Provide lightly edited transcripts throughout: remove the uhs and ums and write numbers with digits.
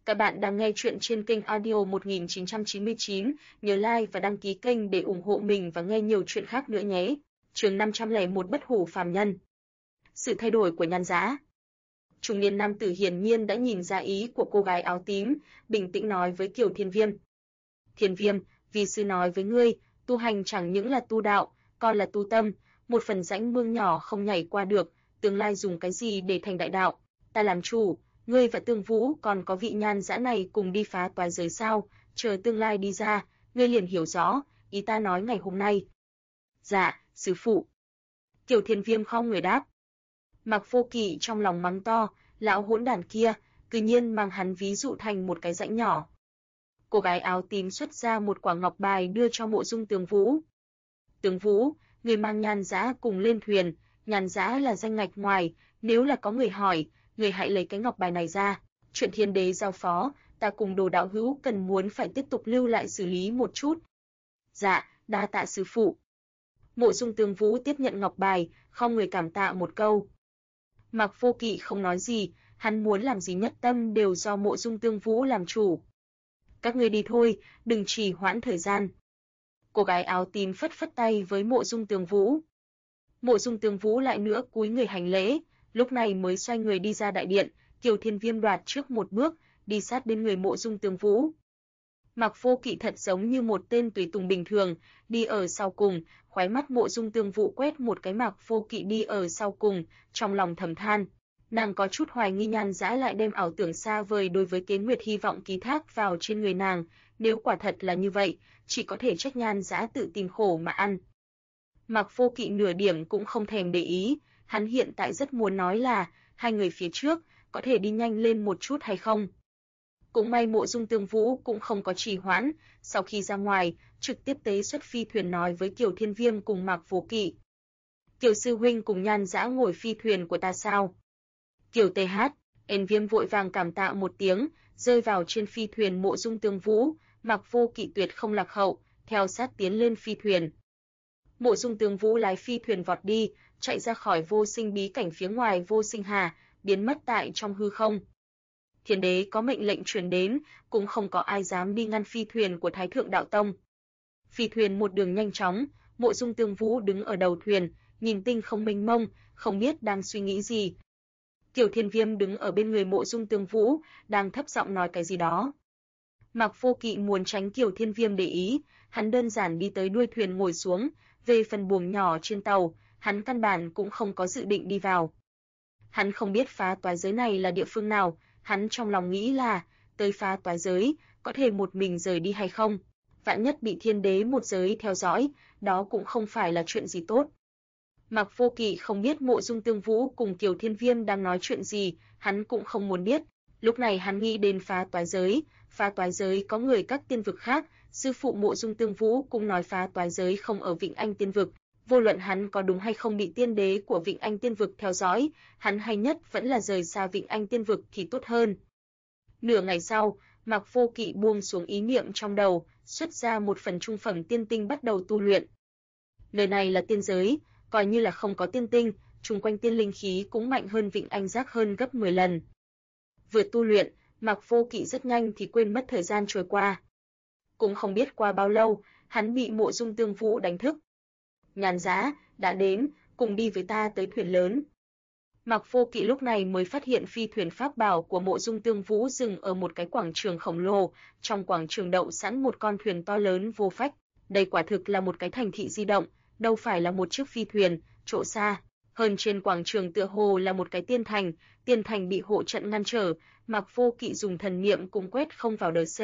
Các bạn đang nghe chuyện trên kênh audio 1999, nhớ like và đăng ký kênh để ủng hộ mình và nghe nhiều chuyện khác nữa nhé. Chương 501 Bất hủ phàm nhân. Sự thay đổi của Nhan Dã. Trung niên nam tử hiển nhiên đã nhìn ra ý của cô gái áo tím, bình tĩnh nói với Kiều Thiên Viêm. Thiên Viêm, vi sư nói với ngươi, tu hành chẳng những là tu đạo, còn là tu tâm, một phần rãnh mương nhỏ không nhảy qua được, tương lai dùng cái gì để thành đại đạo, ta làm chủ. Ngươi và Tương Vũ còn có vị Nhan Dã này cùng đi phá toái giới sao? Chờ tương lai đi ra, ngươi liền hiểu rõ ý ta nói ngày hôm nay. Dạ, sư phụ. Kiều Thiên Viêm khom người đáp. Mạc Vô Kỵ trong lòng mắng to, lão hỗn đản kia, cư nhiên mang hắn ví dụ thành một cái rãnh nhỏ. Cô gái áo tím xuất ra một quả ngọc bài đưa cho Mộ Dung Tương Vũ. Tương Vũ, người mang Nhan Dã cùng lên thuyền, Nhan Dã là danh ngạch ngoài, nếu là có người hỏi, người hãy lấy cái ngọc bài này ra. Chuyện Thiên Đế giao phó, ta cùng Đồ đạo hữu cần muốn phải tiếp tục lưu lại xử lý một chút. Dạ, đa tạ sư phụ. Mộ Dung Tương Vũ tiếp nhận ngọc bài, không người cảm tạ một câu. Mạc Vô Kỵ không nói gì, hắn muốn làm gì nhất tâm đều do Mộ Dung Tương Vũ làm chủ. Các ngươi đi thôi, đừng trì hoãn thời gian. Cô gái áo tím phất phất tay với Mộ Dung Tương Vũ. Mộ Dung Tương Vũ lại nữa cúi người hành lễ, lúc này mới xoay người đi ra đại điện. Kiều Thiên Viêm đoạt trước một bước, đi sát bên người Mộ Dung Tương Vũ. Mạc Vô Kỵ thật giống như một tên tùy tùng bình thường, đi ở sau cùng, khóe mắt Mộ Dung Tương Vũ quét một cái Mạc Vô Kỵ đi ở sau cùng, trong lòng thầm than. Nàng có chút hoài nghi Nhan Dã lại đem ảo tưởng xa vời đối với Kế Nguyệt hy vọng ký thác vào trên người nàng, nếu quả thật là như vậy, chỉ có thể trách Nhan Dã tự tìm khổ mà ăn. Mạc Vô Kỵ nửa điểm cũng không thèm để ý, hắn hiện tại rất muốn nói là, hai người phía trước, có thể đi nhanh lên một chút hay không? Cũng may Mộ Dung Tương Vũ cũng không có trì hoãn, sau khi ra ngoài, trực tiếp tế xuất phi thuyền nói với Kiều Thiên Viêm cùng Mạc Vô Kỵ. Kiều sư huynh cùng Nhan Dã ngồi phi thuyền của ta sao? Kiều TH, En Viêm vội vàng cảm tạ một tiếng, rơi vào trên phi thuyền Mộ Dung Tương Vũ, Mạc Vô Kỵ tuyệt không lạc hậu, theo sát tiến lên phi thuyền. Mộ Dung Tương Vũ lái phi thuyền vọt đi, chạy ra khỏi vô sinh bí cảnh phía ngoài vô sinh hà, biến mất tại trong hư không. Thiên Đế có mệnh lệnh truyền đến, cũng không có ai dám đi ngăn phi thuyền của Thái Thượng Đạo Tông. Phi thuyền một đường nhanh chóng, Mộ Dung Tương Vũ đứng ở đầu thuyền, nhìn tinh không mênh mông, không biết đang suy nghĩ gì. Kiều Thiên Viêm đứng ở bên người Mộ Dung Tương Vũ, đang thấp giọng nói cái gì đó. Mạc Vô Kỵ muốn tránh Kiều Thiên Viêm để ý, hắn đơn giản đi tới đuôi thuyền ngồi xuống, về phần buồng nhỏ trên tàu, hắn căn bản cũng không có dự định đi vào. Hắn không biết phá toái giới này là địa phương nào, hắn trong lòng nghĩ là, tới phá toái giới, có thể một mình rời đi hay không? Vạn nhất bị Thiên Đế một giới theo dõi, đó cũng không phải là chuyện gì tốt. Mạc Vô Kỵ không biết Mộ Dung Tương Vũ cùng Kiều Thiên Viêm đang nói chuyện gì, hắn cũng không muốn biết. Lúc này hắn nghĩ đến phá toái giới có người các tiên vực khác, sư phụ Mộ Dung Tương Vũ cũng nói phá toái giới không ở Vĩnh Anh tiên vực, vô luận hắn có đúng hay không bị tiên đế của Vĩnh Anh tiên vực theo dõi, hắn hay nhất vẫn là rời xa Vĩnh Anh tiên vực thì tốt hơn. Nửa ngày sau, Mạc Vô Kỵ buông xuống ý niệm trong đầu, xuất ra một phần trung phẩm tiên tinh bắt đầu tu luyện. Nơi này là tiên giới, coi như là không có tiên tinh, chung quanh tiên linh khí cũng mạnh hơn Vĩnh Anh giác hơn gấp 10 lần. Vừa tu luyện, Mạc Vô Kỵ rất nhanh thì quên mất thời gian trôi qua. Cũng không biết qua bao lâu, hắn bị Mộ Dung Tương Vũ đánh thức. Nhan Dã, đã đến, cùng đi với ta tới thuyền lớn. Mạc Vô Kỵ lúc này mới phát hiện phi thuyền pháp bảo của Mộ Dung Tương Vũ dừng ở một cái quảng trường khổng lồ, trong quảng trường đậu sẵn một con thuyền to lớn vô phách. Đây quả thực là một cái thành thị di động, đâu phải là một chiếc phi thuyền, chỗ xa. Hơn trên quảng trường tựa hồ là một cái tiên thành bị hộ trận ngăn trở, Mạc Vô Kỵ dùng thần niệm cùng quét không vào đời C.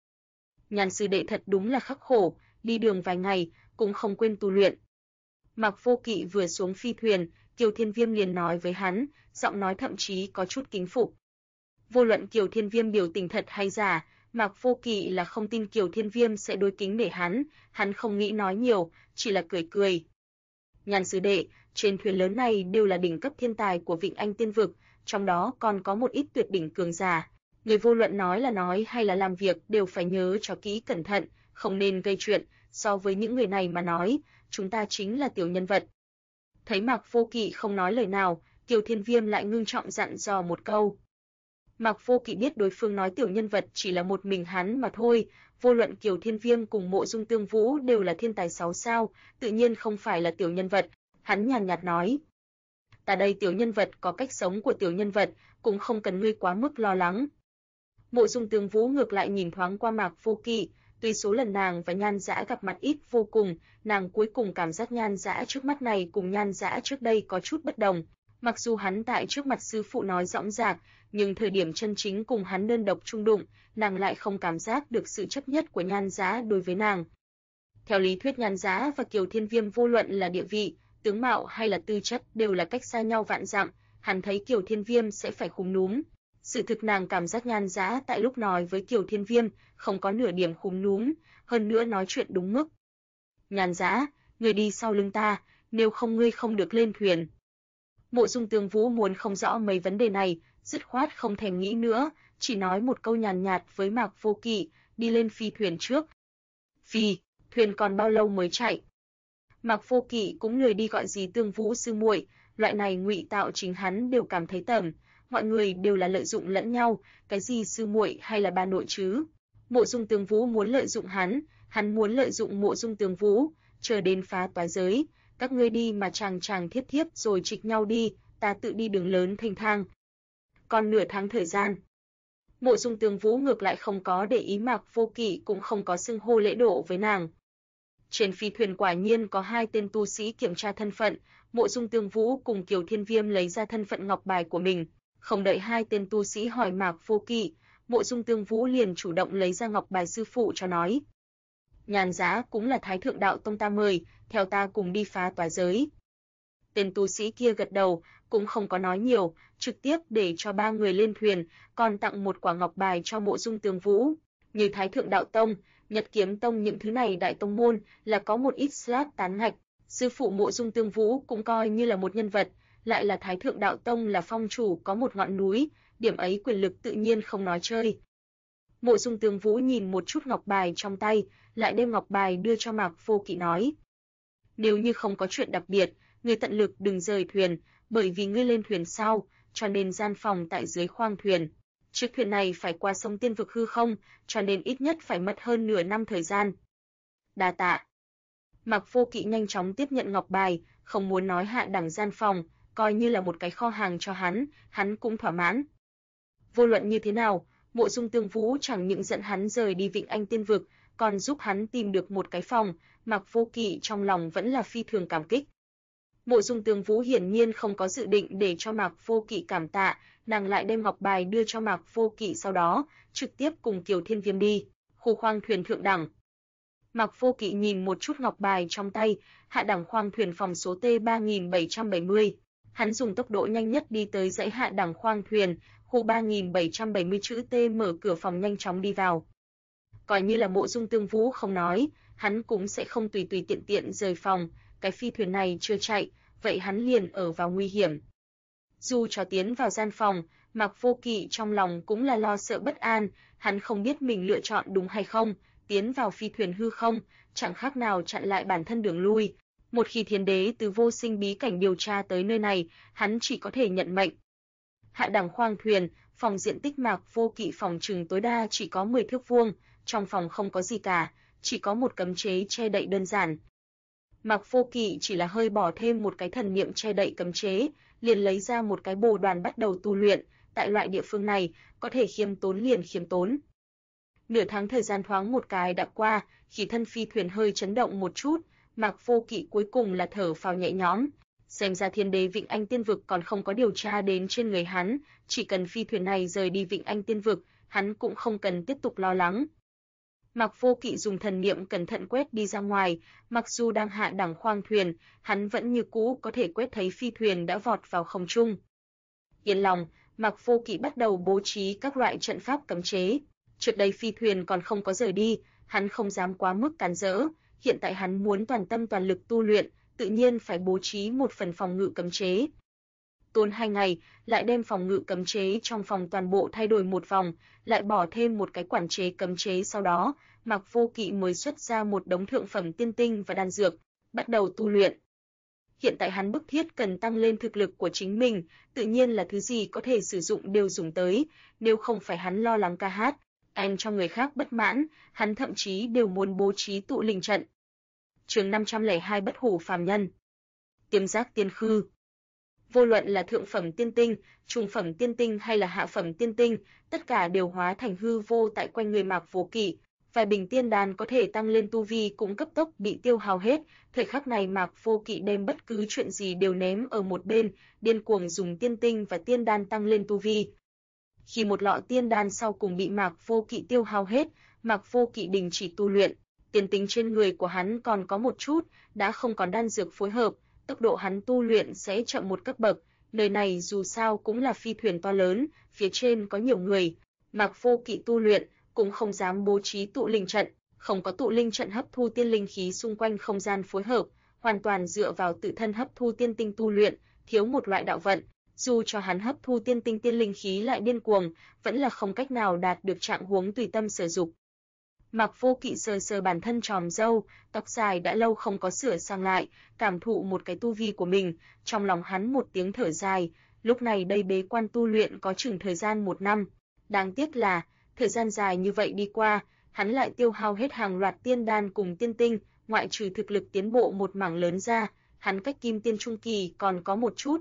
Nhan sư đệ thật đúng là khắc khổ, đi đường vài ngày, cũng không quên tu luyện. Mạc Vô Kỵ vừa xuống phi thuyền, Kiều Thiên Viêm liền nói với hắn, giọng nói thậm chí có chút kính phục. Vô luận Kiều Thiên Viêm biểu tình thật hay giả, Mạc Vô Kỵ là không tin Kiều Thiên Viêm sẽ đối kính để hắn không nghĩ nói nhiều, chỉ là cười cười. Nhan sư đệ, trên thuyền lớn này đều là đỉnh cấp thiên tài của Vĩnh Anh tiên vực, trong đó còn có một ít tuyệt đỉnh cường giả. Người vô luận nói là nói hay là làm việc đều phải nhớ cho kỹ cẩn thận, không nên gây chuyện, so với những người này mà nói, chúng ta chính là tiểu nhân vật. Thấy Mạc Vô Kỵ không nói lời nào, Kiều Thiên Viêm lại ngưng trọng dặn dò một câu. Mạc Vô Kỵ biết đối phương nói tiểu nhân vật chỉ là một mình hắn mà thôi, vô luận Kiều Thiên Viêm cùng Mộ Dung Tương Vũ đều là thiên tài 6 sao, tự nhiên không phải là tiểu nhân vật. Hắn nhàn nhạt nói: "Ta đây tiểu nhân vật có cách sống của tiểu nhân vật, cũng không cần ngươi quá mức lo lắng." Mộ Dung Tương Vũ ngược lại nhìn thoáng qua Mạc Vô Kỵ, tuy số lần nàng và Nhan Dã gặp mặt ít vô cùng, nàng cuối cùng cảm giác Nhan Dã trước mắt này cùng Nhan Dã trước đây có chút bất đồng. Mặc dù hắn tại trước mặt sư phụ nói dõng dạc, nhưng thời điểm chân chính cùng hắn đơn độc chung đụng, nàng lại không cảm giác được sự chấp nhất của Nhan Dã đối với nàng. Theo lý thuyết Nhan Dã và Kiều Thiên Viêm vô luận là địa vị, tướng mạo hay là tư chất đều là cách xa nhau vạn dặm, hắn thấy Kiều Thiên Viêm sẽ phải khúm núm. Sự thực nàng cảm giác Nhan Dã tại lúc nói với Kiều Thiên Viêm không có nửa điểm khúm núm, hơn nữa nói chuyện đúng mức. "Nhan Dã, ngươi đi sau lưng ta, nếu không ngươi không được lên thuyền." Mộ Dung Tương Vũ muốn không rõ mấy vấn đề này, dứt khoát không thèm nghĩ nữa, chỉ nói một câu nhàn nhạt với Mạc Vô Kỵ, đi lên phi thuyền trước. "Phi, thuyền còn bao lâu mới chạy?" Mạc Vô Kỵ cũng lười đi gọi gì Tương Vũ sư muội, loại này ngụy tạo chính hắn đều cảm thấy tởm, mọi người đều là lợi dụng lẫn nhau, cái gì sư muội hay là bà nội chứ? Mộ Dung Tương Vũ muốn lợi dụng hắn muốn lợi dụng Mộ Dung Tương Vũ, chờ đến phá toái giới, các ngươi đi mà chàng chàng thiếp thiếp rồi trịch nhau đi, ta tự đi đường lớn thênh thang. Còn nửa tháng thời gian. Mộ Dung Tương Vũ ngược lại không có để ý Mạc Vô Kỵ cũng không có xưng hô lễ độ với nàng. Trên phi thuyền quả nhiên có 2 tên tu sĩ kiểm tra thân phận, Mộ Dung Tương Vũ cùng Kiều Thiên Viêm lấy ra thân phận ngọc bài của mình, không đợi 2 tên tu sĩ hỏi Mạc Vô Kỵ, Mộ Dung Tương Vũ liền chủ động lấy ra ngọc bài sư phụ cho nói: "Nhan Dã cũng là Thái Thượng Đạo Tông ta mời, theo ta cùng đi phá toái giới." Tên tu sĩ kia gật đầu, cũng không có nói nhiều, trực tiếp để cho 3 người lên thuyền, còn tặng một quả ngọc bài cho Mộ Dung Tương Vũ. Như Thái Thượng Đạo Tông, Nhật Kiếm Tông những thứ này đại tông môn là có một ít slot tán ngạch, sư phụ Mộ Dung Tương Vũ cũng coi như là một nhân vật, lại là Thái Thượng Đạo Tông là phong chủ có một ngọn núi, điểm ấy quyền lực tự nhiên không nói chơi. Mộ Dung Tương Vũ nhìn một chút ngọc bài trong tay, lại đem ngọc bài đưa cho Mạc Vô Kỵ nói: "Nếu như không có chuyện đặc biệt, ngươi tận lực đừng rời thuyền, bởi vì ngươi lên thuyền sau, cho nên gian phòng tại dưới khoang thuyền. Chiếc thuyền này phải qua sông Tiên vực hư không, cho nên ít nhất phải mất hơn nửa năm thời gian." "Đa tạ." Mạc Vô Kỵ nhanh chóng tiếp nhận ngọc bài, không muốn nói hạ đẳng gian phòng, coi như là một cái kho hàng cho hắn cũng thỏa mãn. Vô luận như thế nào, Mộ Dung Tương Vũ chẳng những dẫn hắn rời đi Vịnh Anh Tiên vực, còn giúp hắn tìm được một cái phòng, Mạc Vô Kỵ trong lòng vẫn là phi thường cảm kích. Mộ Dung Tương Vũ hiển nhiên không có dự định để cho Mạc Vô Kỵ cảm tạ, nàng lại đem ngọc bài đưa cho Mạc Vô Kỵ, sau đó trực tiếp cùng Kiều Thiên Viêm đi, khu khoang thuyền thượng đẳng. Mạc Vô Kỵ nhìn một chút ngọc bài trong tay, hạ đẳng khoang thuyền phòng số T3770. Hắn dùng tốc độ nhanh nhất đi tới dãy hạ đẳng khoang thuyền, khu 3770 chữ T, mở cửa phòng nhanh chóng đi vào. Coi như là Mộ Dung Tương Vũ không nói, hắn cũng sẽ không tùy tùy tiện tiện rời phòng, cái phi thuyền này chưa chạy, vậy hắn liền ở vào nguy hiểm. Dù cho tiến vào gian phòng, Mạc Vô Kỵ trong lòng cũng là lo sợ bất an, hắn không biết mình lựa chọn đúng hay không, tiến vào phi thuyền hư không, chẳng khác nào chặn lại bản thân đường lui. Một khi Thiên Đế từ vô sinh bí cảnh điều tra tới nơi này, hắn chỉ có thể nhận mệnh. Hạ đẳng khoang thuyền, phòng diện tích Mạc Vô Kỵ phòng trừng tối đa chỉ có 10 thước vuông, trong phòng không có gì cả, chỉ có một cấm chế che đậy đơn giản. Mạc Vô Kỵ chỉ là hơi bỏ thêm một cái thần niệm che đậy cấm chế, liền lấy ra một cái bồ đoàn bắt đầu tu luyện, tại loại địa phương này, có thể khiêm tốn liền khiêm tốn. Nửa tháng thời gian thoáng một cái đã qua, khí thân phi thuyền hơi chấn động một chút, Mạc Vô Kỵ cuối cùng là thở phào nhẹ nhõm. Xem ra Thiên Đế Vịnh Anh Tiên vực còn không có điều tra đến trên người hắn, chỉ cần phi thuyền này rời đi Vịnh Anh Tiên vực, hắn cũng không cần tiếp tục lo lắng. Mạc Vô Kỵ dùng thần niệm cẩn thận quét đi ra ngoài, mặc dù đang hạ đẳng khoang thuyền, hắn vẫn như cũ có thể quét thấy phi thuyền đã vọt vào không trung. Yên lòng, Mạc Vô Kỵ bắt đầu bố trí các loại trận pháp cấm chế. Trước đây phi thuyền còn không có rời đi, hắn không dám quá mức cản rỡ, hiện tại hắn muốn toàn tâm toàn lực tu luyện, tự nhiên phải bố trí một phần phòng ngự cấm chế. Tốn 2 ngày, lại đem phòng ngự cấm chế trong phòng toàn bộ thay đổi một vòng, lại bỏ thêm một cái quản chế cấm chế, sau đó, Mạc Vô Kỵ mới xuất ra một đống thượng phẩm tiên tinh và đan dược, bắt đầu tu luyện. Hiện tại hắn bức thiết cần tăng lên thực lực của chính mình, tự nhiên là thứ gì có thể sử dụng đều dùng tới, nếu không phải hắn lo lắng ca hát, anh cho người khác bất mãn, hắn thậm chí đều muốn bố trí tụ linh trận. Chương 502 Bất hủ phàm nhân. Tiềm giác tiên khư. Vô luận là thượng phẩm tiên tinh, trung phẩm tiên tinh hay là hạ phẩm tiên tinh, tất cả đều hóa thành hư vô tại quanh người Mạc Vô Kỵ. Vài bình tiên đan có thể tăng lên tu vi cũng cấp tốc bị tiêu hao hết, thời khắc này Mạc Vô Kỵ đem bất cứ chuyện gì đều ném ở một bên, điên cuồng dùng tiên tinh và tiên đan tăng lên tu vi. Khi một lọ tiên đan sau cùng bị Mạc Vô Kỵ tiêu hao hết, Mạc Vô Kỵ đình chỉ tu luyện, tiên tính trên người của hắn còn có một chút, đã không còn đan dược phối hợp, tốc độ hắn tu luyện sẽ chậm một cấp bậc, nơi này dù sao cũng là phi thuyền to lớn, phía trên có nhiều người, Mạc Vô Kỵ tu luyện cũng không dám bố trí tụ linh trận, không có tụ linh trận hấp thu tiên linh khí xung quanh không gian phối hợp, hoàn toàn dựa vào tự thân hấp thu tiên tinh tu luyện, thiếu một loại đạo vận, dù cho hắn hấp thu tiên tinh tiên linh khí lại điên cuồng, vẫn là không cách nào đạt được trạng huống tùy tâm sở dục. Mạc Vô Kỵ sờ sờ bản thân tròm râu, tóc dài đã lâu không có sửa sang lại, cảm thụ một cái tu vi của mình, trong lòng hắn một tiếng thở dài, lúc này đây bế quan tu luyện có chừng thời gian 1 năm. Đáng tiếc là, thời gian dài như vậy đi qua, hắn lại tiêu hao hết hàng loạt tiên đan cùng tiên tinh, ngoại trừ thực lực tiến bộ một mảng lớn ra, hắn cách kim tiên trung kỳ còn có một chút.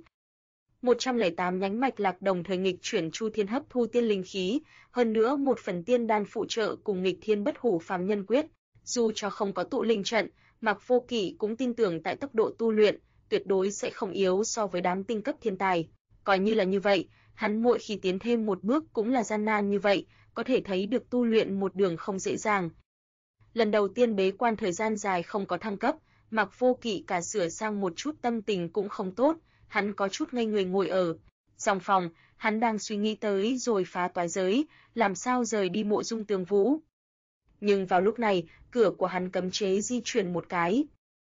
108 nhánh mạch lạc đồng thời nghịch chuyển chu thiên hấp thu tiên linh khí, hơn nữa một phần tiên đan phụ trợ cùng nghịch thiên bất hủ phàm nhân quyết, dù cho không có tụ linh trận, Mạc Vô Kỵ cũng tin tưởng tại tốc độ tu luyện, tuyệt đối sẽ không yếu so với đám tinh cấp thiên tài. Coi như là như vậy, hắn mỗi khi tiến thêm một bước cũng là gian nan như vậy, có thể thấy được tu luyện một đường không dễ dàng. Lần đầu tiên bế quan thời gian dài không có thăng cấp, Mạc Vô Kỵ cả sửa sang một chút tâm tình cũng không tốt, hắn có chút ngây người ngồi ở trong phòng, hắn đang suy nghĩ tới rồi phá toái giới, làm sao rời đi Mộ Dung Tương Vũ. Nhưng vào lúc này, cửa của hắn cấm chế di chuyển một cái.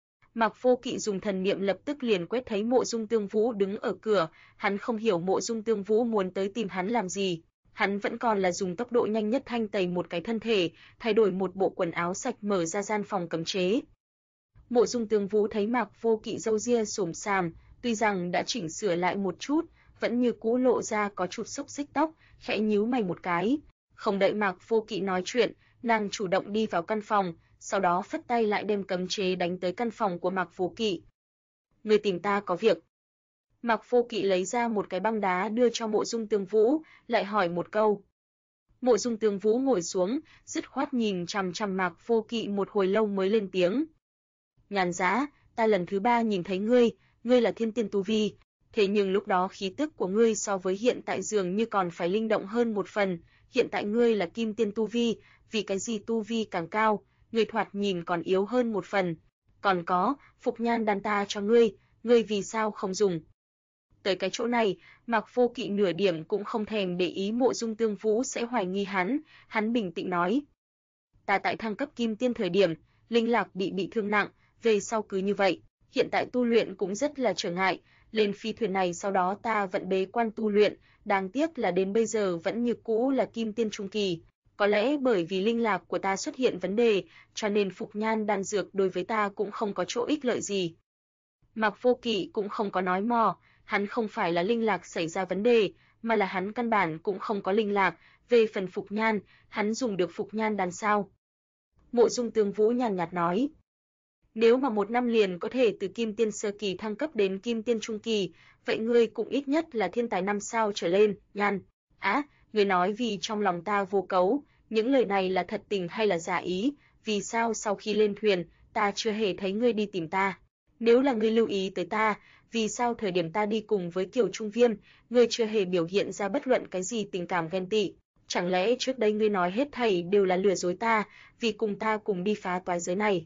Mạc Vô Kỵ dùng thần niệm lập tức liền quét thấy Mộ Dung Tương Vũ đứng ở cửa, hắn không hiểu Mộ Dung Tương Vũ muốn tới tìm hắn làm gì. Hắn vẫn còn là dùng tốc độ nhanh nhất thanh tẩy một cái thân thể, thay đổi một bộ quần áo sạch mở ra gian phòng cấm chế. Mộ Dung Tương Vũ thấy Mạc Vô Kỵ râu ria xồm xàm, tuy rằng đã chỉnh sửa lại một chút, vẫn như cũ lộ ra có chút xốc xích tóc, khẽ nhíu mày một cái. Không đợi Mạc Vô Kỵ nói chuyện, nàng chủ động đi vào căn phòng, sau đó phất tay lại đem cấm chế đánh tới căn phòng của Mạc Vô Kỵ. Người tìm ta có việc. Mạc Vô Kỵ lấy ra một cái băng đá đưa cho Mộ Dung Tương Vũ, lại hỏi một câu. Mộ Dung Tương Vũ ngồi xuống, dứt khoát nhìn chằm chằm Mạc Vô Kỵ một hồi lâu mới lên tiếng. Nhàn Giá, ta lần thứ 3 nhìn thấy ngươi là thiên tiên tu vi, thế nhưng lúc đó khí tức của ngươi so với hiện tại dường như còn phải linh động hơn một phần, hiện tại ngươi là kim tiên tu vi, vì cái gì tu vi càng cao, ngươi thoạt nhìn còn yếu hơn một phần. Còn có, phục nhan đan ta cho ngươi vì sao không dùng? Tới cái chỗ này, Mạc Vô Kỵ nửa điểm cũng không thèm để ý Mộ Dung Tương Vũ sẽ hoài nghi hắn bình tĩnh nói. Ta tại thăng cấp kim tiên thời điểm, linh lạc bị thương nặng, về sau cứ như vậy, hiện tại tu luyện cũng rất là trở ngại, lên phi thuyền này sau đó ta vẫn bế quan tu luyện, đáng tiếc là đến bây giờ vẫn như cũ là kim tiên trung kỳ. Có lẽ bởi vì linh lạc của ta xuất hiện vấn đề, cho nên phục nhan đan dược đối với ta cũng không có chỗ ích lợi gì. Mạc Vô Kỵ cũng không có nói mò, hắn không phải là linh lạc xảy ra vấn đề, mà là hắn căn bản cũng không có linh lạc, về phần phục nhan, hắn dùng được phục nhan đan sao? Mộ Dung Tương Vũ nhàn nhạt nói. Nếu mà 1 năm liền có thể từ kim tiên sơ kỳ thăng cấp đến kim tiên trung kỳ, vậy ngươi cũng ít nhất là thiên tài 5 sao trở lên, Nhan. Ngươi nói vì trong lòng ta vô cấu, những lời này là thật tình hay là giả ý, vì sao sau khi lên thuyền, ta chưa hề thấy ngươi đi tìm ta? Nếu là ngươi lưu ý tới ta, vì sao thời điểm ta đi cùng với Kiều Trung Viêm, ngươi chưa hề biểu hiện ra bất luận cái gì tình cảm ghen tị? Chẳng lẽ trước đây ngươi nói hết thảy đều là lừa dối ta, vì cùng ta cùng đi phá toái giới này?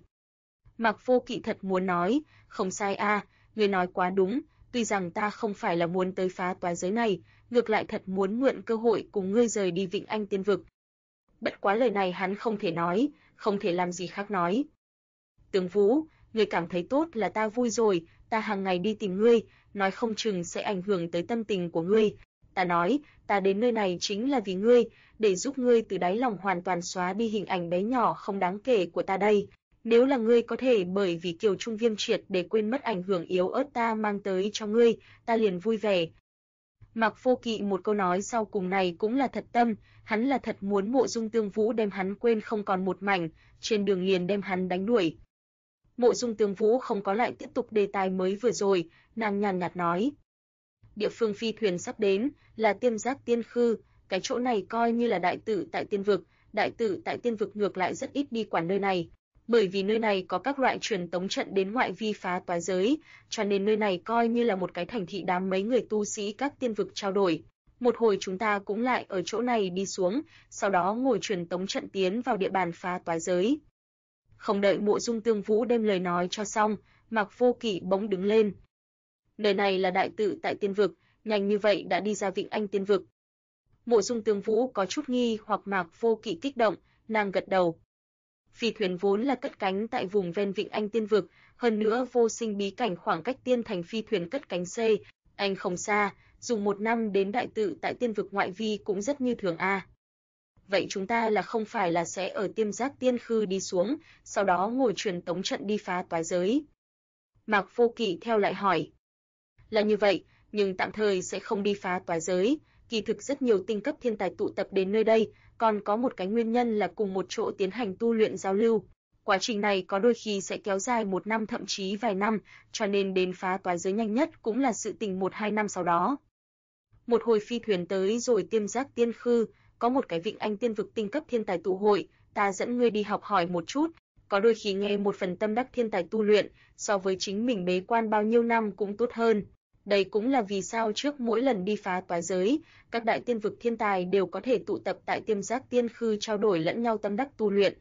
Mạc Vô Kỵ thật muốn nói, không sai ngươi nói quá đúng, tuy rằng ta không phải là muốn tới phá toái giới này, ngược lại thật muốn mượn cơ hội cùng ngươi rời đi Vịnh Anh Tiên Vực. Bất quá lời này hắn không thể nói, không thể làm gì khác nói. Tương Vũ, ngươi cảm thấy tốt là ta vui rồi, ta hàng ngày đi tìm ngươi, nói không chừng sẽ ảnh hưởng tới tâm tình của ngươi. Ta nói, ta đến nơi này chính là vì ngươi, để giúp ngươi từ đáy lòng hoàn toàn xóa đi hình ảnh bé nhỏ không đáng kể của ta đây. Nếu là ngươi có thể bởi vì Kiều Trung Viêm triệt để quên mất ảnh hưởng yếu ớt ta mang tới cho ngươi, ta liền vui vẻ. Mạc Vô Kỵ một câu nói sau cùng này cũng là thật tâm, hắn là thật muốn Mộ Dung Tương Vũ đem hắn quên không còn một mảnh, trên đường liền đem hắn đánh đuổi. Mộ Dung Tương Vũ không có lại tiếp tục đề tài mới vừa rồi, nàng nhàn nhạt nói. Địa phương phi thuyền sắp đến, là Tiêm Giác Tiên Khư, cái chỗ này coi như là đại tự tại tiên vực, đại tự tại tiên vực ngược lại rất ít đi quản nơi này. Bởi vì nơi này có các loại truyền tống trận đến ngoại vi phá toái giới, cho nên nơi này coi như là một cái thành thị đám mấy người tu sĩ các tiên vực trao đổi. Một hồi chúng ta cũng lại ở chỗ này đi xuống, sau đó ngồi truyền tống trận tiến vào địa bàn phá toái giới. Không đợi Mộ Dung Tương Vũ đem lời nói cho xong, Mạc Vô Kỵ bỗng đứng lên. Nơi này là đại tự tại tiên vực, nhanh như vậy đã đi ra Vịnh Anh tiên vực. Mộ Dung Tương Vũ có chút nghi hoặc Mạc Vô Kỵ kích động, nàng gật đầu. Phi thuyền vốn là cất cánh tại vùng ven Vịnh Anh tiên vực, hơn nữa vô sinh bí cảnh khoảng cách tiên thành phi thuyền cất cánh xây, anh không xa, dùng 1 năm đến đại tự tại tiên vực ngoại vi cũng rất như thường a. Vậy chúng ta là không phải là sẽ ở Tiêm Giác Tiên Khư đi xuống, sau đó ngồi truyền tống trận đi phá toái giới? Mạc Vô Kỵ theo lại hỏi. Là như vậy, nhưng tạm thời sẽ không đi phá toái giới, kỳ thực rất nhiều tinh cấp thiên tài tụ tập đến nơi đây, còn có một cái nguyên nhân là cùng một chỗ tiến hành tu luyện giao lưu. Quá trình này có đôi khi sẽ kéo dài 1 năm thậm chí vài năm, cho nên đến phá toái giới nhanh nhất cũng là sự tình 1-2 năm sau đó. Một hồi phi thuyền tới rồi Tiêm Giác Tiên Khư, có một cái Vịnh Anh tiên vực tinh cấp thiên tài tụ hội, ta dẫn ngươi đi học hỏi một chút, có đôi khi nghe một phần tâm đắc thiên tài tu luyện, so với chính mình bế quan bao nhiêu năm cũng tốt hơn. Đây cũng là vì sao trước mỗi lần đi phá toái giới, các đại tiên vực thiên tài đều có thể tụ tập tại Tiêm Giác Tiên Khư trao đổi lẫn nhau tâm đắc tu luyện.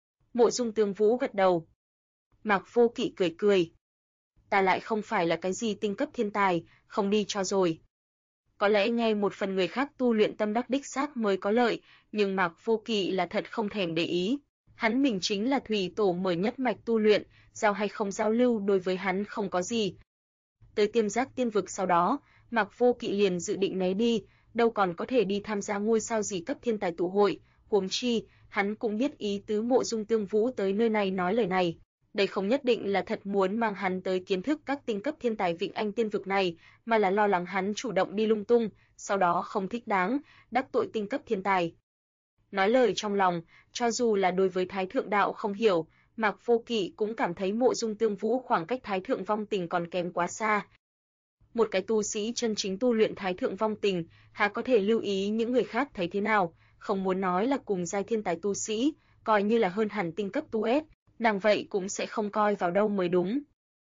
Mộ Dung Tương Vũ gật đầu. Mạc Vô Kỵ cười cười. Ta lại không phải là cái gì tinh cấp thiên tài, không đi cho rồi. Có lẽ nghe một phần người khác tu luyện tâm đắc đích xác mới có lợi, nhưng Mạc Vô Kỵ là thật không thèm để ý. Hắn mình chính là thủy tổ mới nhất mạch tu luyện, giao hay không giao lưu đối với hắn không có gì. Tới Tiêm Giác tiên vực sau đó, Mạc Vô Kỵ liền dự định né đi, đâu còn có thể đi tham gia ngôi sao gì cấp thiên tài tụ hội, huống chi, hắn cũng biết ý tứ Mộ Dung Tương Vũ tới nơi này nói lời này. Đây không nhất định là thật muốn mang hắn tới kiến thức các tinh cấp thiên tài Vịnh Anh tiên vực này, mà là lo lắng hắn chủ động đi lung tung, sau đó không thích đáng, đắc tội tinh cấp thiên tài. Nói lời trong lòng, cho dù là đối với Thái Thượng Đạo không hiểu, Mạc Vô Kỵ cũng cảm thấy Mộ Dung Tương Vũ khoảng cách Thái Thượng Vong Tình còn kém quá xa. Một cái tu sĩ chân chính tu luyện Thái Thượng Vong Tình, há có thể lưu ý những người khác thấy thế nào, không muốn nói là cùng giai thiên tài tu sĩ, coi như là hơn hẳn tinh cấp tu S, nàng vậy cũng sẽ không coi vào đâu mới đúng.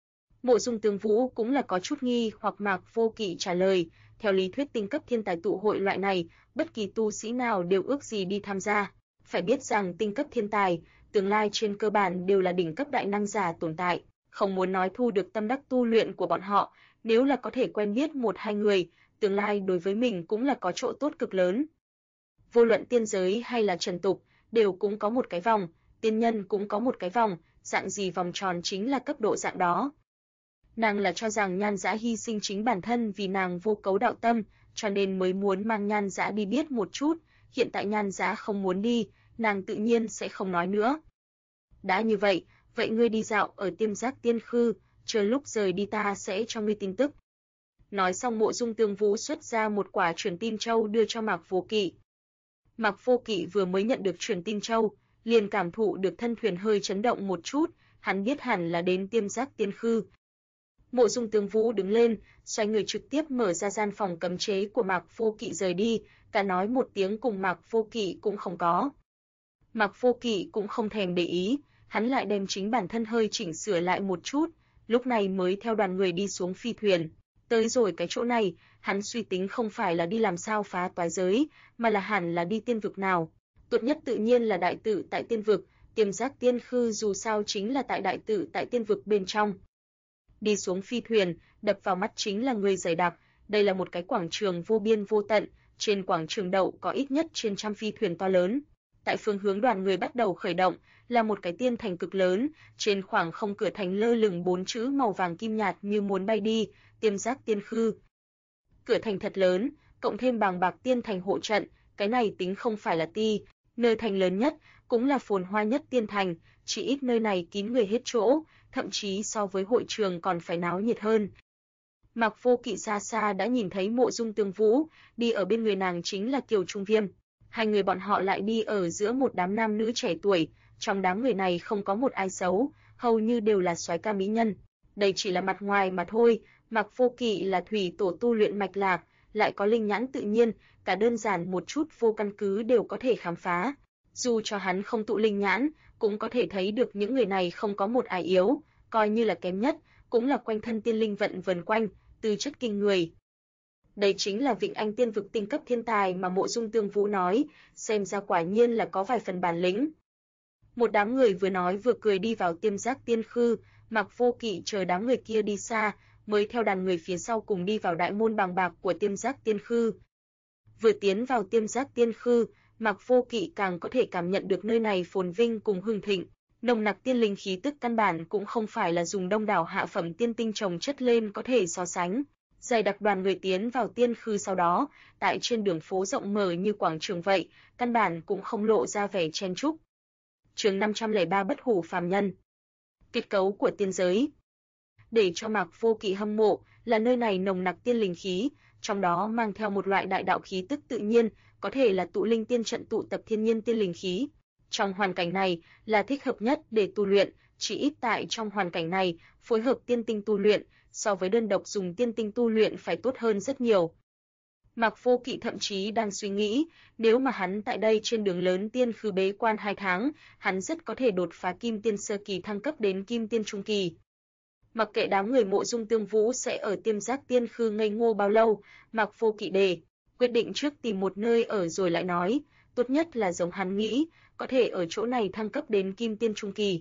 Mộ Dung Tương Vũ cũng là có chút nghi hoặc Mạc Vô Kỵ trả lời, theo lý thuyết tinh cấp thiên tài tụ hội loại này, bất kỳ tu sĩ nào đều ước gì đi tham gia. Phải biết rằng tinh cấp thiên tài, tương lai trên cơ bản đều là đỉnh cấp đại năng giả tồn tại, không muốn nói thu được tâm đắc tu luyện của bọn họ, nếu là có thể quen biết 1-2 người, tương lai đối với mình cũng là có chỗ tốt cực lớn. Vô luận tiên giới hay là trần tục, đều cũng có một cái vòng, tiên nhân cũng có một cái vòng, dạng gì vòng tròn chính là cấp độ dạng đó. Nàng là cho rằng Nhan Dã hy sinh chính bản thân vì nàng vô cấu đạo tâm, cho nên mới muốn mang Nhan Dã đi biết một chút, hiện tại Nhan Dã không muốn đi, nàng tự nhiên sẽ không nói nữa. Đã như vậy, vậy ngươi đi dạo ở Tiêm Giác Tiên Khư, chờ lúc rời đi ta sẽ cho ngươi tin tức. Nói xong Mộ Dung Tương Vũ xuất ra một quả truyền tin châu đưa cho Mạc Vô Kỵ. Mạc Vô Kỵ vừa mới nhận được truyền tin châu, liền cảm thụ được thân thuyền hơi chấn động một chút, hắn biết hẳn là đến Tiêm Giác Tiên Khư. Mộ Dung Tương Vũ đứng lên, xoay người trực tiếp mở ra gian phòng cấm chế của Mạc Vô Kỵ rời đi, cả nói một tiếng cùng Mạc Vô Kỵ cũng không có. Mạc Vô Kỵ cũng không thèm để ý, hắn lại đem chính bản thân hơi chỉnh sửa lại một chút, lúc này mới theo đoàn người đi xuống phi thuyền. Tới rồi cái chỗ này, hắn suy tính không phải là đi làm sao phá toái giới, mà là hẳn là đi tiên vực nào. Tốt nhất tự nhiên là đại tự tại tiên vực, Tiêm Giác Tiên Khư dù sao chính là tại đại tự tại tiên vực bên trong. Đi xuống phi thuyền, đập vào mắt chính là người dày đặc, đây là một cái quảng trường vô biên vô tận, trên quảng trường đậu có ít nhất trên 100 phi thuyền to lớn. Tại phương hướng đoàn người bắt đầu khởi động, là một cái tiên thành cực lớn, trên khoảng không cửa thành lơ lửng 4 chữ màu vàng kim nhạt như muốn bay đi, Tiêm Giác Tiên Khư. Cửa thành thật lớn, cộng thêm bàng bạc tiên thành hộ trận, cái này tính không phải là ti, nơi thành lớn nhất, cũng là phồn hoa nhất Tiên Thành, chỉ ít nơi này kín người hết chỗ, thậm chí so với hội trường còn phải náo nhiệt hơn. Mạc Vô Kỵ xa xa đã nhìn thấy Mộ Dung Tương Vũ, đi ở bên người nàng chính là Kiều Trung Viêm. Hai người bọn họ lại đi ở giữa một đám nam nữ trẻ tuổi, trong đám người này không có một ai xấu, hầu như đều là soái ca mỹ nhân. Đây chỉ là mặt ngoài mà thôi, Mạc Vô Kỵ là thủy tổ tu luyện mạch lạc, lại có linh nhãn tự nhiên, cả đơn giản một chút vô căn cứ đều có thể khám phá. Dù cho hắn không tụ linh nhãn, cũng có thể thấy được những người này không có một ai yếu, coi như là kém nhất, cũng là quanh thân tiên linh vận vần quanh, tư chất kinh người. Đây chính là Vịnh Anh Tiên vực tinh cấp thiên tài mà Mộ Dung Tương Vũ nói, xem ra quả nhiên là có vài phần bản lĩnh. Một đám người vừa nói vừa cười đi vào Tiêm Giác Tiên Khư, Mạc Vô Kỵ chờ đám người kia đi xa, mới theo đàn người phía sau cùng đi vào đại môn bàng bạc của Tiêm Giác Tiên Khư. Vừa tiến vào Tiêm Giác Tiên Khư, Mạc Vô Kỵ càng có thể cảm nhận được nơi này phồn vinh cùng hưng thịnh, nồng nặc tiên linh khí tức căn bản cũng không phải là dùng đông đảo hạ phẩm tiên tinh trồng chất lên có thể so sánh. Dày đặc đoàn người tiến vào Tiên Khư sau đó, tại trên đường phố rộng mở như quảng trường vậy, căn bản cũng không lộ ra vẻ chen chúc. Chương 503 Bất hủ phàm nhân. Kết cấu của tiên giới. Để cho Mạc Vô Kỵ hâm mộ là nơi này nồng nặc tiên linh khí, trong đó mang theo một loại đại đạo khí tức tự nhiên, có thể là tụ linh tiên trận tụ tập thiên nhiên tiên linh khí. Trong hoàn cảnh này là thích hợp nhất để tu luyện, chỉ ít tại trong hoàn cảnh này, phối hợp tiên tinh tu luyện, so với đơn độc dùng tiên tinh tu luyện phải tốt hơn rất nhiều. Mạc Vô Kỵ thậm chí đang suy nghĩ, nếu mà hắn tại đây trên đường lớn Tiên Khư bế quan 2 tháng, hắn rất có thể đột phá Kim Tiên sơ kỳ thăng cấp đến Kim Tiên trung kỳ. Mặc kệ đám người Mộ Dung Tương Vũ sẽ ở Tiêm Giác Tiên Khư ngây ngô bao lâu, Mạc Vô Kỵ quyết định trước tìm một nơi ở rồi lại nói, tốt nhất là giống hắn nghĩ, có thể ở chỗ này thăng cấp đến Kim Tiên trung kỳ.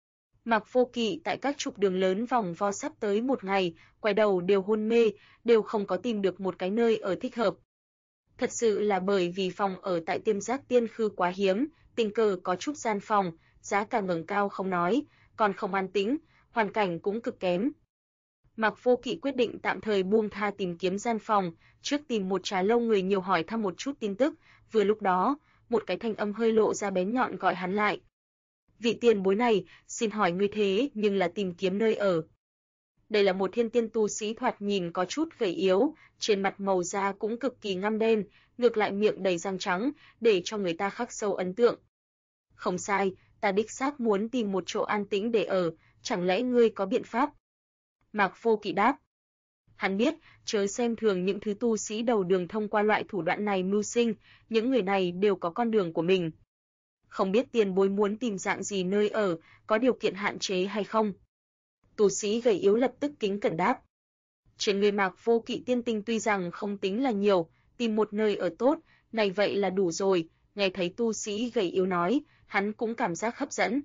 Mạc Vô Kỵ tại các trục đường lớn vòng vo sắp tới một ngày, quay đầu đều hôn mê, đều không có tìm được một cái nơi ở thích hợp. Thật sự là bởi vì phòng ở tại Tiêm Giác Tiên Khư quá hiếm, tình cờ có chút gian phòng, giá cả ngẩng cao không nói, còn không an tĩnh, hoàn cảnh cũng cực kém. Mạc Vô Kỵ quyết định tạm thời buông tha tìm kiếm gian phòng, trước tìm một trà lâu người nhiều hỏi thăm một chút tin tức, vừa lúc đó, một cái thanh âm hơi lộ ra bén nhọn gọi hắn lại. Vị tiền bối này, xin hỏi ngươi thế nhưng là tìm kiếm nơi ở. Đây là một thiên tiên tu sĩ thoạt nhìn có chút gầy yếu, trên mặt màu da cũng cực kỳ ngăm đen, ngược lại miệng đầy răng trắng, để cho người ta khắc sâu ấn tượng. Không sai, ta đích xác muốn tìm một chỗ an tĩnh để ở, chẳng lẽ ngươi có biện pháp? Mạc Vô Kỵ đáp. Hắn biết, chớ xem thường những thứ tu sĩ đầu đường thông qua loại thủ đoạn này mưu sinh, những người này đều có con đường của mình. Không biết tiền bối muốn tìm dạng gì nơi ở, có điều kiện hạn chế hay không? Tu sĩ gầy yếu lập tức kính cẩn đáp. Trên người Mạc Vô Kỵ tiên tinh tuy rằng không tính là nhiều, tìm một nơi ở tốt, này vậy là đủ rồi, nghe thấy tu sĩ gầy yếu nói, hắn cũng cảm giác hấp dẫn.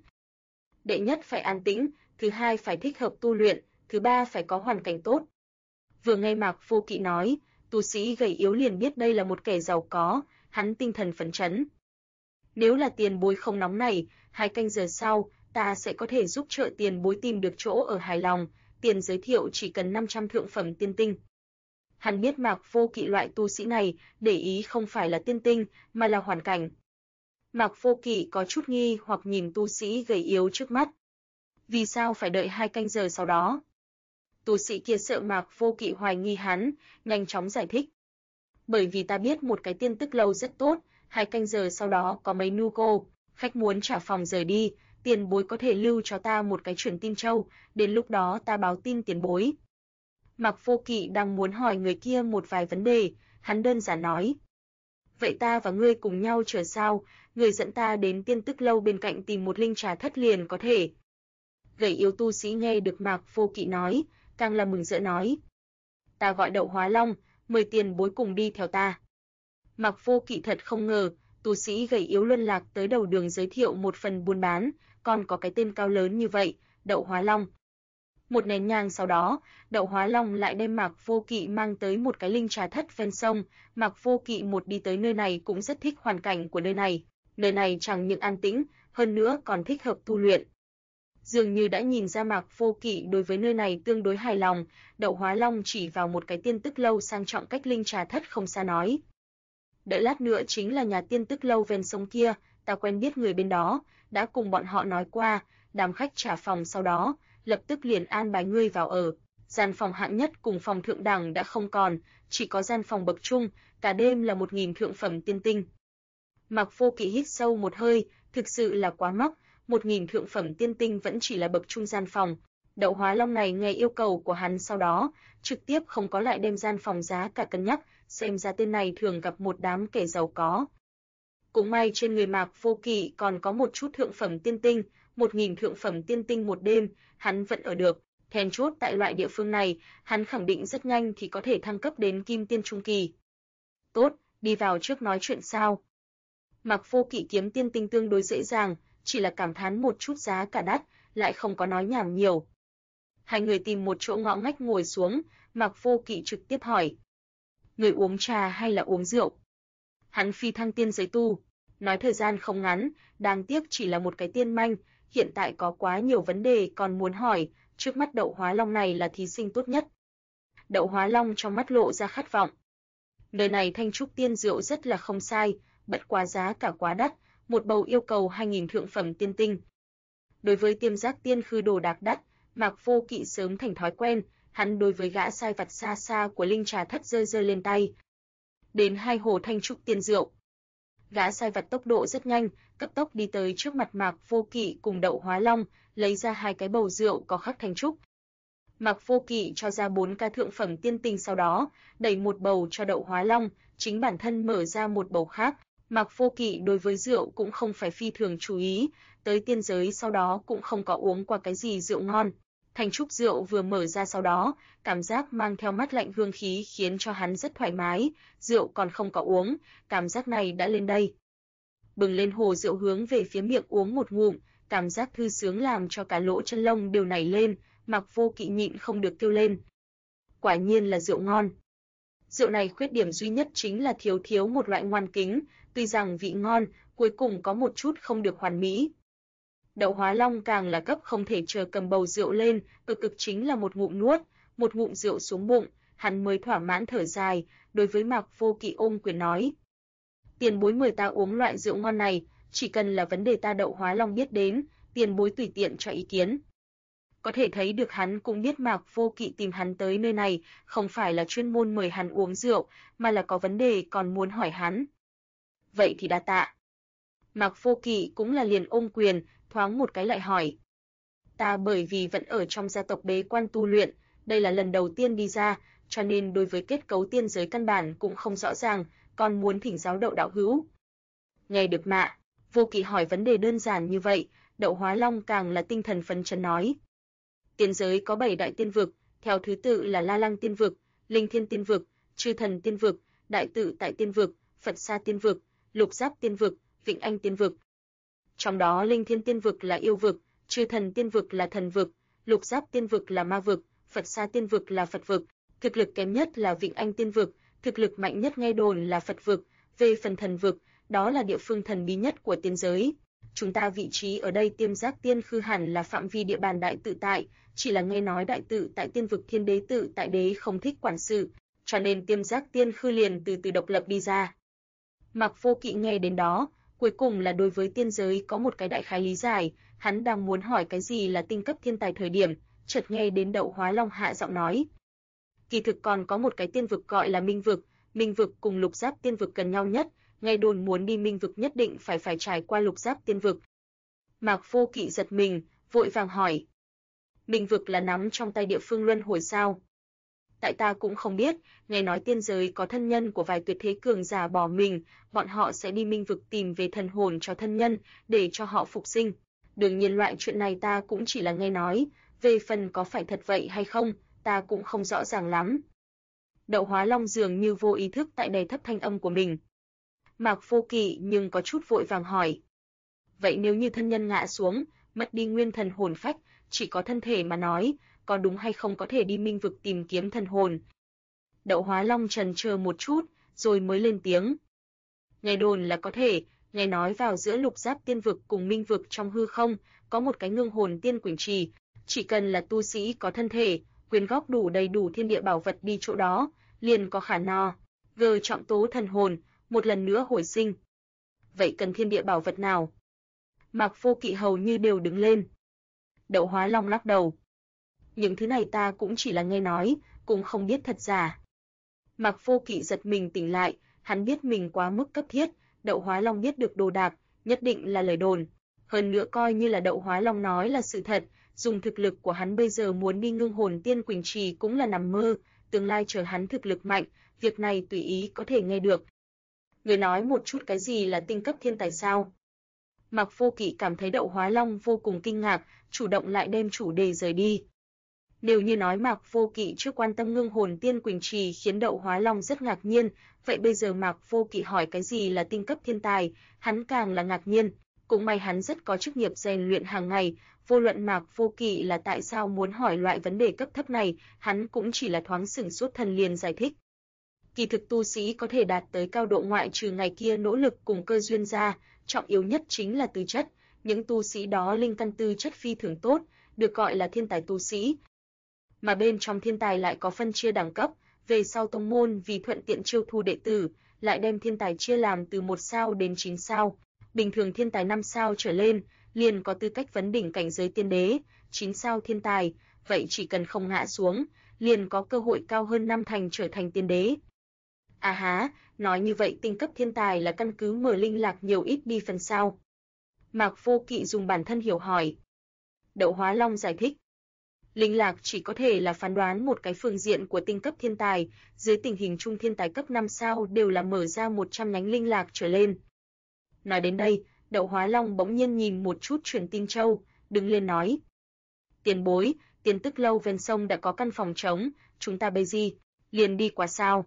Đệ nhất phải an tĩnh, thứ hai phải thích hợp tu luyện, thứ ba phải có hoàn cảnh tốt. Vừa nghe Mạc Vô Kỵ nói, tu sĩ gầy yếu liền biết đây là một kẻ giàu có, hắn tinh thần phấn chấn. Nếu là tiền bối không nóng này, 2 canh giờ sau, ta sẽ có thể giúp trợ tiền bối tìm được chỗ ở hài lòng, tiền giới thiệu chỉ cần 500 thượng phẩm tiên tinh. Hắn biết Mạc Vô Kỵ loại tu sĩ này, để ý không phải là tiên tinh, mà là hoàn cảnh. Mạc Vô Kỵ có chút nghi hoặc nhìn tu sĩ gầy yếu trước mắt. Vì sao phải đợi 2 canh giờ sau đó? Tu sĩ kia sợ Mạc Vô Kỵ hoài nghi hắn, nhanh chóng giải thích. Bởi vì ta biết một cái tiên tức lâu rất tốt, 2 canh giờ sau đó có mấy nu cô, khách muốn trả phòng rời đi, tiền bối có thể lưu cho ta một cái truyền tin châu, đến lúc đó ta báo tin tiền bối. Mạc Vô Kỵ đang muốn hỏi người kia một vài vấn đề, hắn đơn giản nói. Vậy ta và ngươi cùng nhau chờ sao, người dẫn ta đến tiên tức lâu bên cạnh tìm một linh trà thất liền có thể. Gầy yếu tu sĩ nghe được Mạc Vô Kỵ nói, càng là mừng rỡ nói. Ta gọi Đậu Hóa Long, mời tiền bối cùng đi theo ta. Mạc Vô Kỵ thật không ngờ, tu sĩ gầy yếu luân lạc tới đầu đường giới thiệu một phần buôn bán, còn có cái tên cao lớn như vậy, Đậu Hóa Long. Một nén nhang sau đó, Đậu Hóa Long lại đem Mạc Vô Kỵ mang tới một cái linh trà thất ven sông, Mạc Vô Kỵ một đi tới nơi này cũng rất thích hoàn cảnh của nơi này chẳng những an tĩnh, hơn nữa còn thích hợp tu luyện. Dường như đã nhìn ra Mạc Vô Kỵ đối với nơi này tương đối hài lòng, Đậu Hóa Long chỉ vào một cái tiên tức lâu sang trọng cách linh trà thất không xa nói. Đợi lát nữa chính là nhà tiên tức lâu ven sông kia, ta quen biết người bên đó, đã cùng bọn họ nói qua, đám khách trả phòng sau đó, lập tức liền an bài ngươi vào ở. Gian phòng hạng nhất cùng phòng thượng đẳng đã không còn, chỉ có gian phòng bậc trung, cả đêm là 1.000 thượng phẩm tiên tinh. Mạc Vô Kỵ hít sâu một hơi, thực sự là quá mắc, 1.000 thượng phẩm tiên tinh vẫn chỉ là bậc trung gian phòng. Đậu Hóa Long này nghe yêu cầu của hắn sau đó, trực tiếp không có lại đem gian phòng giá cả cân nhắc, xem ra tên này thường gặp một đám kẻ giàu có. Cũng may trên người Mạc Vô Kỵ còn có một chút thượng phẩm tiên tinh, 1.000 thượng phẩm tiên tinh một đêm, hắn vẫn ở được. Then chốt tại loại địa phương này, hắn khẳng định rất nhanh thì có thể thăng cấp đến Kim Tiên Trung Kỳ. Tốt, đi vào trước nói chuyện sao? Mạc Vô Kỵ kiếm tiên tinh tương đối dễ dàng, chỉ là cảm thán một chút giá cả đắt, lại không có nói nhảm nhiều. Hai người tìm một chỗ ngõ ngách ngồi xuống, Mạc Vô Kỵ trực tiếp hỏi. Người uống trà hay là uống rượu? Hắn phi thăng tiên giới tu, nói thời gian không ngắn, đáng tiếc chỉ là một cái tiên manh, hiện tại có quá nhiều vấn đề còn muốn hỏi, trước mắt Đậu Hóa Long này là thí sinh tốt nhất. Đậu Hóa Long trong mắt lộ ra khát vọng. Nơi này thanh trúc tiên rượu rất là không sai, bất quá giá cả quá đắt, một bầu yêu cầu 2.000 thượng phẩm tiên tinh. Đối với Tiêm Giác Tiên Khư đồ đạc đắt, Mạc Vô Kỵ sớm thành thói quen, hắn đối với gã sai vặt xa xa của Linh Trà Thất giơ lên tay. Đến 2 hồ thanh trúc tiên rượu. Gã sai vặt tốc độ rất nhanh, cấp tốc đi tới trước mặt Mạc Vô Kỵ cùng Đậu Hóa Long, lấy ra 2 cái bầu rượu có khắc thanh trúc. Mạc Vô Kỵ cho ra 4 ca thượng phẩm tiên tinh, sau đó đẩy một bầu cho Đậu Hóa Long, chính bản thân mở ra một bầu khác. Mạc Vô Kỵ đối với rượu cũng không phải phi thường chú ý, tới tiên giới sau đó cũng không có uống qua cái gì rượu ngon. Thanh trúc rượu vừa mở ra sau đó, cảm giác mang theo mát lạnh hương khí khiến cho hắn rất thoải mái, rượu còn không có uống, cảm giác này đã lên đây. Bừng lên hồ rượu hướng về phía miệng uống một ngụm, cảm giác thư sướng làm cho cả lỗ chân lông đều nảy lên, Mạc Vô Kỵ nhịn không được kêu lên. Quả nhiên là rượu ngon. Rượu này khuyết điểm duy nhất chính là thiếu một loại ngoan kính, tuy rằng vị ngon, cuối cùng có một chút không được hoàn mỹ. Đậu Hóa Long càng là cấp không thể chờ cầm bầu rượu lên, cực chính là một ngụm nuốt, một ngụm rượu xuống bụng, hắn mới thỏa mãn thở dài, đối với Mạc Vô Kỵ ôm quyền nói. Tiền bối mời ta uống loại rượu ngon này, chỉ cần là vấn đề ta Đậu Hóa Long biết đến, tiền bối tùy tiện cho ý kiến. Có thể thấy được hắn cũng biết Mạc Vô Kỵ tìm hắn tới nơi này, không phải là chuyên môn mời hắn uống rượu, mà là có vấn đề còn muốn hỏi hắn. Vậy thì đa tạ. Mạc Vô Kỵ cũng là liền ôm quyền, thoáng một cái lại hỏi. Ta bởi vì vẫn ở trong gia tộc bế quan tu luyện, đây là lần đầu tiên đi ra, cho nên đối với kết cấu tiên giới căn bản cũng không rõ ràng, còn muốn thỉnh giáo Đậu đạo hữu. Nghe được Mạc Vô Kỵ hỏi vấn đề đơn giản như vậy, Đậu Hóa Long càng là tinh thần phấn chấn nói. Tiên giới có 7 đại tiên vực, theo thứ tự là La Lăng tiên vực, Linh Thiên tiên vực, Chư Thần tiên vực, Đại Tự Tại tiên vực, Phật Sa tiên vực, Lục Giáp tiên vực, Vĩnh Anh tiên vực. Trong đó Linh Thiên tiên vực là yêu vực, Chư Thần tiên vực là thần vực, Lục Giáp tiên vực là ma vực, Phật Sa tiên vực là Phật vực, thực lực kém nhất là Vĩnh Anh tiên vực, thực lực mạnh nhất nghe đồn là Phật vực, về phần thần vực, đó là địa phương thần bí nhất của tiên giới. Chúng ta vị trí ở đây Tiêm Giác Tiên Khư hẳn là phạm vi địa bàn Đại Tự Tại, chỉ là nghe nói Đại Tự Tại tiên vực Thiên Đế Tự Tại Đế không thích quản sự, cho nên Tiêm Giác Tiên Khư liền từ từ độc lập đi ra. Mạc Vô Kỵ nghe đến đó, cuối cùng là đối với tiên giới có một cái đại khái lý giải, hắn đang muốn hỏi cái gì là tinh cấp thiên tài thời điểm, chợt nghe đến Đậu Hóa Long hạ giọng nói. Kỳ thực còn có một cái tiên vực gọi là Minh vực cùng Lục Giáp tiên vực gần nhau nhất, nghe đồn muốn đi Minh vực nhất định phải trải qua Lục Giáp tiên vực. Mạc Vô Kỵ giật mình, vội vàng hỏi. Minh vực là nắm trong tay địa phương luân hồi sao? Tại ta cũng không biết, nghe nói tiên giới có thân nhân của vài tuyệt thế cường giả bỏ mình, bọn họ sẽ đi Minh vực tìm về thần hồn cho thân nhân, để cho họ phục sinh. Đương nhiên loại chuyện này ta cũng chỉ là nghe nói, về phần có phải thật vậy hay không, ta cũng không rõ ràng lắm. Đậu Hóa Long dường như vô ý thức tại đè thấp thanh âm của mình. Mạc Vô Kỵ nhưng có chút vội vàng hỏi. Vậy nếu như thân nhân ngã xuống, mất đi nguyên thần hồn phách, chỉ có thân thể mà nói, có đúng hay không có thể đi Minh vực tìm kiếm thần hồn? Đậu Hóa Long chần chờ một chút, rồi mới lên tiếng. Nghe đồn là có thể, nghe nói vào giữa Lục Giáp tiên vực cùng Minh vực trong hư không, có một cái ngưng hồn tiên quỳnh trì, chỉ cần là tu sĩ có thân thể, quyên góp đủ đầy đủ thiên địa bảo vật đi chỗ đó, liền có khả năng trọng tố thần hồn, một lần nữa hồi sinh. vậy cần thiên địa bảo vật nào? Mạc Vô Kỵ hầu như đều đứng lên. Đậu Hóa Long lắc đầu. Những thứ này ta cũng chỉ là nghe nói, cũng không biết thật giả. Mạc Vô Kỵ giật mình tỉnh lại, hắn biết mình quá mức cấp thiết, Đậu Hóa Long biết được đồ đạc, nhất định là lời đồn. Hơn nữa coi như là Đậu Hóa Long nói là sự thật, dùng thực lực của hắn bây giờ muốn đi Ngưng Hồn Tiên Quỳnh Trì cũng là nằm mơ, tương lai chờ hắn thực lực mạnh, việc này tùy ý có thể nghe được. Người nói một chút cái gì là tinh cấp thiên tài sao? Mạc Vô Kỵ cảm thấy Đậu Hóa Long vô cùng kinh ngạc, chủ động lại đem chủ đề rời đi. Nếu như nói Mạc Vô Kỵ trước quan tâm Ngưng Hồn Tiên Quỳnh Trì khiến Đậu Hóa Long rất ngạc nhiên, vậy bây giờ Mạc Vô Kỵ hỏi cái gì là tinh cấp thiên tài, hắn càng là ngạc nhiên. Cũng may hắn rất có chức nghiệp rèn luyện hàng ngày, vô luận Mạc Vô Kỵ là tại sao muốn hỏi loại vấn đề cấp thấp này, hắn cũng chỉ là thoáng sửng sốt thần liền giải thích. Kỳ thực tu sĩ có thể đạt tới cao độ ngoại trừ ngày kia nỗ lực cùng cơ duyên ra, trọng yếu nhất chính là tư chất, những tu sĩ đó linh căn tư chất phi thường tốt, được gọi là thiên tài tu sĩ. Mà bên trong thiên tài lại có phân chia đẳng cấp, về sau tông môn vì thuận tiện chiêu thu đệ tử, lại đem thiên tài chia làm từ 1 sao đến 9 sao. Bình thường thiên tài 5 sao trở lên, liền có tư cách vấn đỉnh cảnh giới tiên đế, 9 sao thiên tài, vậy chỉ cần không ngã xuống, liền có cơ hội cao hơn 5 thành trở thành tiên đế. À há, nói như vậy tinh cấp thiên tài là căn cứ mở linh lạc nhiều ít đi phần sao? Mạc Vô Kỵ dùng bản thân hiểu hỏi. Đậu Hóa Long giải thích. Linh lạc chỉ có thể là phán đoán một cái phương diện của tinh cấp thiên tài, dưới tình hình chung thiên tài cấp 5 sao đều là mở ra 100 nhánh linh lạc trở lên. Nói đến đây, Đậu Hóa Long bỗng nhiên nhìn một chút Truyền Tin Châu, đứng lên nói. Tiền bối, Tiên Tức Lâu ven sông đã có căn phòng trống, chúng ta bây giờ liền đi qua sao?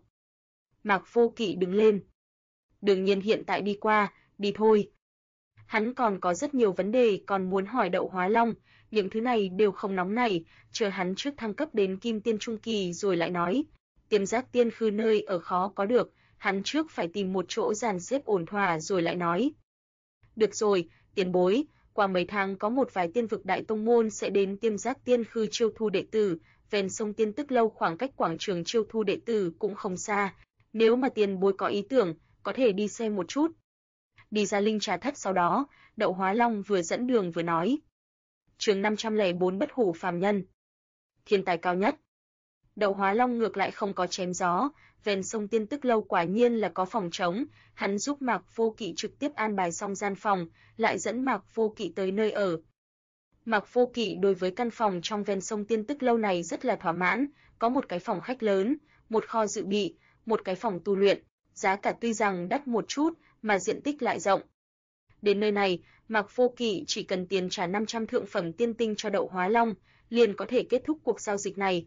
Mạc Vô Kỵ đứng lên. Đương nhiên hiện tại đi qua, đi thôi. Hắn còn có rất nhiều vấn đề còn muốn hỏi Đậu Hóa Long, những thứ này đều không nóng nảy, chờ hắn trước thăng cấp đến Kim Tiên Trung Kỳ rồi lại nói. Tiềm Giác Tiên Khư nơi ở khó có được, hắn trước phải tìm một chỗ dàn xếp ổn thỏa rồi lại nói. Được rồi, tiền bối, qua mấy tháng có một vài tiên vực đại tông môn sẽ đến Tiềm Giác Tiên Khư chiêu thu đệ tử, ven sông Tiên Tức Lâu khoảng cách quảng trường chiêu thu đệ tử cũng không xa, nếu mà tiền bối có ý tưởng, có thể đi xem một chút. Đi ra linh trà thất sau đó, Đậu Hóa Long vừa dẫn đường vừa nói. Chương 504 Bất Hủ phàm nhân. Thiên tài cao nhất. Đậu Hóa Long ngược lại không có chém gió, ven sông Tiên Tức Lâu quả nhiên là có phòng trống, hắn giúp Mạc Vô Kỵ trực tiếp an bài xong gian phòng, lại dẫn Mạc Vô Kỵ tới nơi ở. Mạc Vô Kỵ đối với căn phòng trong ven sông Tiên Tức Lâu này rất là thỏa mãn, có một cái phòng khách lớn, một kho dự bị, một cái phòng tu luyện, giá cả tuy rằng đắt một chút, mà diện tích lại rộng. Đến nơi này, Mạc Vô Kỵ chỉ cần tiền trả 500 thượng phẩm tiên tinh cho Đậu Hóa Long, liền có thể kết thúc cuộc giao dịch này.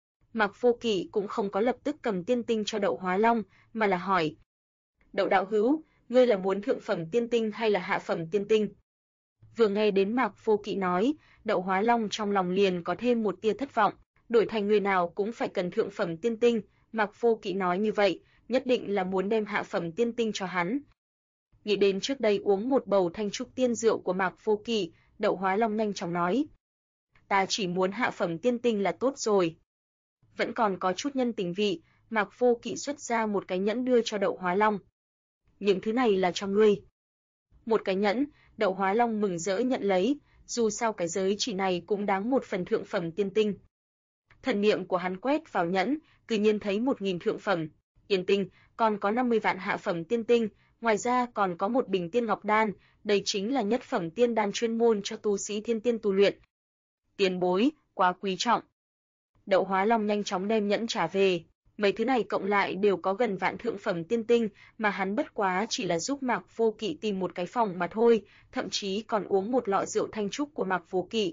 Mạc Vô Kỵ cũng không có lập tức cầm tiên tinh cho Đậu Hóa Long, mà là hỏi. Đậu đạo hữu, ngươi là muốn thượng phẩm tiên tinh hay là hạ phẩm tiên tinh? Vừa nghe đến Mạc Vô Kỵ nói, Đậu Hóa Long trong lòng liền có thêm một tia thất vọng, đổi thành người nào cũng phải cần thượng phẩm tiên tinh, Mạc Vô Kỵ nói như vậy, nhất định là muốn đem hạ phẩm tiên tinh cho hắn. Nghĩ đến trước đây uống một bầu thanh trúc tiên rượu của Mạc Vô Kỵ, Đậu Hóa Long nhanh chóng nói. Ta chỉ muốn hạ phẩm tiên tinh là tốt rồi. Vẫn còn có chút nhân tình vị, Mạc Vô Kỵ xuất ra một cái nhẫn đưa cho Đậu Hóa Long. Những thứ này là cho ngươi. Một cái nhẫn, Đậu Hóa Long mừng rỡ nhận lấy, dù sao cái giới chỉ này cũng đáng một phần thượng phẩm tiên tinh. Thần niệm của hắn quét vào nhẫn, tự nhiên thấy 1000 thượng phẩm tiên tinh, còn có 50 vạn hạ phẩm tiên tinh, ngoài ra còn có một bình tiên ngọc đan, đây chính là nhất phẩm tiên đan chuyên môn cho tu sĩ thiên tiên tu luyện. Tiền bối, quá quý trọng. Đậu Hóa Long nhanh chóng đem nhẫn trả về, mấy thứ này cộng lại đều có gần vạn thượng phẩm tiên tinh, mà hắn bất quá chỉ là giúp Mạc Vô Kỵ tìm một cái phòng mà thôi, thậm chí còn uống một lọ rượu thanh trúc của Mạc Vô Kỵ.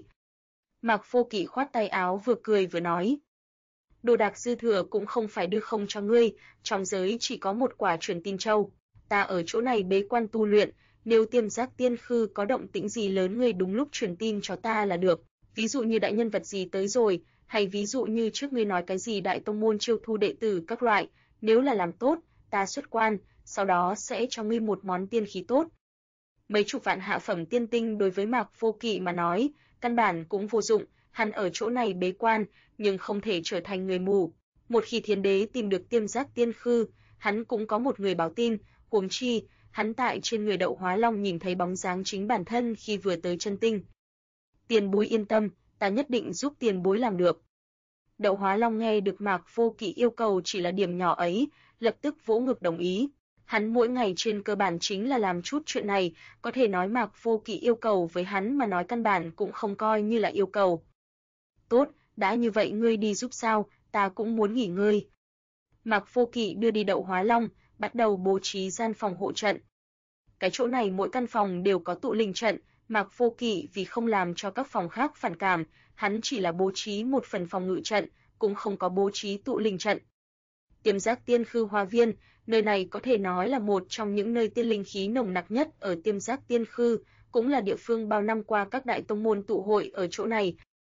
Mạc Vô Kỵ khoát tay áo vừa cười vừa nói. Đồ đạc dư thừa cũng không phải đưa không cho ngươi, trong giới chỉ có một quả Truyền Tin Châu. Ta ở chỗ này bế quan tu luyện, nếu Tiềm Giác Tiên Khư có động tĩnh gì lớn ngươi đúng lúc truyền tin cho ta là được, ví dụ như đại nhân vật gì tới rồi, hay ví dụ như trước ngươi nói cái gì đại tông môn chiêu thu đệ tử các loại, nếu là làm tốt, ta xuất quan, sau đó sẽ cho ngươi một món tiên khí tốt. Mấy chục vạn hạ phẩm tiên tinh đối với Mạc Vô Kỵ mà nói, căn bản cũng vô dụng, hắn ở chỗ này bế quan, nhưng không thể trở thành người mù. Một khi thiên đế tìm được Tiềm Giác Tiên Khư, hắn cũng có một người báo tin, huống chi, hắn tại trên người Đậu Hóa Long nhìn thấy bóng dáng chính bản thân khi vừa tới chân tinh. Tiền bối yên tâm, ta nhất định giúp tiền bối làm được. Đậu Hóa Long nghe được Mạc Vô Kỵ yêu cầu chỉ là điểm nhỏ ấy, lập tức vỗ ngực đồng ý. Hắn mỗi ngày trên cơ bản chính là làm chút chuyện này, có thể nói Mạc Vô Kỵ yêu cầu với hắn mà nói căn bản cũng không coi như là yêu cầu. Tốt, đã như vậy ngươi đi giúp sao, ta cũng muốn nghỉ ngơi. Mạc Vô Kỵ đưa đi Đậu Hóa Long, bắt đầu bố trí gian phòng hộ trận. Cái chỗ này mỗi căn phòng đều có tụ linh trận, Mạc Vô Kỵ vì không làm cho các phòng khác phản cảm, hắn chỉ là bố trí một phần phòng ngự trận, cũng không có bố trí tụ linh trận. Tiêm Giác Tiên Khư Hoa Viên, nơi này có thể nói là một trong những nơi tiên linh khí nồng nặc nhất ở Tiêm Giác Tiên Khư, cũng là địa phương bao năm qua các đại tông môn tụ hội ở chỗ này.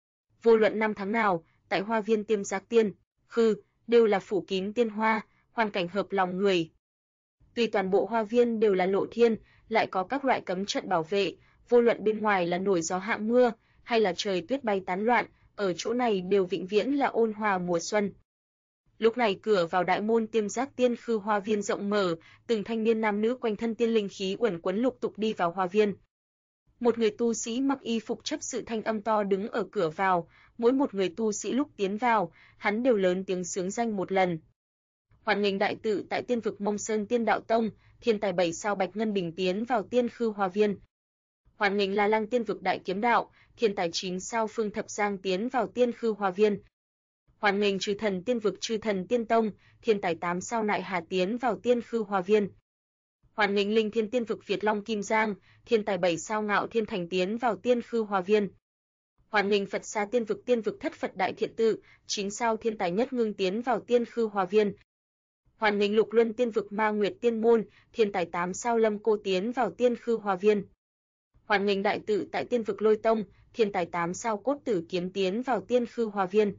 Vô luận năm tháng nào, tại Hoa Viên Tiêm Giác Tiên Khư đều là phủ kín tiên hoa, hoàn cảnh hợp lòng người. Tuy toàn bộ hoa viên đều là lộ thiên, lại có các loại cấm trận bảo vệ, vô luận bên ngoài là nổi gió hạ mưa, hay là trời tuyết bay tán loạn, ở chỗ này đều vĩnh viễn là ôn hòa mùa xuân. Lúc này cửa vào đại môn Tiêm Giác Tiên Khư hoa viên rộng mở, từng thanh niên nam nữ quanh thân tiên linh khí uẩn quấn lục tục đi vào hoa viên. Một người tu sĩ mặc y phục chấp sự thanh âm to đứng ở cửa vào, mỗi một người tu sĩ lúc tiến vào, hắn đều lớn tiếng xướng danh một lần. Hoan nghênh đại tự tại tiên vực Mông Sơn Tiên Đạo Tông, thiên tài 7 sao Bạch Ngân Bình tiến vào Tiên Khư Hoa Viên. Hoan nghênh La Lăng Tiên vực Đại Kiếm Đạo, thiên tài 9 sao Phương Thập Giang tiến vào Tiên Khư Hoa Viên. Hoan nghênh Trừ Thần Tiên vực Trừ Thần Tiên Tông, thiên tài 8 sao Nại Hà tiến vào Tiên Khư Hoa Viên. Hoan nghênh Linh Thiên Tiên vực Việt Long Kim Giang, thiên tài 7 sao Ngạo Thiên Thành tiến vào Tiên Khư Hoa Viên. Hoan nghênh Phật Sa Tiên vực Thất Phật Đại Thiện Tự, 9 sao thiên tài Nhất Ngưng tiến vào Tiên Khư Hoa Viên. Hoan nghênh Lục Luân Tiên vực Ma Nguyệt Tiên môn, thiên tài 8 sao Lâm Cô tiến vào Tiên Khư Hoa Viên. Hoan nghênh đại tự tại Tiên vực Lôi Tông, thiên tài 8 sao Cốt Tử Kiếm tiến vào Tiên Khư Hoa Viên.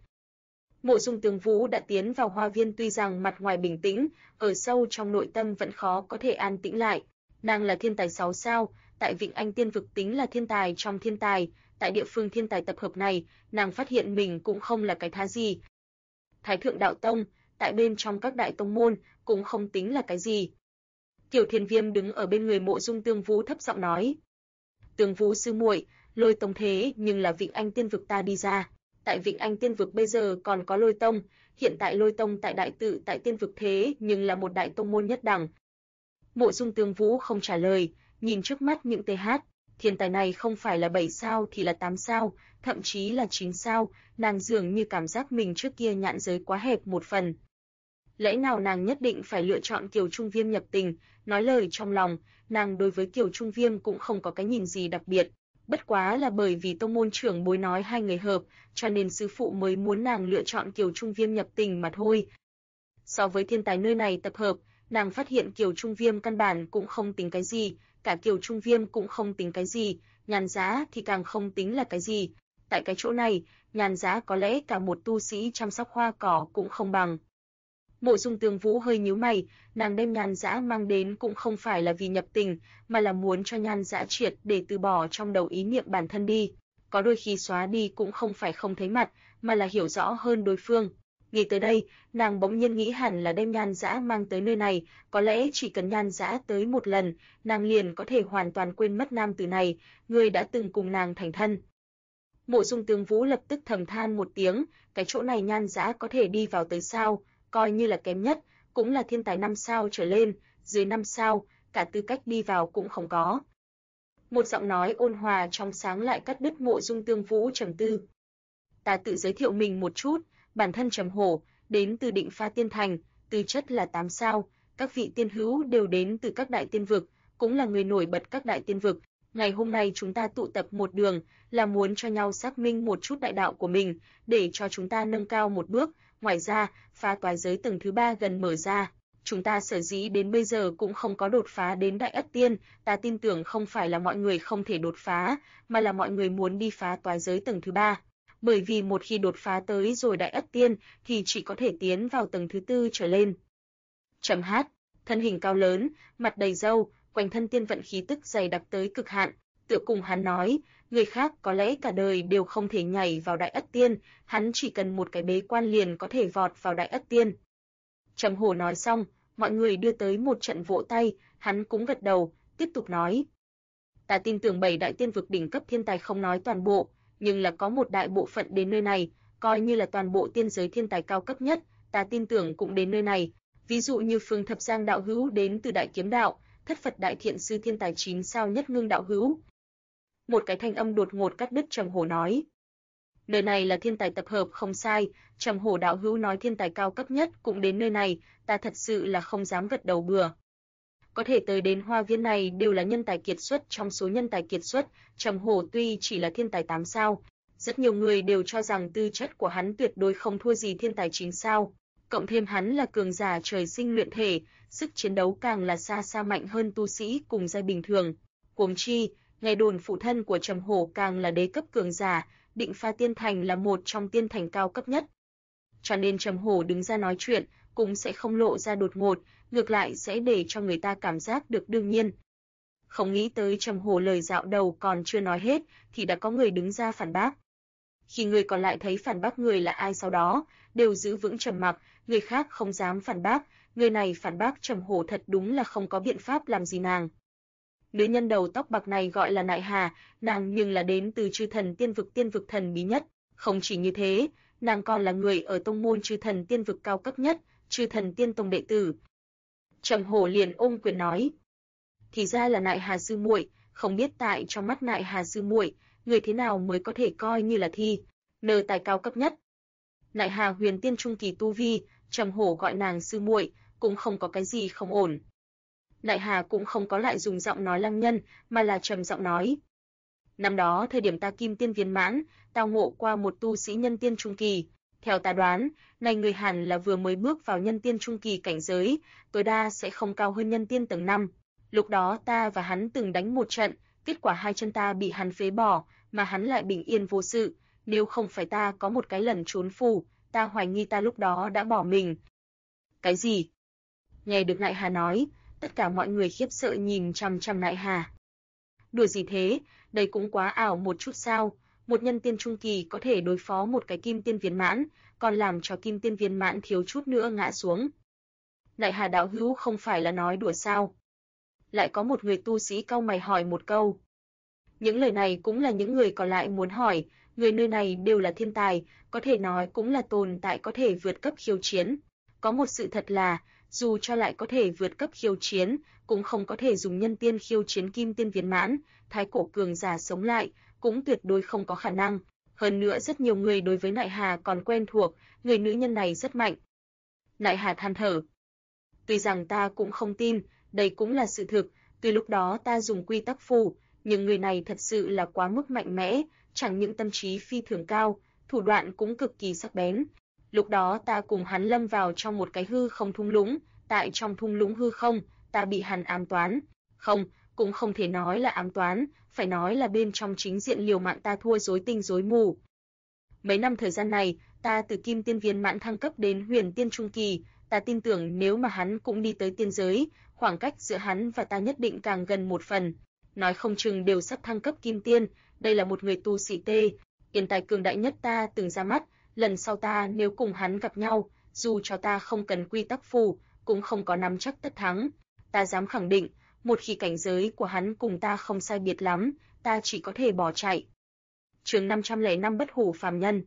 Mộ Dung Tường Vũ đã tiến vào hoa viên, tuy rằng mặt ngoài bình tĩnh, ở sâu trong nội tâm vẫn khó có thể an tĩnh lại. Nàng là thiên tài 6 sao, tại Vịnh Anh Tiên vực tính là thiên tài trong thiên tài, tại địa phương thiên tài tập hợp này, nàng phát hiện mình cũng không là cái thá gì. Thái Thượng Đạo Tông, tại bên trong các đại tông môn, cũng không tính là cái gì. Tiểu Thiên Viêm đứng ở bên người Mộ Dung Tường Vũ thấp giọng nói: "Tường Vũ sư muội, Lôi Tông thế nhưng là Vịnh Anh Tiên vực ta đi ra. Tại Vịnh Anh Tiên vực bây giờ còn có Lôi Tông, hiện tại Lôi Tông tại đại tự tại Tiên vực thế nhưng là một đại tông môn nhất đẳng." Mộ Dung Tường Vũ không trả lời, nhìn trước mắt những TH, thiên tài này không phải là 7 sao thì là 8 sao, thậm chí là 9 sao, nàng dường như cảm giác mình trước kia nhãn giới quá hẹp một phần. Lẽ nào nàng nhất định phải lựa chọn Kiều Trung Viêm nhập tình, nói lời trong lòng, nàng đối với Kiều Trung Viêm cũng không có cái nhìn gì đặc biệt, bất quá là bởi vì tông môn trưởng bối nói hai người hợp, cho nên sư phụ mới muốn nàng lựa chọn Kiều Trung Viêm nhập tình mà thôi. So với thiên tài nơi này tập hợp, nàng phát hiện Kiều Trung Viêm căn bản cũng không tính cái gì, cả Kiều Trung Viêm cũng không tính cái gì, Nhàn Giá thì càng không tính là cái gì. Tại cái chỗ này, Nhàn Giá có lẽ cả một tu sĩ chăm sóc hoa cỏ cũng không bằng. Mộ Dung Tường Vũ hơi nhíu mày, nàng đem Nhàn Dã mang đến cũng không phải là vì nhập tình, mà là muốn cho Nhàn Dã triệt để từ bỏ trong đầu ý niệm bản thân đi. Có đôi khi xóa đi cũng không phải không thấy mặt, mà là hiểu rõ hơn đối phương. Nghĩ tới đây, nàng bỗng nhiên nghĩ hẳn là đem Nhàn Dã mang tới nơi này, có lẽ chỉ cần Nhàn Dã tới một lần, nàng liền có thể hoàn toàn quên mất nam tử này, người đã từng cùng nàng thành thân. Mộ Dung Tường Vũ lập tức thầm than một tiếng, cái chỗ này Nhàn Dã có thể đi vào tới sao? Coi như là kém nhất, cũng là thiên tài 5 sao trở lên, dưới 5 sao, cả tư cách đi vào cũng không có. Một giọng nói ôn hòa trong sáng lại cắt đứt Mộ Dung Tường Vũ trầm tư. Ta tự giới thiệu mình một chút, bản thân Trầm Hổ, đến từ Định Pha Tiên Thành, tư chất là 8 sao, các vị tiên hữu đều đến từ các đại tiên vực, cũng là người nổi bật các đại tiên vực. Ngày hôm nay chúng ta tụ tập một đường, là muốn cho nhau xác minh một chút đại đạo của mình, để cho chúng ta nâng cao một bước. Ngoài ra, phá toái giới tầng thứ 3 gần mở ra, chúng ta sở dĩ đến bây giờ cũng không có đột phá đến Đại Ất Tiên, ta tin tưởng không phải là mọi người không thể đột phá, mà là mọi người muốn đi phá toái giới tầng thứ 3. Bởi vì một khi đột phá tới rồi Đại Ất Tiên thì chỉ có thể tiến vào tầng thứ 4 trở lên. Trầm Hát, thân hình cao lớn, mặt đầy râu, quanh thân tiên vận khí tức dày đặc tới cực hạn, tựa cùng hắn nói, người khác có lẽ cả đời đều không thể nhảy vào Đại Ất Tiên, hắn chỉ cần một cái bế quan liền có thể vọt vào Đại Ất Tiên. Trầm Hổ nói xong, mọi người đưa tới một trận vỗ tay, Hắn cũng gật đầu, tiếp tục nói. Ta tin tưởng 7 đại tiên vực đỉnh cấp thiên tài không nói toàn bộ, nhưng là có một đại bộ phận đến nơi này, coi như là toàn bộ tiên giới thiên tài cao cấp nhất, ta tin tưởng cũng đến nơi này. Ví dụ như Phương Thập Giang đạo hữu đến từ Đại Kiếm Đạo, Thất Phật Đại Thiện Sư thiên tài 9 sao Nhất Ngưng đạo hữu. Một cái thanh âm đột ngột cắt đứt Trầm Hổ nói. Nơi này là thiên tài tập hợp không sai, Trầm Hổ đạo hữu nói thiên tài cao cấp nhất cũng đến nơi này, ta thật sự là không dám gật đầu bừa. Có thể tới đến Hoa Viên này đều là nhân tài kiệt xuất trong số nhân tài kiệt xuất, Trầm Hổ tuy chỉ là thiên tài 8 sao, rất nhiều người đều cho rằng tư chất của hắn tuyệt đối không thua gì thiên tài 9 sao, cộng thêm hắn là cường giả trời sinh luyện thể, sức chiến đấu càng là xa xa mạnh hơn tu sĩ cùng giai bình thường. Huống chi, nghe đồn phụ thân của Trầm Hổ càng là đế cấp cường giả, Định Pha Tiên Thành là một trong tiên thành cao cấp nhất. Cho nên Trầm Hổ đứng ra nói chuyện cũng sẽ không lộ ra đột ngột, ngược lại sẽ để cho người ta cảm giác được đương nhiên. Không nghĩ tới Trầm Hổ lời dạo đầu còn chưa nói hết thì đã có người đứng ra phản bác. Khi người còn lại thấy phản bác người là ai sau đó, đều giữ vững trầm mặc, người khác không dám phản bác, người này phản bác Trầm Hổ thật đúng là không có biện pháp làm gì nàng. Nữ nhân đầu tóc bạc này gọi là Nại Hà, nàng nhưng là đến từ Chư Thần tiên vực thần bí nhất, không chỉ như thế, nàng còn là người ở tông môn Chư Thần tiên vực cao cấp nhất, Chư Thần tiên tông đệ tử. Trầm Hổ liền ôm quyền nói, thì ra là Nại Hà sư muội, không biết tại trong mắt Nại Hà sư muội, người thế nào mới có thể coi như là nơ tài cao cấp nhất. Nại Hà huyền tiên trung kỳ tu vi, Trầm Hổ gọi nàng sư muội, cũng không có cái gì không ổn. Nại Hà cũng không có lại dùng giọng nói lăng nhân, mà là trầm giọng nói. Năm đó thời điểm ta kim tiên viên mãn, tao ngộ qua một tu sĩ nhân tiên trung kỳ. Theo ta đoán, này người hẳn là vừa mới bước vào nhân tiên trung kỳ cảnh giới, tối đa sẽ không cao hơn nhân tiên tầng 5. Lúc đó ta và hắn từng đánh một trận, kết quả hai chân ta bị hắn phế bỏ, mà hắn lại bình yên vô sự. Nếu không phải ta có một cái lần trốn phù, ta hoài nghi ta lúc đó đã bỏ mình. Cái gì? Nghe được Nại Hà nói, tất cả mọi người khiếp sợ nhìn chằm chằm Nại Hà. Đùa gì thế, đây cũng quá ảo một chút sao, một nhân tiên trung kỳ có thể đối phó một cái kim tiên viên mãn, còn làm cho kim tiên viên mãn thiếu chút nữa ngã xuống. Nại Hà đạo hữu không phải là nói đùa sao? Lại có một người tu sĩ cau mày hỏi một câu. Những lời này cũng là những người còn lại muốn hỏi, người nơi này đều là thiên tài, có thể nói cũng là tồn tại có thể vượt cấp khiêu chiến. Có một sự thật là, dù cho lại có thể vượt cấp khiêu chiến, cũng không có thể dùng nhân tiên khiêu chiến kim tiên viên mãn, thái cổ cường giả sống lại, cũng tuyệt đối không có khả năng. Hơn nữa rất nhiều người đối với Nại Hà còn quen thuộc, người nữ nhân này rất mạnh. Nại Hà than thở. Tuy rằng ta cũng không tin, đây cũng là sự thực, từ lúc đó ta dùng quy tắc phù, nhưng người này thật sự là quá mức mạnh mẽ, chẳng những tâm trí phi thường cao, thủ đoạn cũng cực kỳ sắc bén. Lúc đó ta cùng hắn lâm vào trong một cái hư không thung lũng, tại trong thung lũng hư không, ta bị hắn ám toán. Không, cũng không thể nói là ám toán, phải nói là bên trong chính diện liều mạng ta thua rối tinh rối mù. Mấy năm thời gian này, ta từ kim tiên viên mãn thăng cấp đến huyền tiên trung kỳ, ta tin tưởng nếu mà hắn cũng đi tới tiên giới, khoảng cách giữa hắn và ta nhất định càng gần một phần. Nói không chừng đều sắp thăng cấp kim tiên, đây là một người tu sĩ tê, tiền tài cường đại nhất ta từng ra mắt, lần sau ta nếu cùng hắn gặp nhau, dù cho ta không cần quy tắc phù, cũng không có nắm chắc tất thắng. Ta dám khẳng định, một khi cảnh giới của hắn cùng ta không sai biệt lắm, ta chỉ có thể bỏ chạy. Chương 505 Bất hủ phàm nhân.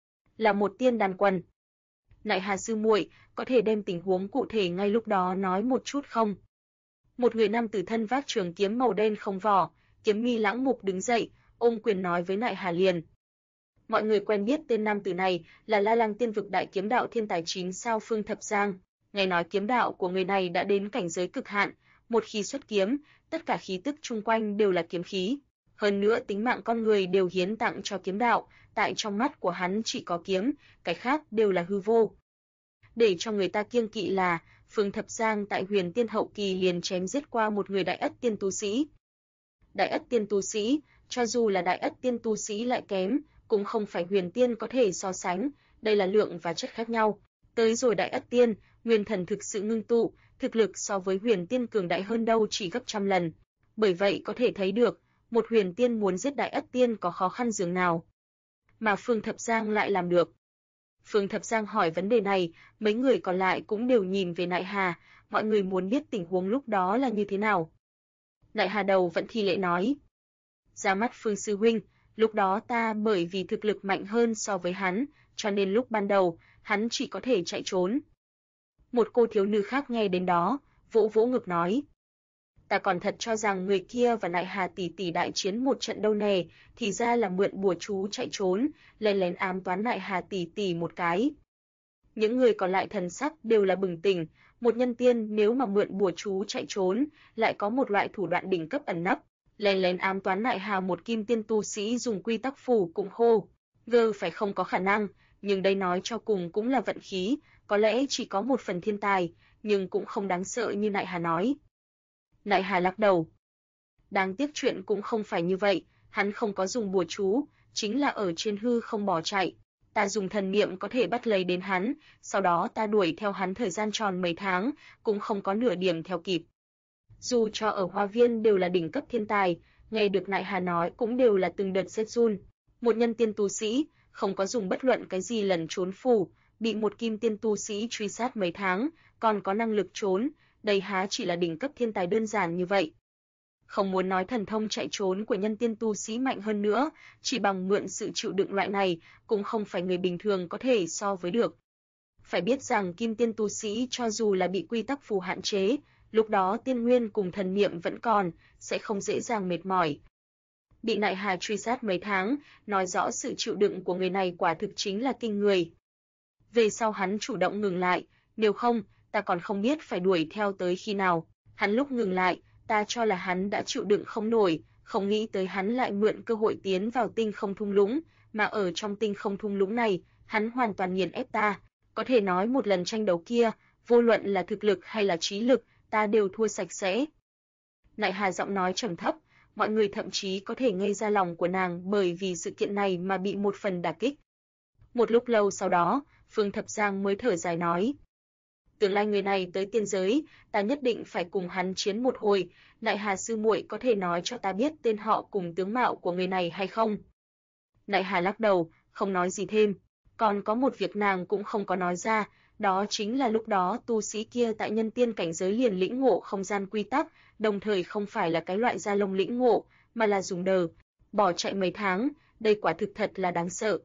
Là một tiên đàn quần. Nại Hà sư muội, có thể đem tình huống cụ thể ngay lúc đó nói một chút không? Một người nam tử thân vác trường kiếm màu đen không vỏ, kiếm mi lãng mục đứng dậy, ôm quyền nói với Nại Hà liền. Mọi người quen biết tên nam tử này là La Lăng Tiên vực đại kiếm đạo thiên tài 9 sao Phương Thập Giang. Nghe nói kiếm đạo của người này đã đến cảnh giới cực hạn, một khi xuất kiếm, tất cả khí tức chung quanh đều là kiếm khí. Hơn nữa tính mạng con người đều hiến tặng cho kiếm đạo, tại trong mắt của hắn chỉ có kiếm, cái khác đều là hư vô. Để cho người ta kiêng kỵ là, Phương Thập Giang tại huyền tiên hậu kỳ liền chém giết qua một người đại ất tiên tu sĩ. Đại ất tiên tu sĩ, cho dù là đại ất tiên tu sĩ lại kém, cũng không phải huyền tiên có thể so sánh, đây là lượng và chất khác nhau. Tới rồi đại ất tiên, nguyên thần thực sự ngưng tụ, thực lực so với huyền tiên cường đại hơn đâu chỉ gấp trăm lần. Bởi vậy có thể thấy được, một huyền tiên muốn giết đại ất tiên có khó khăn dường nào. Mà Phương Thập Giang lại làm được. Phương Thập Giang hỏi vấn đề này, mấy người còn lại cũng đều nhìn về Nại Hà, mọi người muốn biết tình huống lúc đó là như thế nào. Đại Hà Đầu vẫn thi lễ nói. Ra mắt Phương sư huynh, lúc đó ta bởi vì thực lực mạnh hơn so với hắn, cho nên lúc ban đầu, hắn chỉ có thể chạy trốn. Một cô thiếu nữ khác nghe đến đó, vỗ vỗ ngực nói. Ta còn thật cho rằng người kia và Đại Hà tỷ tỷ đại chiến một trận đâu nè, thì ra là mượn bùa chú chạy trốn, lén lén ám toán Đại Hà tỷ tỷ một cái. Những người còn lại thần sắc đều là bừng tỉnh, một nhân tiên nếu mà mượn bùa chú chạy trốn, lại có một loại thủ đoạn đỉnh cấp ẩn nấp, lén lén ám toán Đại Hà một kim tiên tu sĩ dùng quy tắc phù cũng hô. Phải không có khả năng, nhưng đây nói cho cùng cũng là vận khí, có lẽ chỉ có một phần thiên tài, nhưng cũng không đáng sợ như Đại Hà nói. Đại Hà lắc đầu. Đáng tiếc chuyện cũng không phải như vậy, hắn không có dùng bùa chú, chính là ở trên hư không bỏ chạy. Ta dùng thần niệm có thể bắt lấy đến hắn, sau đó ta đuổi theo hắn thời gian tròn mấy tháng, cũng không có nửa điểm theo kịp. Dù cho ở Hoa Viên đều là đỉnh cấp thiên tài, nghe được Đại Hà nói cũng đều là từng đợt rét run. Một nhân tiên tu sĩ, không có dùng bất luận cái gì lần trốn phù, bị một kim tiên tu sĩ truy sát mấy tháng, còn có năng lực trốn, đây há chỉ là đỉnh cấp thiên tài đơn giản như vậy. Không muốn nói thần thông chạy trốn của nhân tiên tu sĩ mạnh hơn nữa, chỉ bằng mượn sự chịu đựng loại này, cũng không phải người bình thường có thể so với được. Phải biết rằng kim tiên tu sĩ cho dù là bị quy tắc phù hạn chế, lúc đó tiên nguyên cùng thần niệm vẫn còn, sẽ không dễ dàng mệt mỏi. Bị Đại Hà truy sát mấy tháng, nói rõ sự chịu đựng của người này quả thực chính là kinh người. Về sau hắn chủ động ngừng lại, nếu không, ta còn không biết phải đuổi theo tới khi nào. Hắn lúc ngừng lại, ta cho là hắn đã chịu đựng không nổi, không nghĩ tới hắn lại mượn cơ hội tiến vào tinh không thung lũng, mà ở trong tinh không thung lũng này, hắn hoàn toàn nghiền ép ta. Có thể nói một lần tranh đấu kia, vô luận là thực lực hay là trí lực, ta đều thua sạch sẽ. Đại Hà giọng nói trầm thấp, mọi người thậm chí có thể ngây ra lòng của nàng bởi vì sự kiện này mà bị một phần đả kích. Một lúc lâu sau đó, Phương Thập Giang mới thở dài nói. Tương lai người này tới tiên giới, ta nhất định phải cùng hắn chiến một hồi, Đại Hà sư muội có thể nói cho ta biết tên họ cùng tướng mạo của người này hay không? Đại Hà lắc đầu, không nói gì thêm. Còn có một việc nàng cũng không có nói ra, đó chính là lúc đó tu sĩ kia tại nhân tiên cảnh giới liền lĩnh ngộ không gian quy tắc, đồng thời không phải là cái loại da lông lĩnh ngộ, mà là dùng đờ, bỏ chạy mấy tháng, đây quả thực thật là đáng sợ.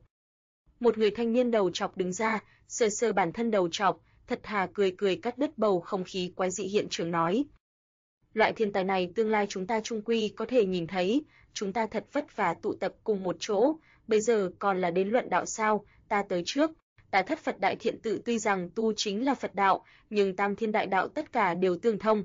Một người thanh niên đầu trọc đứng ra, sờ sờ bản thân đầu trọc, thật thà cười cười cắt đứt bầu không khí quái dị hiện trường nói. Loại thiên tài này tương lai chúng ta chung quy có thể nhìn thấy, chúng ta thật vất vả tụ tập cùng một chỗ, bây giờ còn là đến luận đạo sao, ta tới trước. Ta Thất Phật Đại Thiện Tự tuy rằng tu chính là Phật đạo, nhưng Tam Thiên Đại Đạo tất cả đều tương thông.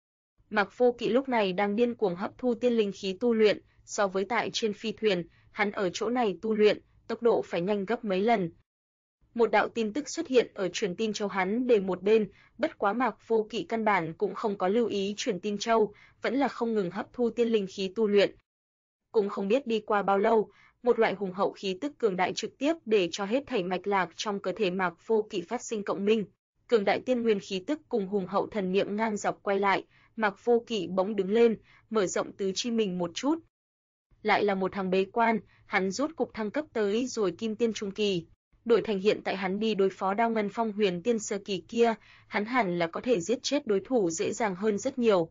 Mạc Vô Kỵ lúc này đang điên cuồng hấp thu tiên linh khí tu luyện, so với tại trên phi thuyền, hắn ở chỗ này tu luyện, tốc độ phải nhanh gấp mấy lần. Một đạo tin tức xuất hiện ở truyền tin châu hắn để một bên, bất quá Mạc Vô Kỵ căn bản cũng không có lưu ý truyền tin châu, vẫn là không ngừng hấp thu tiên linh khí tu luyện. Cũng không biết đi qua bao lâu, một loại hùng hậu khí tức cường đại trực tiếp để cho hết thảy mạch lạc trong cơ thể Mạc Vô Kỵ phát sinh cộng minh. Cường đại tiên nguyên khí tức cùng hùng hậu thần niệm ngang dọc quay lại, Mạc Vô Kỵ bỗng đứng lên, mở rộng tứ chi mình một chút. Lại là một thằng bế quan, hắn rốt cục thăng cấp tới rồi kim tiên trung kỳ. Đổi thành hiện tại hắn đi đối phó Đao Ngân Phong huyền tiên sơ kỳ kia, hắn hẳn là có thể giết chết đối thủ dễ dàng hơn rất nhiều.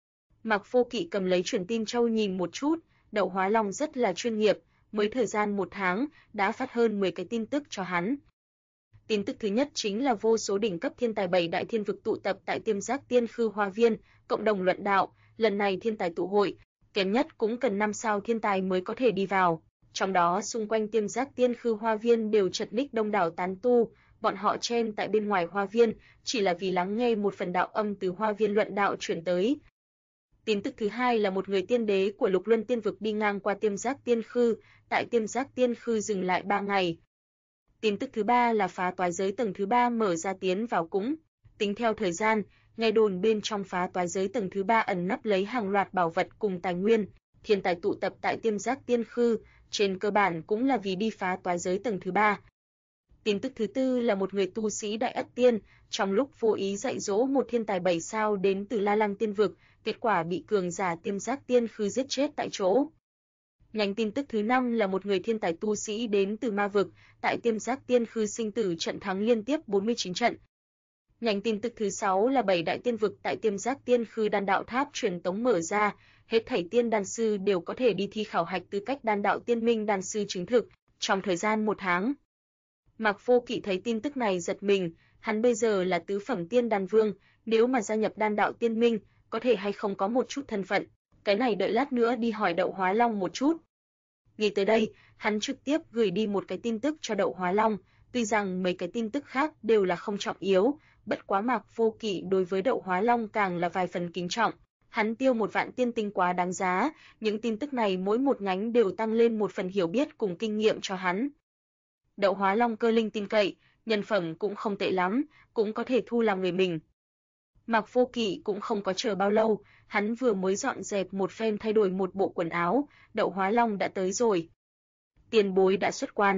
Mạc Vô Kỵ cầm lấy truyền tin châu nhìn một chút, Đậu Hóa Long rất là chuyên nghiệp, mới thời gian 1 tháng, đã phát hơn 10 cái tin tức cho hắn. Tin tức thứ nhất chính là vô số đỉnh cấp thiên tài 7 đại thiên vực tụ tập tại Tiêm Giác Tiên Khư Hoa Viên, cộng đồng luận đạo, lần này thiên tài tụ hội, kém nhất cũng cần 5 sao thiên tài mới có thể đi vào. Trong đó xung quanh Tiêm Giác Tiên Khư Hoa Viên đều chật ních đông đảo tán tu, bọn họ chen tại bên ngoài hoa viên, chỉ là vì lắng nghe một phần đạo âm từ hoa viên luận đạo chuyển tới. Tin tức thứ hai là một người tiên đế của Lục Luân Tiên vực đi ngang qua Tiêm Giác Tiên Khư, tại Tiêm Giác Tiên Khư dừng lại 3 ngày. Tin tức thứ ba là phá toái giới tầng thứ 3 mở ra tiến vào cũng. Tính theo thời gian, nghe đồn bên trong phá toái giới tầng thứ 3 ẩn nấp lấy hàng loạt bảo vật cùng tài nguyên, thiên tài tụ tập tại Tiêm Giác Tiên Khư, trên cơ bản cũng là vì đi phá toái giới tầng thứ 3. Tin tức thứ tư là một người tu sĩ Đại Ất Tiên, trong lúc vô ý dạy dỗ một thiên tài 7 sao đến từ La Lăng Tiên vực, kết quả bị cường giả Tiêm Giác Tiên Khư giết chết tại chỗ. Nhánh tin tức thứ 5 là một người thiên tài tu sĩ đến từ ma vực, tại Tiêm Giác Tiên Khư sinh tử trận thắng liên tiếp 49 trận. Nhánh tin tức thứ 6 là 7 đại tiên vực tại Tiêm Giác Tiên Khư Đan Đạo Tháp truyền tống mở ra, hết thảy tiên đan sư đều có thể đi thi khảo hạch tư cách đan đạo tiên minh đan sư chứng thực, trong thời gian 1 tháng. Mạc Vô Kỵ thấy tin tức này giật mình, hắn bây giờ là tứ phẩm tiên đan vương, nếu mà gia nhập đan đạo tiên minh, có thể hay không có một chút thân phận, cái này đợi lát nữa đi hỏi Đậu Hóa Long một chút. Nghĩ tới đây, hắn trực tiếp gửi đi một cái tin tức cho Đậu Hóa Long, tuy rằng mấy cái tin tức khác đều là không trọng yếu, bất quá Mạc Vô Kỵ đối với Đậu Hóa Long càng là vài phần kính trọng. Hắn tiêu 1 vạn tiên tinh quá đáng giá, những tin tức này mỗi một nhánh đều tăng lên một phần hiểu biết cùng kinh nghiệm cho hắn. Đậu Hóa Long cơ linh tin cậy, nhân phẩm cũng không tệ lắm, cũng có thể thu làm người mình. Mạc Vô Kỵ cũng không có chờ bao lâu, hắn vừa mới dọn dẹp một phen thay đổi một bộ quần áo, Đậu Hóa Long đã tới rồi. Tiền bối đã xuất quan.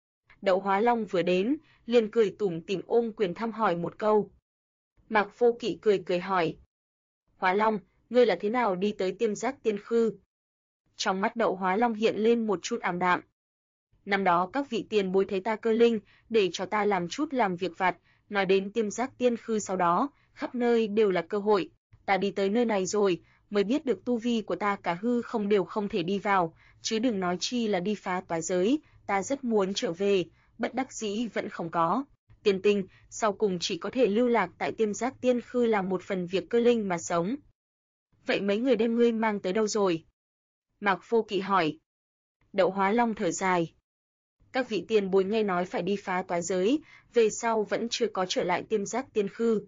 Đậu Hóa Long vừa đến, liền cười tủm tỉm ôm quyền thăm hỏi một câu. Mạc Vô Kỵ cười cười hỏi. Hóa Long, ngươi là thế nào đi tới Tiêm Giác Tiên Khư? Trong mắt Đậu Hóa Long hiện lên một chút ảm đạm. Năm đó các vị tiền bối thấy ta cơ linh, để cho ta làm chút làm việc vặt, nói đến Tiêm Giác Tiên Khư sau đó, khắp nơi đều là cơ hội. Ta đi tới nơi này rồi, mới biết được tu vi của ta cả hư không đều không thể đi vào, chứ đừng nói chi là đi phá toái giới, ta rất muốn trở về, bất đắc dĩ vẫn không có. Tiên tinh, sau cùng chỉ có thể lưu lạc tại Tiêm Giác Tiên Khư làm một phần việc cơ linh mà sống. Vậy mấy người đem ngươi mang tới đâu rồi? Mạc Vô Kỵ hỏi. Đậu Hóa Long thở dài. Các vị tiền bối nghe nói phải đi phá toái giới, về sau vẫn chưa có trở lại Tiêm Giác Tiên Khư.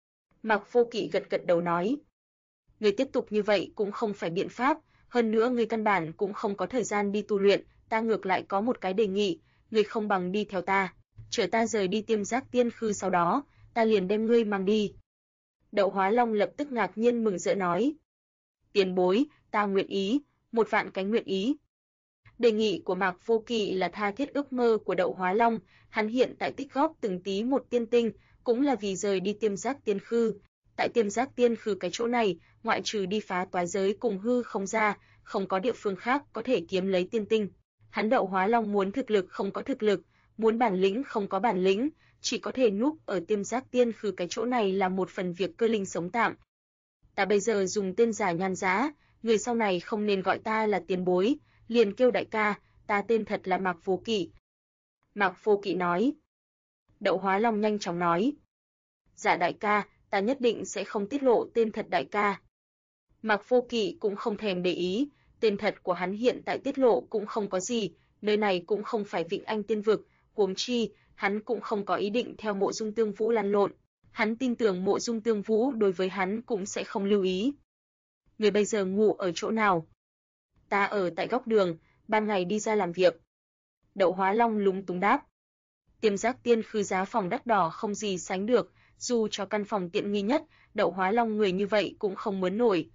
Mạc Vô Kỵ gật gật đầu nói. Ngươi tiếp tục như vậy cũng không phải biện pháp, hơn nữa ngươi căn bản cũng không có thời gian đi tu luyện, ta ngược lại có một cái đề nghị, ngươi không bằng đi theo ta, chờ ta rời đi Tiêm Giác Tiên Khư sau đó, ta liền đem ngươi mang đi. Đậu Hóa Long lập tức ngạc nhiên mừng rỡ nói. Tiền bối, ta nguyện ý, 1 vạn cái nguyện ý. Đề nghị của Mạc Vô Kỵ là tha thiết ước mơ của Đậu Hóa Long, hắn hiện tại tích góp từng tí một tiên tinh, cũng là vì rời đi Tiêm Giác Tiên Khư. Tại Tiêm Giác Tiên Khư cái chỗ này, ngoại trừ đi phá toái giới cùng hư không ra, không có địa phương khác có thể kiếm lấy tiên tinh. Hắn Đậu Hóa Long muốn thực lực không có thực lực, muốn bản lĩnh không có bản lĩnh, chỉ có thể núp ở Tiêm Giác Tiên Khư cái chỗ này là một phần việc cơ linh sống tạm. Ta bây giờ dùng tên giả Nhan Giá, người sau này không nên gọi ta là tiền bối, liền kêu đại ca, ta tên thật là Mạc Vô Kỵ. Mạc Vô Kỵ nói. Đậu Hóa Long nhanh chóng nói. Dạ đại ca, ta nhất định sẽ không tiết lộ tên thật đại ca. Mạc Vô Kỵ cũng không thèm để ý, tên thật của hắn hiện tại tiết lộ cũng không có gì, nơi này cũng không phải Vịnh Anh Tiên Vực, huống chi, hắn cũng không có ý định theo Mộ Dung Tương Vũ lăn lộn. Hắn tin tưởng Mộ Dung Tương Vũ đối với hắn cũng sẽ không lưu ý. Người bây giờ ngủ ở chỗ nào? Ta ở tại góc đường, ban ngày đi ra làm việc. Đậu Hóa Long lúng túng đáp. Tiêm Giác Tiên Khư giá phòng đắt đỏ không gì sánh được, dù cho căn phòng tiện nghi nhất, Đậu Hóa Long người như vậy cũng không muốn nổi.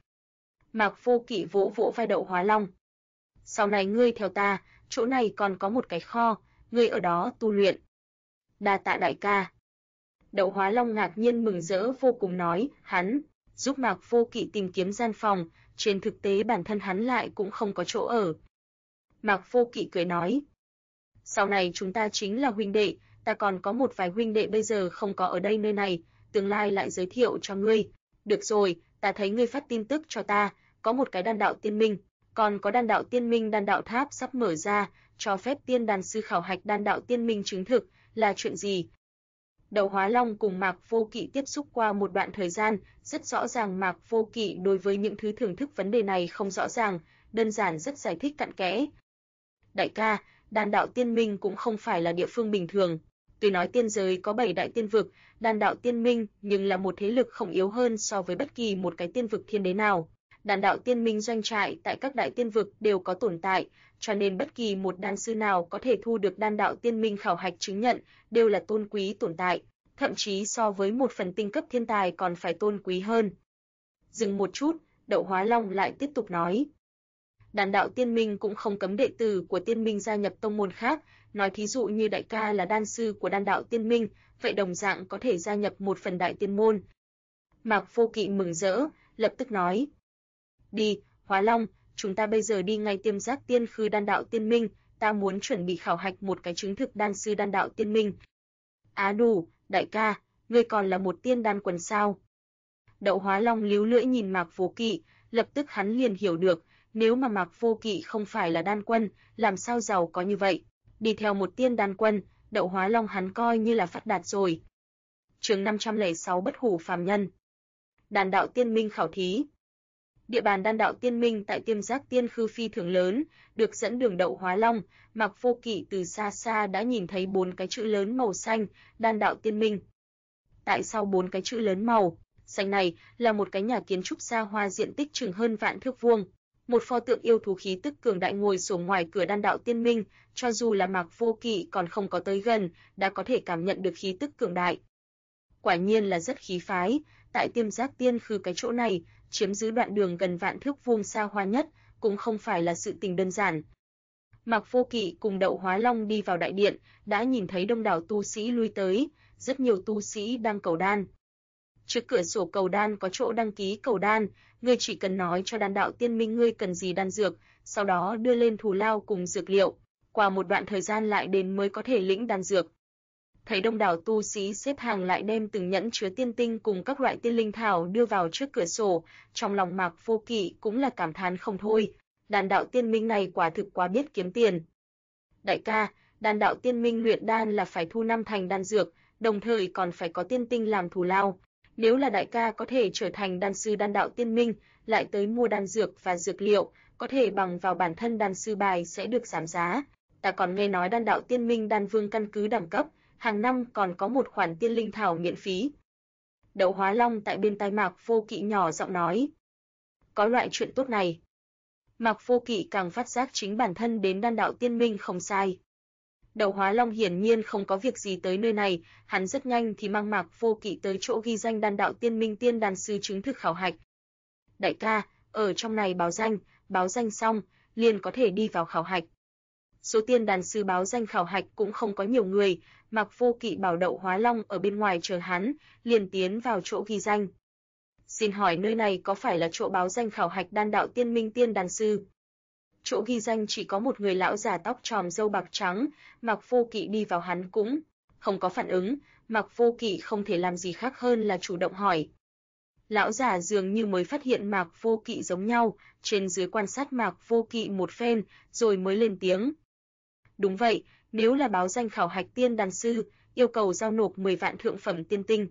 Mạc Vô Kỵ vỗ vỗ vai Đậu Hóa Long. Sau này ngươi theo ta, chỗ này còn có một cái kho, ngươi ở đó tu luyện. Đa tạ đại ca. Đậu Hóa Long ngạc nhiên mừng rỡ vô cùng nói, hắn giúp Mạc Vô Kỵ tìm kiếm gian phòng, trên thực tế bản thân hắn lại cũng không có chỗ ở. Mạc Vô Kỵ cười nói, sau này chúng ta chính là huynh đệ, ta còn có một vài huynh đệ bây giờ không có ở đây nơi này, tương lai lại giới thiệu cho ngươi. Được rồi, ta thấy ngươi phát tin tức cho ta, có một cái đan đạo tiên minh, còn có đan đạo tiên minh đan đạo tháp sắp mở ra, cho phép tiên đan sư khảo hạch đan đạo tiên minh chứng thực, là chuyện gì? Đậu Hóa Long cùng Mạc Vô Kỵ tiếp xúc qua một đoạn thời gian, rất rõ ràng Mạc Vô Kỵ đối với những thứ thưởng thức vấn đề này không rõ ràng, đơn giản rất giải thích cặn kẽ. Đại ca, đan đạo tiên minh cũng không phải là địa phương bình thường. Tuy nói tiên giới có 7 đại tiên vực, đan đạo tiên minh nhưng là một thế lực không yếu hơn so với bất kỳ một cái tiên vực thiên đế nào. Đan đạo tiên minh doanh trại tại các đại tiên vực đều có tồn tại, cho nên bất kỳ một đan sư nào có thể thu được đan đạo tiên minh khảo hạch chứng nhận đều là tôn quý tồn tại, thậm chí so với một phần tinh cấp thiên tài còn phải tôn quý hơn. Dừng một chút, Đậu Hóa Long lại tiếp tục nói. Đan đạo tiên minh cũng không cấm đệ tử của tiên minh gia nhập tông môn khác, nói thí dụ như đại ca là đan sư của đan đạo tiên minh, vậy đồng dạng có thể gia nhập một phần đại tiên môn. Mạc Vô Kỵ mừng rỡ, lập tức nói. Đi, Hóa Long, chúng ta bây giờ đi ngay Tiêm Giác Tiên Khư đan đạo tiên minh, ta muốn chuẩn bị khảo hạch một cái chứng thực đan sư đan đạo tiên minh. Đủ, đại ca, ngươi còn là một tiên đan quân sao? Đậu Hóa Long líu lưỡi nhìn Mạc Vô Kỵ, lập tức hắn liền hiểu được, nếu mà Mạc Vô Kỵ không phải là đan quân, làm sao giàu có như vậy? Đi theo một tiên đan quân, Đậu Hóa Long hắn coi như là phát đạt rồi. Chương 506 Bất hủ phàm nhân. Đan đạo tiên minh khảo thí. Địa bàn đan đạo tiên minh tại Tiêm Giác Tiên Khư phi thường lớn, được dẫn đường Đậu Hóa Long, Mạc Vô Kỵ từ xa xa đã nhìn thấy 4 cái chữ lớn màu xanh, đan đạo tiên minh. Tại sao 4 cái chữ lớn màu xanh này là một cái nhà kiến trúc xa hoa diện tích chừng hơn vạn thước vuông. Một pho tượng yêu thú khí tức cường đại ngồi xổm ngoài cửa đan đạo tiên minh, cho dù là Mạc Vô Kỵ còn không có tới gần, đã có thể cảm nhận được khí tức cường đại. Quả nhiên là rất khí phái, tại Tiêm Giác Tiên Khư cái chỗ này, chiếm giữ đoạn đường gần vạn thước vuông xa hoa nhất, cũng không phải là sự tình đơn giản. Mạc Vô Kỵ cùng Đậu Hóa Long đi vào đại điện, đã nhìn thấy đông đảo tu sĩ lui tới, rất nhiều tu sĩ đang cầu đan. Trước cửa sổ cầu đan có chỗ đăng ký cầu đan, ngươi chỉ cần nói cho đan đạo tiên minh ngươi cần gì đan dược, sau đó đưa lên thù lao cùng dược liệu, qua một đoạn thời gian lại đến mới có thể lĩnh đan dược. Thấy đông đảo tu sĩ xếp hàng lại đem từng nhẫn chứa tiên tinh cùng các loại tiên linh thảo đưa vào trước cửa sổ, trong lòng Mạc Vô Kỵ cũng là cảm thán không thôi, đan đạo tiên minh này quả thực quá biết kiếm tiền. Đại ca, đan đạo tiên minh luyện đan là phải thu 5 thành đan dược, đồng thời còn phải có tiên tinh làm thù lao. Nếu là đại ca có thể trở thành đan sư đan đạo tiên minh, lại tới mua đan dược và dược liệu, có thể bằng vào bản thân đan sư bài sẽ được giảm giá. Ta còn nghe nói đan đạo tiên minh đan vương căn cứ đẳng cấp, hàng năm còn có một khoản tiên linh thảo miễn phí. Đậu Hóa Long tại bên tai Mạc Vô Kỵ nhỏ giọng nói. Có loại chuyện tốt này. Mạc Vô Kỵ càng phát giác chính bản thân đến đan đạo tiên minh không sai. Đậu Hóa Long hiển nhiên không có việc gì tới nơi này, hắn rất nhanh thì mang Mạc Vô Kỵ tới chỗ ghi danh đan đạo tiên minh tiên đan sư chứng thực khảo hạch. Đại ca, ở trong này báo danh xong, liền có thể đi vào khảo hạch. Số tiên đan sư báo danh khảo hạch cũng không có nhiều người, Mạc Vô Kỵ bảo Đậu Hóa Long ở bên ngoài chờ hắn, liền tiến vào chỗ ghi danh. Xin hỏi nơi này có phải là chỗ báo danh khảo hạch đan đạo tiên minh tiên đan sư? Chỗ ghi danh chỉ có một người lão già tóc tròm râu bạc trắng, Mạc Vô Kỵ đi vào hắn cũng không có phản ứng, Mạc Vô Kỵ không thể làm gì khác hơn là chủ động hỏi. Lão già dường như mới phát hiện Mạc Vô Kỵ giống nhau, trên dưới quan sát Mạc Vô Kỵ một phen, rồi mới lên tiếng. Đúng vậy, nếu là báo danh khảo hạch tiên đan sư, yêu cầu giao nộp 10 vạn thượng phẩm tiên tinh.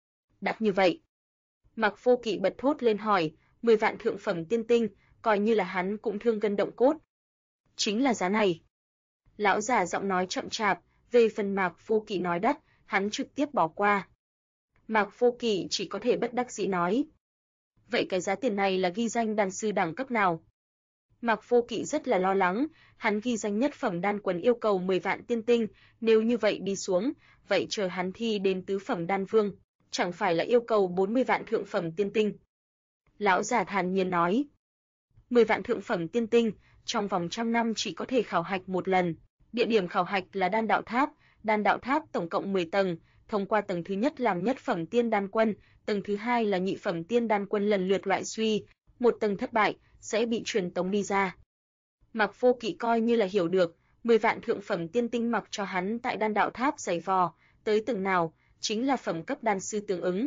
Đắt như vậy. Mạc Vô Kỵ bật thốt lên hỏi, 10 vạn thượng phẩm tiên tinh, coi như là hắn cũng thương gân động cốt. Chính là giá này. Lão già giọng nói chậm chạp, về phần Mạc Vô Kỵ nói đắt, hắn trực tiếp bỏ qua. Mạc Vô Kỵ chỉ có thể bất đắc dĩ nói. Vậy cái giá tiền này là ghi danh đan sư đẳng cấp nào? Mạc Vô Kỵ rất là lo lắng, hắn ghi danh nhất phẩm đan quân yêu cầu 10 vạn tiên tinh, nếu như vậy đi xuống, vậy chờ hắn thi đến tứ phẩm đan vương, chẳng phải là yêu cầu 40 vạn thượng phẩm tiên tinh. Lão già thản nhiên nói. 10 vạn thượng phẩm tiên tinh, trong vòng 100 năm chỉ có thể khảo hạch một lần. Địa điểm khảo hạch là đan đạo tháp tổng cộng 10 tầng, thông qua tầng thứ nhất làm nhất phẩm tiên đan quân, tầng thứ hai là nhị phẩm tiên đan quân lần lượt loại suy, một tầng thất bại sẽ bị truyền tống đi ra. Mạc Vô Kỵ coi như là hiểu được, 10 vạn thượng phẩm tiên tinh mặc cho hắn tại đan đạo tháp giày vò, tới tầng nào chính là phẩm cấp đan sư tương ứng.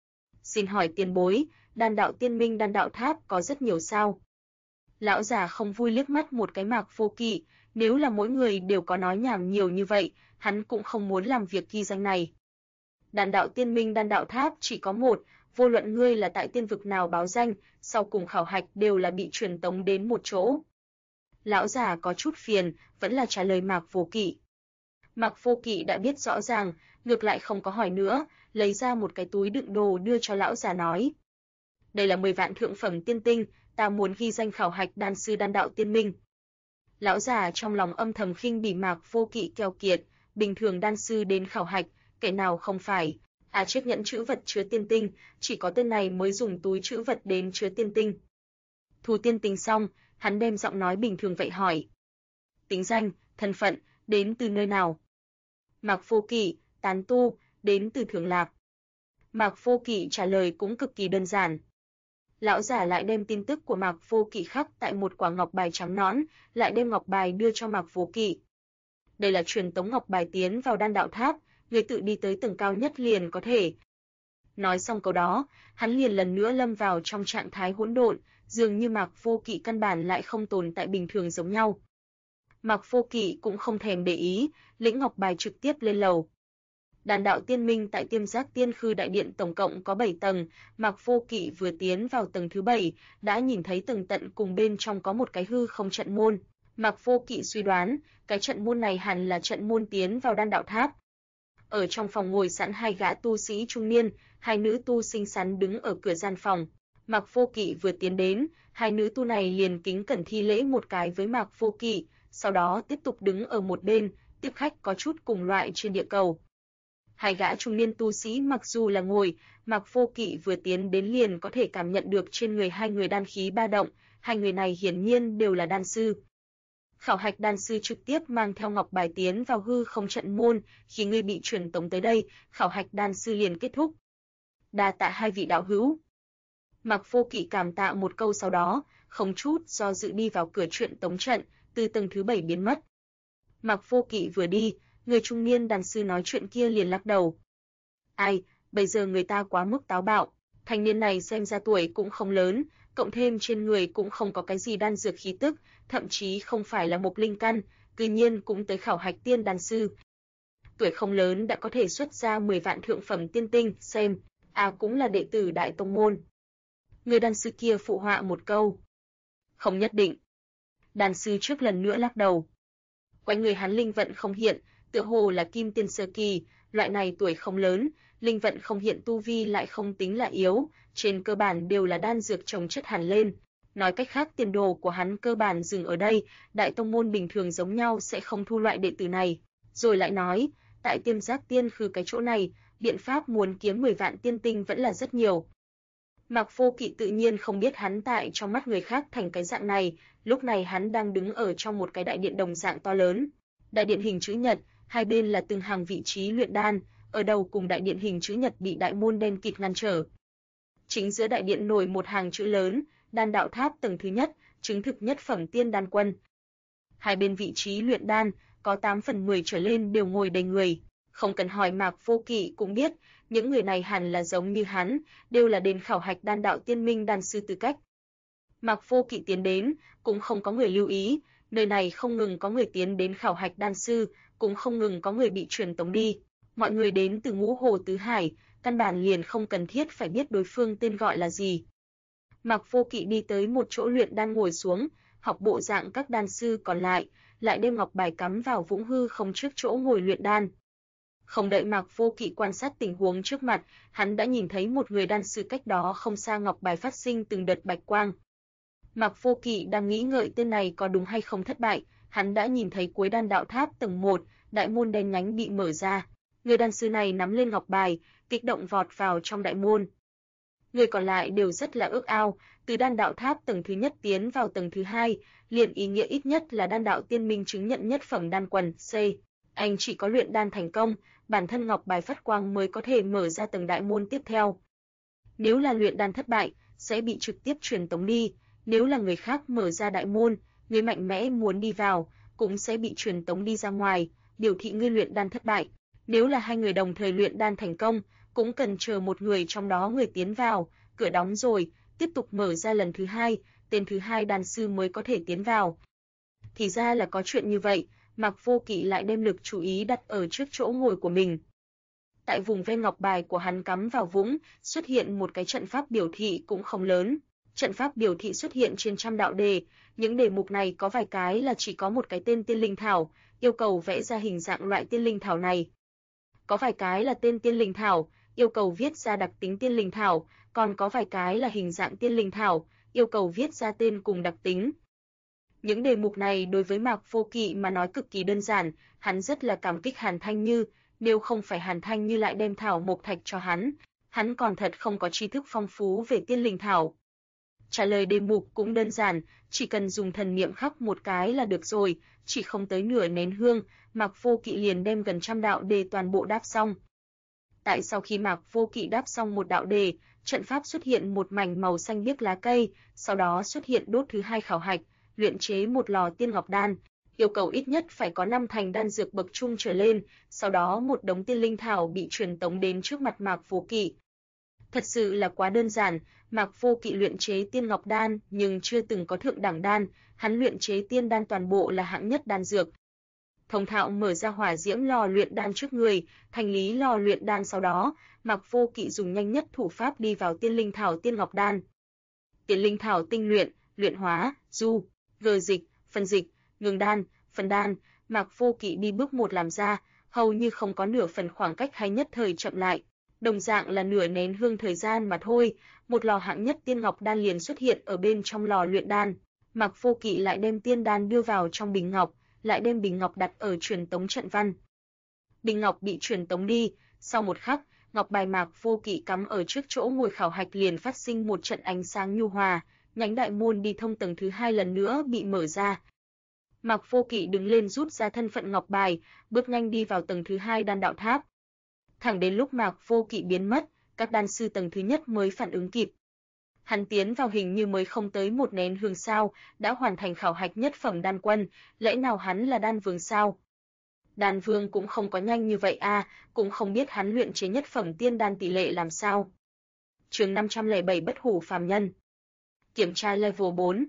Xin hỏi tiền bối, đan đạo tiên minh đan đạo tháp có rất nhiều sao? Lão già không vui liếc mắt một cái Mạc Vô Kỵ, nếu là mỗi người đều có nói nhảm nhiều như vậy, hắn cũng không muốn làm việc ghi danh này. Đan đạo tiên minh đan đạo tháp chỉ có một, vô luận ngươi là tại tiên vực nào báo danh, sau cùng khảo hạch đều là bị truyền tống đến một chỗ. Lão già có chút phiền, vẫn là trả lời Mạc Vô Kỵ. Mạc Vô Kỵ đã biết rõ ràng, ngược lại không có hỏi nữa, lấy ra một cái túi đựng đồ đưa cho lão già nói. Đây là 10 vạn thượng phẩm tiên tinh, ta muốn ghi danh khảo hạch đan sư đan đạo tiên minh. Lão già trong lòng âm thầm khinh bỉ Mạc Vô Kỵ keo kiệt, bình thường đan sư đến khảo hạch, kẻ nào không phải, chiếc nhẫn trữ vật chứa tiên tinh, chỉ có tên này mới dùng túi trữ vật đến chứa tiên tinh. Thu tiên tinh xong, hắn đem giọng nói bình thường vậy hỏi. Tính danh, thân phận, đến từ nơi nào? Mạc Vô Kỵ, tán tu, đến từ Thượng Lạc. Mạc Vô Kỵ trả lời cũng cực kỳ đơn giản. Lão giả lại đem tin tức của Mạc Vô Kỵ khắc tại một quả ngọc bài trắng nõn, lại đem ngọc bài đưa cho Mạc Vô Kỵ. Đây là truyền tống ngọc bài tiến vào đan đạo tháp, người tự đi tới tầng cao nhất liền có thể. Nói xong câu đó, hắn liền lần nữa lâm vào trong trạng thái hỗn độn, dường như Mạc Vô Kỵ căn bản lại không tồn tại bình thường giống nhau. Mạc Vô Kỵ cũng không thèm để ý, lĩnh ngọc bài trực tiếp lên lầu. Đàn đạo tiên minh tại Tiêm Giác Tiên Khư đại điện tổng cộng có 7 tầng, Mạc Vô Kỵ vừa tiến vào tầng thứ 7, đã nhìn thấy tầng tận cùng bên trong có một cái hư không trận môn. Mạc Vô Kỵ suy đoán, cái trận môn này hẳn là trận môn tiến vào Đan Đạo Tháp. Ở trong phòng ngồi sẵn hai gã tu sĩ trung niên, hai nữ tu xinh xắn đứng ở cửa gian phòng. Mạc Vô Kỵ vừa tiến đến, hai nữ tu này liền kính cẩn thi lễ một cái với Mạc Vô Kỵ, sau đó tiếp tục đứng ở một bên, tiếp khách có chút cùng loại trên địa cầu. Hai gã trung niên tu sĩ mặc dù là ngồi, Mạc Vô Kỵ vừa tiến đến liền có thể cảm nhận được trên người hai người đan khí ba động, hai người này hiển nhiên đều là đan sư. Khảo hạch đan sư trực tiếp mang theo ngọc bài tiến vào hư không trận môn, khi ngươi bị truyền tống tới đây, khảo hạch đan sư liền kết thúc. Đa tạ hai vị đạo hữu. Mạc Vô Kỵ cảm tạ một câu sau đó, không chút do dự đi vào cửa truyền tống trận, từ tầng thứ 7 biến mất. Mạc Vô Kỵ vừa đi, người trung niên đan sư nói chuyện kia liền lắc đầu. Ai, bây giờ người ta quá mức táo bạo, thanh niên này xem ra tuổi cũng không lớn, cộng thêm trên người cũng không có cái gì đan dược khí tức, thậm chí không phải là một linh căn, cư nhiên cũng tới khảo hạch tiên đan sư. Tuổi không lớn đã có thể xuất ra 10 vạn thượng phẩm tiên tinh, xem, cũng là đệ tử đại tông môn. Người đan sư kia phụ họa một câu. Không nhất định. Đan sư trước lần nữa lắc đầu. Quanh người hắn linh vận không hiện, tựa hồ là kim tiên sơ kỳ, loại này tuổi không lớn, linh vận không hiện tu vi lại không tính là yếu, trên cơ bản đều là đan dược trồng chất hẳn lên. Nói cách khác tiền đồ của hắn cơ bản dừng ở đây, đại tông môn bình thường giống nhau sẽ không thu loại đệ tử này. Rồi lại nói, tại Tiêm Giác Tiên Khư cái chỗ này, biện pháp muốn kiếm 10 vạn tiên tinh vẫn là rất nhiều. Mạc Vô Kỵ tự nhiên không biết hắn tại trong mắt người khác thành cái dạng này, lúc này hắn đang đứng ở trong một cái đại điện đồng dạng to lớn. Đại điện hình chữ nhật, hai bên là từng hàng vị trí luyện đan, ở đầu cùng đại điện hình chữ nhật bị đại môn đen kịt ngăn trở. Chính giữa đại điện nổi một hàng chữ lớn, Đan Đạo Tháp tầng thứ nhất, chứng thực nhất phẩm tiên đan quân. Hai bên vị trí luyện đan, có 8 phần 10 trở lên đều ngồi đầy người. Không cần hỏi Mạc Vô Kỵ cũng biết, những người này hẳn là giống như hắn, đều là đến khảo hạch đan đạo tiên minh đan sư tư cách. Mạc Vô Kỵ tiến đến, cũng không có người lưu ý, nơi này không ngừng có người tiến đến khảo hạch đan sư, cũng không ngừng có người bị truyền tống đi. Mọi người đến từ Ngũ Hồ Tứ Hải, căn bản liền không cần thiết phải biết đối phương tên gọi là gì. Mạc Vô Kỵ đi tới một chỗ luyện đan ngồi xuống, học bộ dạng các đan sư còn lại đem ngọc bài cắm vào vũng hư không trước chỗ ngồi luyện đan. Không đợi Mạc Vô Kỵ quan sát tình huống trước mặt, hắn đã nhìn thấy một người đan sư cách đó không xa ngọc bài phát sinh từng đợt bạch quang. Mạc Vô Kỵ đang nghĩ ngợi tên này có đúng hay không thất bại, hắn đã nhìn thấy cuối Đan Đạo Tháp tầng 1, đại môn đen nhánh bị mở ra. Người đan sư này nắm lên ngọc bài, kích động vọt vào trong đại môn. Người còn lại đều rất là ước ao, từ Đan Đạo Tháp tầng thứ nhất tiến vào tầng thứ 2, liền ý nghĩa ít nhất là Đan Đạo Tiên Minh chứng nhận nhất phẩm đan quần C. Anh chỉ có luyện đan thành công, bản thân ngọc bài phát quang mới có thể mở ra tầng đại môn tiếp theo. Nếu là luyện đan thất bại, sẽ bị trực tiếp truyền tống đi, nếu là người khác mở ra đại môn, người mạnh mẽ muốn đi vào, cũng sẽ bị truyền tống đi ra ngoài, biểu thị ngươi luyện đan thất bại. Nếu là hai người đồng thời luyện đan thành công, cũng cần chờ một người trong đó người tiến vào, cửa đóng rồi, tiếp tục mở ra lần thứ 2, tên thứ 2 đan sư mới có thể tiến vào. Thì ra là có chuyện như vậy, Mạc Vô Kỵ lại đem lực chú ý đặt ở trước chỗ ngồi của mình. Tại vùng ven ngọc bài của hắn cắm vào vũng, xuất hiện một cái trận pháp biểu thị cũng không lớn. Trận pháp biểu thị xuất hiện trên trăm đạo đề, những đề mục này có vài cái là chỉ có một cái tên tiên linh thảo, yêu cầu vẽ ra hình dạng loại tiên linh thảo này. Có vài cái là tên tiên linh thảo, yêu cầu viết ra đặc tính tiên linh thảo, còn có vài cái là hình dạng tiên linh thảo, yêu cầu viết ra tên cùng đặc tính. Những đề mục này đối với Mạc Vô Kỵ mà nói cực kỳ đơn giản, hắn rất là cảm kích Hàn Thanh Như, nếu không phải Hàn Thanh Như lại đem thảo mộc thạch cho hắn còn thật không có tri thức phong phú về tiên linh thảo. Trả lời đề mục cũng đơn giản, chỉ cần dùng thần niệm khắc một cái là được rồi, chỉ không tới nửa nén hương, Mạc Vô Kỵ liền đem gần trăm đạo đề toàn bộ đáp xong. Tại sau khi Mạc Vô Kỵ đáp xong một đạo đề, trận pháp xuất hiện một mảnh màu xanh biếc lá cây, sau đó xuất hiện đốt thứ 2 khảo hạch, luyện chế một lò tiên ngọc đan, yêu cầu ít nhất phải có 5 thành đan dược bậc trung trở lên, sau đó một đống tiên linh thảo bị truyền tống đến trước mặt Mạc Vô Kỵ. Thật sự là quá đơn giản, Mạc Vô Kỵ luyện chế tiên ngọc đan nhưng chưa từng có thượng đẳng đan, hắn luyện chế tiên đan toàn bộ là hạng nhất đan dược. Thông thạo mở ra hỏa diễm lò luyện đan trước người, thành lý lò luyện đan sau đó, Mạc Vô Kỵ dùng nhanh nhất thủ pháp đi vào tiên linh thảo tiên ngọc đan. Tiên linh thảo tinh luyện, luyện hóa, du, gờ dịch, phân dịch, ngừng đan, phân đan, Mạc Vô Kỵ đi bước một làm ra, hầu như không có nửa phần khoảng cách hay nhất thời chậm lại. Đồng dạng là nửa nén hương thời gian mà thôi, một lò hạng nhất tiên ngọc đan liền xuất hiện ở bên trong lò luyện đan. Mạc Vô Kỵ lại đem tiên đan đưa vào trong bình ngọc, lại đem bình ngọc đặt ở truyền tống trận văn. Bình ngọc bị truyền tống đi, sau một khắc, ngọc bài Mạc Vô Kỵ cắm ở trước chỗ ngồi khảo hạch liền phát sinh một trận ánh sáng nhu hòa, nhánh đại môn đi thông tầng thứ 2 lần nữa bị mở ra. Mạc Vô Kỵ đứng lên rút ra thân phận ngọc bài, bước nhanh đi vào tầng thứ 2 đan đạo tháp. Thẳng đến lúc Mạc Vô Kỵ biến mất, các đan sư tầng thứ nhất mới phản ứng kịp. Hắn tiến vào hình như mới không tới một nén hương sao, đã hoàn thành khảo hạch nhất phẩm đan quân, lẽ nào hắn là đan vương sao? Đan vương cũng không có nhanh như vậy a, cũng không biết hắn luyện chế nhất phẩm tiên đan tỷ lệ làm sao. Chương 507 bất hủ phàm nhân. Kiểm tra level 4.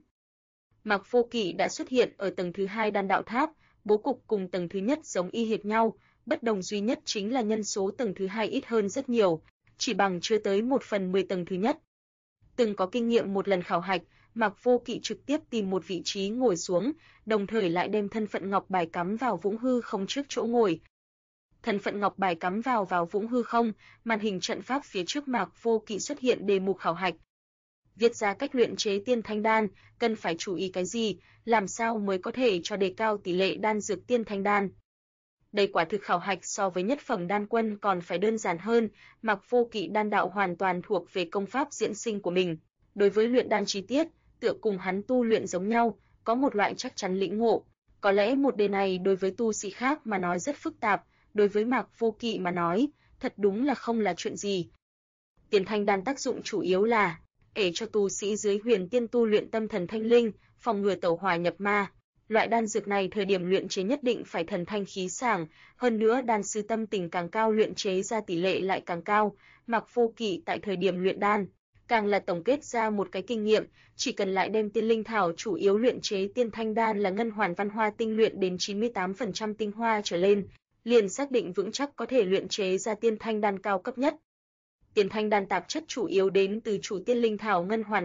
Mạc Vô Kỵ đã xuất hiện ở tầng thứ 2 đan đạo tháp, bố cục cùng tầng thứ nhất giống y hệt nhau, bất đồng duy nhất chính là nhân số tầng thứ 2 ít hơn rất nhiều, chỉ bằng chưa tới 1/10 tầng thứ nhất. Từng có kinh nghiệm một lần khảo hạch, Mạc Vô Kỵ trực tiếp tìm một vị trí ngồi xuống, đồng thời lại đem thân phận ngọc bài cắm vào vũng hư không trước chỗ ngồi. Thân phận ngọc bài cắm vào vũng hư không, màn hình trận pháp phía trước Mạc Vô Kỵ xuất hiện đề mục khảo hạch. Viết ra cách luyện chế tiên thanh đan, cần phải chú ý cái gì, làm sao mới có thể cho đề cao tỷ lệ đan dược tiên thanh đan. Đây quả thực khảo hạch so với nhất phẩm đan quân còn phải đơn giản hơn, Mạc Vô Kỵ đan đạo hoàn toàn thuộc về công pháp diễn sinh của mình. Đối với luyện đan chi tiết, tựa cùng hắn tu luyện giống nhau, có một loại chắc chắn lĩnh ngộ. Có lẽ một đề này đối với tu sĩ khác mà nói rất phức tạp, đối với Mạc Vô Kỵ mà nói, thật đúng là không là chuyện gì. Tiên thanh đan tác dụng chủ yếu là để cho tu sĩ dưới huyền tiên tu luyện tâm thần thanh linh, phòng ngừa tẩu hỏa nhập ma. Loại đan dược này thời điểm luyện chế nhất định phải thần thanh khí sảng, hơn nữa đan sư tâm tình càng cao luyện chế ra tỷ lệ lại càng cao. Mạc Vô Kỵ tại thời điểm luyện đan, càng là tổng kết ra một cái kinh nghiệm, chỉ cần lại đem tiên linh thảo chủ yếu luyện chế tiên thanh đan là ngân hoàn văn hoa tinh luyện đến 98% tinh hoa trở lên, liền xác định vững chắc có thể luyện chế ra tiên thanh đan cao cấp nhất. Tiên thanh đan tạp chất chủ yếu đến từ chủ tiên linh thảo ngân hoàn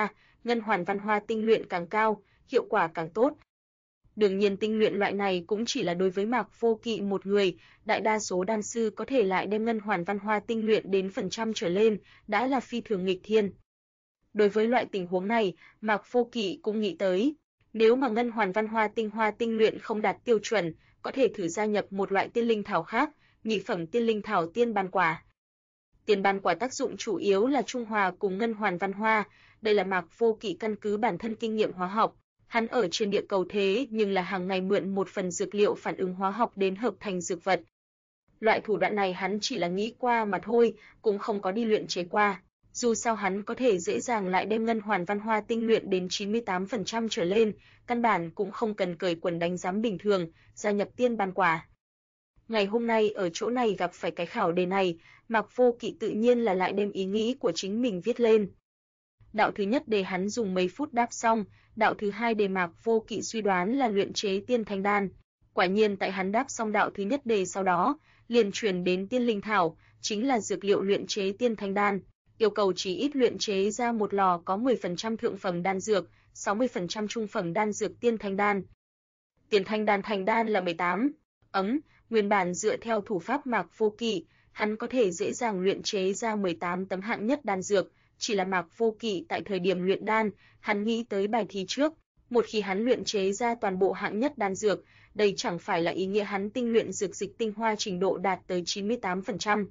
văn hoa tinh luyện càng cao, hiệu quả càng tốt. Đương nhiên tinh luyện loại này cũng chỉ là đối với Mạc Vô Kỵ một người, đại đa số đan sư có thể lại đem ngân hoàn văn hoa tinh luyện đến phần trăm trở lên, đã là phi thường nghịch thiên. Đối với loại tình huống này, Mạc Vô Kỵ cũng nghĩ tới, nếu mà ngân hoàn văn hoa tinh luyện không đạt tiêu chuẩn, có thể thử gia nhập một loại tiên linh thảo khác, nhị phẩm tiên linh thảo tiên ban quả. Tiên ban quả tác dụng chủ yếu là trung hòa cùng ngân hoàn văn hoa, đây là Mạc Vô Kỵ căn cứ bản thân kinh nghiệm hóa học. Hắn ở trên địa cầu thế nhưng là hàng ngày mượn một phần dược liệu phản ứng hóa học đến hợp thành dược vật. Loại thủ đoạn này hắn chỉ là nghĩ qua mà thôi, cũng không có đi luyện chế qua. Dù sao hắn có thể dễ dàng lại đem ngân hoàn văn hoa tinh luyện đến 98% trở lên, căn bản cũng không cần cởi quần đánh giám bình thường, gia nhập tiên ban quả. Ngày hôm nay ở chỗ này gặp phải cái khảo đề này, Mạc Vô Kỵ tự nhiên là lại đem ý nghĩ của chính mình viết lên. Đạo thứ nhất đề hắn dùng mấy phút đáp xong, đạo thứ hai đề Mạc Vô Kỵ suy đoán là luyện chế tiên thanh đan. Quả nhiên tại hắn đáp xong đạo thứ nhất đề sau đó, liền truyền đến tiên linh thảo, chính là dược liệu luyện chế tiên thanh đan, yêu cầu chỉ ít luyện chế ra một lò có 10% thượng phẩm đan dược, 60% trung phẩm đan dược tiên thanh đan. Tiên thanh đan thành đan là 18 ấm, nguyên bản dựa theo thủ pháp Mạc Vô Kỵ, hắn có thể dễ dàng luyện chế ra 18 tấm hạng nhất đan dược. Chỉ là Mạc Vô Kỵ tại thời điểm luyện đan, hắn nghĩ tới bài thi trước, một khi hắn luyện chế ra toàn bộ hạng nhất đan dược, đây chẳng phải là ý nghĩa hắn tinh luyện dược dịch tinh hoa trình độ đạt tới 98%.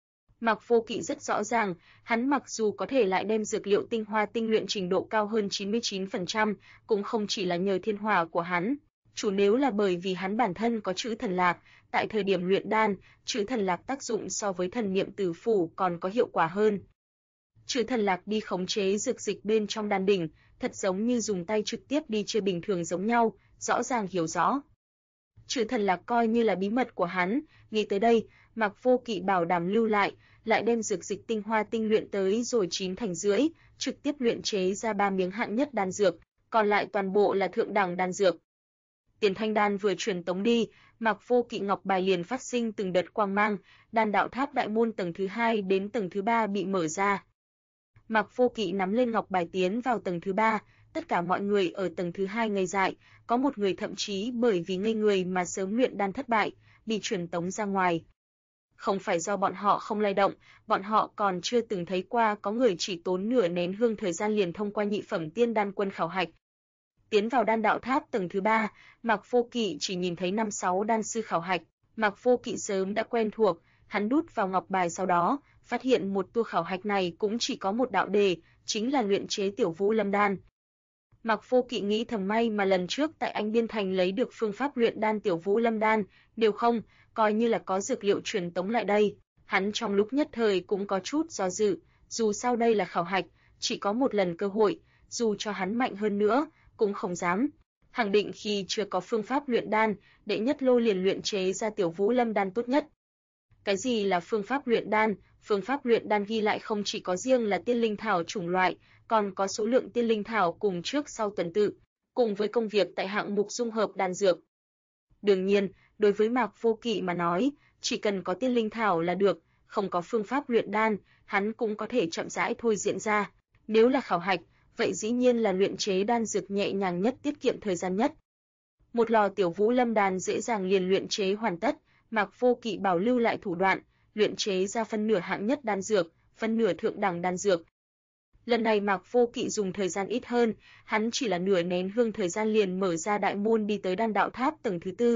Mạc Vô Kỵ rất rõ ràng, hắn mặc dù có thể lại đem dược liệu tinh hoa tinh luyện trình độ cao hơn 99%, cũng không chỉ là nhờ thiên hỏa của hắn, chủ nếu là bởi vì hắn bản thân có chữ thần lạc, tại thời điểm luyện đan, chữ thần lạc tác dụng so với thần niệm tử phủ còn có hiệu quả hơn. Chữ thần lạc đi khống chế dược dịch bên trong đan đỉnh, thật giống như dùng tay trực tiếp đi chia bình thường giống nhau, rõ ràng hiểu rõ. Chữ thần lạc coi như là bí mật của hắn, nghĩ tới đây, Mạc Vô Kỵ bảo đảm lưu lại đem dược dịch tinh hoa tinh luyện tới rồi 9 thành rưỡi, trực tiếp luyện chế ra 3 miếng hạng nhất đan dược, còn lại toàn bộ là thượng đẳng đan dược. Tiền Thanh đan vừa truyền tống đi, Mạc Vô Kỵ ngọc bài liền phát sinh từng đợt quang mang, đan đạo tháp đại môn tầng thứ 2 đến tầng thứ 3 bị mở ra. Mạc Vô Kỵ nắm lên ngọc bài tiến vào tầng thứ 3, tất cả mọi người ở tầng thứ 2 ngây dại, có một người thậm chí bởi vì ngây người mà sớm luyện đan thất bại, bị truyền tống ra ngoài. Không phải do bọn họ không lay động, bọn họ còn chưa từng thấy qua có người chỉ tốn nửa nén hương thời gian liền thông qua nhị phẩm tiên đan quân khảo hạch. Tiến vào đan đạo tháp tầng thứ 3, Mạc Vô Kỵ chỉ nhìn thấy 5-6 đan sư khảo hạch, Mạc Vô Kỵ sớm đã quen thuộc, hắn đút vào ngọc bài sau đó, phát hiện một tour khảo hạch này cũng chỉ có một đạo đề, chính là luyện chế Tiểu Vũ Lâm đan. Mạc Vô Kỵ nghĩ thầm may mà lần trước tại Anh Biên Thành lấy được phương pháp luyện đan Tiểu Vũ Lâm đan, nếu không, coi như là có dược liệu truyền tống lại đây, hắn trong lúc nhất thời cũng có chút do dự, dù sao đây là khảo hạch, chỉ có một lần cơ hội, dù cho hắn mạnh hơn nữa, cũng không dám. Khẳng định khi chưa có phương pháp luyện đan, đệ nhất lô liền luyện chế ra Tiểu Vũ Lâm đan tốt nhất. Cái gì là phương pháp luyện đan? Phương pháp luyện đan ghi lại không chỉ có riêng là tiên linh thảo chủng loại, còn có số lượng tiên linh thảo cùng trước sau tuần tự, cùng với công việc tại hạng mục dung hợp đan dược. Đương nhiên, đối với Mạc Vô Kỵ mà nói, chỉ cần có tiên linh thảo là được, không có phương pháp luyện đan, hắn cũng có thể chậm rãi thôi diễn ra. Nếu là khảo hạch, vậy dĩ nhiên là luyện chế đan dược nhẹ nhàng nhất, tiết kiệm thời gian nhất. Một lò Tiểu Vũ Lâm đan dễ dàng liền luyện chế hoàn tất, Mạc Vô Kỵ bảo lưu lại thủ đoạn, luyện chế ra phân nửa hạng nhất đan dược, phân nửa thượng đẳng đan dược. Lần này Mạc Vô Kỵ dùng thời gian ít hơn, hắn chỉ là nửa nén hương thời gian liền mở ra đại môn đi tới đan đạo tháp tầng thứ 4.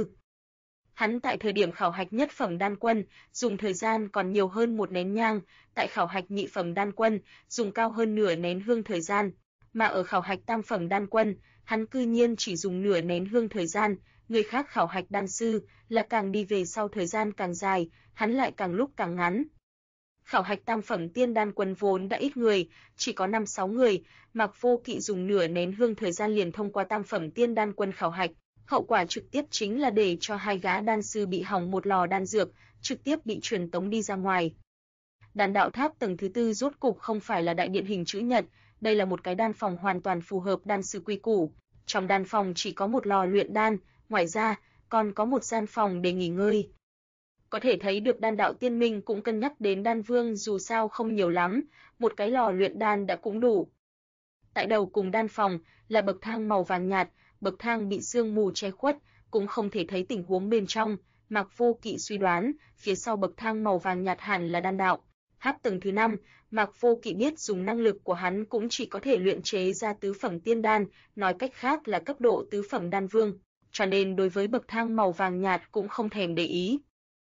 Hắn tại thời điểm khảo hạch nhất phẩm đan quân, dùng thời gian còn nhiều hơn một nén nhang, tại khảo hạch nhị phẩm đan quân, dùng cao hơn nửa nén hương thời gian, mà ở khảo hạch tam phẩm đan quân, hắn cư nhiên chỉ dùng nửa nén hương thời gian, người khác khảo hạch đan sư là càng đi về sau thời gian càng dài, hắn lại càng lúc càng ngắn. Khảo hạch tam phẩm tiên đan quân vốn đã ít người, chỉ có 5-6 người, Mạc Vô Kỵ dùng nửa nén hương thời gian liền thông qua tam phẩm tiên đan quân khảo hạch, hậu quả trực tiếp chính là để cho 2 gã đan sư bị hỏng một lò đan dược, trực tiếp bị truyền tống đi ra ngoài. Đan đạo tháp tầng thứ 4 rốt cục không phải là đại điện hình chữ nhật, đây là một cái đan phòng hoàn toàn phù hợp đan sư quy củ. Trong đan phòng chỉ có một lò luyện đan, ngoài ra còn có một gian phòng để nghỉ ngơi. Có thể thấy được đan đạo tiên minh cũng cân nhắc đến đan vương, dù sao không nhiều lắm, một cái lò luyện đan đã cũng đủ. Tại đầu cùng đan phòng là bậc thang màu vàng nhạt, bậc thang bị sương mù che khuất, cũng không thể thấy tình huống bên trong. Mạc Vô Kỵ suy đoán, phía sau bậc thang màu vàng nhạt hẳn là đan đạo. Tháp tầng thứ 5, Mạc Vô Kỵ biết dùng năng lực của hắn cũng chỉ có thể luyện chế ra tứ phẩm tiên đan, nói cách khác là cấp độ tứ phẩm đan vương, cho nên đối với bậc thang màu vàng nhạt cũng không thèm để ý.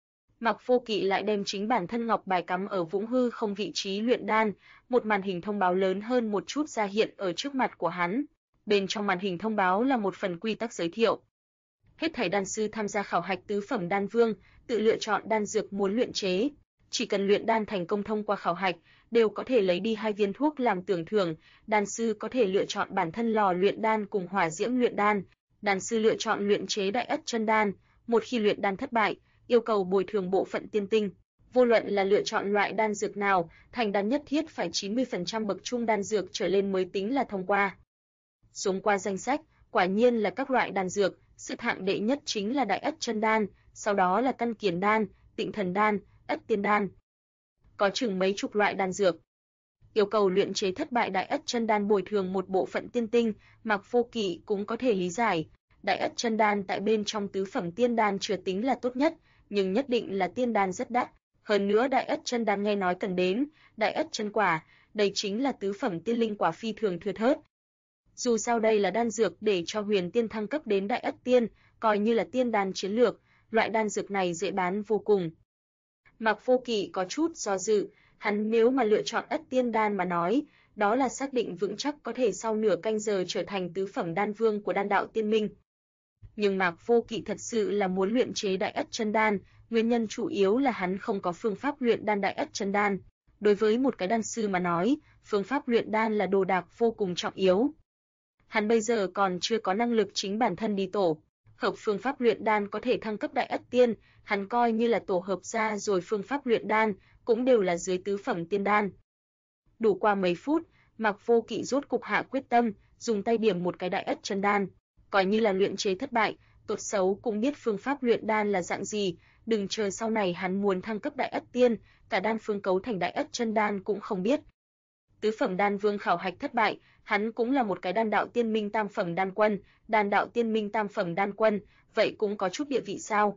Mạc Vô Kỵ lại đem chính bản thân ngọc bài cắm ở vũng hư không vị trí luyện đan, một màn hình thông báo lớn hơn một chút ra hiện ở trước mặt của hắn. Bên trong màn hình thông báo là một phần quy tắc giới thiệu. Hết thảy đan sư tham gia khảo hạch tứ phẩm đan vương, tự lựa chọn đan dược muốn luyện chế. Chỉ cần luyện đan thành công thông qua khảo hạch, đều có thể lấy đi 2 viên thuốc làm tưởng thưởng. Đan sư có thể lựa chọn bản thân lò luyện đan cùng hỏa diễm luyện đan. Đan sư lựa chọn luyện chế đại ất chân đan. Một khi luyện đan thất bại, yêu cầu bồi thường bộ phận tiên tinh. Vô luận là lựa chọn loại đan dược nào, thành đan nhất thiết phải 90% bậc trung đan dược trở lên mới tính là thông qua. Xuống qua danh sách, quả nhiên là các loại đan dược, xếp hạng đệ nhất chính là đại ất chân đan, sau đó là căn kiền đan, tịnh thần đan, ất tiên đan. Có chừng mấy chục loại đan dược. Yêu cầu luyện chế thất bại đại ất chân đan bồi thường một bộ phận tiên tinh, Mạc Vô Kỵ cũng có thể lý giải. Đại ất chân đan tại bên trong tứ phẩm tiên đan chưa tính là tốt nhất, nhưng nhất định là tiên đan rất đắt. Hơn nữa đại ất chân đan nghe nói cần đến đại ất chân quả, đây chính là tứ phẩm tiên linh quả phi thường thưa thớt. Dù sao đây là đan dược để cho huyền tiên thăng cấp đến đại ất tiên, coi như là tiên đan chiến lược, loại đan dược này dễ bán vô cùng. Mạc Vô Kỵ có chút do dự, hắn nếu mà lựa chọn ất tiên đan mà nói, đó là xác định vững chắc có thể sau nửa canh giờ trở thành tứ phẩm đan vương của đan đạo tiên minh. Nhưng Mạc Vô Kỵ thật sự là muốn luyện chế đại ất chân đan, nguyên nhân chủ yếu là hắn không có phương pháp luyện đan đại ất chân đan. Đối với một cái đan sư mà nói, phương pháp luyện đan là đồ đạc vô cùng trọng yếu. Hắn bây giờ còn chưa có năng lực chính bản thân đi tổ hợp phương pháp luyện đan có thể thăng cấp Đại Ất Tiên, hắn coi như là tổ hợp ra rồi phương pháp luyện đan cũng đều là dưới tứ phẩm tiên đan. Đủ qua mấy phút, Mạc Vô Kỵ rốt cục hạ quyết tâm, dùng tay điểm một cái Đại Ất Chân Đan, coi như là luyện chế thất bại, tốt xấu cũng biết phương pháp luyện đan là dạng gì, đừng chờ sau này hắn muốn thăng cấp Đại Ất Tiên, cả đan phương cấu thành Đại Ất Chân Đan cũng không biết. Tứ phẩm đan vương khảo hạch thất bại, hắn cũng là một cái đan đạo tiên minh tam phẩm đan quân, đan đạo tiên minh tam phẩm đan quân, vậy cũng có chút địa vị sao?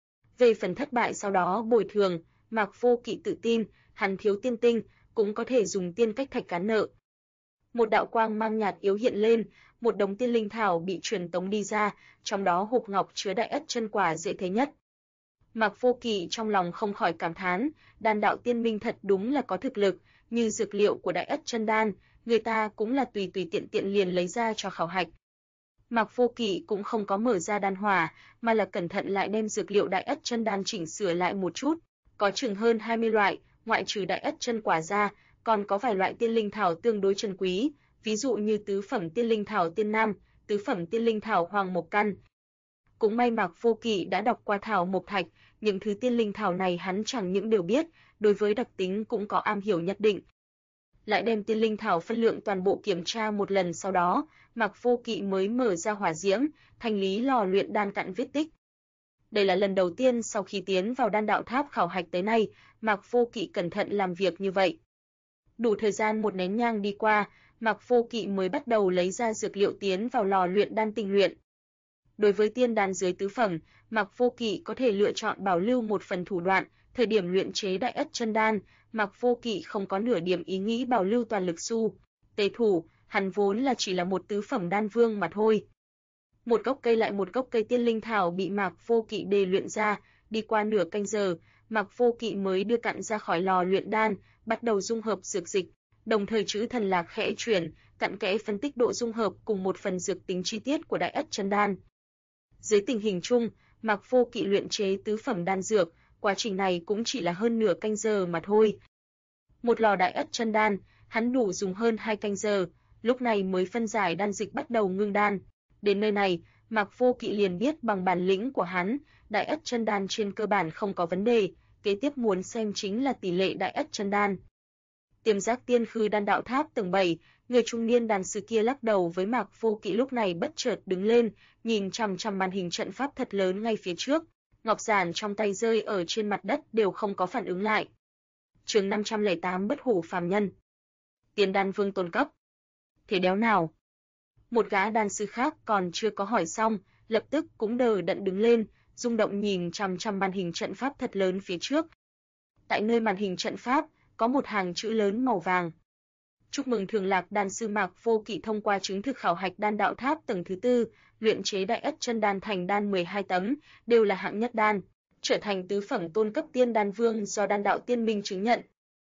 Về phần thất bại sau đó bồi thường, Mạc Vô Kỵ tự tin, hắn thiếu tiên tinh, cũng có thể dùng tiên cách thạch cán nợ. Một đạo quang mang nhạt yếu hiện lên, một đống tiên linh thảo bị truyền tống đi ra, trong đó hộp ngọc chứa Đại Ất Chân quả dễ thấy nhất. Mạc Vô Kỵ trong lòng không khỏi cảm thán, đan đạo tiên minh thật đúng là có thực lực, như dược liệu của Đại Ất Chân Đan, người ta cũng là tùy tùy tiện tiện liền lấy ra cho khảo hạch. Mạc Vô Kỵ cũng không có mở ra đan hỏa, mà là cẩn thận lại đem dược liệu Đại Ất Chân Đan chỉnh sửa lại một chút, có chừng hơn 20 loại, ngoại trừ Đại Ất Chân quả ra, còn có vài loại tiên linh thảo tương đối trân quý, ví dụ như tứ phẩm tiên linh thảo tiên nam, tứ phẩm tiên linh thảo hoàng mộc căn. Cũng may Mạc Vô Kỵ đã đọc qua thảo mộc thạch, những thứ tiên linh thảo này hắn chẳng những đều biết, đối với đặc tính cũng có am hiểu nhất định. Lại đem tiên linh thảo phân lượng toàn bộ kiểm tra một lần sau đó, Mạc Vô Kỵ mới mở ra hỏa diễm, thanh lý lò luyện đan cặn vết tích. Đây là lần đầu tiên sau khi tiến vào đan đạo tháp khảo hạch tới nay, Mạc Vô Kỵ cẩn thận làm việc như vậy. Đủ thời gian một nén nhang đi qua, Mạc Vô Kỵ mới bắt đầu lấy ra dược liệu tiến vào lò luyện đan tinh luyện. Đối với tiên đan dưới tứ phẩm, Mạc Vô Kỵ có thể lựa chọn bảo lưu một phần thủ đoạn, thời điểm luyện chế Đại Ất Chân Đan, Mạc Vô Kỵ không có nửa điểm ý nghĩ bảo lưu toàn lực su, tề thủ, hắn vốn là chỉ là một tứ phẩm đan vương mà thôi. Một gốc cây lại một gốc cây tiên linh thảo bị Mạc Vô Kỵ đề luyện ra, đi qua nửa canh giờ, Mạc Vô Kỵ mới đưa cặn ra khỏi lò luyện đan, bắt đầu dung hợp dược dịch, đồng thời chữ thần lạc khẽ chuyển, cặn kẽ phân tích độ dung hợp cùng một phần dược tính chi tiết của Đại Ất Chân Đan. Dưới tình hình chung, Mạc Vô Kỵ luyện chế tứ phẩm đan dược, quá trình này cũng chỉ là hơn nửa canh giờ mà thôi. Một lò Đại Ất Chân Đan, hắn đủ dùng hơn 2 canh giờ, lúc này mới phân giải đan dịch bắt đầu ngưng đan. Đến nơi này, Mạc Vô Kỵ liền biết bằng bản lĩnh của hắn, Đại Ất Chân Đan trên cơ bản không có vấn đề, kế tiếp muốn xem chính là tỷ lệ Đại Ất Chân Đan. Tiềm Giác Tiên Khư đan đạo tháp tầng 7, người trung niên đàn sư kia lắc đầu với Mạc Vô Kỵ lúc này bất chợt đứng lên, nhìn chằm chằm màn hình trận pháp thật lớn ngay phía trước, ngọc giản trong tay rơi ở trên mặt đất đều không có phản ứng lại. Chương 508 Bất hủ phàm nhân. Tiên đan vương tôn cấp. Thế đéo nào? Một gã đan sư khác còn chưa có hỏi xong, lập tức cũng đờ đẫn đứng lên, rung động nhìn chằm chằm màn hình trận pháp thật lớn phía trước. Tại nơi màn hình trận pháp, có một hàng chữ lớn màu vàng. Chúc mừng Thường Lạc đan sư Mạc Vô Kỵ thông qua chứng thực khảo hạch đan đạo tháp tầng thứ 4, luyện chế Đại Ất Chân Đan thành đan 12 tấm, đều là hạng nhất đan, trở thành tứ phẩm tôn cấp tiên đan vương do đan đạo tiên minh chứng nhận.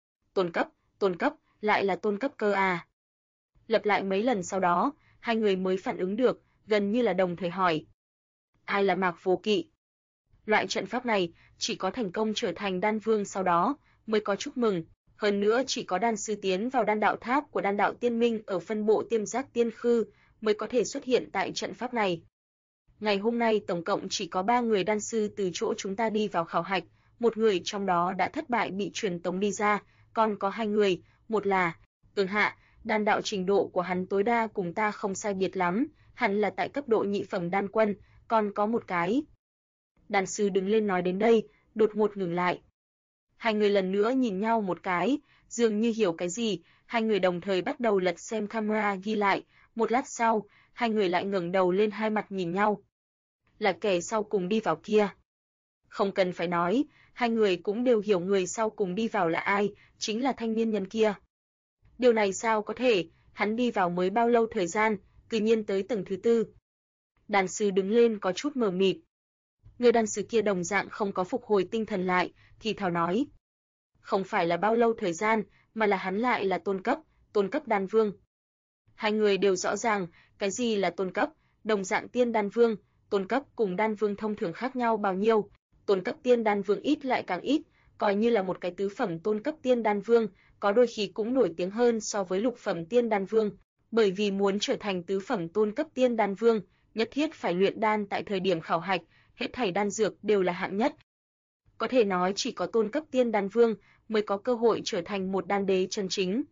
Tôn cấp, lại là tôn cấp cơ à? Lặp lại mấy lần sau đó, hai người mới phản ứng được, gần như là đồng thời hỏi. Ai là Mạc Vô Kỵ? Loại trận pháp này, chỉ có thành công trở thành đan vương sau đó, mới có chúc mừng. Hơn nữa chỉ có đan sư tiến vào đan đạo tháp của đan đạo tiên minh ở phân bộ Tiềm Giác Tiên Khư mới có thể xuất hiện tại trận pháp này. Ngày hôm nay tổng cộng chỉ có 3 người đan sư từ chỗ chúng ta đi vào khảo hạch, một người trong đó đã thất bại bị truyền tống đi ra, còn có 2 người, một là Cường Hạ, đan đạo trình độ của hắn tối đa cùng ta không sai biệt lắm, hắn là tại cấp độ nhị phẩm đan quân, còn có một cái. Đan sư đứng lên nói đến đây, đột ngột ngừng lại. Hai người lần nữa nhìn nhau một cái, dường như hiểu cái gì, hai người đồng thời bắt đầu lật xem camera ghi lại, một lát sau, hai người lại ngẩng đầu lên hai mặt nhìn nhau. Là kẻ sau cùng đi vào kia. Không cần phải nói, hai người cũng đều hiểu người sau cùng đi vào là ai, chính là thanh niên nhân kia. Điều này sao có thể, hắn đi vào mới bao lâu thời gian, tự nhiên tới tầng thứ 4. Đàn sư đứng lên có chút mờ mịt. Người đàn sư kia đồng dạng không có phục hồi tinh thần lại, thì thào nói. Không phải là bao lâu thời gian, mà là hắn lại là tôn cấp đan vương. Hai người đều rõ ràng, cái gì là tôn cấp, đồng dạng tiên đan vương, tôn cấp cùng đan vương thông thường khác nhau bao nhiêu, tôn cấp tiên đan vương ít lại càng ít, coi như là một cái tứ phẩm tôn cấp tiên đan vương, có đôi khi cũng nổi tiếng hơn so với lục phẩm tiên đan vương, Bởi vì muốn trở thành tứ phẩm tôn cấp tiên đan vương, nhất thiết phải luyện đan tại thời điểm khảo hạch, hết thảy đan dược đều là hạng nhất. Có thể nói chỉ có tôn cấp tiên đan vương mới có cơ hội trở thành một đan đế chân chính.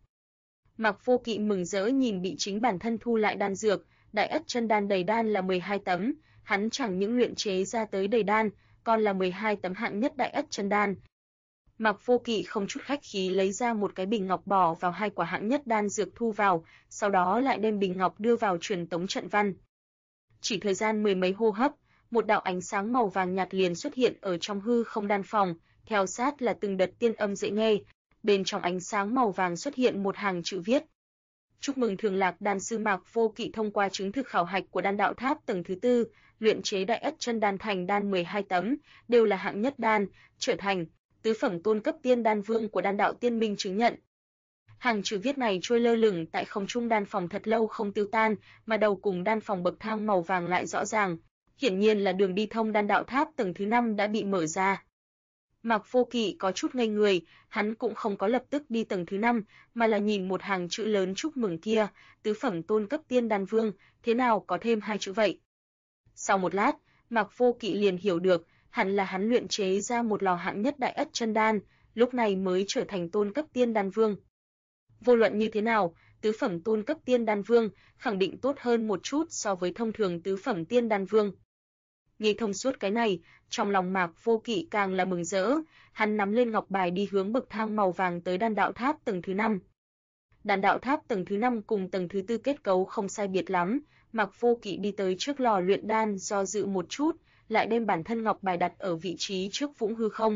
Mạc Vô Kỵ mừng rỡ nhìn bị chính bản thân thu lại đan dược, Đại Ất Chân Đan đầy đan là 12 tấm, hắn chẳng những luyện chế ra tới đầy đan, còn là 12 tấm hạng nhất Đại Ất Chân Đan. Mạc Vô Kỵ không chút khách khí lấy ra một cái bình ngọc bỏ vào 2 quả hạng nhất đan dược thu vào, sau đó lại đem bình ngọc đưa vào truyền tống trận văn. Chỉ thời gian mười mấy hô hấp, một đạo ánh sáng màu vàng nhạt liền xuất hiện ở trong hư không đan phòng, theo sát là từng đợt tiên âm dễ nghe. Bên trong ánh sáng màu vàng xuất hiện một hàng chữ viết: Chúc mừng Thường Lạc đan sư Mạc Vô Kỵ thông qua chứng thực khảo hạch của đan đạo tháp tầng thứ 4, luyện chế Đại Ất Chân Đan thành đan 12 tấm, đều là hạng nhất đan, trở thành tứ phẩm tôn cấp tiên đan vương của đan đạo tiên minh chứng nhận. Hàng chữ viết này trôi lơ lửng tại không trung đan phòng thật lâu không tiêu tan, mà đầu cùng đan phòng bậc thang màu vàng lại rõ ràng, hiển nhiên là đường đi thông đan đạo tháp tầng thứ 5 đã bị mở ra. Mạc Vô Kỵ có chút ngây người, hắn cũng không có lập tức đi tầng thứ 5, mà là nhìn một hàng chữ lớn chúc mừng kia, tứ phẩm tôn cấp tiên đan vương, thế nào có thêm 2 chữ vậy? Sau một lát, Mạc Vô Kỵ liền hiểu được, hẳn là hắn luyện chế ra một lò hạng nhất Đại Ất Chân Đan, lúc này mới trở thành tôn cấp tiên đan vương. Vô luận như thế nào, tứ phẩm tôn cấp tiên đan vương khẳng định tốt hơn một chút so với thông thường tứ phẩm tiên đan vương. Nghĩ thông suốt cái này, trong lòng Mạc Vô Kỵ càng là mừng rỡ, hắn nắm lên ngọc bài đi hướng bậc thang màu vàng tới đan đạo tháp tầng thứ 5. Đan đạo tháp tầng thứ 5 cùng tầng thứ 4 kết cấu không sai biệt lắm, Mạc Vô Kỵ đi tới trước lò luyện đan do dự một chút, lại đem bản thân ngọc bài đặt ở vị trí trước vũng hư không.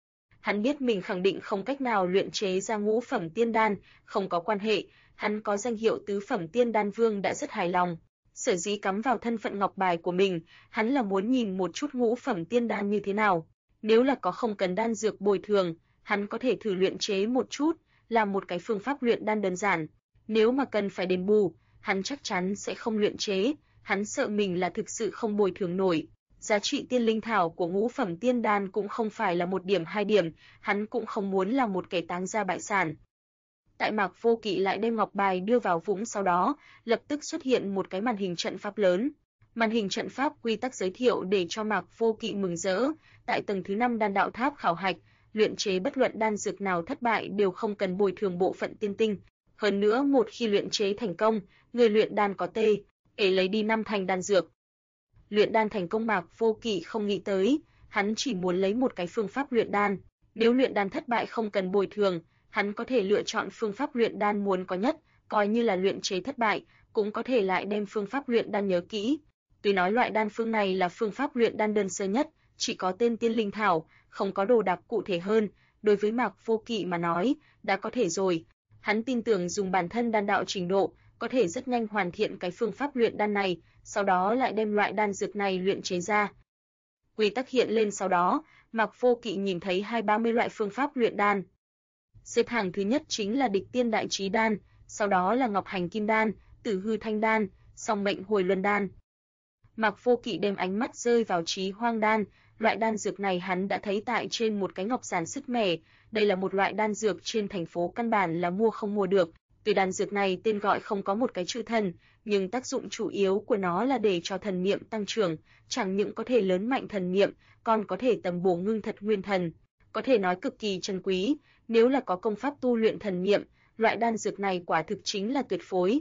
Hắn biết mình khẳng định không cách nào luyện chế ra ngũ phẩm tiên đan, không có quan hệ, hắn có danh hiệu tứ phẩm tiên đan vương đã rất hài lòng. Sở dĩ cắm vào thân phận ngọc bài của mình, hắn là muốn nhìn một chút ngũ phẩm tiên đan như thế nào. Nếu là có không cần đan dược bồi thường, hắn có thể thử luyện chế một chút, làm một cái phương pháp luyện đan đơn giản. Nếu mà cần phải đền bù, hắn chắc chắn sẽ không luyện chế, hắn sợ mình là thực sự không bồi thường nổi. Giá trị tiên linh thảo của ngũ phẩm tiên đan cũng không phải là 1 điểm 2 điểm, hắn cũng không muốn là một kẻ táng gia bại sản. Tại Mạc Vô Kỵ lại đem ngọc bài đưa vào vũng sau đó, lập tức xuất hiện một cái màn hình trận pháp lớn. Màn hình trận pháp quy tắc giới thiệu để cho Mạc Vô Kỵ mừng rỡ, tại tầng thứ 5 đan đạo tháp khảo hạch, luyện chế bất luận đan dược nào thất bại đều không cần bồi thường bộ phận tiên tinh. Hơn nữa một khi luyện chế thành công, người luyện đan có tê, lấy đi 5 thành đan dược. Luyện đan thành công Mạc Vô Kỵ không nghĩ tới, hắn chỉ muốn lấy một cái phương pháp luyện đan. Nếu luyện đan thất bại không cần bồi thường, hắn có thể lựa chọn phương pháp luyện đan muốn có nhất, coi như là luyện chế thất bại, cũng có thể lại đem phương pháp luyện đan nhớ kỹ. Tuy nói loại đan phương này là phương pháp luyện đan đơn sơ nhất, chỉ có tên tiên linh thảo, không có đồ đạc cụ thể hơn, đối với Mạc Vô Kỵ mà nói, đã có thể rồi. Hắn tin tưởng dùng bản thân đan đạo trình độ, có thể rất nhanh hoàn thiện cái phương pháp luyện đan này, sau đó lại đem loại đan dược này luyện chế ra. Quy tắc hiện lên sau đó, Mạc Vô Kỵ nhìn thấy 20-30 loại phương pháp luyện đan. Xếp hàng thứ nhất chính là Địch Tiên Đại Chí Đan, sau đó là Ngọc Hành Kim Đan, Tử Hư Thanh Đan, Song Mệnh Hồi Luân Đan. Mạc Vô Kỵ đem ánh mắt rơi vào Chí Hoang Đan, loại đan dược này hắn đã thấy tại trên một cái ngọc giản sứt mẻ, đây là một loại đan dược trên thành phố căn bản là mua không mua được. Tuy đan dược này tên gọi không có một cái chữ thần, nhưng tác dụng chủ yếu của nó là để cho thần niệm tăng trưởng, chẳng những có thể lớn mạnh thần niệm, còn có thể tầm bổ ngưng thật nguyên thần, có thể nói cực kỳ chân quý, nếu là có công pháp tu luyện thần niệm, loại đan dược này quả thực chính là tuyệt phối.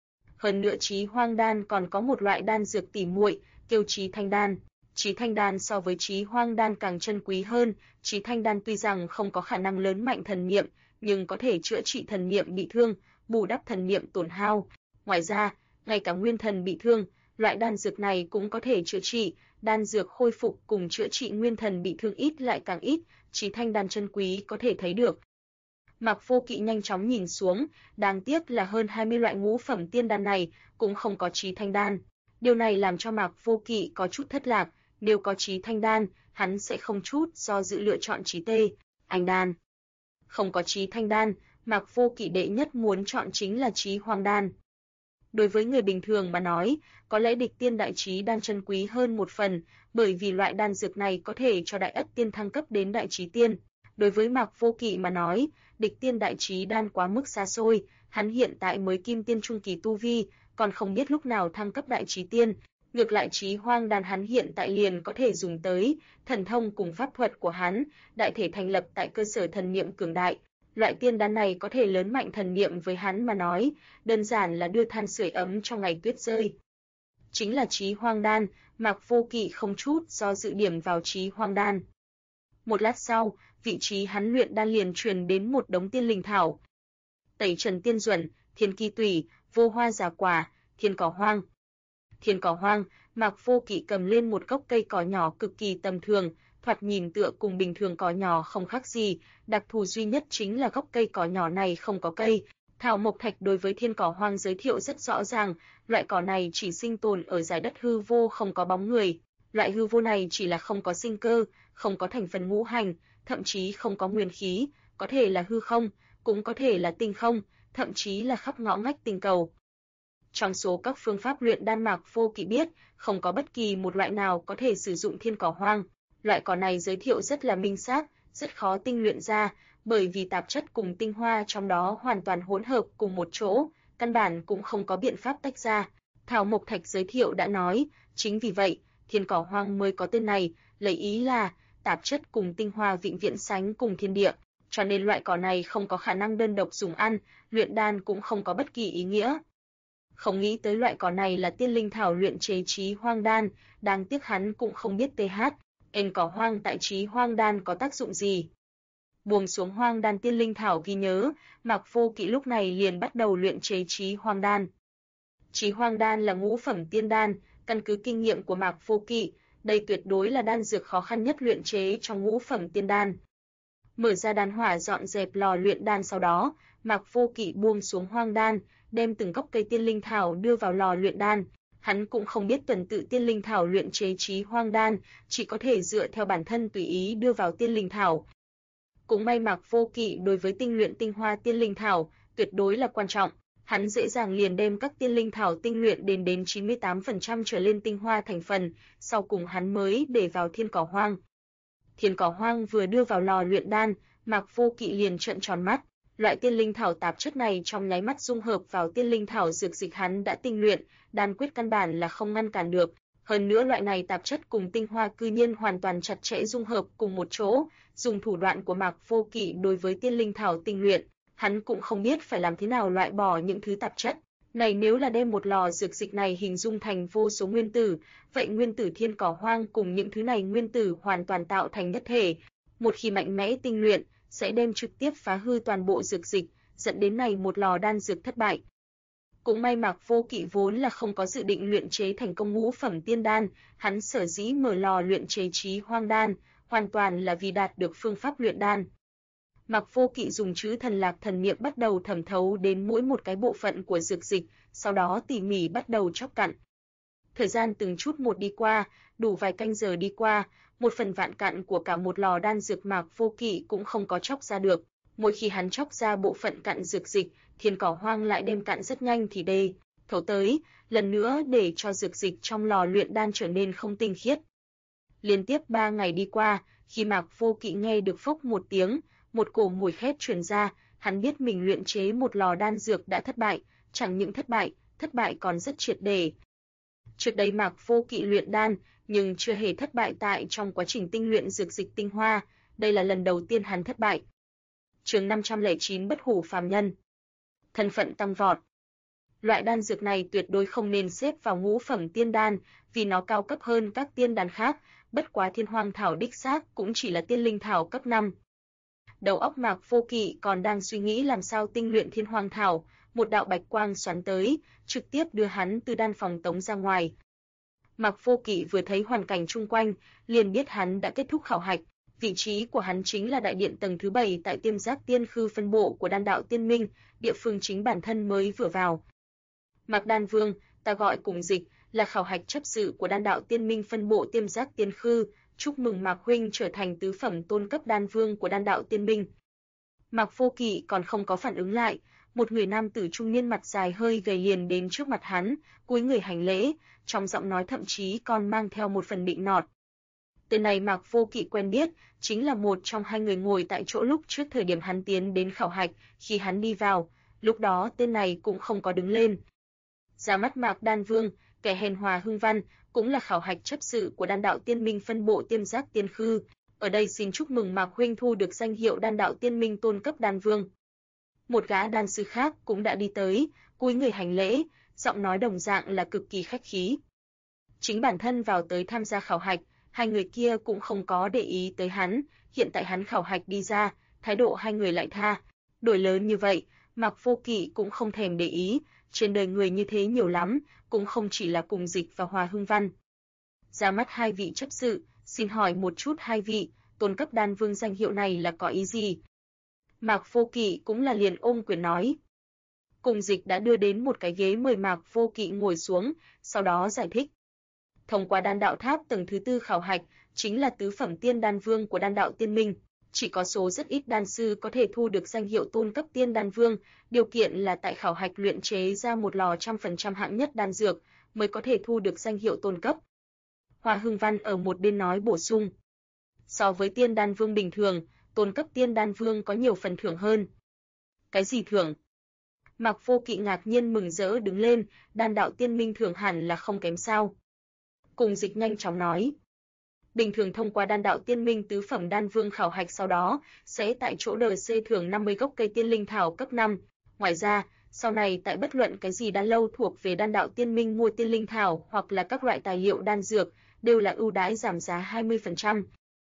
Hơn nữa Chí Hoang Đan còn có một loại đan dược tỉ muội, kêu Chí Thanh Đan. Chí Thanh Đan so với Chí Hoang Đan càng chân quý hơn, Chí Thanh Đan tuy rằng không có khả năng lớn mạnh thần niệm, nhưng có thể chữa trị thần niệm bị thương, bù đắp thần niệm tổn hao. Ngoài ra, ngay cả nguyên thần bị thương, loại đan dược này cũng có thể chữa trị, đan dược khôi phục cùng chữa trị nguyên thần bị thương ít lại càng ít, Chí Thanh Đan chân quý có thể thấy được. Mạc Vô Kỵ nhanh chóng nhìn xuống, đáng tiếc là hơn 20 loại ngũ phẩm tiên đan này cũng không có Chí Thanh Đan. Điều này làm cho Mạc Vô Kỵ có chút thất lạc, nếu có Chí Thanh Đan, hắn sẽ không chút do dự lựa chọn Chí Tê, Anh Đan. Không có Chí Thanh Đan, Mạc Vô Kỵ đệ nhất muốn chọn chính là Chí Hoang Đan. Đối với người bình thường mà nói, có lẽ Địch Tiên Đại Chí Đan chân quý hơn một phần, bởi vì loại đan dược này có thể cho Đại Ất Tiên thăng cấp đến Đại Chí Tiên. Đối với Mạc Vô Kỵ mà nói, địch tiên đại chí đan quá mức xa xôi, hắn hiện tại mới kim tiên trung kỳ tu vi, còn không biết lúc nào thăng cấp đại chí tiên. Ngược lại chí hoang đan hắn hiện tại liền có thể dùng tới, thần thông cùng pháp thuật của hắn, đại thể thành lập tại cơ sở thần niệm cường đại. Loại tiên đan này có thể lớn mạnh thần niệm với hắn mà nói, đơn giản là đưa than sưởi ấm trong ngày tuyết rơi. Chính là chí hoang đan, Mạc Vô Kỵ không chút do dự điểm vào chí hoang đan. Một lát sau, vị trí hắn luyện đan liền truyền đến một đống tiên linh thảo. Tẩy trần tiên duẩn, thiên kỳ tùy, vô hoa giả quả, thiên cỏ hoang. Thiên cỏ hoang, Mạc Vô Kỵ cầm lên một gốc cây cỏ nhỏ cực kỳ tầm thường, thoạt nhìn tựa cùng bình thường cỏ nhỏ không khác gì, đặc thù duy nhất chính là gốc cây cỏ nhỏ này không có cây. Thảo mộc thạch đối với thiên cỏ hoang giới thiệu rất rõ ràng, loại cỏ này chỉ sinh tồn ở dải đất hư vô không có bóng người. Loại hư vô này chỉ là không có sinh cơ, không có thành phần ngũ hành, thậm chí không có nguyên khí, có thể là hư không, cũng có thể là tinh không, thậm chí là khắp ngõ ngách tinh cầu. Trong số các phương pháp luyện đan Mạc Vô Kỵ biết, không có bất kỳ một loại nào có thể sử dụng thiên cỏ hoang. Loại cỏ này giới thiệu rất là minh xác, rất khó tinh luyện ra, bởi vì tạp chất cùng tinh hoa trong đó hoàn toàn hỗn hợp cùng một chỗ, căn bản cũng không có biện pháp tách ra. Thảo mộc thạch giới thiệu đã nói, chính vì vậy, thiên cỏ hoang mới có tên này, lấy ý là tạp chất cùng tinh hoa vĩnh viễn sánh cùng thiên địa, cho nên loại cỏ này không có khả năng đơn độc dùng ăn, luyện đan cũng không có bất kỳ ý nghĩa. Không nghĩ tới loại cỏ này là tiên linh thảo luyện chế chí hoang đan, đáng tiếc hắn cũng không biết THN cỏ hoang tại chí hoang đan có tác dụng gì. Buông xuống hoang đan tiên linh thảo ghi nhớ, Mạc Vô Kỵ lúc này liền bắt đầu luyện chế chí hoang đan. Chí hoang đan là ngũ phẩm tiên đan, căn cứ kinh nghiệm của Mạc Vô Kỵ, đây tuyệt đối là đan dược khó khăn nhất luyện chế trong ngũ phẩm tiên đan. Mở ra đan hỏa dọn dẹp lò luyện đan sau đó, Mạc Vô Kỵ buông xuống hoang đan, đem từng gốc cây tiên linh thảo đưa vào lò luyện đan. Hắn cũng không biết tuần tự tiên linh thảo luyện chế chí hoang đan, chỉ có thể dựa theo bản thân tùy ý đưa vào tiên linh thảo. Cũng may Mạc Vô Kỵ đối với tinh luyện tinh hoa tiên linh thảo tuyệt đối là quan trọng, hắn dễ dàng liền đem các tiên linh thảo tinh luyện đến 98% trở lên tinh hoa thành phần, sau cùng hắn mới để vào thiên cỏ hoang. Thiên cỏ hoang vừa đưa vào lò luyện đan, Mạc Vô Kỵ liền trợn tròn mắt. Loại tiên linh thảo tạp chất này trong nháy mắt dung hợp vào tiên linh thảo dược dịch hắn đã tinh luyện, đan quyết căn bản là không ngăn cản được. Hơn nữa loại này tạp chất cùng tinh hoa cư nhiên hoàn toàn chặt chẽ dung hợp cùng một chỗ, dùng thủ đoạn của Mạc Vô Kỵ đối với tiên linh thảo tinh luyện, hắn cũng không biết phải làm thế nào loại bỏ những thứ tạp chất. Này nếu là đem một lò dược dịch này hình dung thành vô số nguyên tử, vậy nguyên tử thiên cỏ hoang cùng những thứ này nguyên tử hoàn toàn tạo thành nhất thể. Một khi mạnh mẽ tinh luyện, sẽ đem trực tiếp phá hư toàn bộ dược dịch, dẫn đến này một lò đan dược thất bại. Cũng may Mạc Vô Kỵ vốn là không có dự định luyện chế thành công ngũ phẩm tiên đan, hắn sở dĩ mở lò luyện chế chí hoang đan, hoàn toàn là vì đạt được phương pháp luyện đan. Mạc Vô Kỵ dùng chữ thần lạc thần niệm bắt đầu thẩm thấu đến mỗi một cái bộ phận của dược dịch, sau đó tỉ mỉ bắt đầu chóc cặn. Thời gian từng chút một đi qua, đủ vài canh giờ đi qua, một phần vạn cặn của cả một lò đan dược Mạc Vô Kỵ cũng không có chóc ra được. Mỗi khi hắn chóc ra bộ phận cặn dược dịch, thiên cỏ hoang lại đem cặn rất nhanh thì đê, thấu tới, lần nữa để cho dược dịch trong lò luyện đan trở nên không tinh khiết. Liên tiếp 3 ngày đi qua, khi Mạc Vô Kỵ nghe được phốc một tiếng, một cổ mùi khét truyền ra, hắn biết mình luyện chế một lò đan dược đã thất bại, chẳng những thất bại còn rất triệt để. Trước đây Mạc Vô Kỵ luyện đan, nhưng chưa hề thất bại tại trong quá trình tinh luyện dược dịch tinh hoa, đây là lần đầu tiên hắn thất bại. Chương 509 Bất hủ phàm nhân. Thân phận tăng vọt. Loại đan dược này tuyệt đối không nên xếp vào ngũ phẩm tiên đan, vì nó cao cấp hơn các tiên đan khác, bất quá thiên hoang thảo đích xác cũng chỉ là tiên linh thảo cấp 5. Đầu óc Mạc Vô Kỵ còn đang suy nghĩ làm sao tinh luyện thiên hoang thảo, một đạo bạch quang xoắn tới, trực tiếp đưa hắn từ đan phòng tống ra ngoài. Mạc Vô Kỵ vừa thấy hoàn cảnh chung quanh, liền biết hắn đã kết thúc khảo hạch, vị trí của hắn chính là đại điện tầng thứ 7 tại Tiêm Giác Tiên Khư phân bộ của Đan đạo Tiên Minh, địa phương chính bản thân mới vừa vào. Mạc Đan Vương, ta gọi cùng dịch, là khảo hạch chấp sự của Đan đạo Tiên Minh phân bộ Tiêm Giác Tiên Khư, chúc mừng Mạc huynh trở thành tứ phẩm tôn cấp đan vương của Đan đạo Tiên Minh. Mạc Vô Kỵ còn không có phản ứng lại, một người nam tử trung niên mặt dài hơi gầy liền đến trước mặt hắn, cúi người hành lễ, trong giọng nói thậm chí còn mang theo một phần nịnh nọt. Tên này Mạc Vô Kỵ quen biết, chính là một trong hai người ngồi tại chỗ lúc trước thời điểm hắn tiến đến khảo hạch, khi hắn đi vào, lúc đó tên này cũng không có đứng lên. Ra mắt Mạc Đan Vương, kẻ hèn Hòa Hưng Văn, cũng là khảo hạch chấp sự của Đan đạo Tiên Minh phân bộ Tiêm Giác Tiên Khư. Ở đây xin chúc mừng Mạc huynh thu được danh hiệu Đan đạo Tiên Minh tôn cấp đan vương. Một gã đan sư khác cũng đã đi tới, cúi người hành lễ, giọng nói đồng dạng là cực kỳ khách khí. Chính bản thân vào tới tham gia khảo hạch, hai người kia cũng không có để ý tới hắn, hiện tại hắn khảo hạch đi ra, thái độ hai người lại tha. Đổi lớn như vậy, Mạc Vô Kỵ cũng không thèm để ý, trên đời người như thế nhiều lắm, cũng không chỉ là Cùng Dịch và Hòa Hưng Văn. Ra mắt hai vị chấp sự, xin hỏi một chút hai vị, tôn cấp đan vương danh hiệu này là có ý gì? Mạc Vô Kỵ cũng là liền ôm quyền nói. Cùng Dịch đã đưa đến một cái ghế mời Mạc Vô Kỵ ngồi xuống, sau đó giải thích. Thông qua đan đạo tháp tầng thứ 4 khảo hạch, chính là tứ phẩm tiên đan vương của đan đạo Tiên Minh. Chỉ có số rất ít đan sư có thể thu được danh hiệu tôn cấp tiên đan vương, điều kiện là tại khảo hạch luyện chế ra một lò 100% hạng nhất đan dược, mới có thể thu được danh hiệu tôn cấp. Hòa Hưng Văn ở một bên nói bổ sung. So với tiên đan vương bình thường, tôn cấp tiên đan vương có nhiều phần thưởng hơn. Cái gì thưởng? Mạc Vô Kỵ ngạc nhiên mừng rỡ đứng lên, đan đạo Tiên Minh thưởng hẳn là không kém sao. Cùng Dịch nhanh chóng nói. Bình thường thông qua đan đạo Tiên Minh tứ phẩm đan vương khảo hạch sau đó, sẽ tại chỗ DC thưởng 50 gốc cây tiên linh thảo cấp 5. Ngoài ra, sau này tại bất luận cái gì đan lâu thuộc về đan đạo Tiên Minh mua tiên linh thảo hoặc là các loại tài liệu đan dược, đều là ưu đãi giảm giá 20%.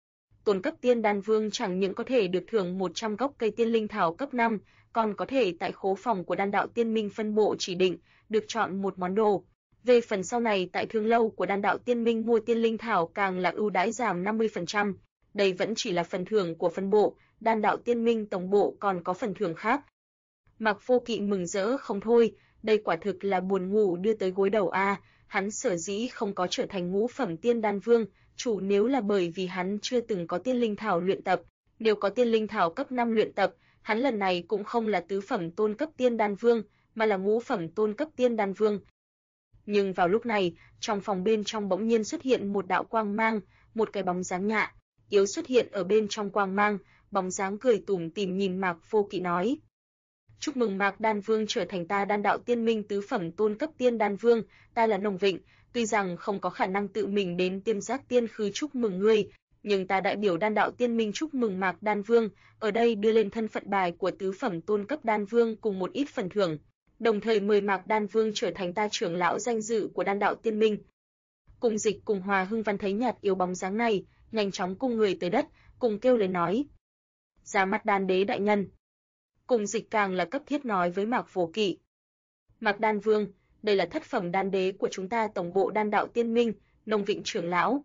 Tôn cấp tiên đan vương chẳng những có thể được thưởng 100 gốc cây tiên linh thảo cấp 5, còn có thể tại khố phòng của đan đạo Tiên Minh phân bộ chỉ định, được chọn một món đồ. Về phần sau này tại thương lâu của đan đạo Tiên Minh mua tiên linh thảo càng là ưu đãi giảm 50%. Đây vẫn chỉ là phần thưởng của phân bộ, đan đạo Tiên Minh tổng bộ còn có phần thưởng khác. Mạc Vô Kỵ mừng rỡ không thôi, đây quả thực là buồn ngủ đưa tới gối đầu a. Hắn sở dĩ không có trở thành ngũ phẩm tiên đan vương, chủ nếu là bởi vì hắn chưa từng có tiên linh thảo luyện tập. Nếu có tiên linh thảo cấp 5 luyện tập, hắn lần này cũng không là tứ phẩm tôn cấp tiên đan vương, mà là ngũ phẩm tôn cấp tiên đan vương. Nhưng vào lúc này, trong phòng bên trong bỗng nhiên xuất hiện một đạo quang mang, một cái bóng dáng nhạ, yếu xuất hiện ở bên trong quang mang, bóng dáng cười tủm tỉm nhìn Mạc Vô Kỵ nói. Chúc mừng Mạc Đan Vương trở thành ta đan đạo Tiên Minh tứ phẩm tôn cấp tiên đan vương, ta là Nồng Vịnh, tuy rằng không có khả năng tự mình đến Tiêm Giác Tiên Khư chúc mừng ngươi, nhưng ta đại biểu đan đạo Tiên Minh chúc mừng Mạc Đan Vương, ở đây đưa lên thân phận bài của tứ phẩm tôn cấp đan vương cùng một ít phần thưởng, đồng thời mời Mạc Đan Vương trở thành ta trưởng lão danh dự của đan đạo Tiên Minh. Cùng Dịch cùng Hòa Hưng Văn thấy nhạt yếu bóng dáng này, nhanh chóng cung người tới đất, cùng kêu lên nói: "Ra mắt Đan đế đại nhân." Cùng Dịch càng là cấp thiết nói với Mạc Vô Kỵ: "Mạc Đan Vương, đây là thất phẩm đan đế của chúng ta tổng bộ đan đạo Tiên Minh, Nông Vịnh trưởng lão."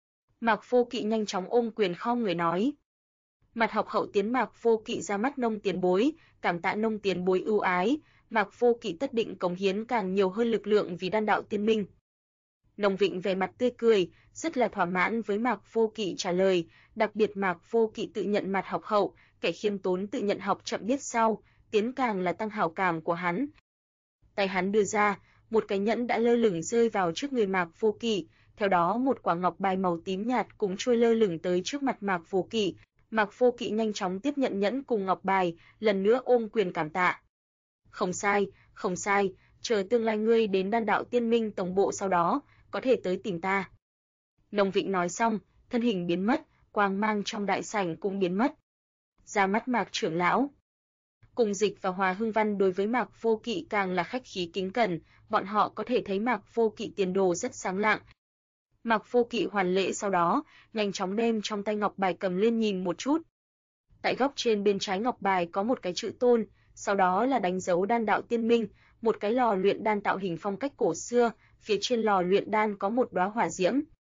Mạc Vô Kỵ nhanh chóng ôm quyền khom người nói: "Mặt học hậu tiến Mạc Vô Kỵ ra mắt Nông tiền bối, cảm tạ Nông tiền bối ưu ái, Mạc Vô Kỵ tất định cống hiến càng nhiều hơn lực lượng vì đan đạo Tiên Minh." Nông Vịnh vẻ mặt tươi cười, rất là thỏa mãn với Mạc Vô Kỵ trả lời, đặc biệt Mạc Vô Kỵ tự nhận mặt học hậu, kẻ khiêm tốn tự nhận học chậm biết sau, tiến càng là tăng hảo cảm của hắn. Tay hắn đưa ra, một cái nhẫn đã lơ lửng rơi vào trước người Mạc Vô Kỵ, theo đó một quả ngọc bài màu tím nhạt cũng trôi lơ lửng tới trước mặt Mạc Vô Kỵ. Mạc Vô Kỵ nhanh chóng tiếp nhận nhẫn cùng ngọc bài, lần nữa ôm quyền cảm tạ. Không sai, chờ tương lai ngươi đến đan đạo Tiên Minh tổng bộ sau đó, có thể tới tìm ta." Nông Vịnh nói xong, thân hình biến mất, quang mang trong đại sảnh cũng biến mất. Ra mắt Mạc trưởng lão. Cùng Dịch và Hòa Hưng Văn đối với Mạc Vô Kỵ càng là khách khí kính cẩn, bọn họ có thể thấy Mạc Vô Kỵ tiền đồ rất sáng lạng. Mạc Vô Kỵ hoàn lễ sau đó, nhanh chóng đem trong tay ngọc bài cầm lên nhìn một chút. Tại góc trên bên trái ngọc bài có một cái chữ tôn, sau đó là đánh dấu đan đạo Tiên Minh, một cái lò luyện đan tạo hình phong cách cổ xưa, phía trên lò luyện đan có một đóa hỏa diễm.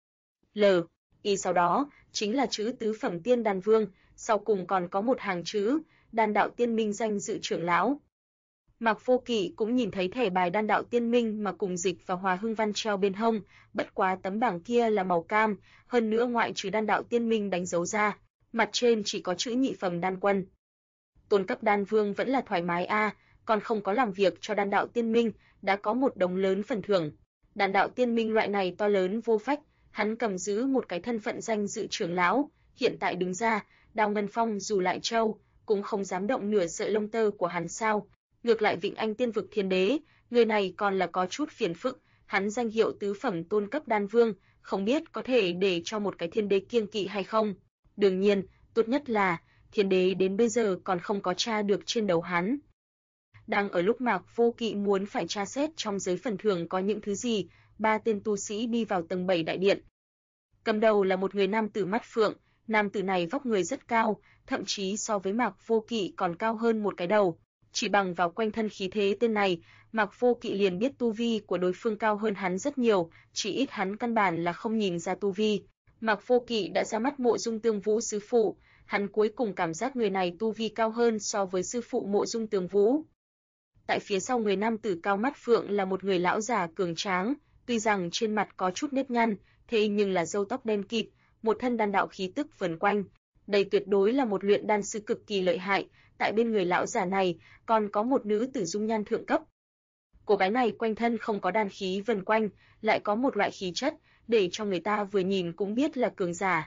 L.I. sau đó chính là chữ tứ phẩm tiên đan vương, sau cùng còn có một hàng chữ đan đạo Tiên Minh danh dự trưởng lão. Mạc Vô Kỵ cũng nhìn thấy thẻ bài đan đạo Tiên Minh mà Cùng Dịch và Hòa Hưng Văn treo bên hông, bất quá tấm bảng kia là màu cam, hơn nữa ngoại trừ đan đạo Tiên Minh đánh dấu ra, mặt trên chỉ có chữ nhị phẩm đan quân. Tôn cấp đan vương vẫn là thoải mái a, còn không có làm việc cho đan đạo Tiên Minh, đã có một đống lớn phần thưởng. Đan đạo Tiên Minh loại này to lớn vô phách, Hắn cầm giữ một cái thân phận danh dự trưởng lão, hiện tại đứng ra, Đào Ngân Phong dù lại trâu, cũng không dám động nửa sợi lông tơ của hắn sao? Ngược lại Vịnh Anh Tiên vực thiên đế, người này còn là có chút phiền phức, hắn danh hiệu tứ phẩm tôn cấp đan vương, không biết có thể để cho một cái thiên đế kiêng kỵ hay không. Đương nhiên, tốt nhất là thiên đế đến bây giờ còn không có tra được trên đầu hắn. Đang ở lúc Mạc Vô Kỵ muốn phải tra xét trong giới phần thưởng có những thứ gì, 3 tên tu sĩ đi vào tầng 7 đại điện. Cầm đầu là một người nam tử mắt phượng, nam tử này vóc người rất cao, thậm chí so với Mạc Vô Kỵ còn cao hơn một cái đầu. Chỉ bằng vào quanh thân khí thế tên này, Mạc Vô Kỵ liền biết tu vi của đối phương cao hơn hắn rất nhiều, chỉ ít hắn căn bản là không nhìn ra tu vi. Mạc Vô Kỵ đã ra mắt Mộ Dung Tương Vũ sư phụ, hắn cuối cùng cảm giác người này tu vi cao hơn so với sư phụ Mộ Dung Tương Vũ. Tại phía sau người nam tử cao mắt phượng là một người lão già cường tráng, tuy rằng trên mặt có chút nếp nhăn, thế nhưng là râu tóc đen kịt, một thân đan đạo khí tức vần quanh. Đây tuyệt đối là một luyện đan sư cực kỳ lợi hại, tại bên người lão già này còn có một nữ tử dung nhan thượng cấp. Cô gái này quanh thân không có đan khí vần quanh, lại có một loại khí chất, để cho người ta vừa nhìn cũng biết là cường giả.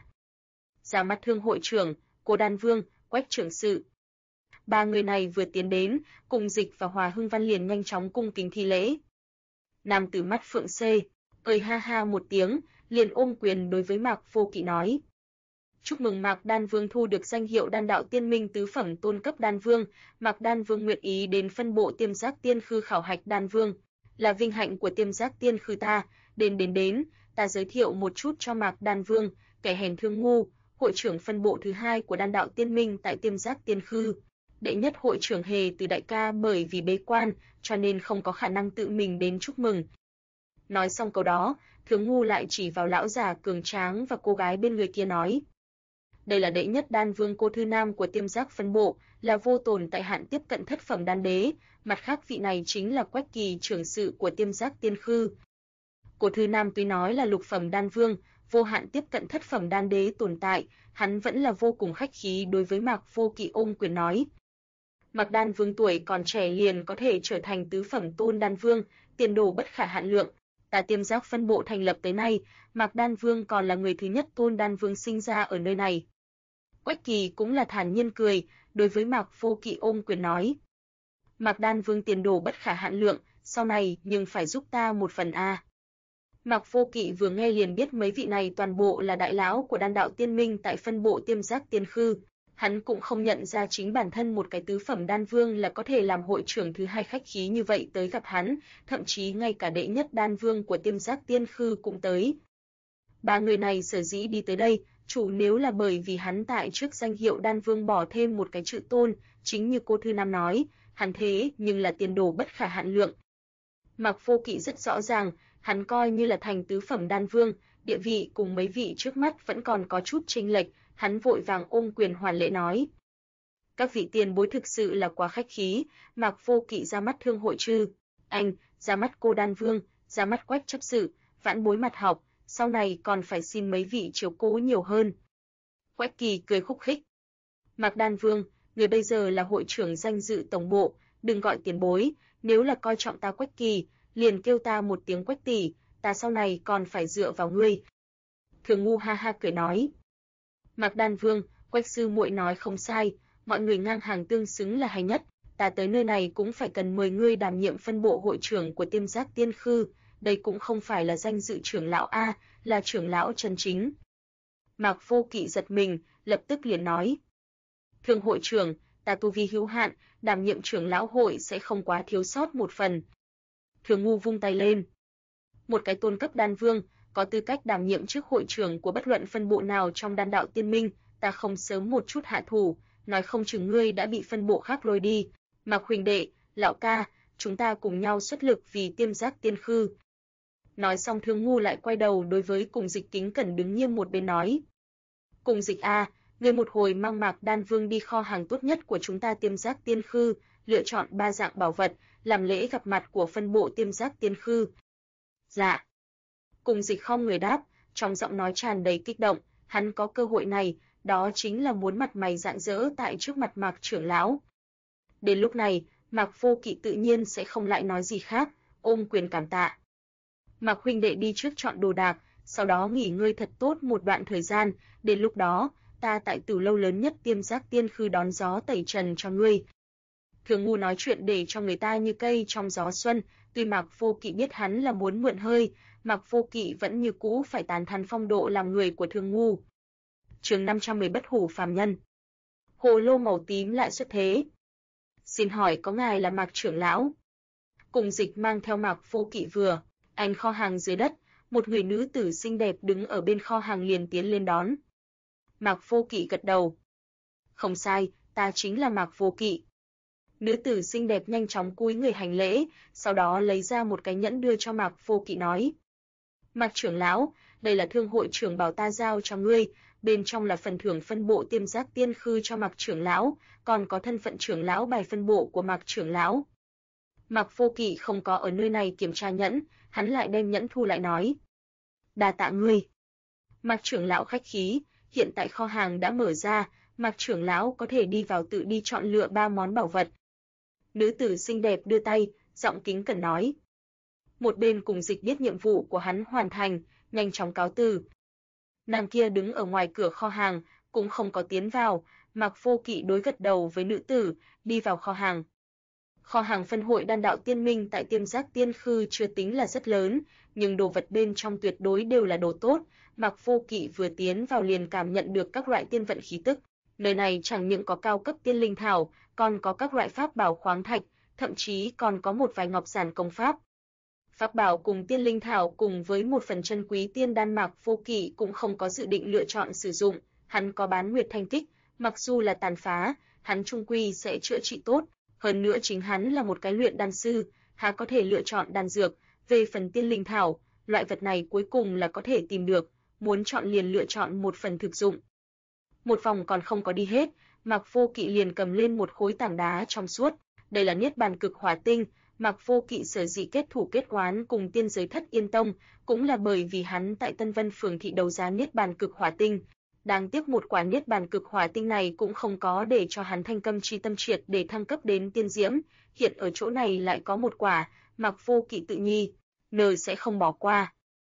Ra mắt Thương hội trưởng, Cô Đan Vương, Quách trưởng sự. 3 người này vừa tiến đến, Cùng Dịch và Hòa Hưng Văn liền nhanh chóng cung kính thi lễ. Nam tử mắt phượng xê, ơi ha ha một tiếng, liền ôm quyền đối với Mạc Vô Kỵ nói: Chúc mừng Mạc Đan Vương thu được danh hiệu Đan đạo tiên minh tứ phẩm tôn cấp đan vương, Mạc Đan Vương nguyện ý đến phân bộ Tiêm Giác Tiên Khư khảo hạch đan vương, là vinh hạnh của Tiêm Giác Tiên Khư ta, đến, ta giới thiệu một chút cho Mạc Đan Vương, kẻ hèn thương ngu, hội trưởng phân bộ thứ 2 của Đan đạo tiên minh tại Tiêm Giác Tiên Khư. Đệ nhất hội trưởng Hề Từ đại ca bởi vì bế quan, cho nên không có khả năng tự mình đến chúc mừng. Nói xong câu đó, Thương ngu lại chỉ vào lão già cường tráng và cô gái bên người kia nói: Đây là đệ nhất đan vương Cô Thư Nam của Tiêm Giác phân bộ, là vô tồn tại hạn tiếp cận thất phẩm đan đế, mặt khác vị này chính là Quách Kỳ trưởng sự của Tiêm Giác Tiên Khư. Cô Thư Nam tuy nói là lục phẩm đan vương, vô hạn tiếp cận thất phẩm đan đế tồn tại, hắn vẫn là vô cùng khách khí đối với Mạc Vô Kỵ ôm quyền nói: Mạc Đan Vương tuổi còn trẻ liền có thể trở thành tứ phẩm tôn đan vương, tiền đồ bất khả hạn lượng. Ta Tiêm Giác phân bộ thành lập tới nay, Mạc Đan Vương còn là người thứ nhất tôn đan vương sinh ra ở nơi này. Quách Kỳ cũng là thản nhiên cười, đối với Mạc Vô Kỵ ôm quyền nói: Mạc Đan Vương tiền đồ bất khả hạn lượng, sau này nhưng phải giúp ta một phần a. Mạc Vô Kỵ vừa nghe liền biết mấy vị này toàn bộ là đại lão của Đan đạo tiên minh tại phân bộ Tiêm Giác Tiên Khư. Hắn cũng không nhận ra chính bản thân một cái tứ phẩm đan vương là có thể làm hội trưởng thứ 2 khách khí như vậy tới gặp hắn, thậm chí ngay cả đệ nhất đan vương của Tiêm Giác Tiên Khư cũng tới. 3 người này sở dĩ đi tới đây, chủ nếu là bởi vì hắn tại trước danh hiệu đan vương bỏ thêm một cái chữ tôn, chính như cô Thư Nam nói, hắn thế nhưng là tiền đồ bất khả hạn lượng. Mạc Vô Kỵ rất rõ ràng, hắn coi như là thành tứ phẩm đan vương, địa vị cùng mấy vị trước mắt vẫn còn có chút chênh lệch, hắn vội vàng ôm quyền hoàn lễ nói: Các vị tiền bối thực sự là quá khách khí, Mạc Vô Kỵ ra mắt Thương hội chư, anh, ra mắt Cô Đan Vương, ra mắt Quách chấp sự, vãn bối mặt học, sau này còn phải xin mấy vị chiếu cố nhiều hơn. Quách Kỳ cười khúc khích: Mạc Đan Vương, người bây giờ là hội trưởng danh dự tổng bộ, đừng gọi tiền bối, nếu là coi trọng ta Quách Kỳ, liền kêu ta một tiếng Quách tỷ, ta sau này còn phải dựa vào ngươi. Thường ngu ha ha cười nói: Mạc Đan Vương, Quách sư muội nói không sai, mọi người ngang hàng tương xứng là hay nhất, ta tới nơi này cũng phải cần mời ngươi đảm nhiệm phân bộ hội trưởng của Tiêm Giác Tiên Khư, đây cũng không phải là danh dự trưởng lão a, là trưởng lão chân chính. Mạc Vô Kỵ giật mình, lập tức liền nói: Thương hội trưởng, ta tu vi hữu hạn, đảm nhiệm trưởng lão hội sẽ không quá thiếu sót một phần. Thường ngu vung tay lên: Một cái tôn cấp đan vương, có tư cách đảm nhiệm chức hội trưởng của bất luận phân bộ nào trong Đan đạo tiên minh, ta không sớm một chút hạ thủ, nói không chừng ngươi đã bị phân bộ khác lôi đi. Mạc huynh đệ, lão ca, chúng ta cùng nhau xuất lực vì Tiêm Giác Tiên Khư. Nói xong Thương ngu lại quay đầu đối với Cùng Dịch kính cẩn đứng nghiêm một bên nói: Cùng Dịch a, ngươi một hồi mang Mạc Đan Vương đi kho hàng tốt nhất của chúng ta Tiêm Giác Tiên Khư, lựa chọn 3 dạng bảo vật, làm lễ gặp mặt của phân bộ Tiêm Giác Tiên Khư. Dạ. Cùng Dịch khom người đáp, trong giọng nói tràn đầy kích động, hắn có cơ hội này, đó chính là muốn mặt mày rạng rỡ tại trước mặt Mạc trưởng lão. Đến lúc này, Mạc Vô Kỵ tự nhiên sẽ không lại nói gì khác, ôm quyền cảm tạ. Mạc huynh đệ đi trước chọn đồ đạc, sau đó nghỉ ngơi thật tốt một đoạn thời gian, đến lúc đó, ta tại Tử lâu lớn nhất Tiêm Giác Tiên Khư đón gió tẩy trần cho ngươi. Thường ngu nói chuyện để cho người ta như cây trong gió xuân, tuy Mạc Vô Kỵ biết hắn là muốn mượn hơi, Mạc Vô Kỵ vẫn như cũ phải tán thán phong độ làm người của Thường ngu. Chương 510 Bất hủ phàm nhân. Hồ lô màu tím lại xuất thế. Xin hỏi có ngài là Mạc trưởng lão? Cùng Dịch mang theo Mạc Vô Kỵ vừa, anh kho hàng dưới đất, một người nữ tử xinh đẹp đứng ở bên kho hàng liền tiến lên đón. Mạc Vô Kỵ gật đầu. Không sai, ta chính là Mạc Vô Kỵ. Nữ tử xinh đẹp nhanh chóng cúi người hành lễ, sau đó lấy ra một cái nhẫn đưa cho Mạc Vô Kỵ nói. Mạc trưởng lão, đây là thương hội trưởng bảo ta giao cho ngươi, bên trong là phần thưởng phân bộ Tiêm Giác Tiên Khư cho Mạc trưởng lão, còn có thân phận trưởng lão bài phân bộ của Mạc trưởng lão. Mạc Vô Kỵ không có ở nơi này kiểm tra nhẫn, hắn lại đem nhẫn thu lại nói. Đa tạ ngươi. Mạc trưởng lão khách khí, hiện tại kho hàng đã mở ra, Mạc trưởng lão có thể đi vào tự đi chọn lựa 3 món bảo vật. Nữ tử xinh đẹp đưa tay, giọng kính cẩn nói. Một bên Cùng Dịch biết nhiệm vụ của hắn hoàn thành, nhanh chóng cáo từ. Nàng kia đứng ở ngoài cửa kho hàng, cũng không có tiến vào, Mạc Vô Kỵ đối gật đầu với nữ tử, đi vào kho hàng. Kho hàng phân hội Đan đạo tiên minh tại Tiêm Giác Tiên Khư chưa tính là rất lớn, nhưng đồ vật bên trong tuyệt đối đều là đồ tốt, Mạc Vô Kỵ vừa tiến vào liền cảm nhận được các loại tiên vận khí tức. Nơi này chẳng những có cao cấp tiên linh thảo, còn có các loại pháp bảo khoáng thạch, thậm chí còn có một vài ngọc giản công pháp. Pháp bảo cùng tiên linh thảo cùng với một phần chân quý tiên đan Mạc Vô Kỵ cũng không có dự định lựa chọn sử dụng, hắn có Bán Nguyệt Thanh Kích, mặc dù là tàn phá, hắn chung quy sẽ chữa trị tốt, hơn nữa chính hắn là một cái luyện đan sư, há có thể lựa chọn đan dược, về phần tiên linh thảo, loại vật này cuối cùng là có thể tìm được, muốn chọn liền lựa chọn một phần thực dụng. Một vòng còn không có đi hết, Mạc Vô Kỵ liền cầm lên một khối tảng đá trong suốt, đây là Niết Bàn Cực Hỏa Tinh, Mạc Vô Kỵ sở dĩ kết thủ kết oán cùng tiên giới Thất Yên Tông, cũng là bởi vì hắn tại Tân Vân phường thị đấu giá Niết Bàn Cực Hỏa Tinh. Đáng tiếc một quả Niết Bàn Cực Hỏa Tinh này cũng không có để cho hắn thanh câm chi tâm triệt để thăng cấp đến tiên diễm, hiện ở chỗ này lại có một quả, Mạc Vô Kỵ tự nhi, sẽ không bỏ qua.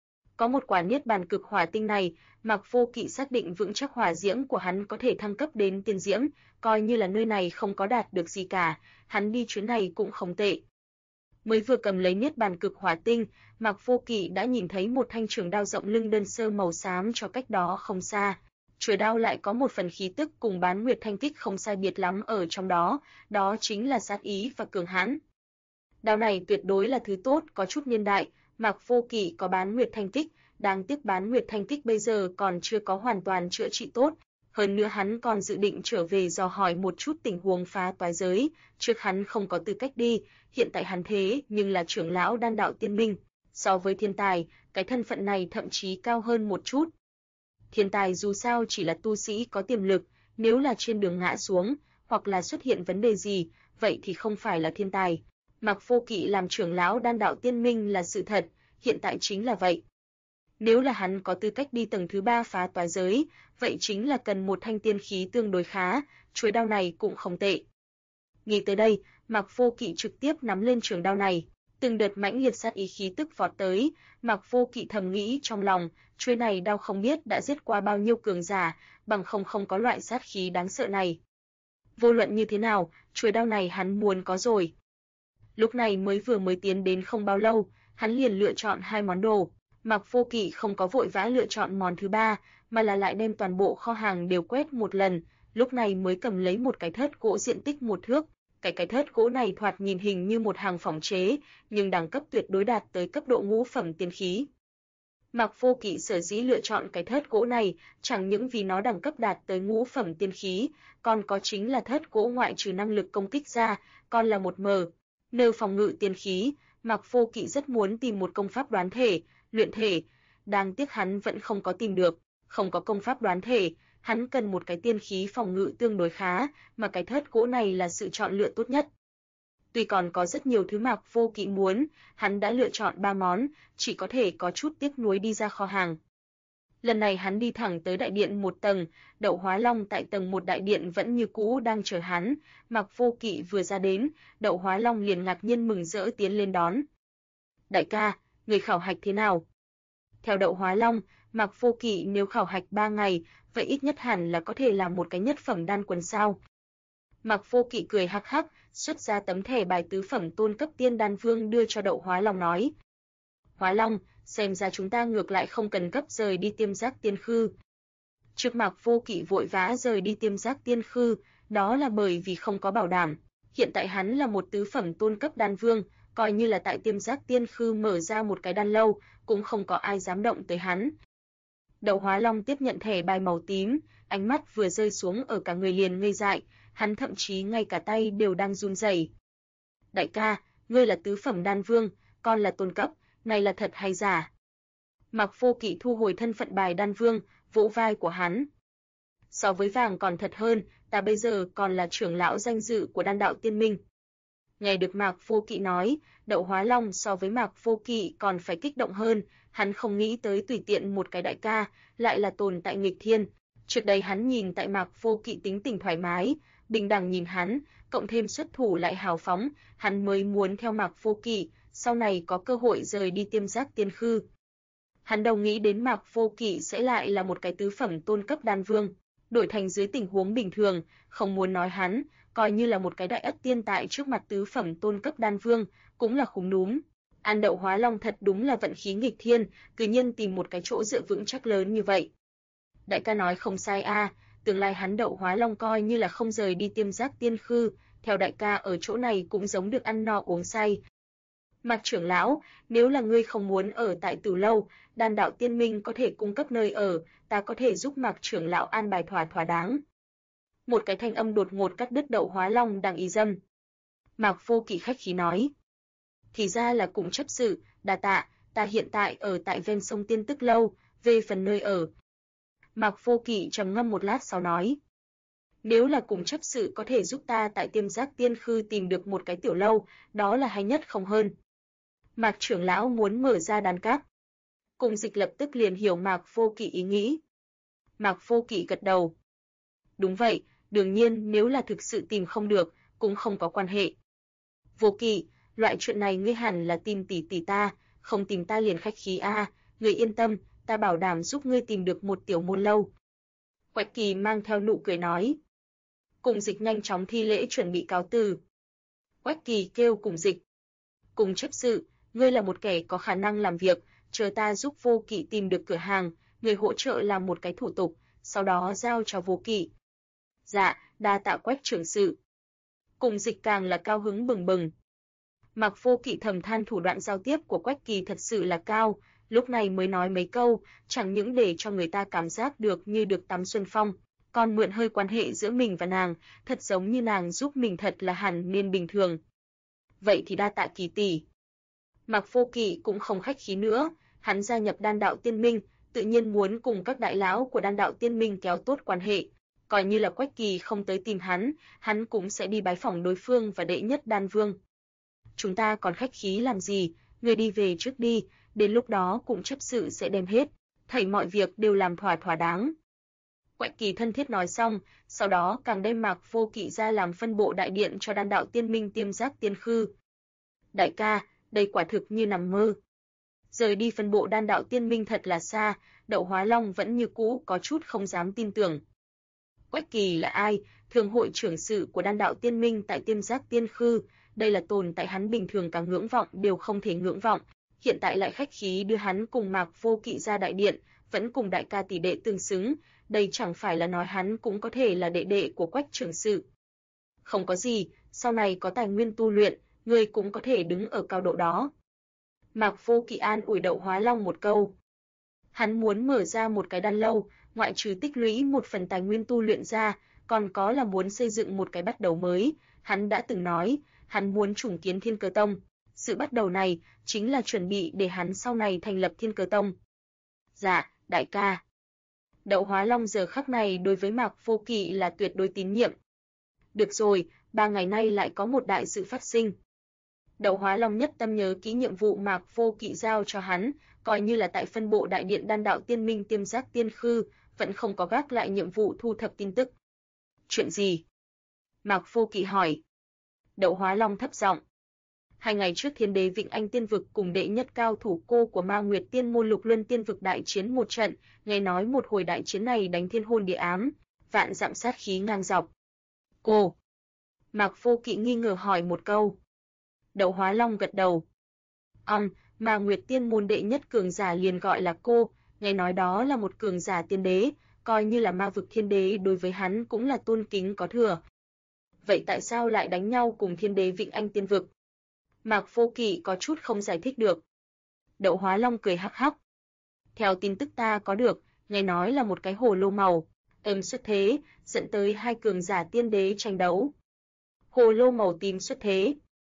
Có một quả Niết Bàn Cực Hỏa Tinh này, Mạc Vô Kỵ xác định vững chắc hỏa diễm của hắn có thể thăng cấp đến tiên diễm, coi như là nơi này không có đạt được gì cả, hắn đi chuyến này cũng không tệ. Mới vừa cầm lấy Niết Bàn Cực Hỏa Tinh, Mạc Vô Kỵ đã nhìn thấy một thanh trường đao rộng lưng đơn sơ màu xám cho cách đó không xa. Chuôi đao lại có một phần khí tức cùng Bán Nguyệt Thanh Kích không sai biệt lắm ở trong đó, đó chính là sát ý và cường hãn. Đao này tuyệt đối là thứ tốt, có chút niên đại, Mạc Vô Kỵ có Bán Nguyệt Thanh Kích, đáng tiếc Bán Nguyệt Thanh Kích bây giờ còn chưa có hoàn toàn chữa trị tốt, hơn nữa hắn còn dự định trở về dò hỏi một chút tình huống phá toái giới, trước hắn không có tư cách đi, hiện tại hắn thế nhưng là trưởng lão Đan đạo tiên minh, so với thiên tài, cái thân phận này thậm chí cao hơn một chút. Thiên tài dù sao chỉ là tu sĩ có tiềm lực, nếu là trên đường ngã xuống, hoặc là xuất hiện vấn đề gì, vậy thì không phải là thiên tài. Mạc Vô Kỵ làm trưởng lão Đan đạo tiên minh là sự thật, hiện tại chính là vậy. Nếu là hắn có tư cách đi tầng thứ 3 phá toái giới, vậy chính là cần một thanh tiên khí tương đối khá, chuôi đao này cũng không tệ. Nghĩ tới đây, Mạc Vô Kỵ trực tiếp nắm lên trường đao này, từng đợt mãnh liệt sát ý khí tức vọt tới, Mạc Vô Kỵ thầm nghĩ trong lòng, chuôi này đao không biết đã giết qua bao nhiêu cường giả, bằng không có loại sát khí đáng sợ này. Vô luận như thế nào, chuôi đao này hắn muốn có rồi. Lúc này mới tiến đến không bao lâu, hắn liền lựa chọn 2 món đồ. Mạc Vô Kỵ không có vội vã lựa chọn món thứ 3, mà là lại đem toàn bộ kho hàng đều quét một lần, lúc này mới cầm lấy một cái thớt gỗ diện tích 1 thước. Cái thớt gỗ này thoạt nhìn hình như một hàng phỏng chế, nhưng đẳng cấp tuyệt đối đạt tới cấp độ ngũ phẩm tiên khí. Mạc Vô Kỵ sở dĩ lựa chọn cái thớt gỗ này, chẳng những vì nó đẳng cấp đạt tới ngũ phẩm tiên khí, còn có chính là thớt gỗ ngoại trừ năng lực công kích ra, còn là một nơi phòng ngự tiên khí. Mạc Vô Kỵ rất muốn tìm một công pháp đoán thể, luyện thể, đáng tiếc hắn vẫn không có tìm được, không có công pháp đoán thể, hắn cần một cái tiên khí phòng ngự tương đối khá, mà cái thớt gỗ này là sự chọn lựa tốt nhất. Tuy còn có rất nhiều thứ Mạc Vô Kỵ muốn, hắn đã lựa chọn 3 món, chỉ có thể có chút tiếc nuối đi ra kho hàng. Lần này hắn đi thẳng tới đại điện 1 tầng, Đậu Hóa Long tại tầng 1 đại điện vẫn như cũ đang chờ hắn, Mạc Vô Kỵ vừa ra đến, Đậu Hóa Long liền ngạc nhiên mừng rỡ tiến lên đón. Đại ca, người khảo hạch thế nào? Theo Đậu Hóa Long, Mạc Vô Kỵ nếu khảo hạch 3 ngày, vậy ít nhất hẳn là có thể làm một cái nhất phẩm đan quân sao. Mạc Vô Kỵ cười hắc hắc, xuất ra tấm thẻ bài tứ phẩm tôn cấp tiên đan vương đưa cho Đậu Hóa Long nói. Hóa Long, xem ra chúng ta ngược lại không cần gấp rời đi Tiêm Giác Tiên Khư. Trước Mạc Vô Kỵ vội vã rời đi Tiêm Giác Tiên Khư, đó là bởi vì không có bảo đảm. Hiện tại hắn là một tứ phẩm tôn cấp đan vương, coi như là tại Tiêm Giác Tiên Khư mở ra một cái đan lâu, cũng không có ai dám động tới hắn. Đậu Hóa Long tiếp nhận thẻ bài màu tím, ánh mắt vừa rơi xuống ở cả người liền ngây dại, hắn thậm chí ngay cả tay đều đang run rẩy. Đại ca, ngươi là tứ phẩm đan vương, con là tôn cấp, này là thật hay giả? Mạc Vô Kỵ thu hồi thân phận bài đan vương, vỗ vai của hắn. So với vàng còn thật hơn, ta bây giờ còn là trưởng lão danh dự của Đan Đạo Tiên Minh. Nghe được Mạc Vô Kỵ nói, Đậu Hóa Long so với Mạc Vô Kỵ còn phải kích động hơn, hắn không nghĩ tới tùy tiện một cái đại ca, lại là tồn tại nghịch thiên. Trước đây hắn nhìn tại Mạc Vô Kỵ tính tình thoải mái, bình đẳng nhìn hắn, cộng thêm xuất thủ lại hào phóng, hắn mới muốn theo Mạc Vô Kỵ, sau này có cơ hội rời đi Tiêm Giác Tiên Khư. Hắn đâu nghĩ đến Mạc Vô Kỵ sẽ lại là một cái tứ phẩm tôn cấp đan vương, đổi thành dưới tình huống bình thường, không muốn nói hắn, coi như là một cái đại ất tiên tại trước mặt tứ phẩm tôn cấp đan vương, cũng là khúm núm. An Đậu Hóa Long thật đúng là vận khí nghịch thiên, cư nhiên tìm một cái chỗ dựa vững chắc lớn như vậy. Đại ca nói không sai a, tương lai hắn Đậu Hóa Long coi như là không rời đi Tiêm Giác Tiên Khư, theo đại ca ở chỗ này cũng giống được ăn no uống say. Mạc trưởng lão, nếu là ngươi không muốn ở tại Tử lâu, Đan Đạo Tiên Minh có thể cung cấp nơi ở, ta có thể giúp Mạc trưởng lão an bài thỏa đáng. Một cái thanh âm đột ngột cắt đứt Đậu Hóa Long đang ý dâm. Mạc Vô Kỵ khách khí nói. Thì ra là cùng chấp sự, đa tạ, ta hiện tại ở tại ven sông Tiên Tức lâu, về phần nơi ở. Mạc Vô Kỵ trầm ngâm một lát sau nói. Nếu là cùng chấp sự có thể giúp ta tại Tiêm Giác Tiên Khư tìm được một cái tiểu lâu, đó là hay nhất không hơn. Mạc trưởng lão muốn mở ra đan các. Cùng Dịch lập tức liền hiểu Mạc Vô Kỵ ý nghĩ. Mạc Vô Kỵ gật đầu. Đúng vậy, đương nhiên nếu là thực sự tìm không được, cũng không có quan hệ. Vô Kỵ, loại chuyện này ngươi hẳn là tìm tỷ tỷ ta, không tìm ta liền khách khí a, ngươi yên tâm, ta bảo đảm giúp ngươi tìm được một tiểu môn lâu. Quách Kỳ mang theo nụ cười nói. Cùng Dịch nhanh chóng thi lễ chuẩn bị cáo từ. Quách Kỳ kêu Cùng Dịch. Cùng chấp sự, ngươi là một kẻ có khả năng làm việc, chờ ta giúp Vô Kỵ tìm được cửa hàng, ngươi hỗ trợ làm một cái thủ tục, sau đó giao cho Vô Kỵ. Dạ, đa tạ Quách trưởng sự. Cùng Dịch càng là cao hứng bừng bừng. Mạc Vô Kỵ thầm than thủ đoạn giao tiếp của Quách Kỳ thật sự là cao, lúc này mới nói mấy câu, chẳng những để cho người ta cảm giác được như được tắm xuân phong, còn mượn hơi quan hệ giữa mình và nàng, thật giống như nàng giúp mình thật là hẳn nên bình thường. Vậy thì đa tạ Kỳ tỷ. Mạc Vô Kỵ cũng không khách khí nữa, hắn gia nhập Đan Đạo Tiên Minh, tự nhiên muốn cùng các đại lão của Đan Đạo Tiên Minh kéo tốt quan hệ, coi như là Quách Kỳ không tới tìm hắn cũng sẽ đi bái phỏng đối phương và đệ nhất đan vương. Chúng ta còn khách khí làm gì, ngươi đi về trước đi, đến lúc đó cũng chấp sự sẽ đem hết, thảy mọi việc đều làm thỏa đáng. Quách Kỳ thân thiết nói xong, sau đó càng đem Mạc Vô Kỵ ra làm phân bộ đại điện cho Đan Đạo Tiên Minh Tiêm Giác Tiên Khư. Đại ca, đây quả thực như nằm mơ. Rời đi phân bộ Đan Đạo Tiên Minh thật là xa, Đậu Hóa Long vẫn như cũ có chút không dám tin tưởng. Quách Kỳ là ai? Thường hội trưởng sự của Đan Đạo Tiên Minh tại Tiêm Giác Tiên Khư, đây là tồn tại hắn bình thường cả ngưỡng vọng đều không thể ngưỡng vọng, hiện tại lại khách khí đưa hắn cùng Mạc Vô Kỵ ra đại điện, vẫn cùng đại ca tỷ đệ tương xứng, đây chẳng phải là nói hắn cũng có thể là đệ đệ của Quách trưởng sự. Không có gì, sau này có tài nguyên tu luyện, ngươi cũng có thể đứng ở cao độ đó. Mạc Vô Kỵ an ủi Đậu Hóa Long một câu. Hắn muốn mở ra một cái đan lâu, ngoại trừ tích lũy một phần tài nguyên tu luyện ra, còn có là muốn xây dựng một cái bắt đầu mới. Hắn đã từng nói, hắn muốn chủng kiến Thiên Cơ Tông. Sự bắt đầu này chính là chuẩn bị để hắn sau này thành lập Thiên Cơ Tông. Dạ, đại ca. Đậu Hóa Long giờ khắc này đối với Mạc Vô Kỵ là tuyệt đối tín nhiệm. Được rồi, 3 ngày nay lại có một đại sự phát sinh. Đậu Hóa Long nhất tâm nhớ kỹ nhiệm vụ Mạc Vô Kỵ giao cho hắn, coi như là tại phân bộ đại điện Đan Đạo Tiên Minh Tiêm Giác Tiên Khư, vẫn không có gác lại nhiệm vụ thu thập tin tức. Chuyện gì? Mạc Vô Kỵ hỏi. Đậu Hóa Long thấp giọng. 2 ngày trước Thiên Đế Vĩnh Anh Tiên Vực cùng đệ nhất cao thủ cô của Ma Nguyệt Tiên môn Lục Luân Tiên Vực đại chiến một trận, nghe nói một hồi đại chiến này đánh thiên hôn địa ám, vạn dặm sát khí ngang dọc. Cô? Mạc Vô Kỵ nghi ngờ hỏi một câu. Đậu Hóa Long gật đầu. Ma Nguyệt Tiên môn đệ nhất cường giả liền gọi là cô, nghe nói đó là một cường giả tiên đế, coi như là ma vực thiên đế đối với hắn cũng là tôn kính có thừa. Vậy tại sao lại đánh nhau cùng Thiên Đế Vĩnh Anh Tiên Vực? Mạc Vô Kỵ có chút không giải thích được. Đậu Hóa Long cười hắc hắc. Theo tin tức ta có được, nghe nói là một cái hồ lô màu, xuất thế, dẫn tới 2 cường giả tiên đế tranh đấu. Hồ lô màu tím xuất thế.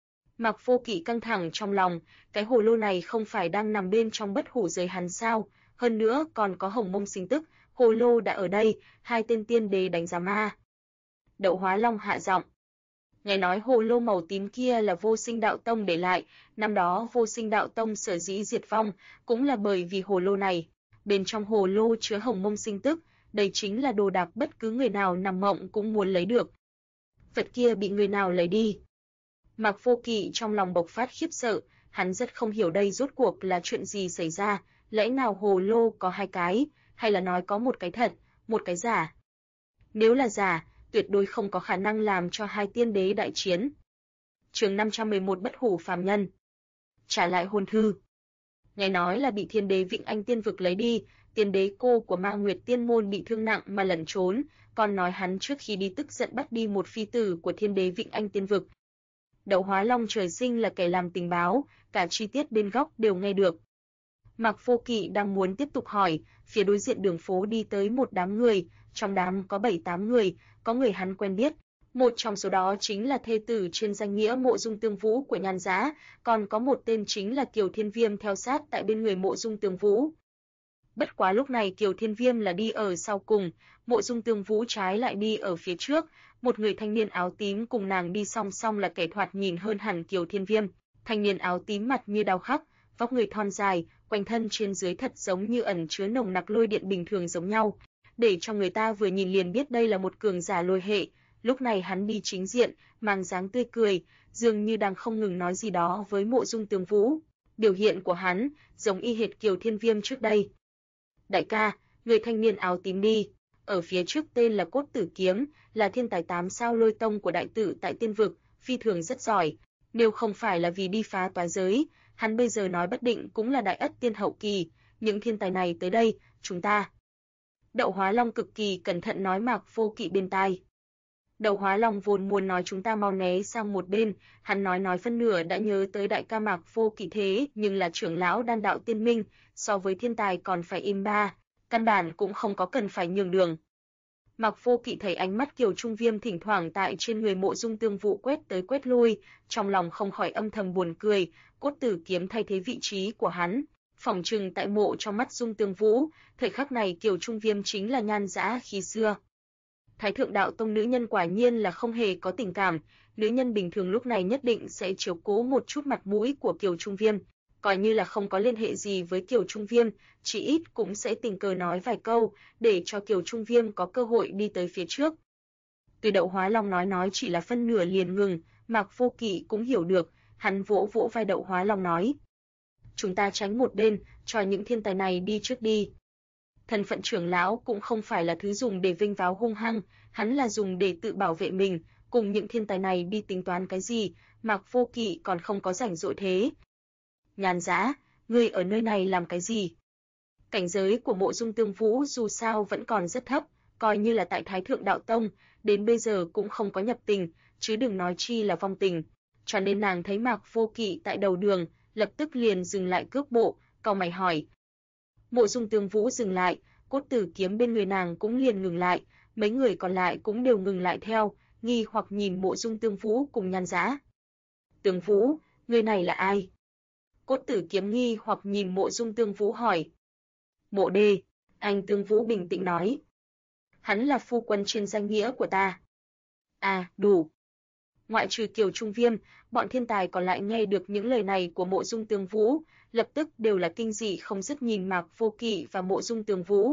Mạc Vô Kỵ căng thẳng trong lòng, cái hồ lô này không phải đang nằm bên trong bất hủ giới hắn sao, hơn nữa còn có Hồng Mông Sinh Tức, hồ lô đã ở đây, 2 tên tiên đế đánh giá ma. Đậu Hóa Long hạ giọng. Nghe nói hồ lô màu tím kia là Vô Sinh Đạo Tông để lại, năm đó Vô Sinh Đạo Tông sở dĩ diệt vong, cũng là bởi vì hồ lô này. Bên trong hồ lô chứa Hồng Mông Sinh Tức, đây chính là đồ đạc bất cứ người nào nằm mộng cũng muốn lấy được. Vật kia bị người nào lấy đi? Mạc Vô Kỵ trong lòng bộc phát khiếp sợ, hắn rất không hiểu đây rốt cuộc là chuyện gì xảy ra, lẽ nào hồ lô có 2 cái, hay là nói có một cái thật, một cái giả? Nếu là giả, tuyệt đối không có khả năng làm cho 2 tiên đế đại chiến. Chương 511 Bất Hủ phàm nhân. Trả lại hồn thư. Nghe nói là bị Thiên Đế Vĩnh Anh Tiên Vực lấy đi, tiên đế cô của Ma Nguyệt Tiên môn bị thương nặng mà lẩn trốn, còn nói hắn trước khi đi tức giận bắt đi một phi tử của Thiên Đế Vĩnh Anh Tiên Vực. Đậu Hóa Long trời sinh là kẻ làm tình báo, cả chi tiết bên góc đều nghe được. Mạc Vô Kỵ đang muốn tiếp tục hỏi, phía đối diện đường phố đi tới một đám người, trong đám có 7-8 người, có người hắn quen biết, một trong số đó chính là thê tử trên danh nghĩa Mộ Dung Tương Vũ của Nhan Giá, còn có một tên chính là Kiều Thiên Viêm theo sát tại bên người Mộ Dung Tương Vũ. Bất quá lúc này Kiều Thiên Viêm là đi ở sau cùng, Mộ Dung Tương Vũ trái lại đi ở phía trước, một người thanh niên áo tím cùng nàng đi song song là kẻ thoạt nhìn hơn hẳn Kiều Thiên Viêm, thanh niên áo tím mặt như đao khắc, vóc người thon dài, quanh thân trên dưới thật giống như ẩn chứa nồng nặc lôi điện bình thường giống nhau, để cho người ta vừa nhìn liền biết đây là một cường giả lôi hệ. Lúc này hắn đi chính diện, mang dáng tươi cười, dường như đang không ngừng nói gì đó với Mộ Dung Tương Vũ. Biểu hiện của hắn giống y hệt Kiều Thiên Viêm trước đây. Đại ca, người thanh niên áo tím đi. Ở phía trước tên là Cốt Tử Kiếm, là thiên tài 8 sao lôi tông của đại tử tại tiên vực, phi thường rất giỏi. Nếu không phải là vì đi phá toái giới, hắn bây giờ nói bất định cũng là đại ất tiên hậu kỳ. Những thiên tài này tới đây, chúng ta. Đậu Hóa Long cực kỳ cẩn thận nói Mạc Vô Kỵ bên tai. Đậu Hóa Long vốn muốn nói chúng ta mau né sang một bên, hắn nói phân nửa đã nhớ tới đại ca Mạc Vô Kỵ thế, nhưng là trưởng lão Đan Đạo Tiên Minh, so với thiên tài còn phải im ba, căn bản cũng không có cần phải nhường đường. Mạc Vô Kỵ thấy ánh mắt Kiều Trung Viêm thỉnh thoảng tại trên người Mộ Dung Tương Vũ quét tới quét lui, trong lòng không khỏi âm thầm buồn cười, Cốt Tử Kiếm thay thế vị trí của hắn. Phỏng chừng tại mộ trong mắt Dung Tương Vũ, thời khắc này Kiều Trung Viêm chính là Nhan Dã khi xưa. Thái Thượng Đạo Tông nữ nhân quả nhiên là không hề có tình cảm, nữ nhân bình thường lúc này nhất định sẽ chiếu cố một chút mặt mũi của Kiều Trung Viêm, coi như là không có liên hệ gì với Kiều Trung Viêm, chỉ ít cũng sẽ tình cờ nói vài câu, để cho Kiều Trung Viêm có cơ hội đi tới phía trước. Tuy Đậu Hóa Long nói chỉ là phân nửa liền ngừng, Mạc Vô Kỵ cũng hiểu được, hắn vỗ vỗ vai Đậu Hóa Long nói: "Chúng ta tránh một bên, cho những thiên tài này đi trước đi." Thân phận trưởng lão cũng không phải là thứ dùng để vinh váo hung hăng, hắn là dùng để tự bảo vệ mình, cùng những thiên tài này đi tính toán cái gì, Mạc Vô Kỵ còn không có rảnh rỗi thế. Nhan Dã, ngươi ở nơi này làm cái gì? Cảnh giới của Mộ Dung Tương Vũ dù sao vẫn còn rất thấp, coi như là tại Thái Thượng Đạo Tông, đến bây giờ cũng không có nhập tình, chứ đừng nói chi là vong tình. Cho nên nàng thấy Mạc Vô Kỵ tại đầu đường, lập tức liền dừng lại cước bộ, cau mày hỏi. Mộ Dung Tương Vũ dừng lại, Cốt Tử Kiếm bên người nàng cũng liền ngừng lại, mấy người còn lại cũng đều ngừng lại theo, nghi hoặc nhìn Mộ Dung Tương Vũ cùng Nhan Dã. Tương Vũ, người này là ai? Cốt Tử Kiếm nghi hoặc nhìn Mộ Dung Tương Vũ hỏi. Mộ Đê, anh Tương Vũ bình tĩnh nói. Hắn là phu quân trên danh nghĩa của ta. À, đủ. Ngoại trừ Kiều Trung Viêm, bọn thiên tài còn lại nghe được những lời này của Mộ Dung Tương Vũ, lập tức đều là kinh dị không dứt nhìn Mạc Vô Kỵ và Mộ Dung Tương Vũ.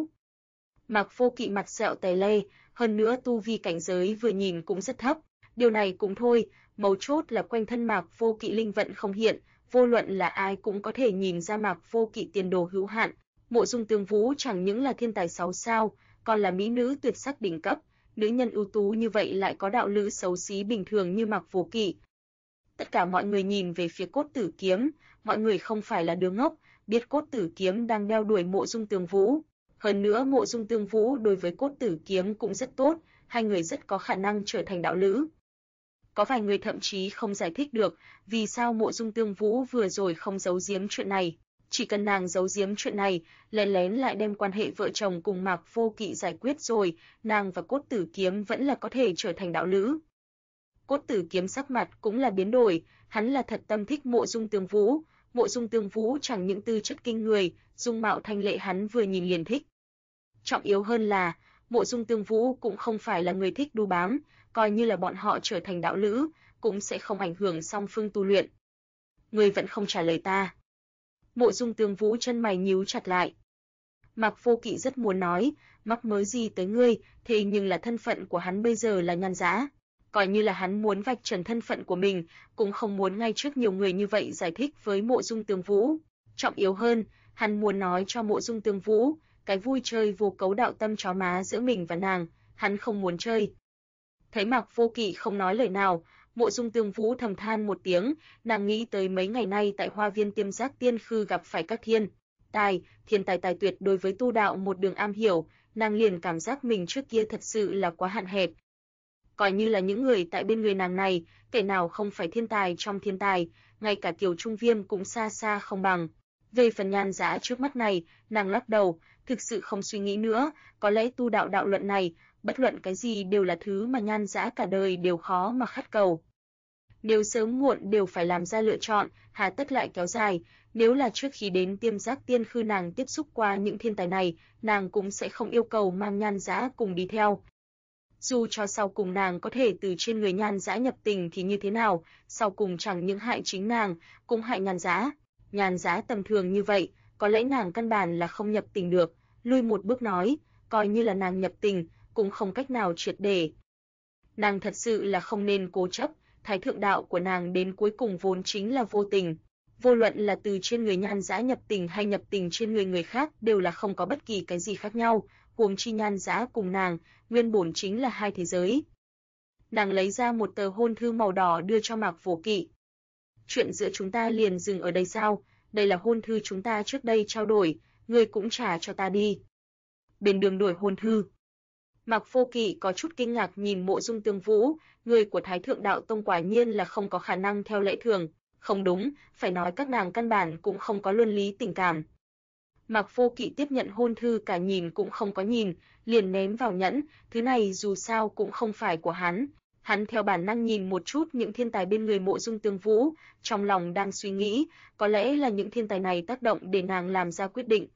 Mạc Vô Kỵ mặt sẹo tè lê, hơn nữa tu vi cảnh giới vừa nhìn cũng rất thấp, điều này cũng thôi, Mấu chốt là quanh thân Mạc Vô Kỵ linh vận không hiện, vô luận là ai cũng có thể nhìn ra Mạc Vô Kỵ tiền đồ hữu hạn. Mộ Dung Tương Vũ chẳng những là thiên tài 6 sao, còn là mỹ nữ tuyệt sắc đỉnh cấp, nữ nhân ưu tú như vậy lại có đạo lữ xấu xí bình thường như Mạc Vô Kỵ. Tất cả mọi người nhìn về phía Cốt Tử Kiếm, mọi người không phải là đứa ngốc, biết Cốt Tử Kiếm đang đeo đuổi Mộ Dung Tương Vũ. Hơn nữa Mộ Dung Tương Vũ đối với Cốt Tử Kiếm cũng rất tốt, hai người rất có khả năng trở thành đạo lữ. Có vài người thậm chí không giải thích được vì sao Mộ Dung Tương Vũ vừa rồi không giấu giếm chuyện này. Chỉ cần nàng giấu giếm chuyện này, lén lén lại đem quan hệ vợ chồng cùng Mạc Vô Kỵ giải quyết rồi, nàng và Cốt Tử Kiếm vẫn là có thể trở thành đạo lữ. Cốt Tử Kiếm sắc mặt cũng là biến đổi, hắn là thật tâm thích Mộ Dung Tương Vũ. Mộ Dung Tương Vũ chẳng những tư chất kinh người, dung mạo thanh lệ hắn vừa nhìn liền thích. Trọng yếu hơn là, Mộ Dung Tương Vũ cũng không phải là người thích đu bám, coi như là bọn họ trở thành đạo lữ, cũng sẽ không ảnh hưởng song phương tu luyện. Ngươi vẫn không trả lời ta. Mộ Dung Tương Vũ chân mày nhíu chặt lại. Mạc Vô Kỵ rất muốn nói, mắc mớ gì tới ngươi, thế nhưng là thân phận của hắn bây giờ là Nhan Giá. Coi như là hắn muốn vạch trần thân phận của mình, cũng không muốn ngay trước nhiều người như vậy giải thích với Mộ Dung Tương Vũ. Trọng yếu hơn, hắn muốn nói cho Mộ Dung Tương Vũ, cái vui chơi vô cấu đạo tâm chó má giữa mình và nàng, hắn không muốn chơi. Thấy Mạc Vô Kỵ không nói lời nào, Mộ Dung Tương Vũ thầm than một tiếng, nàng nghĩ tới mấy ngày nay tại Hoa Viên Tiêm Giác Tiên Khư gặp phải các thiên tài tuyệt đối với tu đạo một đường am hiểu, nàng liền cảm giác mình trước kia thật sự là quá hạn hẹp. Coi như là những người tại bên người nàng này, kẻ nào không phải thiên tài trong thiên tài, ngay cả Kiều Trung Viêm cũng xa xa không bằng. Về phần Nhan Giá trước mắt này, nàng lắc đầu, thực sự không suy nghĩ nữa, có lẽ tu đạo đạo luận này, bất luận cái gì đều là thứ mà Nhan Giá cả đời đều khó mà khát cầu. Nếu sớm muộn đều phải làm ra lựa chọn, hà tất lại kéo dài, nếu là trước khi đến Tiêm Giác Tiên Khư nàng tiếp xúc qua những thiên tài này, nàng cũng sẽ không yêu cầu mang Nhan Giá cùng đi theo. Dù cho sau cùng nàng có thể từ trên người Nhan Giá nhập tình thì như thế nào, sau cùng chẳng những hại chính nàng, cũng hại Nhan Giá. Nhan Giá tầm thường như vậy, có lẽ nàng căn bản là không nhập tình được, lui một bước nói, coi như là nàng nhập tình, cũng không cách nào triệt để. Nàng thật sự là không nên cố chấp, thái thượng đạo của nàng đến cuối cùng vốn chính là vô tình. Vô luận là từ trên người Nhan Giá nhập tình hay nhập tình trên người người khác đều là không có bất kỳ cái gì khác nhau, huống chi Nhan Giá cùng nàng, nguyên bổn chính là hai thế giới. Nàng lấy ra một tờ hôn thư màu đỏ đưa cho Mạc Vô Kỵ. Chuyện giữa chúng ta liền dừng ở đây sao? Đây là hôn thư chúng ta trước đây trao đổi, ngươi cũng trả cho ta đi. Bên đường đổi hôn thư. Mạc Vô Kỵ có chút kinh ngạc nhìn Mộ Dung Tương Vũ, người của Thái Thượng Đạo Tông quả nhiên là không có khả năng theo lẽ thường, không đúng, phải nói các nàng căn bản cũng không có luân lý tình cảm. Mạc Vô Kỵ tiếp nhận hôn thư cả nhìn cũng không có nhìn, liền ném vào nhẫn, thứ này dù sao cũng không phải của hắn. Hắn theo bản năng nhìn một chút những thiên tài bên người Mộ Dung Tương Vũ, trong lòng đang suy nghĩ, có lẽ là những thiên tài này tác động để nàng làm ra quyết định.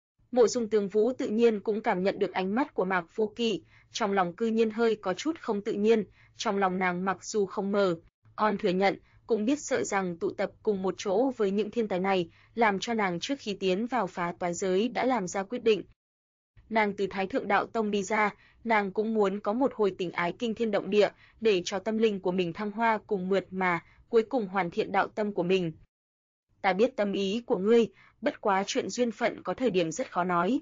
Mộ Dung Tương Vũ tự nhiên cũng cảm nhận được ánh mắt của Mạc Vô Kỵ, trong lòng cư nhiên hơi có chút không tự nhiên, trong lòng nàng mặc dù không mờ, thừa nhận, cũng biết sợ rằng tụ tập cùng một chỗ với những thiên tài này, làm cho nàng trước khi tiến vào phá toái giới đã làm ra quyết định. Nàng từ Thái Thượng Đạo Tông đi ra, nàng cũng muốn có một hồi tình ái kinh thiên động địa, để cho tâm linh của mình thăng hoa cùng mượt mà, cuối cùng hoàn thiện đạo tâm của mình. Ta biết tâm ý của ngươi, bất quá chuyện duyên phận có thời điểm rất khó nói.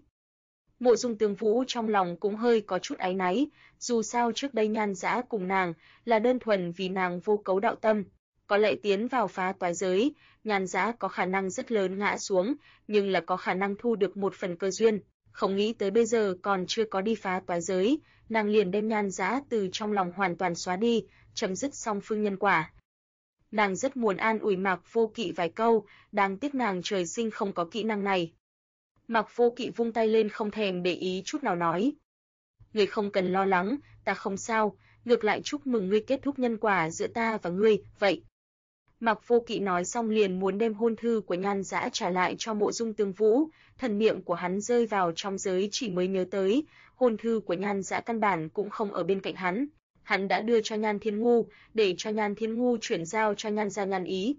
Mộ Dung Tương Vũ trong lòng cũng hơi có chút áy náy, dù sao trước đây Nhan Giá cùng nàng là đơn thuần vì nàng vô cấu đạo tâm. Có lẽ tiến vào phá toái giới, Nhan Giá có khả năng rất lớn ngã xuống, nhưng là có khả năng thu được một phần cơ duyên. Không nghĩ tới bây giờ còn chưa có đi phá toái giới, nàng liền đem Nhan Giá từ trong lòng hoàn toàn xóa đi, chấm dứt song phương nhân quả. Nàng rất muốn an ủi Mạc Vô Kỵ vài câu, đáng tiếc nàng trời sinh không có kỹ năng này. Mạc Vô Kỵ vung tay lên không thèm để ý chút nào nói. Ngươi không cần lo lắng, ta không sao, ngược lại chúc mừng ngươi kết thúc nhân quả giữa ta và ngươi, vậy. Mạc Vô Kỵ nói xong liền muốn đem hôn thư của Nhan Giá trả lại cho Mộ Dung Tương Vũ, thần niệm của hắn rơi vào trong giới chỉ mới nhớ tới, hôn thư của Nhan Giá căn bản cũng không ở bên cạnh hắn. Hắn đã đưa cho Nhan Thiên Ngu, để cho Nhan Thiên Ngu chuyển giao cho Nhan gia Nhan Ý.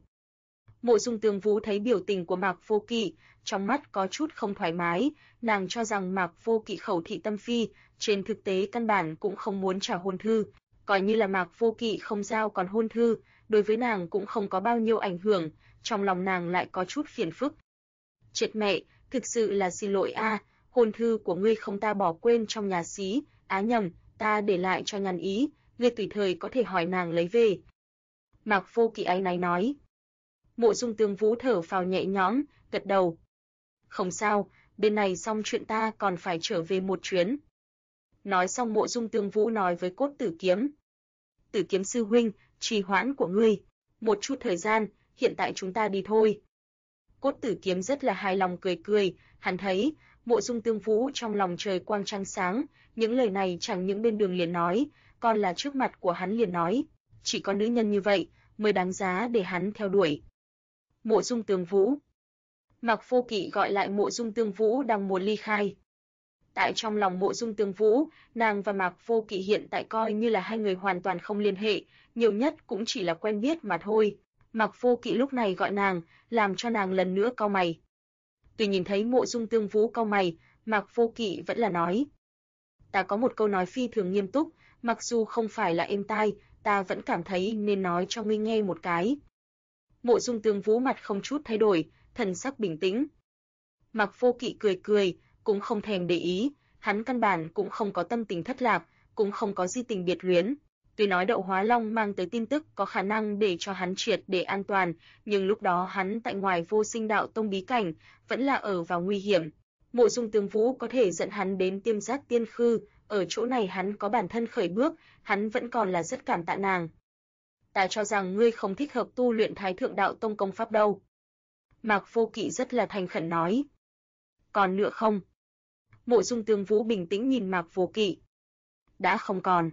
Mộ Dung Tương Vũ thấy biểu tình của Mạc Vô Kỵ, trong mắt có chút không thoải mái, nàng cho rằng Mạc Vô Kỵ khẩu thị tâm phi, trên thực tế căn bản cũng không muốn trả hôn thư. Coi như là Mạc Vô Kỵ không giao còn hôn thư, đối với nàng cũng không có bao nhiêu ảnh hưởng, trong lòng nàng lại có chút phiền phức. Chết mẹ, thực sự là xin lỗi a, hôn thư của ngươi không ta bỏ quên trong nhà xí, á nhầm, ta để lại cho Nhan Ý, ngươi tùy thời có thể hỏi nàng lấy về. Mạc Vô Kỵ áy náy nói. Mộ Dung Tương Vũ thở phào nhẹ nhõm, gật đầu. Không sao, bên này xong chuyện ta còn phải trở về một chuyến. Nói xong Mộ Dung Tương Vũ nói với Cốt Tử Kiếm. Tử Kiếm sư huynh, trì hoãn của ngươi, một chút thời gian, hiện tại chúng ta đi thôi. Cốt Tử Kiếm rất là hài lòng cười cười, hắn thấy, Mộ Dung Tương Vũ trong lòng trời quang trăng sáng, những lời này chẳng những bên đường liền nói, còn là trước mặt của hắn liền nói, chỉ có nữ nhân như vậy mới đáng giá để hắn theo đuổi. Mộ Dung Tương Vũ. Mạc Vô Kỵ gọi lại Mộ Dung Tương Vũ đang muốn ly khai. Tại trong lòng Mộ Dung Tương Vũ, nàng và Mạc Vô Kỵ hiện tại coi như là hai người hoàn toàn không liên hệ, nhiều nhất cũng chỉ là quen biết mà thôi. Mạc Vô Kỵ lúc này gọi nàng, làm cho nàng lần nữa cau mày. Tuy nhìn thấy Mộ Dung Tương Vũ cau mày, Mạc Vô Kỵ vẫn là nói: "Ta có một câu nói phi thường nghiêm túc, mặc dù không phải là êm tai, ta vẫn cảm thấy nên nói cho ngươi nghe một cái." Mộ Dung Tương Vũ mặt không chút thay đổi, thần sắc bình tĩnh. Mạc Vô Kỵ cười cười, cũng không thèm để ý, hắn căn bản cũng không có tâm tình thất lạc, cũng không có di tình biệt luyến. Tuy nói Đậu Hóa Long mang tới tin tức có khả năng để cho hắn triệt để an toàn, nhưng lúc đó hắn tại ngoài Vô Sinh Đạo Tông bí cảnh, vẫn là ở vào nguy hiểm. Mộ Dung Tương Vũ có thể dẫn hắn đến Tiêm Giác Tiên Khư, ở chỗ này hắn có bản thân khởi bước, hắn vẫn còn là rất cảm tạ nàng. Ta cho rằng ngươi không thích hợp tu luyện Thái Thượng Đạo Tông công pháp đâu. Mạc Vô Kỵ rất là thành khẩn nói. Còn nữa không? Mộ Dung Tương Vũ bình tĩnh nhìn Mạc Vô Kỵ. Đã không còn.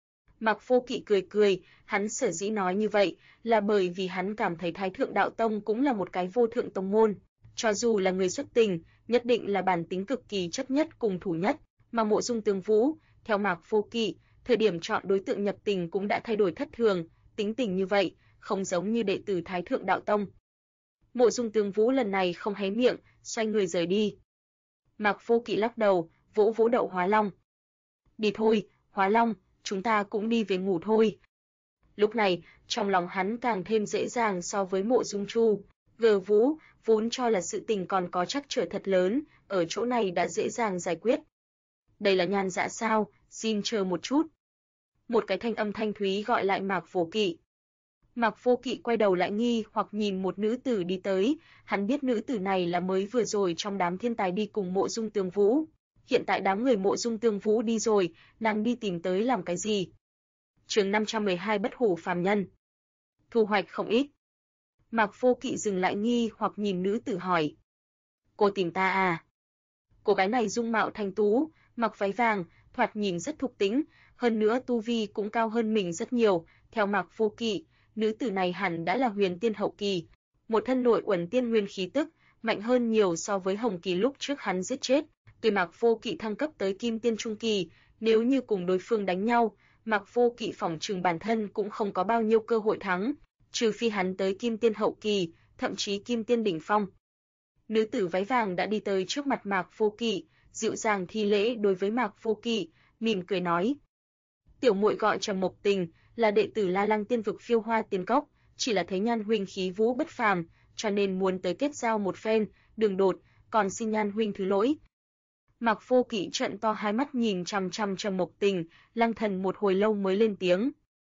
Mạc Vô Kỵ cười cười, hắn sở dĩ nói như vậy là bởi vì hắn cảm thấy Thái Thượng Đạo Tông cũng là một cái vô thượng tông môn, cho dù là người xuất tình, nhất định là bản tính cực kỳ chấp nhất cùng thủ nhất, mà Mộ Dung Tương Vũ, theo Mạc Vô Kỵ, thời điểm chọn đối tượng nhập tình cũng đã thay đổi thất thường, tính tình như vậy, không giống như đệ tử Thái Thượng Đạo Tông. Mộ Dung Tương Vũ lần này không hé miệng, xoay người rời đi. Mạc Vô Kỵ lắc đầu, vỗ vỗ Đậu Hóa Long. Đi thôi, Hóa Long, chúng ta cũng đi về ngủ thôi. Lúc này, trong lòng hắn càng thêm dễ dàng so với Mộ Dung Chu. Gờ Vũ, vốn cho là sự tình còn có trắc trở thật lớn, ở chỗ này đã dễ dàng giải quyết. Đây là Nhan Dạ sao, xin chờ một chút. Một cái thanh âm thanh thúy gọi lại Mạc Vô Kỵ. Mạc Vô Kỵ quay đầu lại nghi hoặc nhìn một nữ tử đi tới, hắn biết nữ tử này là mới vừa rồi trong đám thiên tài đi cùng Mộ Dung Tương Vũ. Hiện tại đám người Mộ Dung Tương Vũ đi rồi, nàng đi tìm tới làm cái gì? Chương 512 Bất Hủ phàm nhân. Thu hoạch không ít. Mạc Vô Kỵ dừng lại nghi hoặc nhìn nữ tử hỏi. Cô tìm ta à? Cô gái này dung mạo thanh tú, mặc váy vàng, thoạt nhìn rất thục tính, hơn nữa tu vi cũng cao hơn mình rất nhiều, theo Mạc Vô Kỵ, nữ tử này hẳn đã là huyền tiên hậu kỳ, một thân nội uẩn tiên nguyên khí tức, mạnh hơn nhiều so với Hồng Kỳ lúc trước hắn giết chết. Tuy Mạc Vô Kỵ thăng cấp tới Kim Tiên trung kỳ, nếu như cùng đối phương đánh nhau, Mạc Vô Kỵ phỏng chừng bản thân cũng không có bao nhiêu cơ hội thắng, trừ phi hắn tới Kim Tiên hậu kỳ, thậm chí Kim Tiên đỉnh phong. Nữ tử váy vàng đã đi tới trước mặt Mạc Vô Kỵ, dịu dàng thi lễ đối với Mạc Vô Kỵ, mỉm cười nói: "Tiểu muội gọi Trầm Mộc Tình, là đệ tử La Lăng Tiên vực Phiêu Hoa Tiên Cốc, chỉ là thấy Nhan huynh khí vũ bất phàm, cho nên muốn tới kết giao một phen, đường đột, còn xin Nhan huynh thứ lỗi." Mạc Vô Kỵ trợn to hai mắt nhìn chằm chằm Trầm Mộc Tình, lăng thần một hồi lâu mới lên tiếng: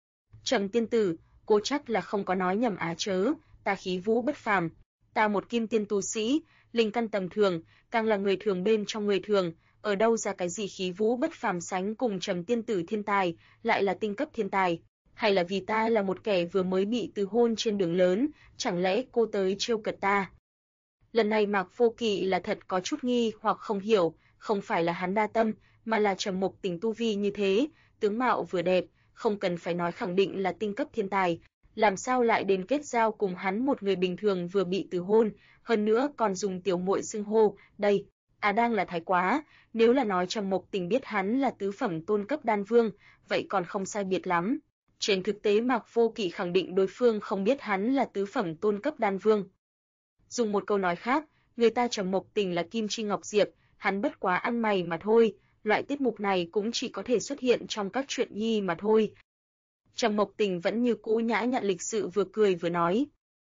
"Trầm tiên tử, cô chắc là không có nói nhầm á chớ, ta khí vũ bất phàm, ta một kim tiên tu sĩ, linh căn tầm thường, càng là người thường bên trong người thường, ở đâu ra cái gì khí vũ bất phàm sánh cùng Trầm tiên tử thiên tài, lại là tinh cấp thiên tài, hay là vì ta là một kẻ vừa mới bị từ hôn trên đường lớn, chẳng lẽ cô tới trêu cợt ta?" Lần này Mạc Vô Kỵ là thật có chút nghi hoặc không hiểu, không phải là hắn đa tâm, mà là Trầm Mộc Tình tu vi như thế, tướng mạo vừa đẹp, không cần phải nói khẳng định là tinh cấp thiên tài, làm sao lại đến kết giao cùng hắn một người bình thường vừa bị từ hôn, hơn nữa còn dùng tiểu muội xưng hô, đây, đang là thái quá, nếu là nói Trầm Mộc Tình biết hắn là tứ phẩm tôn cấp đan vương, vậy còn không sai biệt lắm. Trên thực tế Mạc Vô Kỵ khẳng định đối phương không biết hắn là tứ phẩm tôn cấp đan vương. Dùng một câu nói khác, người ta Trầm Mộc Tình là Kim Chi Ngọc Diệp, hắn bất quá ăn mày mà thôi, loại tiết mục này cũng chỉ có thể xuất hiện trong các truyện nhi mà thôi. Trầm Mộc Tình vẫn như cũ nhã nhặn lịch sự vừa cười vừa nói.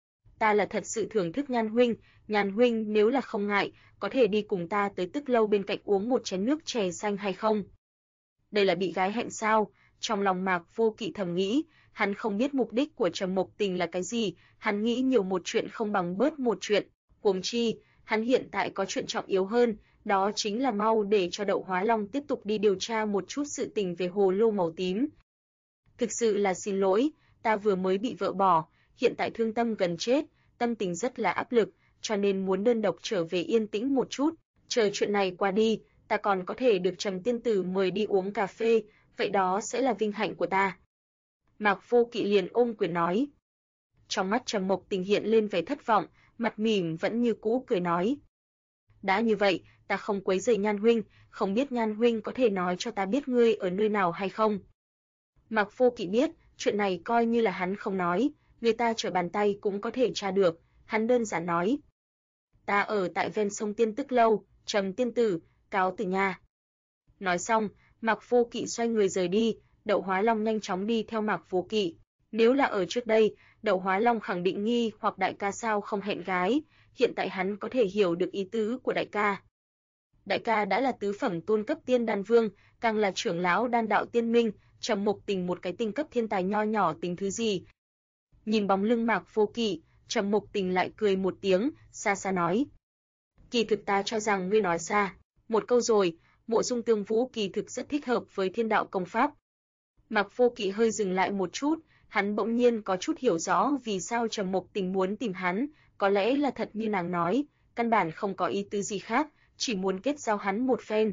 Ta là thật sự thưởng thức Nhan huynh nếu là không ngại, có thể đi cùng ta tới Tức Lâu bên cạnh uống một chén nước chè xanh hay không? Đây là bị gái hẹn sao? Trong lòng Mạc Vô Kỵ thầm nghĩ, hắn không biết mục đích của Trầm Mộc Tình là cái gì, hắn nghĩ nhiều một chuyện không bằng bớt một chuyện, huống chi, hắn hiện tại có chuyện trọng yếu hơn, đó chính là mau để cho Đậu Hóa Long tiếp tục đi điều tra một chút sự tình về hồ lô màu tím. Thực sự là xin lỗi, ta vừa mới bị vợ bỏ, hiện tại thương tâm gần chết, tâm tình rất là áp lực, cho nên muốn đơn độc trở về yên tĩnh một chút, chờ chuyện này qua đi, ta còn có thể được Trầm tiên tử mời đi uống cà phê, vậy đó sẽ là vinh hạnh của ta. Mạc Vô Kỵ liền ôm quyền nói. Trong mắt Trầm Mộc Tình hiện lên vẻ thất vọng, mặt mỉm vẫn như cũ cười nói. Đã như vậy, ta không quấy rầy Nhan huynh, không biết Nhan huynh có thể nói cho ta biết ngươi ở nơi nào hay không? Mạc Vô Kỵ biết, chuyện này coi như là hắn không nói, người ta trở bàn tay cũng có thể tra được, hắn đơn giản nói. Ta ở tại ven sông Tiên Tức Lâu, Trầm tiên tử, cáo từ nha. Nói xong, Mạc Vô Kỵ xoay người rời đi, Đậu Hóa Long nhanh chóng đi theo Mạc Vô Kỵ. Nếu là ở trước đây, Đậu Hóa Long khẳng định nghi hoặc đại ca sao không hẹn gái, hiện tại hắn có thể hiểu được ý tứ của đại ca. Đại ca đã là tứ phẩm tôn cấp tiên đan vương, càng là trưởng lão đan đạo tiên minh, Trầm Mộc Tình một cái tinh cấp thiên tài nho nhỏ tính thứ gì. Nhìn bóng lưng Mạc Vô Kỵ, Trầm Mộc Tình lại cười một tiếng, xa xa nói. Kỳ thực ta cho rằng ngươi nói xa, một câu rồi, Mộ Dung Tương Vũ kỳ thực rất thích hợp với thiên đạo công pháp. Mạc Vô Kỵ hơi dừng lại một chút, hắn bỗng nhiên có chút hiểu rõ vì sao Trầm Mộc Tình muốn tìm hắn, có lẽ là thật như nàng nói, căn bản không có ý tứ gì khác, chỉ muốn kết giao hắn một phen.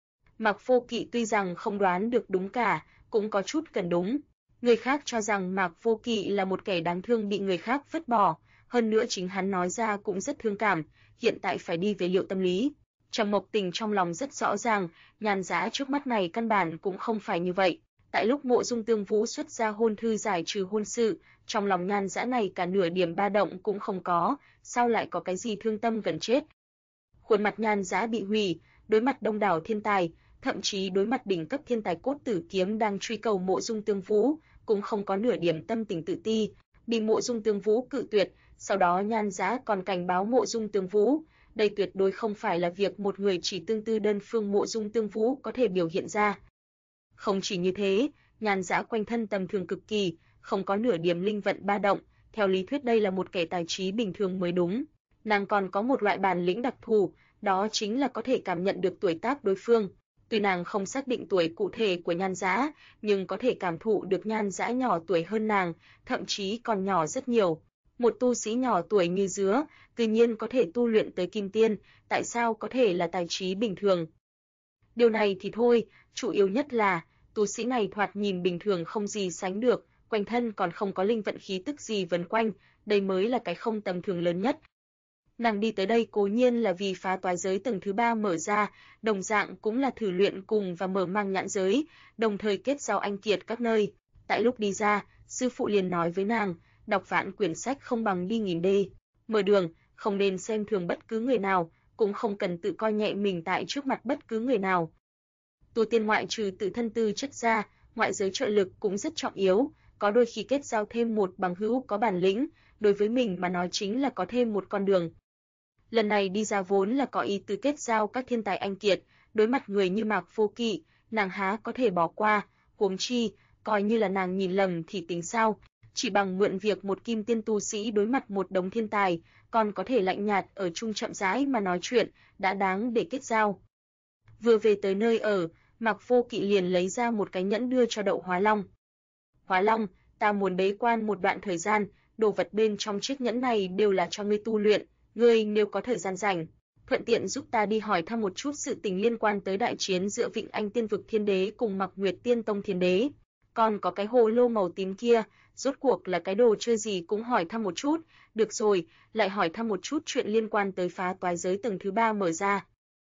Mạc Vô Kỵ tuy rằng không đoán được đúng cả, cũng có chút cần đúng. Người khác cho rằng Mạc Vô Kỵ là một kẻ đáng thương bị người khác vứt bỏ, hơn nữa chính hắn nói ra cũng rất thương cảm, hiện tại phải đi về liệu tâm lý. Trầm Mộc Tình trong lòng rất rõ ràng, Nhan Dã trước mắt này căn bản cũng không phải như vậy. Tại lúc Mộ Dung Tương Vũ xuất ra hôn thư giải trừ hôn sự, trong lòng Nhan Dã này cả nửa điểm ba động cũng không có, sao lại có cái gì thương tâm gần chết. Khuôn mặt Nhan Dã bị hủy, đối mặt đông đảo thiên tài, thậm chí đối mặt đỉnh cấp thiên tài Cốt Tử Kiếm đang truy cầu Mộ Dung Tương Vũ, cũng không có nửa điểm tâm tình tự ti, bị Mộ Dung Tương Vũ cự tuyệt, sau đó Nhan Dã còn cảnh báo Mộ Dung Tương Vũ, đây tuyệt đối không phải là việc một người chỉ tương tư đơn phương Mộ Dung Tương Vũ có thể biểu hiện ra. Không chỉ như thế, Nhan Dã quanh thân tầm thường cực kỳ, không có nửa điểm linh vận ba động, theo lý thuyết đây là một kẻ tài trí bình thường mới đúng. Nàng còn có một loại bản lĩnh đặc thù, đó chính là có thể cảm nhận được tuổi tác đối phương. Tuy nàng không xác định tuổi cụ thể của Nhan Dã, nhưng có thể cảm thụ được Nhan Dã nhỏ tuổi hơn nàng, thậm chí còn nhỏ rất nhiều. Một tu sĩ nhỏ tuổi như dứa, tự nhiên có thể tu luyện tới kim tiên, tại sao có thể là tài trí bình thường? Điều này thì thôi, chủ yếu nhất là, tu sĩ này thoạt nhìn bình thường không gì sánh được, quanh thân còn không có linh vận khí tức gì vần quanh, đây mới là cái không tầm thường lớn nhất. Nàng đi tới đây cố nhiên là vì phá toái giới tầng thứ 3 mở ra, đồng dạng cũng là thử luyện cùng và mở mang nhãn giới, đồng thời kết giao anh kiệt các nơi. Tại lúc đi ra, sư phụ liền nói với nàng, đọc vạn quyển sách không bằng đi nghìn đê. Mở đường, không nên xem thường bất cứ người nào, cũng không cần tự coi nhẹ mình tại trước mặt bất cứ người nào. Tu tiên ngoại trừ tự thân tư chất ra, ngoại giới trợ lực cũng rất trọng yếu, có đôi khi kết giao thêm một bằng hữu có bản lĩnh, đối với mình mà nói chính là có thêm một con đường. Lần này đi ra vốn là có ý tứ kết giao các thiên tài anh kiệt, đối mặt người như Mạc Vô Kỵ, nàng há có thể bỏ qua, huống chi, coi như là nàng nhìn lầm thì tính sao, chỉ bằng mượn việc một kim tiên tu sĩ đối mặt một đống thiên tài, còn có thể lạnh nhạt ở chung chậm rãi mà nói chuyện, đã đáng để kết giao. Vừa về tới nơi ở, Mạc Vô Kỵ liền lấy ra một cái nhẫn đưa cho Đậu Hóa Long. Hóa Long, ta muốn bế quan một đoạn thời gian, đồ vật bên trong chiếc nhẫn này đều là cho ngươi tu luyện, ngươi nếu có thời gian rảnh, thuận tiện giúp ta đi hỏi thăm một chút sự tình liên quan tới đại chiến giữa Vịnh Anh Tiên vực Thiên Đế cùng Mặc Nguyệt Tiên Tông Thiên Đế. Còn có cái hồ lô màu tím kia, rốt cuộc là cái đồ chơi gì cũng hỏi thăm một chút, được rồi, lại hỏi thăm một chút chuyện liên quan tới phá toái giới tầng thứ 3 mở ra.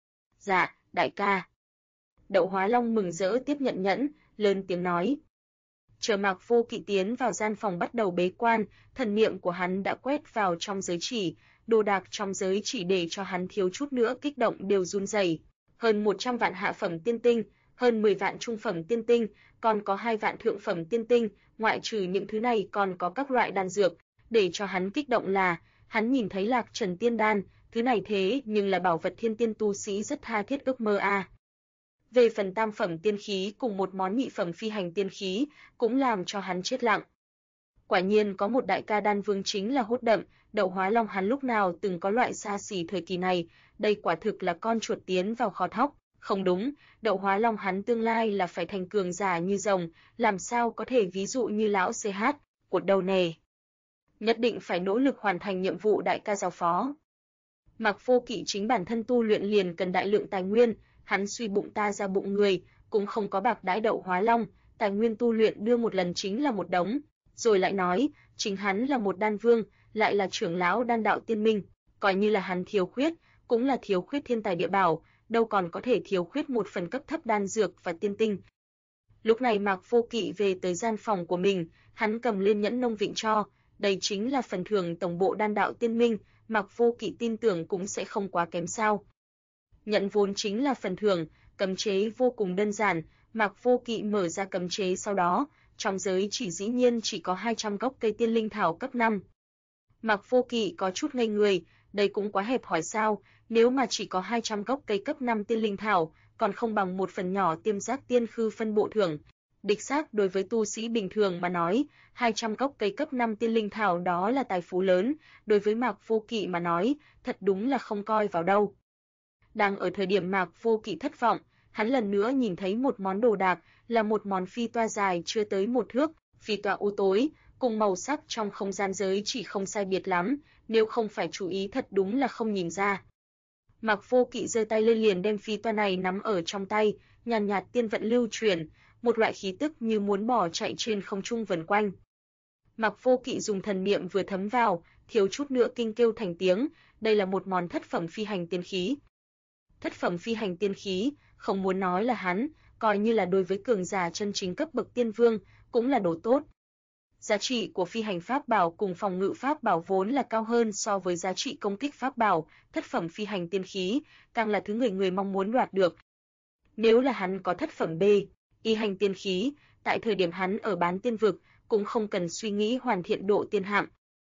Dạ, đại ca. Đậu Hóa Long mừng rỡ tiếp nhận nhẫn, lớn tiếng nói. Chờ Mạc Vô Kỵ tiến vào gian phòng bắt đầu bế quan, thần niệm của hắn đã quét vào trong giới chỉ, đồ đạc trong giới chỉ để cho hắn thiếu chút nữa kích động đều run rẩy. Hơn 100 vạn hạ phẩm tiên tinh, hơn 10 vạn trung phẩm tiên tinh, còn có 2 vạn thượng phẩm tiên tinh, ngoại trừ những thứ này còn có các loại đan dược. Để cho hắn kích động là, hắn nhìn thấy Lạc Trần Tiên Đan, thứ này thế nhưng là bảo vật thiên tiên tu sĩ rất tha thiết ước mơ a. Về phần tam phẩm tiên khí cùng một món nhị phẩm phi hành tiên khí, cũng làm cho hắn chết lặng. Quả nhiên có một đại ca đan vương chính là Hốt Đậm, Đậu Hóa Long hắn lúc nào từng có loại xa xỉ thời kỳ này, đây quả thực là con chuột tiến vào kho thóc. Không đúng, Đậu Hóa Long hắn tương lai là phải thành cường giả như rồng, làm sao có thể ví dụ như lão CH, cột đầu nè. Nhất định phải nỗ lực hoàn thành nhiệm vụ đại ca giao phó. Mạc Vô Kỵ chính bản thân tu luyện liền cần đại lượng tài nguyên, hắn suy bụng ta ra bụng người, cũng không có bạc đãi Đậu Hóa Long, tài nguyên tu luyện đưa một lần chính là một đống. Rồi lại nói, chính hắn là một đan vương, lại là trưởng lão đan đạo tiên minh, coi như là hắn thiếu khuyết, cũng là thiếu khuyết thiên tài địa bảo, đâu còn có thể thiếu khuyết một phần cấp thấp đan dược và tiên tinh. Lúc này Mạc Vô Kỵ về tới gian phòng của mình, hắn cầm lên nhẫn nông vịnh cho, đây chính là phần thưởng tổng bộ đan đạo tiên minh, Mạc Vô Kỵ tin tưởng cũng sẽ không quá kém sao. Nhận vốn chính là phần thưởng, cấm chế vô cùng đơn giản, Mạc Vô Kỵ mở ra cấm chế sau đó, trong giới chỉ dĩ nhiên chỉ có 200 gốc cây tiên linh thảo cấp 5. Mạc Vô Kỵ có chút ngây người, đây cũng quá hẹp hòi sao, nếu mà chỉ có 200 gốc cây cấp 5 tiên linh thảo, còn không bằng một phần nhỏ tiêm giác tiên khư phân bộ thưởng. Đích xác đối với tu sĩ bình thường mà nói, 200 gốc cây cấp 5 tiên linh thảo đó là tài phú lớn, đối với Mạc Vô Kỵ mà nói, thật đúng là không coi vào đâu. Đang ở thời điểm Mạc Vô Kỵ thất vọng, hắn lần nữa nhìn thấy một món đồ đạc, là một món phi toa dài chưa tới 1 thước, phi toa u tối, cùng màu sắc trong không gian giới chỉ không sai biệt lắm, nếu không phải chú ý thật đúng là không nhìn ra. Mạc Vô Kỵ giơ tay lên liền đem phi toa này nắm ở trong tay, nhàn nhạt tiên vận lưu chuyển, một loại khí tức như muốn bỏ chạy trên không trung vần quanh. Mạc Vô Kỵ dùng thần niệm vừa thấm vào, thiếu chút nữa kinh kêu thành tiếng, đây là một món thất phẩm phi hành tiên khí. Thất phẩm phi hành tiên khí, không muốn nói là hắn, coi như là đối với cường giả chân chính cấp bậc tiên vương, cũng là đồ tốt. Giá trị của phi hành pháp bảo cùng phòng ngự pháp bảo vốn là cao hơn so với giá trị công kích pháp bảo, thất phẩm phi hành tiên khí, càng là thứ người người mong muốn đoạt được. Nếu là hắn có thất phẩm B, y hành tiên khí, tại thời điểm hắn ở bán tiên vực, cũng không cần suy nghĩ hoàn thiện độ tiên hạm.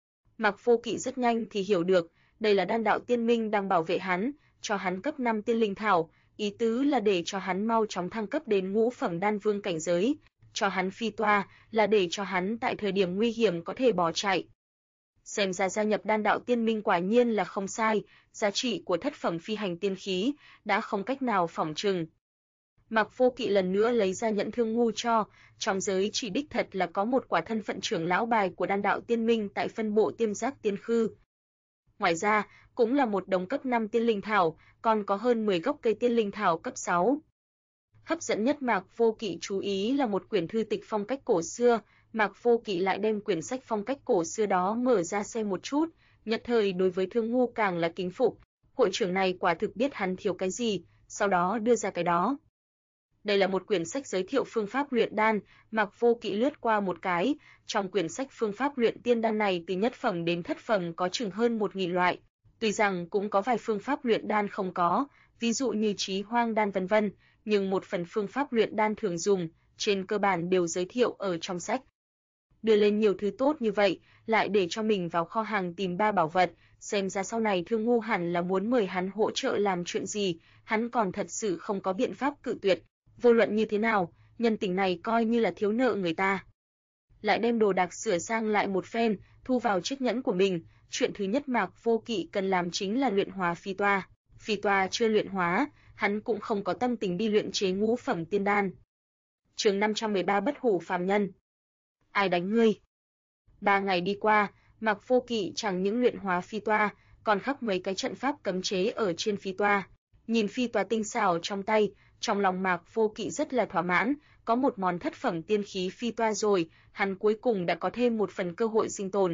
Mạc Vô Kỵ rất nhanh thì hiểu được, đây là đan đạo tiên minh đang bảo vệ hắn, cho hắn cấp 5 tiên linh thảo, ý tứ là để cho hắn mau chóng thăng cấp đến ngũ phẩm đan vương cảnh giới, cho hắn phi toa là để cho hắn tại thời điểm nguy hiểm có thể bỏ chạy. Xem ra gia nhập đan đạo tiên minh quả nhiên là không sai, giá trị của thất phẩm phi hành tiên khí đã không cách nào phỏng chừng. Mạc Vô Kỵ lần nữa lấy ra nhẫn thương ngu cho, trong giới chỉ đích thật là có một quả thân phận trưởng lão bài của đan đạo tiên minh tại phân bộ tiêm giác tiên khư. Ngoài ra, cũng là một đống cấp 5 tiên linh thảo, còn có hơn 10 gốc cây tiên linh thảo cấp 6. Hấp dẫn nhất Mạc Vô Kỵ chú ý là một quyển thư tịch phong cách cổ xưa, Mạc Vô Kỵ lại đem quyển sách phong cách cổ xưa đó mở ra xem một chút, nhất thời đối với Thương Ngu càng là kính phục, hội trưởng này quả thực biết hắn thiếu cái gì, sau đó đưa ra cái đó. Đây là một quyển sách giới thiệu phương pháp luyện đan, Mạc Vô Kỵ lướt qua một cái, trong quyển sách phương pháp luyện tiên đan này từ nhất phẩm đến thất phẩm có chừng hơn 1000 loại, tuy rằng cũng có vài phương pháp luyện đan không có, ví dụ như Chí Hoang đan vân vân, nhưng một phần phương pháp luyện đan thường dùng, trên cơ bản đều giới thiệu ở trong sách. Đưa lên nhiều thứ tốt như vậy, lại để cho mình vào kho hàng tìm 3 bảo vật, xem ra sau này Thương Ngu hẳn là muốn mời hắn hỗ trợ làm chuyện gì, hắn còn thật sự không có biện pháp cự tuyệt. Vô luận như thế nào, nhân tình này coi như là thiếu nợ người ta. Lại đem đồ đạc sửa sang lại một phen, thu vào chiếc nhẫn của mình, chuyện thứ nhất Mạc Vô Kỵ cần làm chính là luyện hóa phi toa. Phi toa chưa luyện hóa, hắn cũng không có tâm tình đi luyện chế ngũ phẩm tiên đan. Chương 513 Bất hủ phàm nhân. Ai đánh ngươi? 3 ngày đi qua, Mạc Vô Kỵ chẳng những luyện hóa phi toa, còn khắc mấy cái trận pháp cấm chế ở trên phi toa. Nhìn phi toa tinh xảo trong tay, trong lòng Mạc Vô Kỵ rất là thỏa mãn, có một món thất phẩm tiên khí phi toa rồi, hắn cuối cùng đã có thêm một phần cơ hội sinh tồn.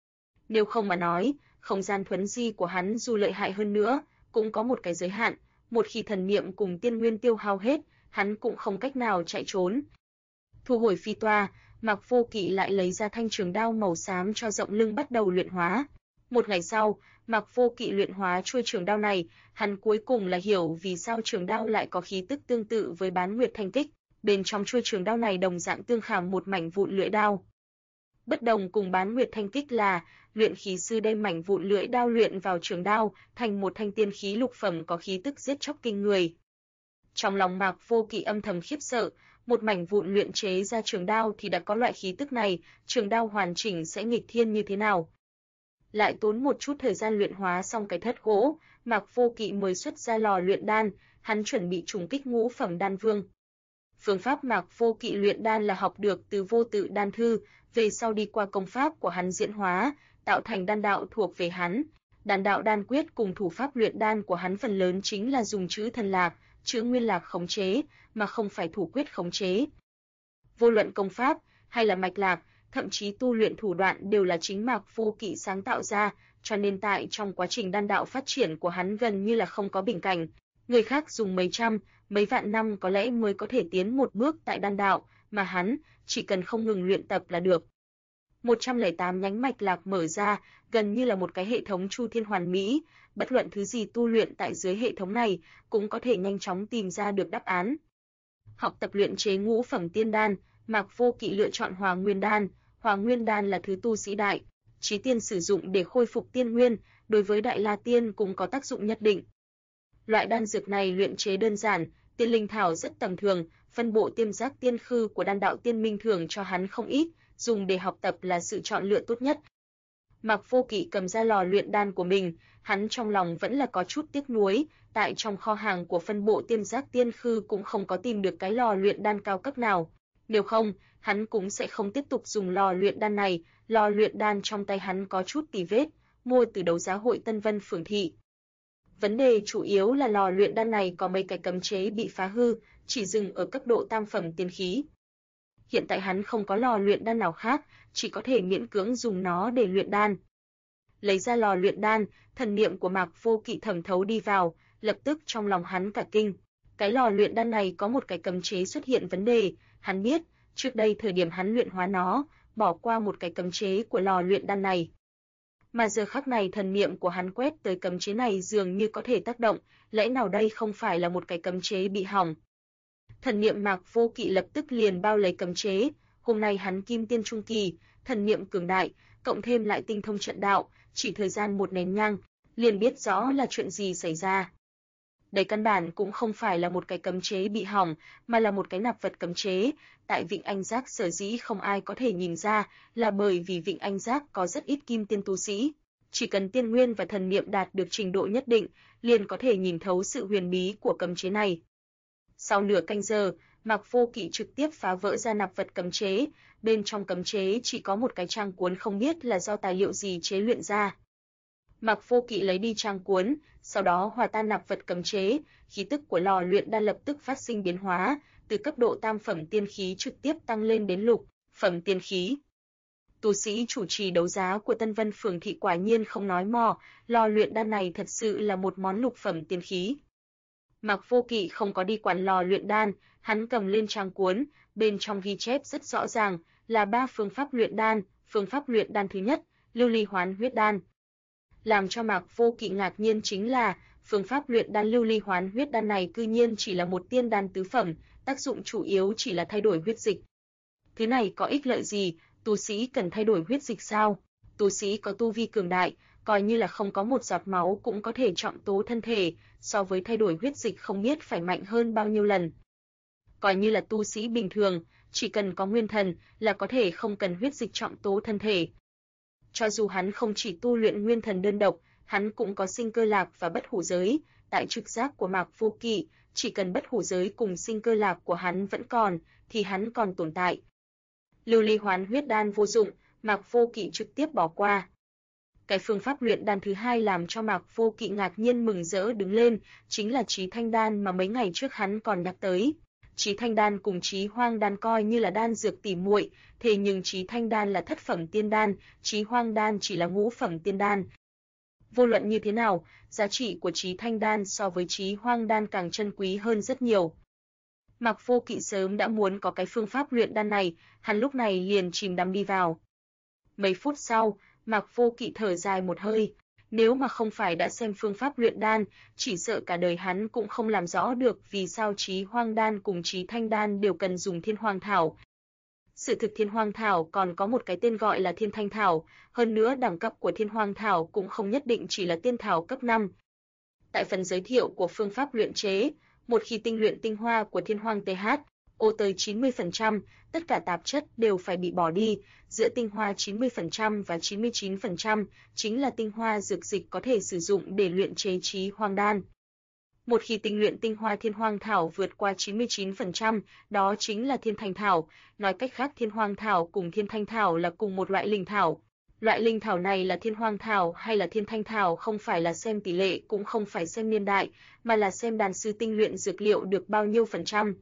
Nếu không mà nói, không gian thuấn di của hắn dù lợi hại hơn nữa, cũng có một cái giới hạn, một khi thần niệm cùng tiên nguyên tiêu hao hết, hắn cũng không cách nào chạy trốn. Thu hồi phi toa, Mạc Vô Kỵ lại lấy ra thanh trường đao màu xám cho rộng lưng bắt đầu luyện hóa. Một ngày sau, Mạc Vô Kỵ luyện hóa chuôi trường đao này, hắn cuối cùng là hiểu vì sao trường đao lại có khí tức tương tự với Bán Nguyệt Thanh Kích, bên trong chuôi trường đao này đồng dạng tương khảm một mảnh vụn lưỡi đao. Bất đồng cùng Bán Nguyệt Thanh Kích là, luyện khí sư đem mảnh vụn lưỡi đao luyện vào trường đao, thành một thanh tiên khí lục phẩm có khí tức giết chóc kinh người. Trong lòng Mạc Vô Kỵ âm thầm khiếp sợ, một mảnh vụn luyện chế ra trường đao thì đã có loại khí tức này, trường đao hoàn chỉnh sẽ nghịch thiên như thế nào? Lại tốn một chút thời gian luyện hóa xong cái thất gỗ, Mạc Vô Kỵ mới xuất ra lò luyện đan, hắn chuẩn bị trùng kích ngũ phẩm đan vương. Phương pháp Mạc Vô Kỵ luyện đan là học được từ Vô Tự Đan Thư, về sau đi qua công pháp của hắn diễn hóa, tạo thành đan đạo thuộc về hắn. Đan đạo đan quyết cùng thủ pháp luyện đan của hắn phần lớn chính là dùng chữ thần lạc, chữ nguyên lạc khống chế, mà không phải thủ quyết khống chế. Vô luận công pháp hay là mạch lạc, thậm chí tu luyện thủ đoạn đều là chính Mạc Vô Kỵ sáng tạo ra, cho nên tại trong quá trình đan đạo phát triển của hắn gần như là không có bình cảnh. Người khác dùng mấy trăm, mấy vạn năm có lẽ mới có thể tiến một bước tại đan đạo, mà hắn chỉ cần không ngừng luyện tập là được. 108 nhánh mạch lạc mở ra, gần như là một cái hệ thống chu thiên hoàn mỹ, bất luận thứ gì tu luyện tại dưới hệ thống này cũng có thể nhanh chóng tìm ra được đáp án. Học tập luyện chế ngũ phẩm tiên đan, Mạc Vô Kỵ lựa chọn Hỏa Nguyên đan. Hỏa Nguyên đan là thứ tu sĩ đại chí tiên sử dụng để khôi phục tiên nguyên, đối với Đại La Tiên cũng có tác dụng nhất định. Loại đan dược này luyện chế đơn giản, tiên linh thảo rất tầm thường, phân bộ tiêm giác tiên khư của đan đạo tiên minh thường cho hắn không ít, dùng để học tập là sự chọn lựa tốt nhất. Mạc Vô Kỵ cầm ra lò luyện đan của mình, hắn trong lòng vẫn là có chút tiếc nuối, tại trong kho hàng của phân bộ tiêm giác tiên khư cũng không có tìm được cái lò luyện đan cao cấp nào. Nếu không, hắn cũng sẽ không tiếp tục dùng lò luyện đan này, lò luyện đan trong tay hắn có chút tì vết, mua từ đấu giá hội Tân Vân Phường Thị. Vấn đề chủ yếu là lò luyện đan này có mấy cái cấm chế bị phá hư, chỉ dừng ở cấp độ tam phẩm tiên khí. Hiện tại hắn không có lò luyện đan nào khác, chỉ có thể miễn cưỡng dùng nó để luyện đan. Lấy ra lò luyện đan, thần niệm của Mạc Vô Kỵ thẩm thấu đi vào, lập tức trong lòng hắn cả kinh. Cái lò luyện đan này có một cái cấm chế xuất hiện vấn đề, hắn biết, trước đây thời điểm hắn luyện hóa nó, bỏ qua một cái cấm chế của lò luyện đan này. Mà giờ khắc này thần niệm của hắn quét tới cấm chế này dường như có thể tác động, lẽ nào đây không phải là một cái cấm chế bị hỏng? Thần niệm Mạc Vô Kỵ lập tức liền bao lấy cấm chế, hôm nay hắn kim tiên trung kỳ, thần niệm cường đại, cộng thêm lại tinh thông trận đạo, chỉ thời gian một nén nhang, liền biết rõ là chuyện gì xảy ra. Đây căn bản cũng không phải là một cái cấm chế bị hỏng, mà là một cái nạp vật cấm chế. Tại Vịnh Anh Giác sở dĩ không ai có thể nhìn ra, là bởi vì Vịnh Anh Giác có rất ít kim tiên tu sĩ. Chỉ cần tiên nguyên và thần niệm đạt được trình độ nhất định, liền có thể nhìn thấu sự huyền bí của cấm chế này. Sau nửa canh giờ, Mạc Vô Kỵ trực tiếp phá vỡ ra nạp vật cấm chế, bên trong cấm chế chỉ có một cái trang cuốn không biết là do tài liệu gì chế luyện ra. Mạc Vô Kỵ lấy đi trang cuốn, sau đó hòa tan nạp vật cấm chế, khí tức của lò luyện đan lập tức phát sinh biến hóa, từ cấp độ tam phẩm tiên khí trực tiếp tăng lên đến lục phẩm tiên khí. Tu sĩ chủ trì đấu giá của Tân Vân Phường Thị quả nhiên không nói mò, lò luyện đan này thật sự là một món lục phẩm tiên khí. Mạc Vô Kỵ không có đi quản lò luyện đan, hắn cầm lên trang cuốn, bên trong ghi chép rất rõ ràng, là 3 phương pháp luyện đan. Phương pháp luyện đan thứ nhất, lưu ly hoán huyết đan. Làm cho Mạc Vô Kỵ ngạc nhiên chính là, phương pháp luyện đan lưu ly hoán huyết đan này cư nhiên chỉ là một tiên đan tứ phẩm, tác dụng chủ yếu chỉ là thay đổi huyết dịch. Thứ này có ích lợi gì, tu sĩ cần thay đổi huyết dịch sao? Tu sĩ có tu vi cường đại, coi như là không có một giọt máu cũng có thể trọng tố thân thể, so với thay đổi huyết dịch không biết phải mạnh hơn bao nhiêu lần. Coi như là tu sĩ bình thường, chỉ cần có nguyên thần là có thể không cần huyết dịch trọng tố thân thể. Cho dù hắn không chỉ tu luyện nguyên thần đơn độc, hắn cũng có sinh cơ lạc và bất hủ giới, tại trực giác của Mạc Vô Kỵ, chỉ cần bất hủ giới cùng sinh cơ lạc của hắn vẫn còn, thì hắn còn tồn tại. Lưu ly hoán huyết đan vô dụng, Mạc Vô Kỵ trực tiếp bỏ qua. Cái phương pháp luyện đan thứ hai làm cho Mạc Vô Kỵ ngạc nhiên mừng rỡ đứng lên, chính là Chí Thanh đan mà mấy ngày trước hắn còn nhắc tới. Chí Thanh đan cùng Chí Hoang đan coi như là đan dược tỉ muội, thế nhưng Chí Thanh đan là thất phẩm tiên đan, Chí Hoang đan chỉ là ngũ phẩm tiên đan. Vô luận như thế nào, giá trị của Chí Thanh đan so với Chí Hoang đan càng chân quý hơn rất nhiều. Mạc Vô Kỵ sớm đã muốn có cái phương pháp luyện đan này, hắn lúc này liền chìm đắm đi vào. Mấy phút sau, Mạc Vô Kỵ thở dài một hơi, nếu mà không phải đã xem phương pháp luyện đan, chỉ sợ cả đời hắn cũng không làm rõ được vì sao Chí Hoang đan cùng Chí Thanh đan đều cần dùng Thiên Hoang thảo. Sự thực Thiên Hoang thảo còn có một cái tên gọi là Thiên Thanh thảo, hơn nữa đẳng cấp của Thiên Hoang thảo cũng không nhất định chỉ là tiên thảo cấp 5. Tại phần giới thiệu của phương pháp luyện chế, một khi tinh luyện tinh hoa của Thiên Hoang TH, ô tới 90%, tất cả tạp chất đều phải bị bỏ đi, giữa tinh hoa 90% và 99% chính là tinh hoa dược dịch có thể sử dụng để luyện chế Chí Hoang đan. Một khi tinh luyện tinh hoa Thiên Hoang thảo vượt qua 99%, đó chính là Thiên Thanh thảo, nói cách khác Thiên Hoang thảo cùng Thiên Thanh thảo là cùng một loại linh thảo. Loại linh thảo này là Thiên Hoang thảo hay là Thiên Thanh thảo không phải là xem tỷ lệ cũng không phải xem niên đại, mà là xem đan sư tinh luyện dược liệu được bao nhiêu phần trăm.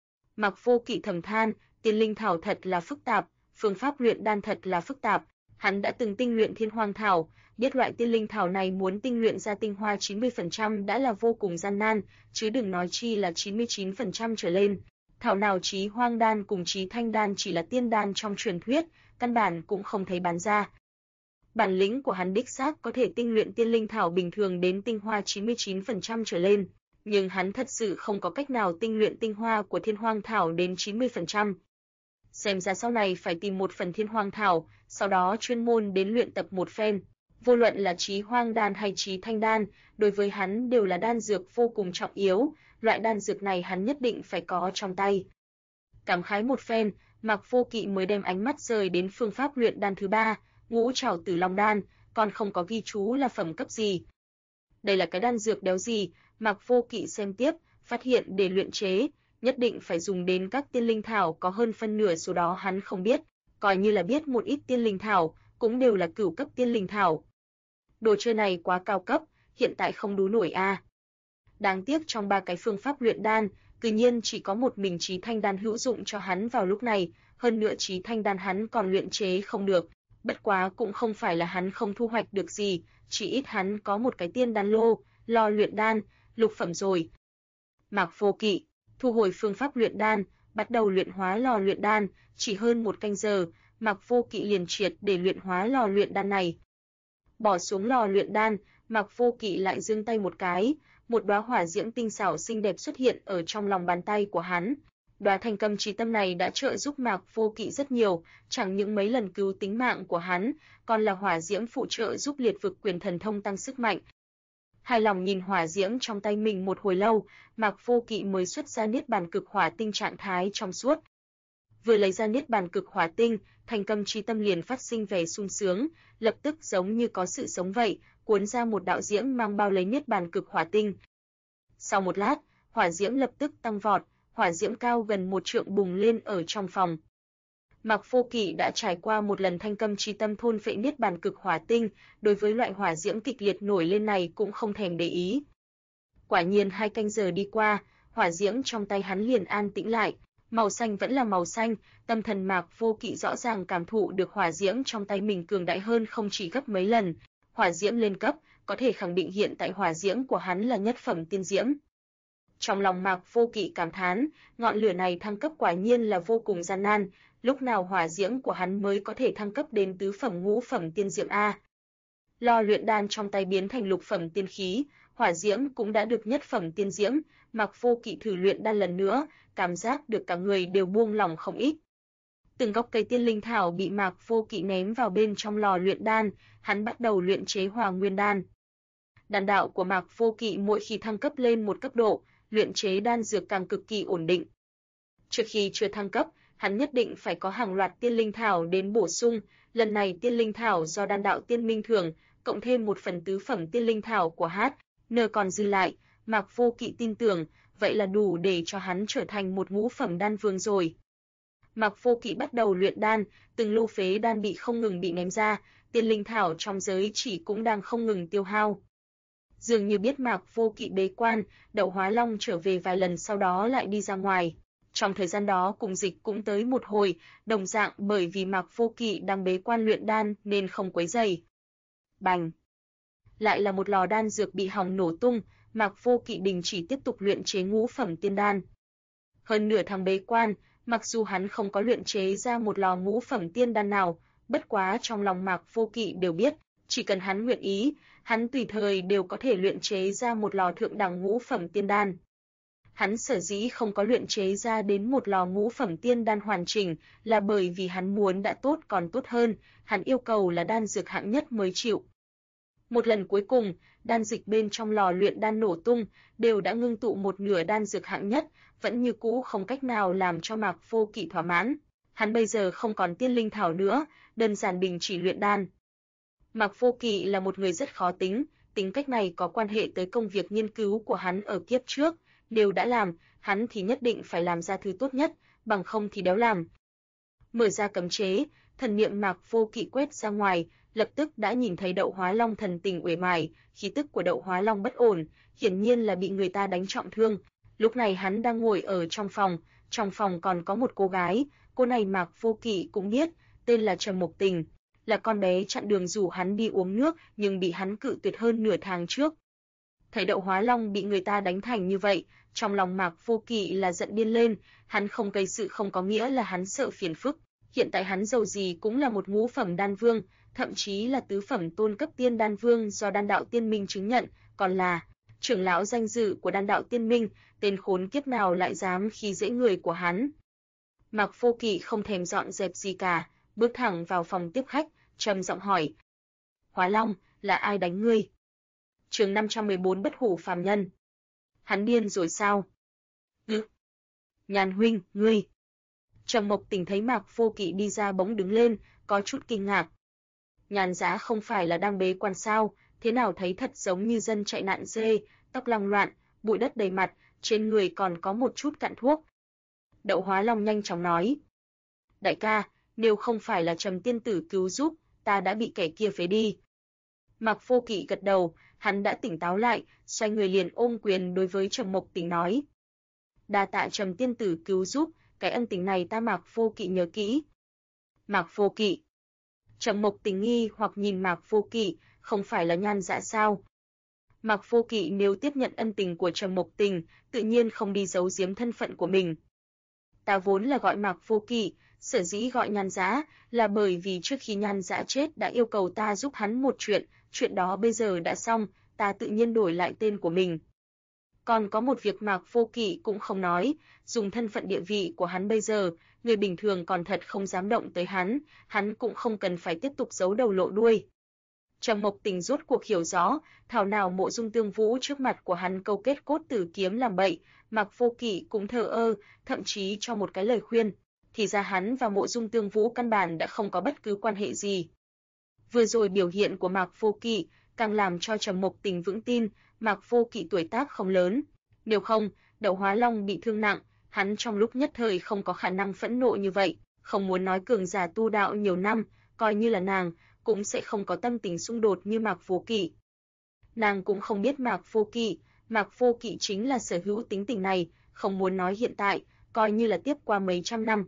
Mạc Vô Kỵ thầm than, tiên linh thảo thật là phức tạp, phương pháp luyện đan thật là phức tạp. Hắn đã từng tinh luyện Thiên Hoang thảo, biết loại tiên linh thảo này muốn tinh luyện ra tinh hoa 90% đã là vô cùng gian nan, chứ đừng nói chi là 99% trở lên. Thảo nào Chí Hoang đan cùng Chí Thanh đan chỉ là tiên đan trong truyền thuyết, căn bản cũng không thấy bán ra. Bản lĩnh của hắn đích xác có thể tinh luyện tiên linh thảo bình thường đến tinh hoa 99% trở lên, nhưng hắn thật sự không có cách nào tinh luyện tinh hoa của Thiên Hoang thảo đến 90%. Xem ra sau này phải tìm một phần Thiên Hoang thảo, sau đó chuyên môn đến luyện tập một phen. Vô luận là Chí Hoang đan hay Chí Thanh đan, đối với hắn đều là đan dược vô cùng trọng yếu, loại đan dược này hắn nhất định phải có trong tay. Cảm khái một phen, Mạc Vô Kỵ mới đem ánh mắt rời đến phương pháp luyện đan thứ 3, Ngũ Trảo Tử Long đan, còn không có ghi chú là phẩm cấp gì. Đây là cái đan dược đéo gì? Mạc Vô Kỵ xem tiếp, phát hiện để luyện chế, nhất định phải dùng đến các tiên linh thảo, có hơn phân nửa số đó hắn không biết, coi như là biết một ít tiên linh thảo, cũng đều là cửu cấp tiên linh thảo. Đồ chơi này quá cao cấp, hiện tại không đú nổi a. Đáng tiếc trong 3 cái phương pháp luyện đan, tự nhiên chỉ có một mình Chí Thanh đan hữu dụng cho hắn vào lúc này, hơn nữa Chí Thanh đan hắn còn luyện chế không được, bất quá cũng không phải là hắn không thu hoạch được gì, chỉ ít hắn có một cái tiên đan lò luyện đan, lục phẩm rồi. Mạc Vô Kỵ thu hồi phương pháp luyện đan, bắt đầu luyện hóa lò luyện đan, chỉ hơn 1 canh giờ, Mạc Vô Kỵ liền triệt để luyện hóa lò luyện đan này. Bỏ xuống lò luyện đan, Mạc Vô Kỵ lại giương tay một cái, một đóa hỏa diễm tinh xảo xinh đẹp xuất hiện ở trong lòng bàn tay của hắn. Đóa Thành Cầm Chí Tâm này đã trợ giúp Mạc Vô Kỵ rất nhiều, chẳng những mấy lần cứu tính mạng của hắn, còn là hỏa diễm phụ trợ giúp Liệt Vực Quyền Thần Thông tăng sức mạnh. Hài lòng nhìn hỏa diễm trong tay mình một hồi lâu, Mạc Vô Kỵ mới xuất ra Niết Bàn Cực Hỏa Tinh trạng thái trong suốt. Vừa lấy ra Niết Bàn Cực Hỏa Tinh, Thành Cầm Chí Tâm liền phát sinh vẻ sung sướng, lập tức giống như có sự sống vậy, cuốn ra một đạo diễm mang bao lấy Niết Bàn Cực Hỏa Tinh. Sau một lát, hỏa diễm lập tức tăng vọt, hỏa diễm cao gần 1 trượng bùng lên ở trong phòng. Mạc Vô Kỵ đã trải qua một lần Thanh Cầm Chí Tâm thôn phệ Niết Bàn Cực Hỏa Tinh, đối với loại hỏa diễm kịch liệt nổi lên này cũng không thèm để ý. Quả nhiên 2 canh giờ đi qua, hỏa diễm trong tay hắn liền an tĩnh lại, màu xanh vẫn là màu xanh, tâm thần Mạc Vô Kỵ rõ ràng cảm thụ được hỏa diễm trong tay mình cường đại hơn không chỉ gấp mấy lần. Hỏa diễm lên cấp, có thể khẳng định hiện tại hỏa diễm của hắn là nhất phẩm tiên diễm. Trong lòng Mạc Vô Kỵ cảm thán, ngọn lửa này thăng cấp quả nhiên là vô cùng gian nan, lúc nào hỏa diễm của hắn mới có thể thăng cấp đến tứ phẩm ngũ phẩm tiên diễm a. Lò luyện đan trong tay biến thành lục phẩm tiên khí, hỏa diễm cũng đã được nhất phẩm tiên diễm, Mạc Vô Kỵ thử luyện đan lần nữa, cảm giác được cả người đều buông lỏng không ít. Từng gốc cây tiên linh thảo bị Mạc Vô Kỵ ném vào bên trong lò luyện đan, hắn bắt đầu luyện chế Hỏa Nguyên đan. Đan đạo của Mạc Vô Kỵ mỗi khi thăng cấp lên một cấp độ, luyện chế đan dược càng cực kỳ ổn định. Trước khi chưa thăng cấp, hắn nhất định phải có hàng loạt tiên linh thảo đến bổ sung, lần này tiên linh thảo do đan đạo tiên minh thường, cộng thêm 1 phần tứ phẩm tiên linh thảo của N còn dư lại, Mạc Vô Kỵ tin tưởng, vậy là đủ để cho hắn trở thành một ngũ phẩm đan vương rồi. Mạc Vô Kỵ bắt đầu luyện đan, từng lô phế đan bị không ngừng bị ném ra, tiên linh thảo trong giới chỉ cũng đang không ngừng tiêu hao. Dường như biết Mạc Vô Kỵ bế quan, Đậu Hóa Long trở về vài lần sau đó lại đi ra ngoài. Trong thời gian đó cùng Dịch cũng tới một hồi, đồng dạng bởi vì Mạc Vô Kỵ đang bế quan luyện đan nên không quấy rầy. Bành! Lại là một lò đan dược bị hỏng nổ tung, Mạc Vô Kỵ đình chỉ tiếp tục luyện chế ngũ phẩm tiên đan. Hơn nửa tháng bế quan, mặc dù hắn không có luyện chế ra một lò ngũ phẩm tiên đan nào, Bất quá trong lòng Mạc Vô Kỵ đều biết, chỉ cần hắn nguyện ý, hắn tùy thời đều có thể luyện chế ra một lò thượng đẳng ngũ phẩm tiên đan. Hắn sở dĩ không có luyện chế ra đến một lò ngũ phẩm tiên đan hoàn chỉnh là bởi vì hắn muốn đã tốt còn tốt hơn, hắn yêu cầu là đan dược hạng nhất mới chịu. Một lần cuối cùng, đan dịch bên trong lò luyện đan nổ tung, đều đã ngưng tụ một nửa đan dược hạng nhất, vẫn như cũ không cách nào làm cho Mạc Vô Kỵ thỏa mãn. Hắn bây giờ không còn tiên linh thảo nữa, đơn giản đình chỉ luyện đan. Mạc Vô Kỵ là một người rất khó tính, tính cách này có quan hệ tới công việc nghiên cứu của hắn ở kiếp trước, nếu đã làm, hắn thì nhất định phải làm ra thứ tốt nhất, bằng không thì đéo làm. Mở ra cấm chế, thần niệm Mạc Vô Kỵ quét ra ngoài, lập tức đã nhìn thấy Đậu Hóa Long thần tình uể oải, khí tức của Đậu Hóa Long bất ổn, hiển nhiên là bị người ta đánh trọng thương. Lúc này hắn đang ngồi ở trong phòng còn có một cô gái, cô này Mạc Vô Kỵ cũng biết, tên là Trầm Mộc Tình, là con bé chặn đường rủ hắn đi uống nước nhưng bị hắn cự tuyệt hơn nửa tháng trước. Thấy Đậu Hóa Long bị người ta đánh thành như vậy, trong lòng Mạc Vô Kỵ là giận điên lên, hắn không gây sự không có nghĩa là hắn sợ phiền phức, hiện tại hắn dầu gì cũng là một ngũ phẩm đan vương, thậm chí là tứ phẩm tôn cấp tiên đan vương do Đan Đạo Tiên Minh chứng nhận, còn là trưởng lão danh dự của Đan Đạo Tiên Minh, tên khốn kiếp nào lại dám khi dễ người của hắn. Mạc Vô Kỵ không thèm dọn dẹp gì cả, bước thẳng vào phòng tiếp khách, trầm giọng hỏi: "Hóa Long, là ai đánh ngươi?" Chương 514 Bất hủ phàm nhân. Hắn điên rồi sao? Nhàn huynh, ngươi. Trầm Mộc Tình thấy Mạc Vô Kỵ đi ra bỗng đứng lên, có chút kinh ngạc. Nhàn Giá không phải là đang bế quan sao, thế nào thấy thật giống như dân chạy nạn dê, tóc lăng loạn, bụi đất đầy mặt, trên người còn có một chút cặn thuốc. Đậu Hóa Long nhanh chóng nói: "Đại ca, nếu không phải là Trầm tiên tử cứu giúp, ta đã bị kẻ kia phế đi." Mạc Vô Kỵ gật đầu, hắn đã tỉnh táo lại, xoay người liền ôm quyền đối với Trầm Mộc Tình nói: "Đa tạ Trầm tiên tử cứu giúp, cái ân tình này ta Mạc Vô Kỵ nhớ kỹ." Mạc Vô Kỵ. Trầm Mộc Tình nghi hoặc nhìn Mạc Vô Kỵ, không phải là Nhan Dạ sao? Mạc Vô Kỵ nếu tiếp nhận ân tình của Trầm Mộc Tình, tự nhiên không đi giấu giếm thân phận của mình. Ta vốn là gọi Mạc Vô Kỵ, sở dĩ gọi Nhan Dạ là bởi vì trước khi Nhan Dạ chết đã yêu cầu ta giúp hắn một chuyện đó bây giờ đã xong, ta tự nhiên đổi lại tên của mình. Còn có một việc Mạc Vô Kỵ cũng không nói, dùng thân phận địa vị của hắn bây giờ, người bình thường còn thật không dám động tới hắn cũng không cần phải tiếp tục giấu đầu lộ đuôi. Trầm Mộc Tình rốt cuộc hiểu rõ, thảo nào Mộ Dung Tương Vũ trước mặt của hắn câu kết cốt tử kiếm làm bậy, Mạc Vô Kỵ cũng thờ ơ, thậm chí cho một cái lời khuyên, thì ra hắn và Mộ Dung Tương Vũ căn bản đã không có bất cứ quan hệ gì. Vừa rồi biểu hiện của Mạc Vô Kỵ càng làm cho Trầm Mộc Tình vững tin, Mạc Vô Kỵ tuổi tác không lớn, nếu không, Đậu Hóa Long bị thương nặng, hắn trong lúc nhất thời không có khả năng phẫn nộ như vậy, không muốn nói cường giả tu đạo nhiều năm, coi như là nàng cũng sẽ không có tâm tình xung đột như Mạc Vô Kỵ. Nàng cũng không biết Mạc Vô Kỵ chính là sở hữu tính tình này, không muốn nói hiện tại, coi như là tiếp qua mấy trăm năm,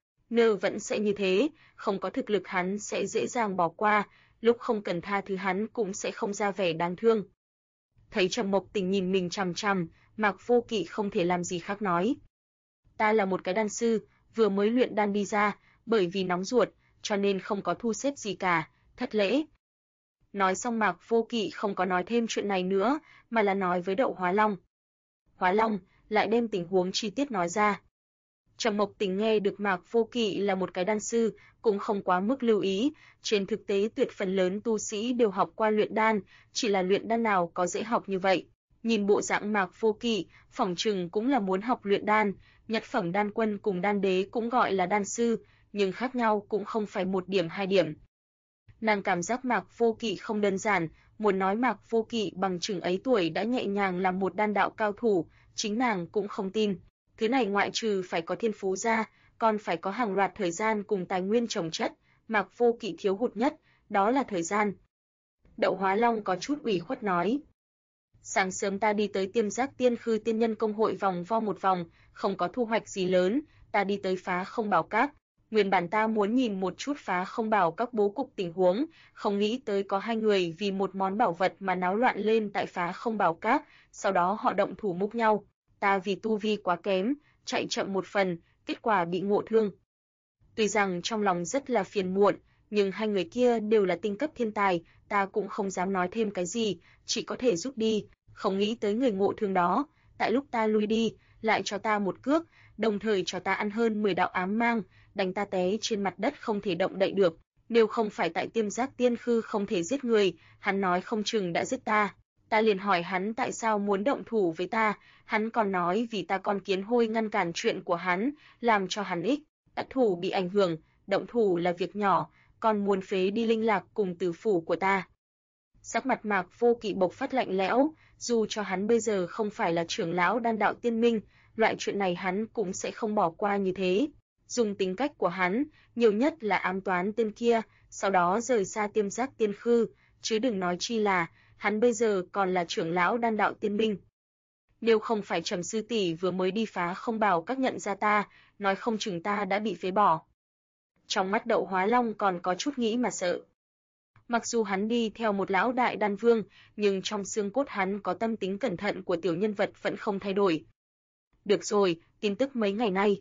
vẫn sẽ như thế, không có thực lực hắn sẽ dễ dàng bỏ qua, lúc không cần tha thứ hắn cũng sẽ không ra vẻ đáng thương. Thấy Trầm Mộc Tình nhìn mình chằm chằm, Mạc Vô Kỵ không thể làm gì khác nói: "Ta là một cái đan sư, vừa mới luyện đan đi ra, bởi vì nóng ruột, cho nên không có thu xếp gì cả, thất lễ." Nói xong Mạc Vô Kỵ không có nói thêm chuyện này nữa, mà là nói với Đậu Hóa Long. Hóa Long lại đem tình huống chi tiết nói ra. Trầm Mộc Tình nghe được Mạc Vô Kỵ là một cái đan sư, cũng không quá mức lưu ý, trên thực tế tuyệt phần lớn tu sĩ đều học qua luyện đan, chỉ là luyện đan nào có dễ học như vậy. Nhìn bộ dạng Mạc Vô Kỵ, phỏng chừng cũng là muốn học luyện đan, Nhật phẩm đan quân cùng đan đế cũng gọi là đan sư, nhưng khác nhau cũng không phải một điểm hai điểm. Nàng cảm giác Mạc Vô Kỵ không đơn giản, muốn nói Mạc Vô Kỵ bằng chừng ấy tuổi đã nhẹ nhàng làm một đan đạo cao thủ, chính nàng cũng không tin. Thứ này ngoại trừ phải có thiên phú ra, còn phải có hàng loạt thời gian cùng tài nguyên trồng chất, Mạc Vô Kỵ thiếu hụt nhất, đó là thời gian. Đậu Hóa Long có chút ủy khuất nói: "Sáng sớm ta đi tới Tiêm Giác Tiên Khư Tiên Nhân Công hội vòng vo một vòng, không có thu hoạch gì lớn, ta đi tới Phá Không Bảo Các. Nguyên bản ta muốn nhìn một chút Phá Không Bảo Các bố cục tình huống, không nghĩ tới có hai người vì một món bảo vật mà náo loạn lên tại Phá Không Bảo Các, sau đó họ động thủ múc nhau. Ta vì tu vi quá kém, chạy chậm một phần, kết quả bị ngộ thương." Tuy rằng trong lòng rất là phiền muộn, nhưng hai người kia đều là tinh cấp thiên tài, ta cũng không dám nói thêm cái gì, chỉ có thể rút đi, không nghĩ tới người ngộ thương đó, tại lúc ta lui đi, lại cho ta một cước, đồng thời cho ta ăn hơn 10 đạo ám mang, đánh ta té trên mặt đất không thể động đậy được. Nếu không phải tại Tiêm Giác Tiên Khư không thể giết người, hắn nói không chừng đã giết ta. Ta liền hỏi hắn tại sao muốn động thủ với ta, hắn còn nói vì ta con kiến hôi ngăn cản chuyện của hắn, làm cho hắn ích, đắc thủ bị ảnh hưởng, động thủ là việc nhỏ, còn muốn phế đi linh lạc cùng tử phủ của ta. Sắc mặt Mạc Vô Kỵ bộc phát lạnh lẽo, dù cho hắn bây giờ không phải là trưởng lão Đan Đạo Tiên Minh, loại chuyện này hắn cũng sẽ không bỏ qua như thế. Dùng tính cách của hắn, nhiều nhất là ám toán tên kia, sau đó rời xa Tiêm Giác Tiên Khư, chứ đừng nói chi là hắn bây giờ còn là trưởng lão Đan Đạo Tiên Minh. Nếu không phải Trầm sư tỷ vừa mới đi phá không bảo các nhận ra ta, nói không chừng ta đã bị phế bỏ. Trong mắt Đậu Hóa Long còn có chút nghĩ mà sợ. Mặc dù hắn đi theo một lão đại đan vương, nhưng trong xương cốt hắn có tâm tính cẩn thận của tiểu nhân vật vẫn không thay đổi. Được rồi, tin tức mấy ngày nay.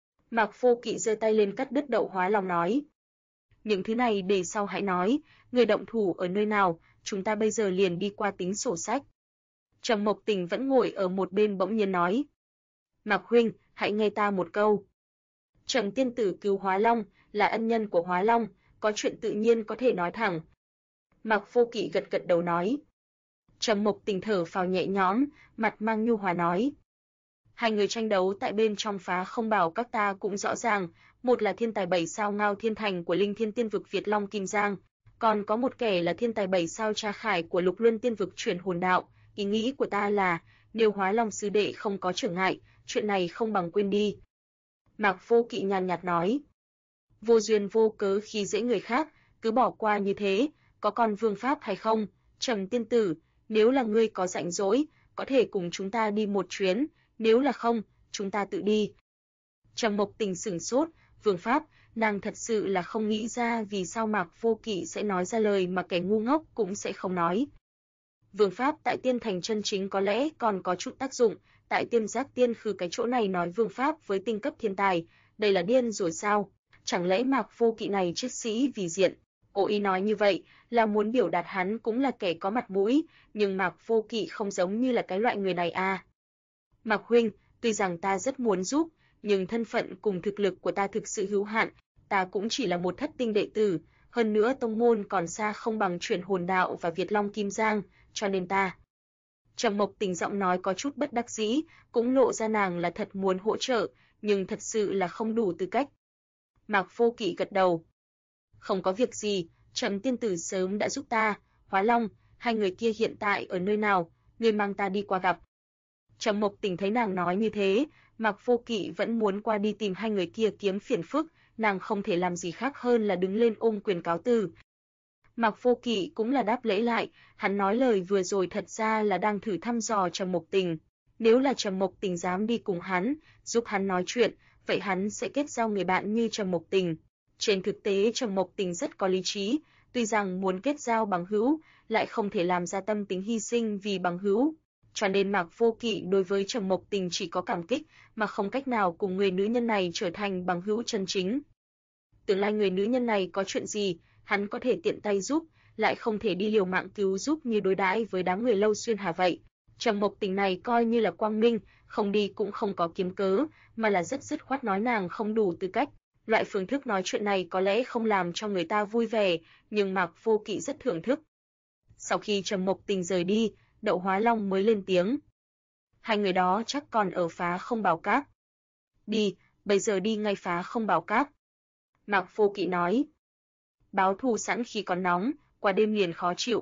Mạc Vô Kỵ giơ tay lên cắt đứt Đậu Hóa Long nói. Những thứ này để sau hãy nói, người động thủ ở nơi nào, chúng ta bây giờ liền đi qua tính sổ sách. Trầm Mộc Tình vẫn ngồi ở một bên bỗng nhiên nói. Mạc huynh, hãy nghe ta một câu. Trầm tiên tử cứu Hóa Long, là ân nhân của Hóa Long, có chuyện tự nhiên có thể nói thẳng. Mạc Vô Kỵ gật gật đầu nói. Trầm Mộc Tình thở phào nhẹ nhõm, mặt mang nhu hòa nói. Hai người tranh đấu tại bên trong phá không bảo các ta cũng rõ ràng, một là thiên tài 7 sao Ngao Thiên Thành của Linh Thiên Tiên vực Việt Long Kim Giang, còn có một kẻ là thiên tài 7 sao Tra Khải của Lục Luân Tiên vực Chuyển Hồn Đạo. Ý nghĩ của ta là, nếu Hóa Long sư đệ không có trở ngại, chuyện này không bằng quên đi. Mạc Vô Kỵ nhàn nhạt nói. Vô duyên vô cớ khi dễ người khác, cứ bỏ qua như thế, có còn vương pháp hay không? Trầm tiên tử, nếu là ngươi có rảnh rỗi, có thể cùng chúng ta đi một chuyến, nếu là không, chúng ta tự đi. Trầm Mộc Tình sửng sốt, vương pháp, nàng thật sự là không nghĩ ra vì sao Mạc Vô Kỵ sẽ nói ra lời mà kẻ ngu ngốc cũng sẽ không nói. Vương pháp tại Tiên Thành chân chính có lẽ còn có chút tác dụng, tại Tiêm Giác Tiên Khư cái chỗ này nói vương pháp với tinh cấp thiên tài, đây là điên rồi sao? Chẳng lẽ Mạc Vô Kỵ này triết sĩ vì diện? Cố ý nói như vậy là muốn biểu đạt hắn cũng là kẻ có mặt mũi, nhưng Mạc Vô Kỵ không giống như là cái loại người này à. Mạc huynh, tuy rằng ta rất muốn giúp, nhưng thân phận cùng thực lực của ta thực sự hữu hạn, ta cũng chỉ là một thất tinh đệ tử, hơn nữa tông môn còn xa không bằng Chuyển Hồn Đạo và Việt Long Kim Giang, cho nên ta. Trầm Mộc Tình giọng nói có chút bất đắc dĩ, cũng lộ ra nàng là thật muốn hỗ trợ, nhưng thật sự là không đủ tư cách. Mạc Vô Kỵ gật đầu. Không có việc gì, Trầm tiên tử sớm đã giúp ta, Hóa Long, hai người kia hiện tại ở nơi nào, ngươi mang ta đi qua gặp. Trầm Mộc Tình thấy nàng nói như thế, Mạc Vô Kỵ vẫn muốn qua đi tìm hai người kia kiếm phiền phức, nàng không thể làm gì khác hơn là đứng lên ôm quyền cáo từ. Mạc Vô Kỵ cũng là đáp lễ lại, hắn nói lời vừa rồi thật ra là đang thử thăm dò Trầm Mộc Tình. Nếu là Trầm Mộc Tình dám đi cùng hắn, giúp hắn nói chuyện, vậy hắn sẽ kết giao người bạn như Trầm Mộc Tình. Trên thực tế Trầm Mộc Tình rất có lý trí, tuy rằng muốn kết giao bằng hữu, lại không thể làm ra tâm tính hy sinh vì bằng hữu. Cho nên Mạc Vô Kỵ đối với Trầm Mộc Tình chỉ có cảm kích, mà không cách nào cùng người nữ nhân này trở thành bằng hữu chân chính. Tương lai người nữ nhân này có chuyện gì, hắn có thể tiện tay giúp, lại không thể đi liều mạng cứu giúp như đối đãi với đám người Lâu Xuyên Hà vậy. Trầm Mộc Tình này coi như là quang minh, không đi cũng không có kiếm cớ, mà là rất dứt khoát nói nàng không đủ tư cách. Loại phương thức nói chuyện này có lẽ không làm cho người ta vui vẻ, nhưng Mạc Vô Kỵ rất thưởng thức. Sau khi Trầm Mộc Tình rời đi, Đậu Hóa Long mới lên tiếng. Hai người đó chắc còn ở phá không bảo các. Đi, bây giờ đi ngay phá không bảo các. Mạc Vô Kỵ nói. Báo thù sẵn khi còn nóng, qua đêm liền khó chịu.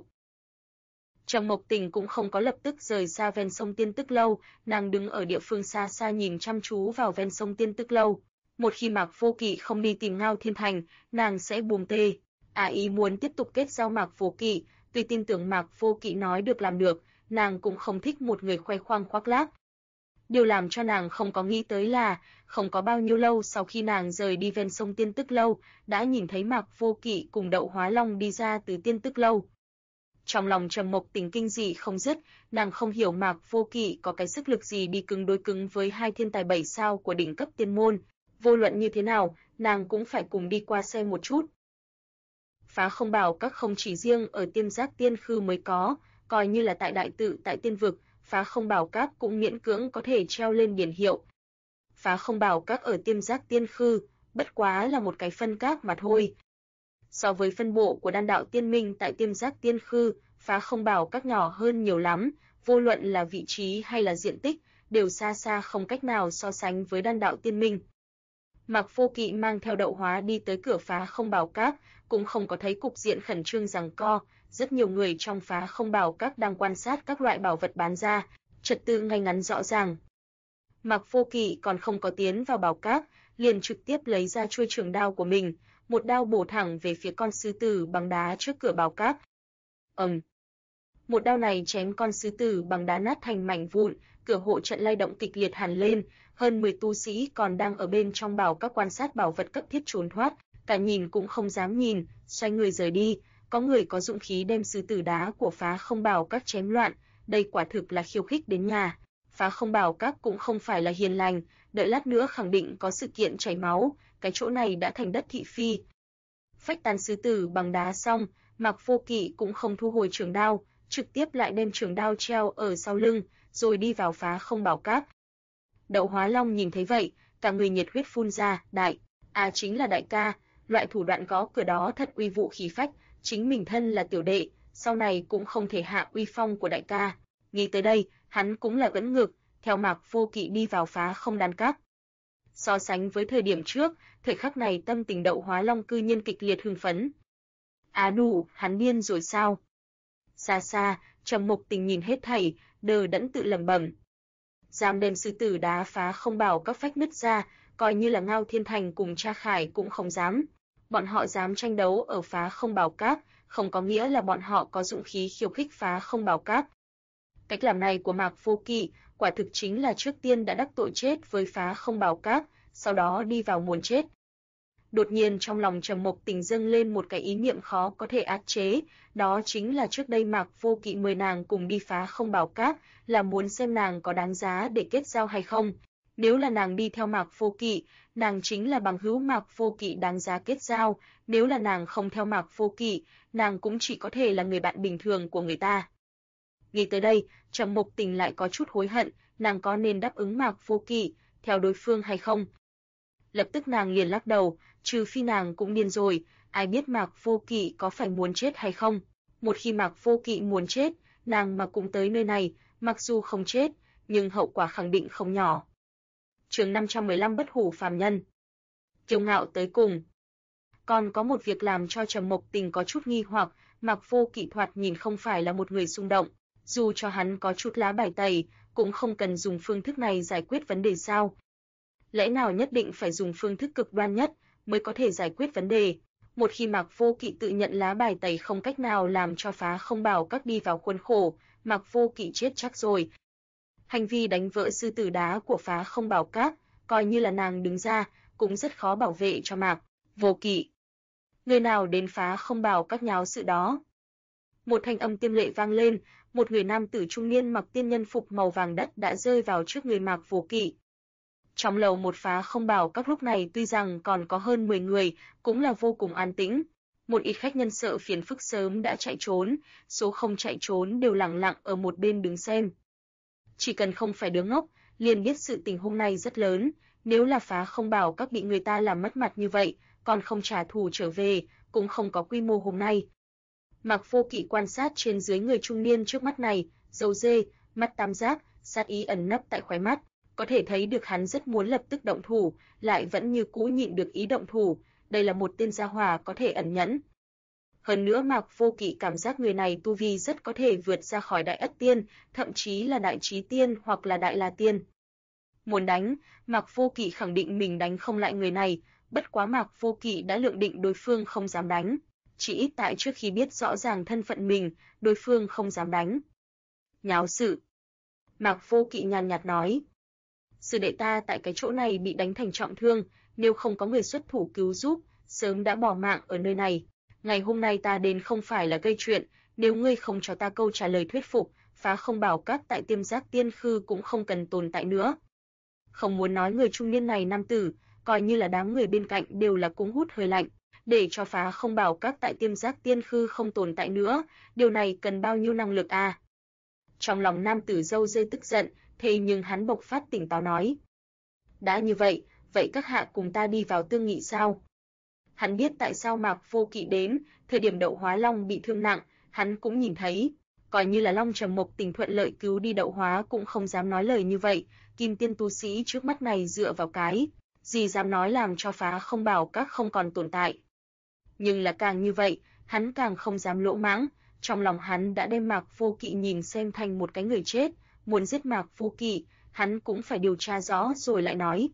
Trầm Mộc Tình cũng không có lập tức rời xa ven sông Tiên Tức Lâu, nàng đứng ở địa phương xa xa nhìn chăm chú vào ven sông Tiên Tức Lâu. Một khi Mạc Vô Kỵ không đi tìm Ngao Thiên Thành, nàng sẽ buông tê. Ý muốn tiếp tục kết giao Mạc Vô Kỵ, tuy tin tưởng Mạc Vô Kỵ nói được làm được, nàng cũng không thích một người khoe khoang khoác lác. Điều làm cho nàng không có nghĩ tới là, không có bao nhiêu lâu sau khi nàng rời đi ven sông Tiên Tức Lâu, đã nhìn thấy Mạc Vô Kỵ cùng Đậu Hóa Long đi ra từ Tiên Tức Lâu. Trong lòng Trầm Mộc Tình kinh dị không dứt, nàng không hiểu Mạc Vô Kỵ có cái sức lực gì đi cứng đối cứng với hai thiên tài 7 sao của đỉnh cấp tiên môn. Vô luận như thế nào, nàng cũng phải cùng đi qua xem một chút. Phá Không Bảo Các không chỉ riêng ở Tiêm Giác Tiên Khư mới có, coi như là tại Đại Tự tại Tiên Vực, Phá Không Bảo Các cũng miễn cưỡng có thể treo lên biển hiệu. Phá Không Bảo Các ở Tiêm Giác Tiên Khư, bất quá là một cái phân các mà thôi. So với phân bộ của Đan Đạo Tiên Minh tại Tiêm Giác Tiên Khư, Phá Không Bảo Các nhỏ hơn nhiều lắm, vô luận là vị trí hay là diện tích, đều xa xa không cách nào so sánh với Đan Đạo Tiên Minh. Mạc Vô Kỵ mang theo Đậu Hóa đi tới cửa Phá Không Bảo Các, cũng không có thấy cục diện khẩn trương giằng co, rất nhiều người trong Phá Không Bảo Các đang quan sát các loại bảo vật bán ra, trật tự ngay ngắn rõ ràng. Mạc Vô Kỵ còn không có tiến vào bảo các, liền trực tiếp lấy ra chuôi trường đao của mình, một đao bổ thẳng về phía con sư tử bằng đá trước cửa bảo các. Một đao này chém con sư tử bằng đá nát thành mảnh vụn, cửa hộ trận lay động kịch liệt hẳn lên, hơn 10 tu sĩ còn đang ở bên trong bảo các quan sát bảo vật cấp thiết trốn thoát, cả nhìn cũng không dám nhìn, xoay người rời đi, có người có dũng khí đem sư tử đá của Phá Không Bảo Các chém loạn, đây quả thực là khiêu khích đến nhà. Phá Không Bảo Các cũng không phải là hiền lành, đợi lát nữa khẳng định có sự kiện chảy máu, cái chỗ này đã thành đất thị phi. Phách tàn sư tử bằng đá xong, Mạc Vô Kỵ cũng không thu hồi trường đao, trực tiếp lại đem trường đao treo ở sau lưng, rồi đi vào Phá Không Bảo Các. Đậu Hóa Long nhìn thấy vậy, cả người nhiệt huyết phun ra, chính là đại ca, loại thủ đoạn gõ cửa đó thật uy vũ khí phách, chính mình thân là tiểu đệ, sau này cũng không thể hạ uy phong của đại ca. Nghĩ tới đây, hắn cũng là ưỡn ngực, theo Mạc Vô Kỵ đi vào Phá Không Đan Các. So sánh với thời điểm trước, thời khắc này tâm tình Đậu Hóa Long cư nhiên kịch liệt hưng phấn. Đủ, hắn điên rồi sao? Xa xa, Trầm Mục Tình nhìn hết thảy, đờ đẫn tự lẩm bẩm. Dám đem sư tử đá Phá Không Bảo Các phách nứt ra, coi như là Ngao Thiên Thành cùng Cha Khải cũng không dám. Bọn họ dám tranh đấu ở Phá Không Bảo Các, không có nghĩa là bọn họ có dũng khí khiêu khích Phá Không Bảo Các. Cách làm này của Mạc Vô Kỵ, quả thực chính là trước tiên đã đắc tội chết với Phá Không Bảo Các, sau đó đi vào muốn chết. Đột nhiên trong lòng Trầm Mục Tình dâng lên một cái ý niệm khó có thể áp chế, đó chính là trước đây Mạc Vô Kỵ mời nàng cùng đi Phá Không Bảo Các, là muốn xem nàng có đáng giá để kết giao hay không. Nếu là nàng đi theo Mạc Vô Kỵ, nàng chính là bằng hữu Mạc Vô Kỵ đáng giá kết giao, nếu là nàng không theo Mạc Vô Kỵ, nàng cũng chỉ có thể là người bạn bình thường của người ta. Nghĩ tới đây, Trầm Mục Tình lại có chút hối hận, nàng có nên đáp ứng Mạc Vô Kỵ, theo đối phương hay không? Lập tức nàng liền lắc đầu, trừ phi nàng cũng điên rồi, ai biết Mạc Vô Kỵ có phải muốn chết hay không? Một khi Mạc Vô Kỵ muốn chết, nàng mà cũng tới nơi này, mặc dù không chết, nhưng hậu quả khẳng định không nhỏ. Chương 515 Bất Hủ Phàm Nhân. Kiêu ngạo tới cùng. Còn có một việc làm cho Trầm Mục Tình có chút nghi hoặc, Mạc Vô Kỵ thoạt nhìn không phải là một người xung động, dù cho hắn có chút lá bài tẩy, cũng không cần dùng phương thức này giải quyết vấn đề sao? Lẽ nào nhất định phải dùng phương thức cực đoan nhất mới có thể giải quyết vấn đề? Một khi Mạc Vô Kỵ tự nhận lá bài tẩy không cách nào làm cho Phá Không Bảo Các đi vào khuôn khổ, Mạc Vô Kỵ chết chắc rồi. Hành vi đánh vỡ sư tử đá của Phá Không Bảo Các, coi như là nàng đứng ra, cũng rất khó bảo vệ cho Mạc Vô Kỵ. Người nào đến Phá Không Bảo Các nháo sự đó? Một thanh âm tiêm lệ vang lên, một người nam tử trung niên mặc tiên nhân phục màu vàng đất đã rơi vào trước người Mạc Vô Kỵ. Trong lầu một Phá Không Bảo Các lúc này tuy rằng còn có hơn 10 người, cũng là vô cùng an tĩnh. Một ít khách nhân sợ phiền phức sớm đã chạy trốn, số không chạy trốn đều lặng lặng ở một bên đứng xem. Chỉ cần không phải đứa ngốc, liền biết sự tình hôm nay rất lớn, nếu là Phá Không Bảo Các bị người ta làm mất mặt như vậy, còn không trả thù trở về, cũng không có quy mô hôm nay. Mạc Vô Kỵ quan sát trên dưới người trung niên trước mắt này, râu dê, mắt tam giác, sát ý ẩn nấp tại khóe mắt, có thể thấy được hắn rất muốn lập tức động thủ, lại vẫn như cũ nhịn được ý động thủ, đây là một tên gia hỏa có thể ẩn nhẫn. Hơn nữa Mạc Vô Kỵ cảm giác người này tu vi rất có thể vượt ra khỏi Đại Ất Tiên, thậm chí là Đại Chí Tiên hoặc là Đại La Tiên. Muốn đánh, Mạc Vô Kỵ khẳng định mình đánh không lại người này, bất quá Mạc Vô Kỵ đã lượng định đối phương không dám đánh. Chỉ ít tại trước khi biết rõ ràng thân phận mình, đối phương không dám đánh. Nháo sự. Mạc Vô Kỵ nhàn nhạt nói. Sư đệ ta tại cái chỗ này bị đánh thành trọng thương, nếu không có người xuất thủ cứu giúp, sớm đã bỏ mạng ở nơi này. Ngày hôm nay ta đến không phải là gây chuyện, nếu ngươi không cho ta câu trả lời thuyết phục, Phá Không Bảo Các tại Tiêm Giác Tiên Khư cũng không cần tồn tại nữa. Không muốn nói người trung niên này nam tử, coi như là đám người bên cạnh đều là cũng hút hơi lạnh. để cho Phá Không Bảo Các tại Tiêm Giác Tiên Khư không tồn tại nữa, điều này cần bao nhiêu năng lực à? Trong lòng nam tử râu ria tức giận, thế nhưng hắn bộc phát tỉnh táo nói. Đã như vậy, vậy các hạ cùng ta đi vào tương nghị sao? Hắn biết tại sao Mạc Vô Kỵ đến, thời điểm Đậu Hóa Long bị thương nặng, hắn cũng nhìn thấy. Coi như là Long Trầm Mộc Tình thuận lợi cứu đi Đậu Hóa cũng không dám nói lời như vậy, kim tiên tu sĩ trước mắt này dựa vào cái gì dám nói làm cho Phá Không Bảo Các không còn tồn tại. Nhưng là càng như vậy, hắn càng không dám lỗ mãng, trong lòng hắn đã đem Mạc Vô Kỵ nhìn xem thành một cái người chết, muốn giết Mạc Vô Kỵ, hắn cũng phải điều tra rõ rồi lại nói.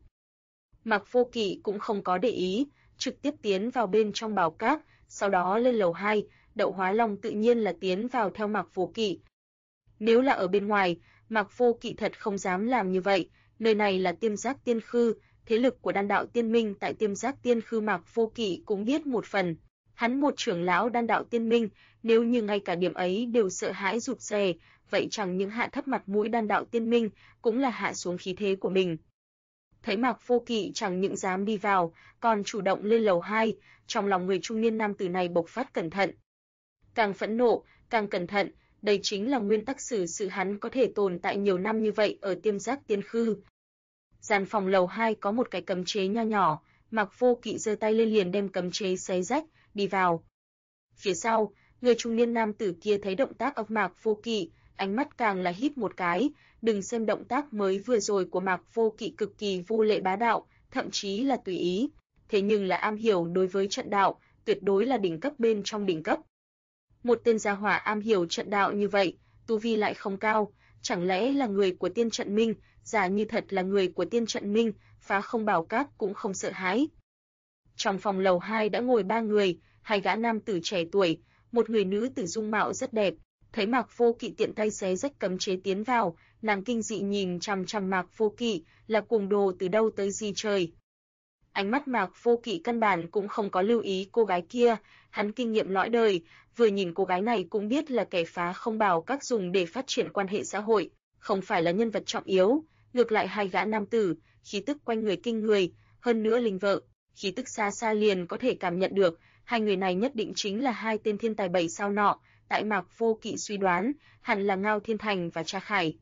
Mạc Vô Kỵ cũng không có để ý, trực tiếp tiến vào bên trong bảo các, sau đó lên lầu 2, Đậu Hóa Long tự nhiên là tiến vào theo Mạc Vô Kỵ. Nếu là ở bên ngoài, Mạc Vô Kỵ thật không dám làm như vậy, nơi này là Tiêm Giác Tiên Khư, thế lực của Đan Đạo Tiên Minh tại Tiêm Giác Tiên Khư Mạc Vô Kỵ cũng biết một phần. Hắn một trưởng lão Đan Đạo Tiên Minh, nếu như ngay cả điểm ấy đều sợ hãi rụt rè, vậy chẳng những hạ thấp mặt mũi Đan Đạo Tiên Minh, cũng là hạ xuống khí thế của mình. Thấy Mạc Vô Kỵ chẳng những dám đi vào, còn chủ động lên lầu 2, trong lòng người trung niên nam tử này bộc phát cẩn thận. Càng phẫn nộ, càng cẩn thận, đây chính là nguyên tắc xử sự hắn có thể tồn tại nhiều năm như vậy ở Tiêm Giác Tiên Khư. Gian phòng lầu 2 có một cái cấm chế nho nhỏ, Mạc Vô Kỵ giơ tay lên liền đem cấm chế xé rách, đi vào. Phía sau, người trung niên nam tử kia thấy động tác của Mạc Vô Kỵ, ánh mắt càng là híp một cái, đừng xem động tác mới vừa rồi của Mạc Vô Kỵ cực kỳ vô lệ bá đạo, thậm chí là tùy ý, thế nhưng là am hiểu đối với trận đạo, tuyệt đối là đỉnh cấp bên trong đỉnh cấp. Một tên gia hỏa am hiểu trận đạo như vậy, tu vi lại không cao, chẳng lẽ là người của Tiên Trận Minh, giả như thật là người của Tiên Trận Minh, Phá Không Bảo Các cũng không sợ hãi. Trong phòng lầu 2 đã ngồi 3 người, 2 gã nam tử trẻ tuổi, một người nữ tử dung mạo rất đẹp, thấy Mạc Vô Kỵ tiện tay xé rách cấm chế tiến vào, nàng kinh dị nhìn chằm chằm Mạc Vô Kỵ, là cuồng đồ từ đâu tới gì trời. Ánh mắt Mạc Vô Kỵ căn bản cũng không có lưu ý cô gái kia, hắn kinh nghiệm lõi đời, vừa nhìn cô gái này cũng biết là kẻ Phá Không Bảo Các dùng để phát triển quan hệ xã hội, không phải là nhân vật trọng yếu, ngược lại 2 gã nam tử, khí tức quanh người kinh người, hơn nữa linh vợ, khí tức xa xa liền có thể cảm nhận được, 2 người này nhất định chính là 2 tên thiên tài 7 sao nọ, tại Mạc Vô Kỵ suy đoán, hẳn là Ngao Thiên Thành và Tra Khải.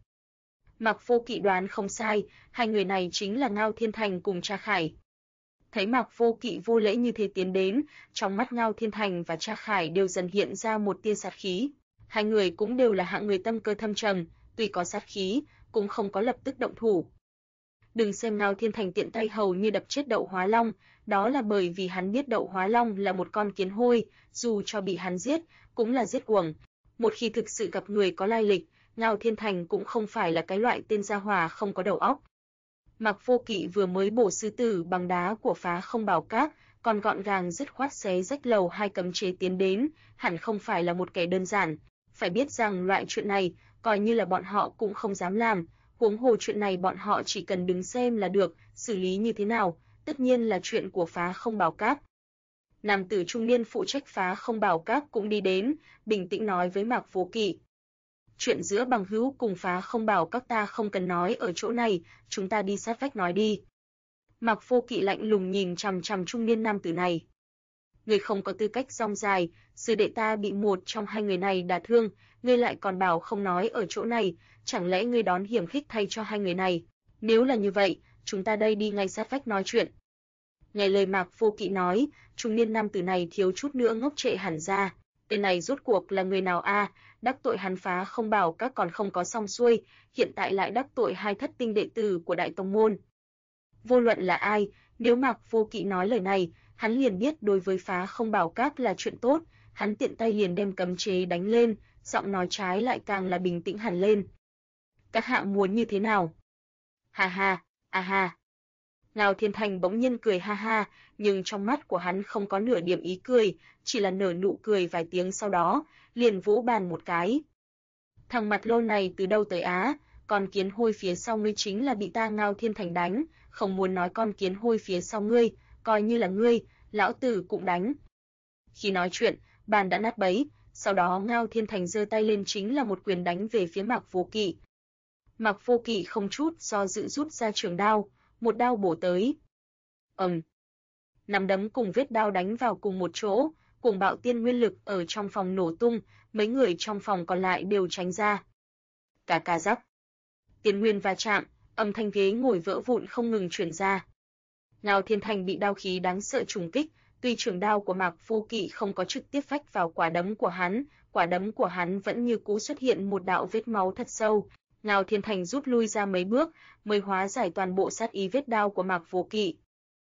Mạc Vô Kỵ đoán không sai, 2 người này chính là Ngao Thiên Thành cùng Tra Khải. Thấy Mạc Vô Kỵ vô lễ như thế tiến đến, trong mắt Ngao Thiên Thành và Tra Khải đều dần hiện ra một tia sát khí. 2 người cũng đều là hạng người tâm cơ thâm trầm, tuy có sát khí, cũng không có lập tức động thủ. Đừng xem Ngao Thiên Thành tiện tay hầu như đập chết Đậu Hóa Long, đó là bởi vì hắn biết Đậu Hóa Long là một con kiến hôi, dù cho bị hắn giết, cũng là giết uổng. Một khi thực sự gặp người có lai lịch, Ngao Thiên Thành cũng không phải là cái loại tên gia hỏa không có đầu óc. Mạc Vô Kỵ vừa mới bổ sư tử bằng đá của Phá Không Bảo Các, còn gọn gàng dứt khoát xé rách lầu 2 cấm chế tiến đến, hẳn không phải là một kẻ đơn giản. Phải biết rằng loại chuyện này, coi như là bọn họ cũng không dám làm, huống hồ chuyện này bọn họ chỉ cần đứng xem là được, xử lý như thế nào, tất nhiên là chuyện của Phá Không Bảo Các. Nam tử trung niên phụ trách Phá Không Bảo Các cũng đi đến, bình tĩnh nói với Mạc Vô Kỵ. Chuyện giữa bằng hữu cùng Phá Không Bảo Các ta không cần nói ở chỗ này, chúng ta đi sát vách nói đi. Mạc Vô Kỵ lạnh lùng nhìn chằm chằm trung niên nam tử này. Ngươi không có tư cách rong dài, sư đệ ta bị một trong 2 người này đả thương, ngươi lại còn bảo không nói ở chỗ này, chẳng lẽ ngươi đón hiểm khích thay cho 2 người này? Nếu là như vậy, chúng ta đây đi ngay sát vách nói chuyện. Nghe lời Mạc Vô Kỵ nói, trung niên nam tử này thiếu chút nữa ngốc trệ hẳn ra. Tên này rốt cuộc là người nào a? Đắc tội hắn Phá Không Bảo Các còn không có xong xuôi, hiện tại lại đắc tội 2 thất tinh đệ tử của Đại Tông Môn. Vô luận là ai, nếu Mạc Vô Kỵ nói lời này, hắn liền biết đối với Phá Không Bảo Các là chuyện tốt, hắn tiện tay liền đem cấm chế đánh lên, giọng nói trái lại càng là bình tĩnh hẳn lên. Các hạ muốn như thế nào? Ha ha, a ha. Ngao Thiên Thành bỗng nhiên cười ha ha, nhưng trong mắt của hắn không có nửa điểm ý cười, chỉ là nở nụ cười vài tiếng sau đó, liền vỗ bàn một cái. Thằng mặt lô này từ đâu tới á, con kiến hôi phía sau ngươi chính là bị ta Ngao Thiên Thành đánh, không muốn nói con kiến hôi phía sau ngươi, coi như là ngươi, lão tử cũng đánh. Khi nói chuyện, bàn đã nát bấy, sau đó Ngao Thiên Thành giơ tay lên chính là một quyền đánh về phía Mạc Vô Kỵ. Mạc Vô Kỵ không chút do dự rút ra trường đao, một đao bổ tới. nắm đấm cùng vết đao đánh vào cùng một chỗ, cuồng bạo tiên nguyên lực ở trong phòng nổ tung, mấy người trong phòng còn lại đều tránh ra. Cà cà rắc. Tiên nguyên va chạm, âm thanh ghế ngồi vỡ vụn không ngừng truyền ra. Ngao Thiên Thành bị đao khí đáng sợ trùng kích, tuy trường đao của Mạc Vô Kỵ không có trực tiếp phách vào quả đấm của hắn vẫn như cũ xuất hiện một đạo vết máu thật sâu. Ngao Thiên Thành rút lui ra mấy bước, mới hóa giải toàn bộ sát ý vết đao của Mạc Vô Kỵ.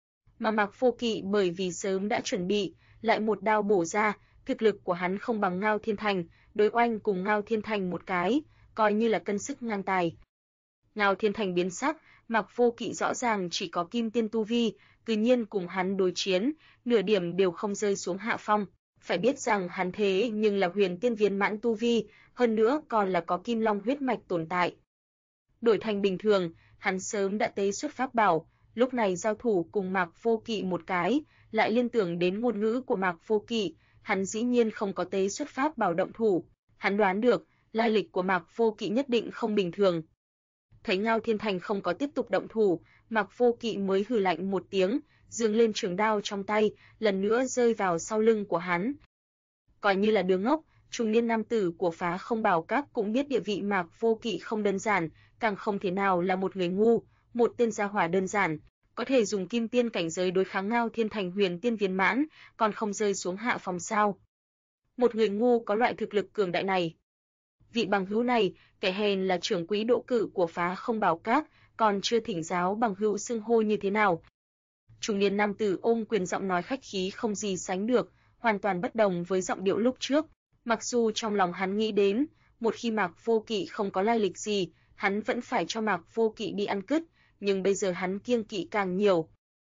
Mà Mạc Vô Kỵ bởi vì sớm đã chuẩn bị, lại một đao bổ ra, thực lực của hắn không bằng Ngao Thiên Thành, đối oanh cùng Ngao Thiên Thành một cái, coi như là cân sức ngang tài. Ngao Thiên Thành biến sắc, Mạc Vô Kỵ rõ ràng chỉ có kim tiên tu vi, tự nhiên cùng hắn đối chiến, nửa điểm đều không rơi xuống hạ phong. Phải biết rằng hắn thế nhưng là huyền tiên viên mãn tu vi, hơn nữa còn là có kim long huyết mạch tồn tại. Đổi thành bình thường, hắn sớm đã tế xuất pháp bảo, lúc này giao thủ cùng Mạc Vô Kỵ một cái, lại liên tưởng đến ngôn ngữ của Mạc Vô Kỵ, hắn dĩ nhiên không có tế xuất pháp bảo động thủ. Hắn đoán được, lai lịch của Mạc Vô Kỵ nhất định không bình thường. Thấy Ngao Thiên Thành không có tiếp tục động thủ, Mạc Vô Kỵ mới hừ lạnh một tiếng, giương lên trường đao trong tay, lần nữa rơi vào sau lưng của hắn. Coi như là đứa ngốc, trung niên nam tử của Phá Không Bảo Các cũng biết địa vị Mạc Vô Kỵ không đơn giản, càng không thể nào là một người ngu, một tên gia hỏa đơn giản, có thể dùng kim tiên cảnh giới đối kháng Ngao Thiên Thành huyền tiên viên mãn, còn không rơi xuống hạ phòng sao? Một người ngu có loại thực lực cường đại này. Vị bằng hữu này, kẻ hèn là trưởng quỹ Đỗ Cự của Phá Không Bảo Các, còn chưa thỉnh giáo bằng hữu xưng hô như thế nào. Trung niên nam tử ôm quyền giọng nói khách khí không gì sánh được, hoàn toàn bất đồng với giọng điệu lúc trước. Mặc dù trong lòng hắn nghĩ đến, một khi Mạc Vô Kỵ không có lai lịch gì, hắn vẫn phải cho Mạc Vô Kỵ đi ăn cứt, nhưng bây giờ hắn kiêng kỵ càng nhiều.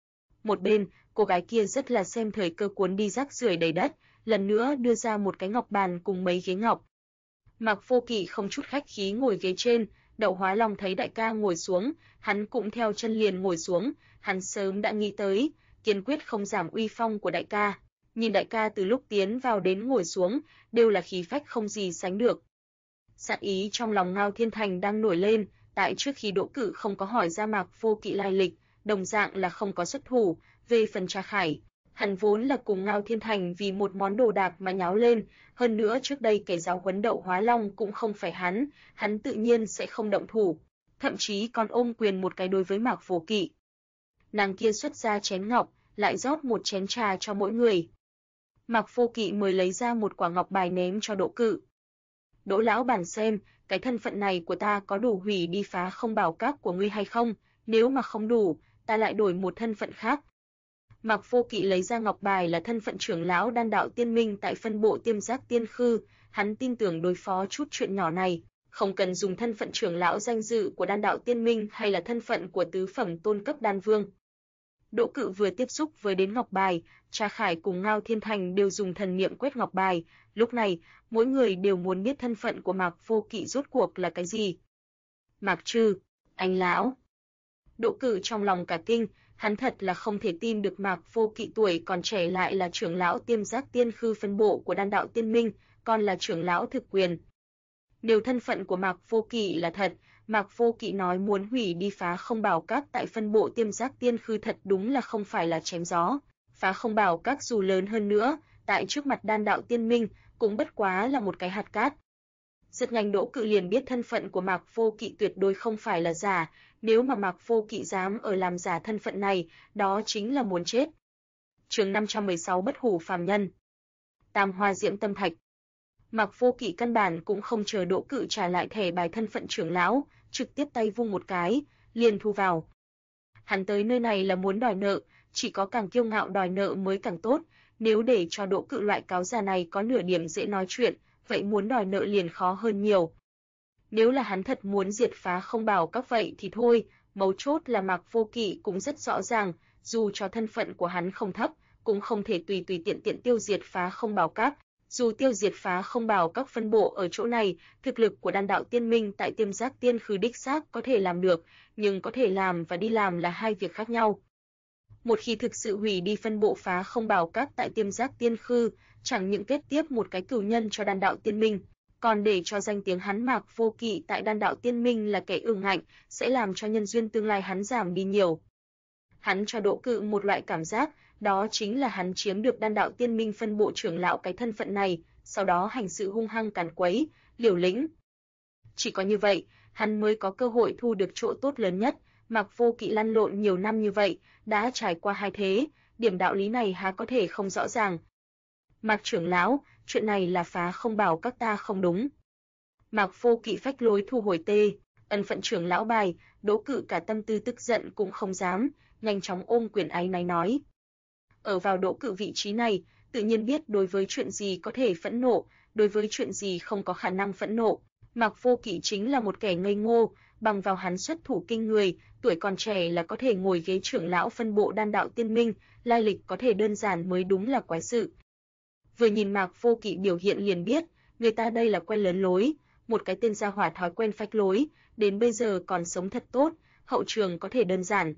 Một bên, cô gái kia rất là xem thời cơ cuốn đi rác rưởi đầy đất, lần nữa đưa ra một cái ngọc bàn cùng mấy ghế ngọc. Mạc Vô Kỵ không chút khách khí ngồi ghế trên, Đậu Hóa Long thấy đại ca ngồi xuống, hắn cũng theo chân liền ngồi xuống, hắn sớm đã nghĩ tới, kiên quyết không giảm uy phong của đại ca. Nhìn đại ca từ lúc tiến vào đến ngồi xuống, đều là khí phách không gì sánh được. Sát ý trong lòng Ngao Thiên Thành đang nổi lên, tại trước khi Đỗ Cự không có hỏi ra Mạc Vô Kỵ lai lịch, đồng dạng là không có xuất thủ, về phần Trà Khải, hắn vốn là cùng Ngao Thiên Thành vì một món đồ đạc mà nháo lên, hơn nữa trước đây kẻ giáo huấn Đậu Hóa Long cũng không phải hắn tự nhiên sẽ không động thủ, thậm chí còn ôm quyền một cái đối với Mạc Vô Kỵ. Nàng kia xuất ra chén ngọc, lại rót một chén trà cho mỗi người. Mạc Vô Kỵ mới lấy ra một quả ngọc bài ném cho Đỗ Cự. Đỗ lão bản xem, cái thân phận này của ta có đủ hủy đi Phá Không Bảo Các của ngươi hay không, nếu mà không đủ, ta lại đổi một thân phận khác. Mạc Vô Kỵ lấy ra ngọc bài là thân phận trưởng lão Đan Đạo Tiên Minh tại phân bộ Tiêm Giác Tiên Khư, hắn tin tưởng đối phó chút chuyện nhỏ này, không cần dùng thân phận trưởng lão danh dự của Đan Đạo Tiên Minh hay là thân phận của tứ phẩm tôn cấp đan vương. Đỗ Cự vừa tiếp xúc với đến ngọc bài, Trà Khải cùng Ngao Thiên Thành đều dùng thần niệm quét ngọc bài, lúc này, mỗi người đều muốn biết thân phận của Mạc Vô Kỵ rốt cuộc là cái gì. Mạc Trư, anh lão. Đỗ Cự trong lòng cả kinh, hắn thật là không thể tin được Mạc Vô Kỵ tuổi còn trẻ lại là trưởng lão Tiêm Giác Tiên Khư phân bộ của Đan Đạo Tiên Minh, còn là trưởng lão thực quyền. Nếu thân phận của Mạc Vô Kỵ là thật, Mạc Vô Kỵ nói muốn hủy đi Phá Không Bảo Các tại phân bộ Tiêm Giác Tiên Khư thật đúng là không phải là chém gió. Phá Không Bảo Các dù lớn hơn nữa, tại trước mặt Đan Đạo Tiên Minh, cũng bất quá là một cái hạt cát. Rất nhanh Đỗ Cự liền biết thân phận của Mạc Vô Kỵ tuyệt đối không phải là giả, nếu mà Mạc Vô Kỵ dám ở làm giả thân phận này, đó chính là muốn chết. Chương 516 Bất Hủ phàm nhân. Tam Hoa Diễm Tâm Thạch. Mạc Vô Kỵ căn bản cũng không chờ Đỗ Cự trả lại thẻ bài thân phận trưởng lão, trực tiếp tay vung một cái, liền thu vào. Hắn tới nơi này là muốn đòi nợ, chỉ có càng kiêu ngạo đòi nợ mới càng tốt, nếu để cho Đỗ Cự loại cáo già này có nửa điểm dễ nói chuyện, vậy muốn đòi nợ liền khó hơn nhiều. Nếu là hắn thật muốn diệt Phá Không Bảo Các vậy thì thôi, mấu chốt là Mạc Vô Kỵ cũng rất rõ ràng, dù cho thân phận của hắn không thấp, cũng không thể tùy tùy tiện tiện tiêu diệt Phá Không Bảo Các. Dù tiêu diệt Phá Không Bảo Các phân bộ ở chỗ này, thực lực của Đan Đạo Tiên Minh tại Tiêm Giác Tiên Khư đích xác có thể làm được, nhưng có thể làm và đi làm là hai việc khác nhau. Một khi thực sự hủy đi phân bộ Phá Không Bảo Các tại Tiêm Giác Tiên Khư, chẳng những kết tiếp một cái cửu nhân cho Đan Đạo Tiên Minh, còn để cho danh tiếng hắn Mạc Vô Kỵ tại Đan Đạo Tiên Minh là kẻ ương ngạnh, sẽ làm cho nhân duyên tương lai hắn giảm đi nhiều. Hắn cho Đỗ Cự một loại cảm giác, đó chính là hắn chiếm được Đan đạo Tiên Minh phân bộ trưởng lão cái thân phận này, sau đó hành sự hung hăng càn quấy, liều lĩnh. Chỉ có như vậy, hắn mới có cơ hội thu được chỗ tốt lớn nhất. Mạc Vô Kỵ lăn lộn nhiều năm như vậy, đã trải qua hai thế, điểm đạo lý này há có thể không rõ ràng. Mạc trưởng lão, chuyện này là Phá Không Bảo các ta không đúng. Mạc Vô Kỵ phách lối thu hồi ân phận trưởng lão bài, Đỗ Cự cả tâm tư tức giận cũng không dám, nhanh chóng ôm quyền áy náy nói. Ở vào Đỗ Cự vị trí này, tự nhiên biết đối với chuyện gì có thể phẫn nộ, đối với chuyện gì không có khả năng phẫn nộ. Mạc Vô Kỵ chính là một kẻ ngây ngô, bằng vào hắn xuất thủ kinh người, tuổi còn trẻ là có thể ngồi ghế trưởng lão phân bộ Đan đạo Tiên Minh, lai lịch có thể đơn giản mới đúng là quái sự. Vừa nhìn Mạc Vô Kỵ biểu hiện liền biết, người ta đây là quen lớn lối, một cái tên gia hỏa thói quen phách lối, đến bây giờ còn sống thật tốt, hậu trường có thể đơn giản.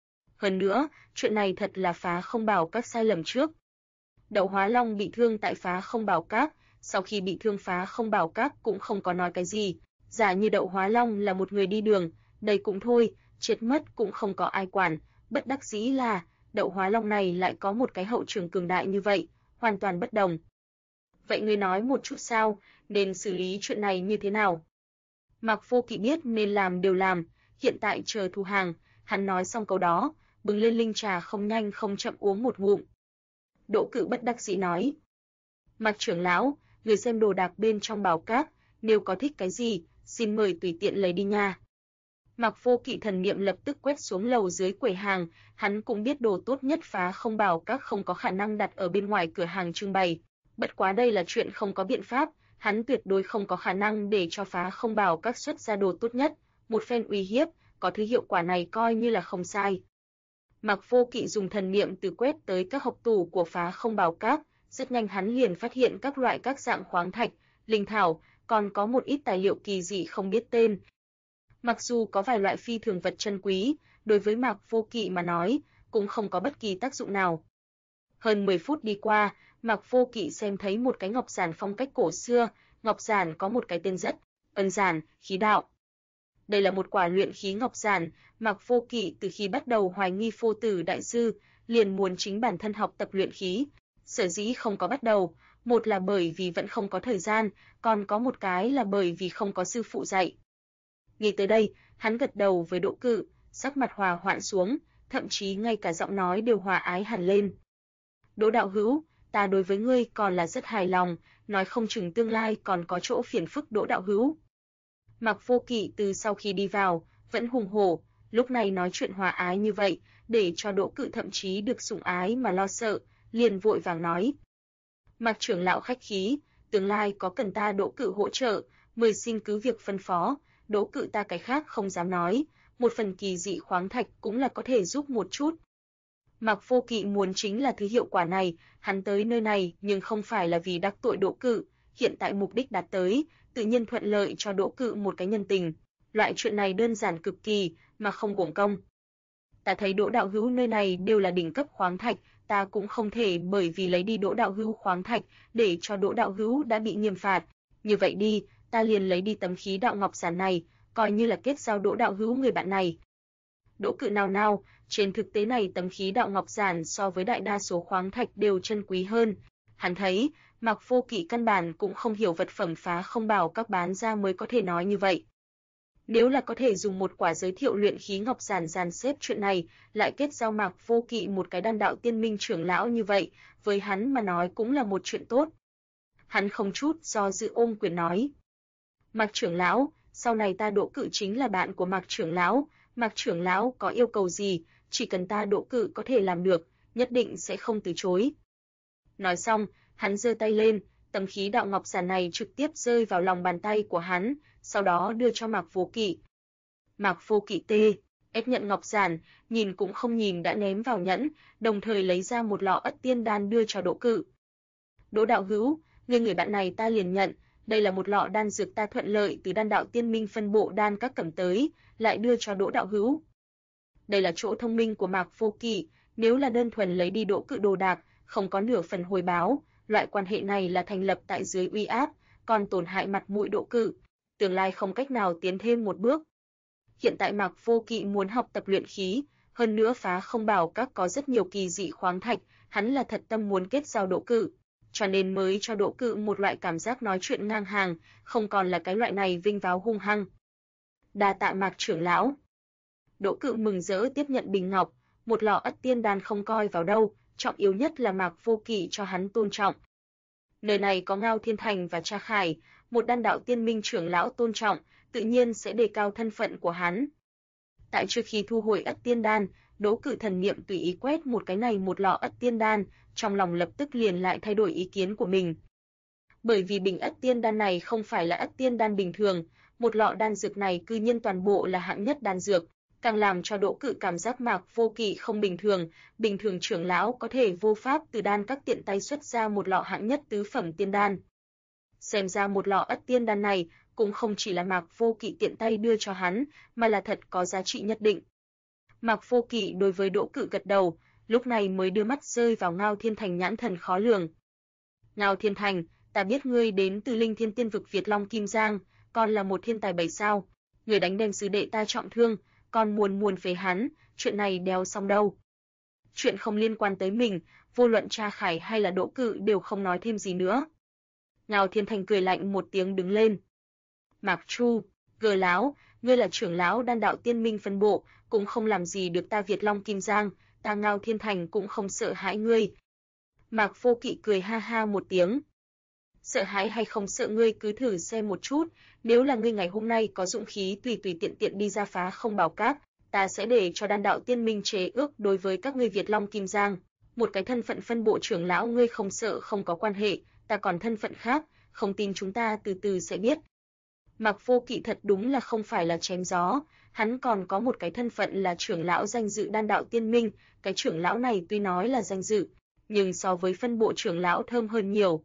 Hơn nữa, chuyện này thật là Phá Không Bảo các sai lầm trước. Đậu Hóa Long bị thương tại Phá Không Bảo các, sau khi bị thương Phá Không Bảo các cũng không có nói cái gì, giả như Đậu Hóa Long là một người đi đường, đây cũng thôi, chết mất cũng không có ai quản, bất đắc dĩ là Đậu Hóa Long này lại có một cái hậu trường cường đại như vậy, hoàn toàn bất đồng. Vậy ngươi nói một chút sao, nên xử lý chuyện này như thế nào? Mạc Vô Kỵ biết nên làm đều làm, hiện tại chờ thu hàng, hắn nói xong câu đó, bưng lên linh trà không nhanh không chậm uống một ngụm. Đỗ Cự bất đắc dĩ nói: Mạc trưởng lão, người xem đồ đạc bên trong bảo các, nếu có thích cái gì, xin mời tùy tiện lấy đi nha. Mạc Vô Kỵ thần niệm lập tức quét xuống lầu dưới quầy hàng, hắn cũng biết đồ tốt nhất Phá Không Bảo các không có khả năng đặt ở bên ngoài cửa hàng trưng bày. Bất quá đây là chuyện không có biện pháp, hắn tuyệt đối không có khả năng để cho Phá Không Bảo các xuất ra đồ tốt nhất, một phen uy hiếp, có thứ hiệu quả này coi như là không sai. Mạc Vô Kỵ dùng thần niệm từ quét tới các hộc tủ của Phá Không Bảo các, rất nhanh hắn liền phát hiện các loại các dạng khoáng thạch, linh thảo, còn có một ít tài liệu kỳ dị không biết tên. Mặc dù có vài loại phi thường vật chân quý, đối với Mạc Vô Kỵ mà nói, cũng không có bất kỳ tác dụng nào. Hơn 10 phút đi qua, Mạc Vô Kỵ xem thấy một cái ngọc giản phong cách cổ xưa, ngọc giản có một cái tên rất ân giản, khí đạo. Đây là một quả luyện khí ngọc giản, Mạc Vô Kỵ từ khi bắt đầu hoài nghi Phô Tử đại sư, liền muốn chính bản thân học tập luyện khí. Sở dĩ không có bắt đầu, một là bởi vì vẫn không có thời gian, còn có một cái là bởi vì không có sư phụ dạy. Nghĩ tới đây, hắn gật đầu với Đỗ Cự, sắc mặt hòa hoãn xuống, thậm chí ngay cả giọng nói đều hòa ái hẳn lên. Đỗ đạo hữu, ta đối với ngươi còn là rất hài lòng, nói không chừng tương lai còn có chỗ phiền phức Đỗ đạo hữu. Mạc Vô Kỵ từ sau khi đi vào, vẫn hùng hổ, lúc này nói chuyện hòa ái như vậy, để cho Đỗ Cự thậm chí được sủng ái mà lo sợ, liền vội vàng nói. Mạc trưởng lão khách khí, tương lai có cần ta Đỗ Cự hỗ trợ, mời xin cứ việc phân phó, Đỗ Cự ta cái khác không dám nói, một phần kỳ dị khoáng thạch cũng là có thể giúp một chút. Mạc Vô Kỵ muốn chính là thứ hiệu quả này, hắn tới nơi này nhưng không phải là vì đắc tội Đỗ Cự, hiện tại mục đích đạt tới, tự nhiên thuận lợi cho Đỗ Cự một cái nhân tình. Loại chuyện này đơn giản cực kỳ, mà không uổng công. Ta thấy Đỗ đạo hữu nơi này đều là đỉnh cấp khoáng thạch, ta cũng không thể bởi vì lấy đi Đỗ đạo hữu khoáng thạch để cho Đỗ đạo hữu đã bị nghiêm phạt. Như vậy đi, ta liền lấy đi tấm khí đạo ngọc giản này, coi như là kết giao Đỗ đạo hữu người bạn này. Đỗ Cự nào nào, trên thực tế này tấm khí đạo ngọc giản so với đại đa số khoáng thạch đều chân quý hơn. Hắn thấy, Mạc Vô Kỵ căn bản cũng không hiểu vật phẩm Phá Không Bảo các bán ra mới có thể nói như vậy. Nếu là có thể dùng một quả giới thiệu luyện khí ngọc giản dàn xếp chuyện này, lại kết giao Mạc Vô Kỵ một cái Đan đạo Tiên Minh trưởng lão như vậy, với hắn mà nói cũng là một chuyện tốt. Hắn không chút do dự ôm quyền nói. Mạc trưởng lão, sau này ta Đỗ Cự chính là bạn của Mạc trưởng lão có yêu cầu gì, chỉ cần ta Đỗ Cự có thể làm được, nhất định sẽ không từ chối. Nói xong, hắn giơ tay lên, tấm khí đạo ngọc giản này trực tiếp rơi vào lòng bàn tay của hắn, sau đó đưa cho Mạc Vô Kỵ. Mạc Vô Kỵ ép nhận ngọc giản, nhìn cũng không nhìn đã ném vào nhẫn, đồng thời lấy ra một lọ Ất Tiên đan đưa cho Đỗ Cự. Đỗ đạo hữu, người bạn này ta liền nhận, đây là một lọ đan dược ta thuận lợi từ Đan đạo Tiên Minh phân bộ đan các cầm tới, lại đưa cho Đỗ đạo hữu. Đây là chỗ thông minh của Mạc Vô Kỵ, nếu là đơn thuần lấy đi Đỗ Cự đồ đạc, không có nửa phần hồi báo, loại quan hệ này là thành lập tại dưới uy áp, còn tổn hại mặt mũi Đỗ Cự, tương lai không cách nào tiến thêm một bước. Hiện tại Mạc Vô Kỵ muốn học tập luyện khí, Hơn nữa Phá Không Bảo Các có rất nhiều kỳ dị khoáng thạch, hắn là thật tâm muốn kết giao Đỗ Cự, cho nên mới cho Đỗ Cự một loại cảm giác nói chuyện ngang hàng, không còn là cái loại này vinh váo hung hăng. Đa tạ Mạc trưởng lão. Đỗ Cự mừng rỡ tiếp nhận bình ngọc, một lọ Ất Tiên đan không coi vào đâu, trọng yếu nhất là Mạc Vô Kỵ cho hắn tôn trọng. Nơi này có Ngao Thiên Thành và Tra Khải, một đan đạo tiên minh trưởng lão tôn trọng, tự nhiên sẽ đề cao thân phận của hắn. Tại trước khi thu hồi Ất Tiên đan, Đỗ Cự thần niệm tùy ý quét một cái này một lọ Ất Tiên đan, trong lòng lập tức liền lại thay đổi ý kiến của mình. Bởi vì bình Ất Tiên đan này không phải là Ất Tiên đan bình thường, một lọ đan dược này cư nhiên toàn bộ là hạng nhất đan dược, càng làm cho Đỗ Cự cảm giác Mạc Vô Kỵ không bình thường trưởng lão có thể vô pháp từ đan các tiện tay xuất ra một lọ hạng nhất tứ phẩm tiên đan. Xem ra một lọ Ất Tiên đan này cũng không chỉ là Mạc Vô Kỵ tiện tay đưa cho hắn, mà là thật có giá trị nhất định. Mạc Vô Kỵ đối với Đỗ Cự gật đầu, lúc này mới đưa mắt rơi vào Ngao Thiên Thành nhãn thần khó lường. Ngao Thiên Thành, ta biết ngươi đến từ Linh Thiên Tiên vực Việt Long Kim Giang, còn là một thiên tài 7 sao, người đánh đem sư đệ ta trọng thương, còn muốn phế hắn, chuyện này đéo xong đâu. Chuyện không liên quan tới mình, vô luận Tra Khải hay là Đỗ Cự đều không nói thêm gì nữa. Ngao Thiên Thành cười lạnh một tiếng đứng lên. Mạc Chu, gờ láo, ngươi là trưởng lão đan đạo tiên minh phân bộ, cũng không làm gì được ta Việt Long Kim Giang, ta Ngao Thiên Thành cũng không sợ hãi ngươi. Mạc Vô Kỵ cười ha ha một tiếng. Sợ hãi hay không sợ ngươi cứ thử xem một chút, nếu là ngươi ngày hôm nay có dũng khí tùy tiện đi ra Phá Không Bảo Các, ta sẽ để cho đan đạo tiên minh chế ước đối với các ngươi Việt Long Kim Giang, một cái thân phận phân bộ trưởng lão ngươi không sợ không có quan hệ, ta còn thân phận khác, không tin chúng ta từ từ sẽ biết. Mạc Vô Kỵ thật đúng là không phải là chém gió, hắn còn có một cái thân phận là trưởng lão danh dự đan đạo tiên minh, cái trưởng lão này tuy nói là danh dự, nhưng so với phân bộ trưởng lão thơm hơn nhiều.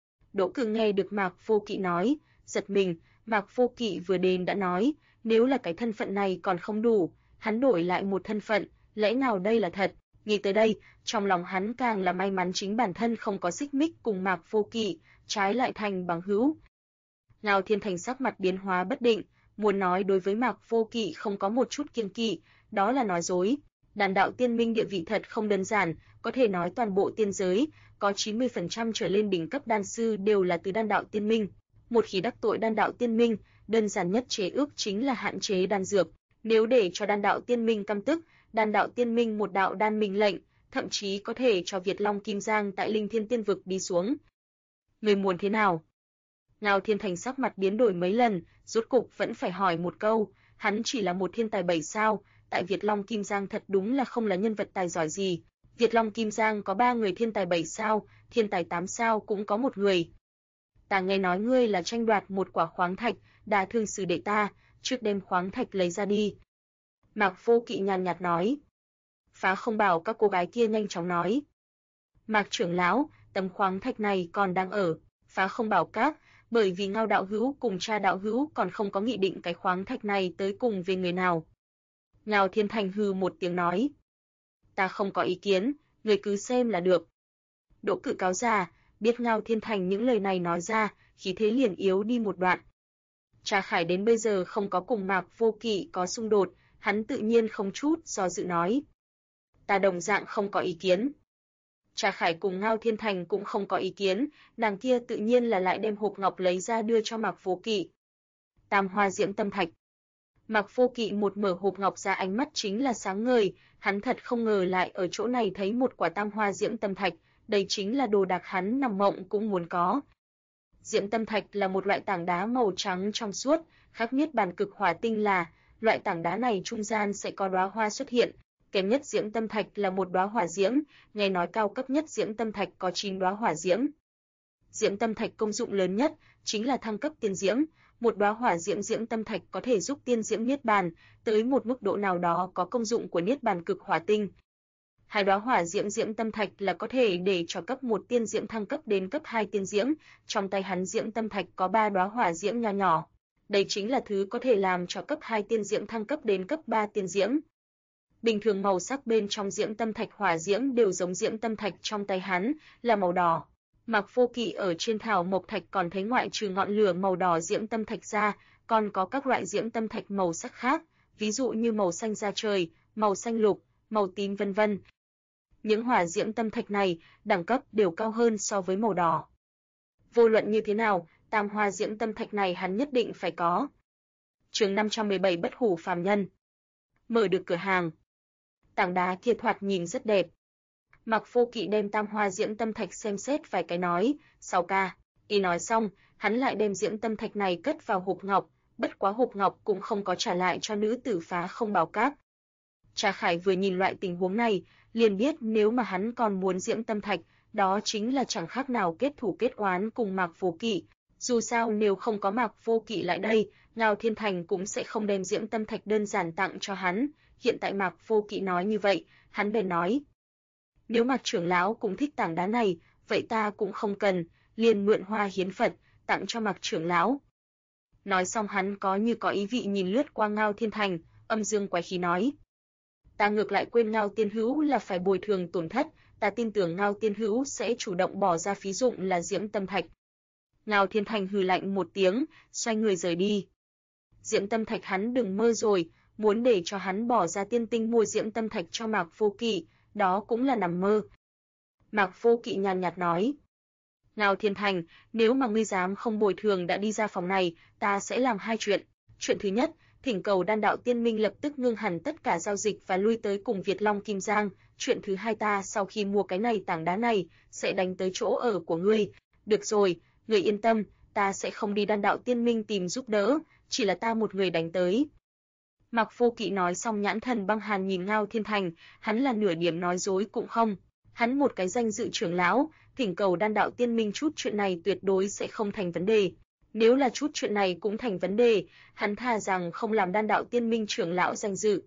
Đỗ Cự nghe được Mạc Vô Kỵ nói, giật mình, Mạc Vô Kỵ vừa đến đã nói, nếu là cái thân phận này còn không đủ, hắn đổi lại một thân phận, lẽ nào đây là thật? Nghĩ tới đây, trong lòng hắn càng là may mắn chính bản thân không có xích mích cùng Mạc Vô Kỵ, trái lại thành bằng hữu. Ngao Thiên Thành sắc mặt biến hóa bất định, muốn nói đối với Mạc Vô Kỵ không có một chút kiêng kỵ, đó là nói dối. Đan đạo tiên minh địa vị thật không đơn giản, có thể nói toàn bộ tiên giới, có 90% trở lên đỉnh cấp đan sư đều là từ đan đạo tiên minh. Một khi đắc tội đan đạo tiên minh, đơn giản nhất chế ước chính là hạn chế đan dược. Nếu để cho đan đạo tiên minh căm tức, đan đạo tiên minh một đạo đan minh lệnh, thậm chí có thể cho Việt Long Kim Giang tại Linh Thiên Tiên vực đi xuống. Người muốn thế nào? Ngao Thiên Thành sắc mặt biến đổi mấy lần, rốt cục vẫn phải hỏi một câu, hắn chỉ là một thiên tài 7 sao, tại Việt Long Kim Giang thật đúng là không là nhân vật tài giỏi gì. Việt Long Kim Giang có 3 người thiên tài 7 sao, thiên tài 8 sao cũng có một người. Ta nghe nói ngươi là tranh đoạt một quả khoáng thạch, đả thương sư đệ ta, trước đem khoáng thạch lấy ra đi. Mạc Vô Kỵ nhàn nhạt nói. Phá Không Bảo các cô gái kia nhanh chóng nói. Mạc trưởng lão, tấm khoáng thạch này còn đang ở Phá Không Bảo Các, bởi vì Ngao đạo hữu cùng Tra đạo hữu còn không có nghị định cái khoáng thạch này tới cùng về người nào. Ngao Thiên Thành hừ một tiếng nói. Ta không có ý kiến, người cứ xem là được. Đỗ Cự cáo già, biết Ngao Thiên Thành những lời này nói ra, khí thế liền yếu đi một đoạn. Tra Khải đến bây giờ không có cùng Mạc Vô Kỵ có xung đột, hắn tự nhiên không chút do dự nói. Ta đồng dạng không có ý kiến. Tra Khải cùng Ngao Thiên Thành cũng không có ý kiến, nàng kia tự nhiên là lại đem hộp ngọc lấy ra đưa cho Mạc Vô Kỵ. Tam Hoa Diễm Tâm Thạch. Mạc Vô Kỵ một mở hộp ngọc ra ánh mắt chính là sáng ngời, hắn thật không ngờ lại ở chỗ này thấy một quả Tam Hoa Diễm Tâm Thạch, đây chính là đồ đạc hắn nằm mộng cũng muốn có. Diễm Tâm Thạch là một loại tảng đá màu trắng trong suốt, khác Niết Bàn Cực Hỏa Tinh là, loại tảng đá này trung gian sẽ có đóa hoa xuất hiện, kém nhất Diễm Tâm Thạch là một đóa hỏa diễm, nghe nói cao cấp nhất Diễm Tâm Thạch có 9 đóa hỏa diễm. Diễm Tâm Thạch công dụng lớn nhất chính là thăng cấp tiên diễm, một đóa hỏa diễm Diễm Tâm Thạch có thể giúp tiên diễm niết bàn, tới một mức độ nào đó có công dụng của Niết Bàn Cực Hỏa Tinh. Hai đóa hỏa diễm Diễm Tâm Thạch là có thể để cho cấp 1 tiên diễm thăng cấp đến cấp 2 tiên diễm, trong tay hắn Diễm Tâm Thạch có 3 đóa hỏa diễm nho nhỏ. Đây chính là thứ có thể làm cho cấp 2 tiên diễm thăng cấp đến cấp 3 tiên diễm. Bình thường màu sắc bên trong Diễm Tâm Thạch hỏa diễm đều giống Diễm Tâm Thạch trong tay hắn, là màu đỏ. Mạc Vô Kỵ ở trên thảo mộc thạch còn thấy ngoại trừ ngọn lửa màu đỏ Diễm Tâm Thạch ra, còn có các loại Diễm Tâm Thạch màu sắc khác, ví dụ như màu xanh da trời, màu xanh lục, màu tím vân vân. Những hỏa diễm tâm thạch này, đẳng cấp đều cao hơn so với màu đỏ. Vô luận như thế nào, tam hoa diễm tâm thạch này hắn nhất định phải có. Chương 517 Bất hủ phàm nhân. Mở được cửa hàng. Tảng đá kia thoạt nhìn rất đẹp. Mạc Vô Kỵ đem tam hoa diễm tâm thạch xem xét vài cái nói, 6k. Y nói xong, hắn lại đem diễm tâm thạch này cất vào hộp ngọc, bất quá hộp ngọc cũng không có trả lại cho nữ tử Phá Không Bảo Các. Trà Khải vừa nhìn loại tình huống này, liền biết nếu mà hắn còn muốn diễm tâm thạch, đó chính là chẳng khác nào kết thù kết oán cùng Mạc Vô Kỵ. Dù sao nếu không có Mạc Vô Kỵ lại đây, Ngao Thiên Thành cũng sẽ không đem diễm tâm thạch đơn giản tặng cho hắn. Hiện tại Mạc Vô Kỵ nói như vậy, hắn bèn nói: nếu Mạc trưởng lão cũng thích tảng đá này, vậy ta cũng không cần, liền mượn hoa hiến Phật, tặng cho Mạc trưởng lão. Nói xong hắn có như có ý vị nhìn lướt qua Ngao Thiên Thành, âm dương quái khí nói: ta ngược lại quên Ngao tiên hữu là phải bồi thường tổn thất, ta tin tưởng Ngao tiên hữu sẽ chủ động bỏ ra phí dụng là diễm tâm thạch. Ngao Thiên Thành hừ lạnh một tiếng, xoay người rời đi. Diễm tâm thạch hắn đừng mơ rồi, muốn để cho hắn bỏ ra tiên tinh mua diễm tâm thạch cho Mạc Vô Kỵ, đó cũng là nằm mơ. Mạc Vô Kỵ nhàn nhạt nói: Ngao Thiên Thành, nếu mà ngươi dám không bồi thường đã đi ra phòng này, ta sẽ làm hai chuyện. Chuyện thứ nhất, thỉnh cầu Đan Đạo Tiên Minh lập tức ngưng hẳn tất cả giao dịch và lui tới cùng Việt Long Kim Giang. Chuyện thứ hai, ta sau khi mua cái này tảng đá này, sẽ đánh tới chỗ ở của ngươi. Được rồi, ngươi yên tâm, ta sẽ không đi Đan Đạo Tiên Minh tìm giúp đỡ, chỉ là ta một người đánh tới. Mạc Vô Kỵ nói xong nhãn thần băng hàn nhìn Ngao Thiên Thành, hắn là nửa điểm nói dối cũng không. Hắn một cái danh dự trưởng lão, thỉnh cầu Đan Đạo Tiên Minh chút chuyện này tuyệt đối sẽ không thành vấn đề. Nếu là chút chuyện này cũng thành vấn đề, hắn thà rằng không làm Đan Đạo Tiên Minh trưởng lão danh dự.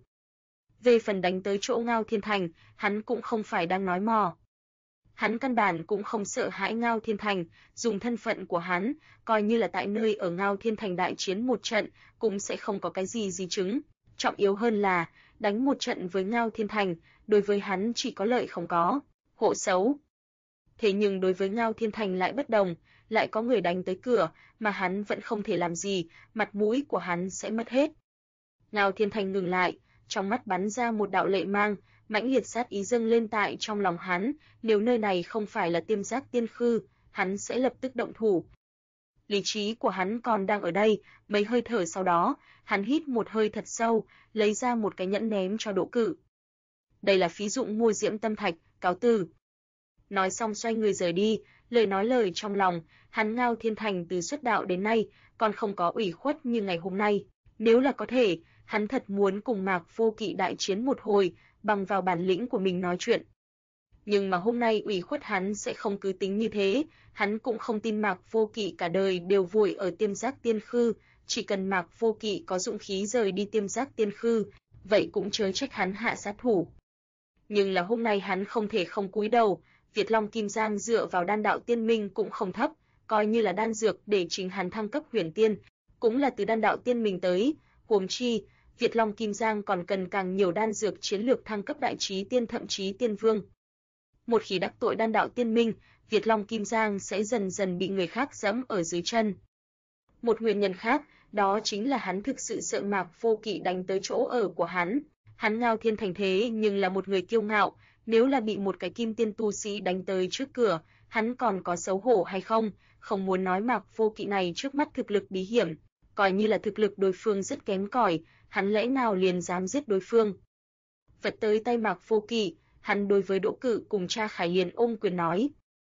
Về phần đánh tới chỗ Ngao Thiên Thành, hắn cũng không phải đang nói mò. Hắn căn bản cũng không sợ hãi Ngao Thiên Thành, dùng thân phận của hắn, coi như là tại nơi ở Ngao Thiên Thành đại chiến một trận, cũng sẽ không có cái gì chứng. Trọng yếu hơn là, đánh một trận với Ngao Thiên Thành, đối với hắn chỉ có lợi không có, hộ xấu. Thế nhưng đối với Ngao Thiên Thành lại bất đồng, lại có người đánh tới cửa, mà hắn vẫn không thể làm gì, mặt mũi của hắn sẽ mất hết. Ngao Thiên Thành ngừng lại, trong mắt bắn ra một đạo lệ mang, mãnh liệt sát ý dâng lên tại trong lòng hắn, nếu nơi này không phải là Tiêm Giác Tiên Khư, hắn sẽ lập tức động thủ. Lý trí của hắn còn đang ở đây, mấy hơi thở sau đó, hắn hít một hơi thật sâu, lấy ra một cái nhẫn ném cho Đỗ Cự. Đây là phí dụng mua diễm tâm thạch, cáo từ. Nói xong xoay người rời đi, lời trong lòng, hắn Ngao Thiên Thành từ xuất đạo đến nay, còn không có ủy khuất như ngày hôm nay. Nếu là có thể, hắn thật muốn cùng Mạc Vô Kỵ đại chiến một hồi, bằng vào bản lĩnh của mình nói chuyện. Nhưng mà hôm nay ủy khuất hắn sẽ không cứ tính như thế, hắn cũng không tin Mạc Vô Kỵ cả đời đều vùi ở Tiêm Giác Tiên Khư, chỉ cần Mạc Vô Kỵ có dũng khí rời đi Tiêm Giác Tiên Khư, vậy cũng chớ trách hắn hạ sát thủ. Nhưng là hôm nay hắn không thể không cúi đầu, Việt Long Kim Giang dựa vào Đan Đạo Tiên Minh cũng không thấp, coi như là đan dược để chính hắn thăng cấp huyền tiên, cũng là từ Đan Đạo Tiên Minh tới, huống chi, Việt Long Kim Giang còn cần càng nhiều đan dược chiến lược thăng cấp đại chí tiên thậm chí tiên vương. Một khi đắc tội Đan Đạo Tiên Minh, Việt Long Kim Giang sẽ dần dần bị người khác giẫm ở dưới chân. Một nguyên nhân khác, đó chính là hắn thực sự sợ Mạc Vô Kỵ đánh tới chỗ ở của hắn. Hắn Ngao Thiên Thành thế nhưng là một người kiêu ngạo, nếu là bị một cái kim tiên tu sĩ đánh tới trước cửa, hắn còn có xấu hổ hay không? Không muốn nói Mạc Vô Kỵ này trước mắt thực lực bí hiểm, coi như là thực lực đối phương rất kém cỏi, hắn lẽ nào liền dám giết đối phương? Vật tới tay Mạc Vô Kỵ, hắn đối với Đỗ Cự cùng Cha Khải liền ôm quyền nói: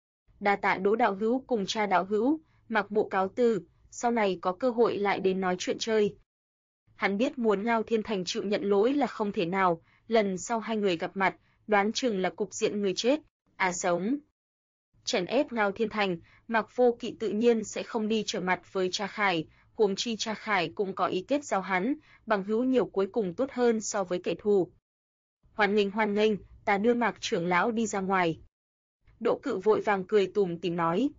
đa tạ Đỗ đạo hữu cùng Cha đạo hữu, Mạc Mộ cáo từ, sau này có cơ hội lại đến nói chuyện chơi. Hắn biết muốn Ngao Thiên Thành chịu nhận lỗi là không thể nào, lần sau hai người gặp mặt, đoán chừng là cục diện người chết, sống. Chèn ép Ngao Thiên Thành, Mạc Vô Kỵ tự nhiên sẽ không đi trở mặt với Cha Khải, huống chi Cha Khải cũng có ý kết giao hắn, bằng hữu nhiều cuối cùng tốt hơn so với kẻ thù. Hoan nghênh, ta đưa Mạc trưởng lão đi ra ngoài. Đỗ Cự vội vàng cười tủm tỉm nói: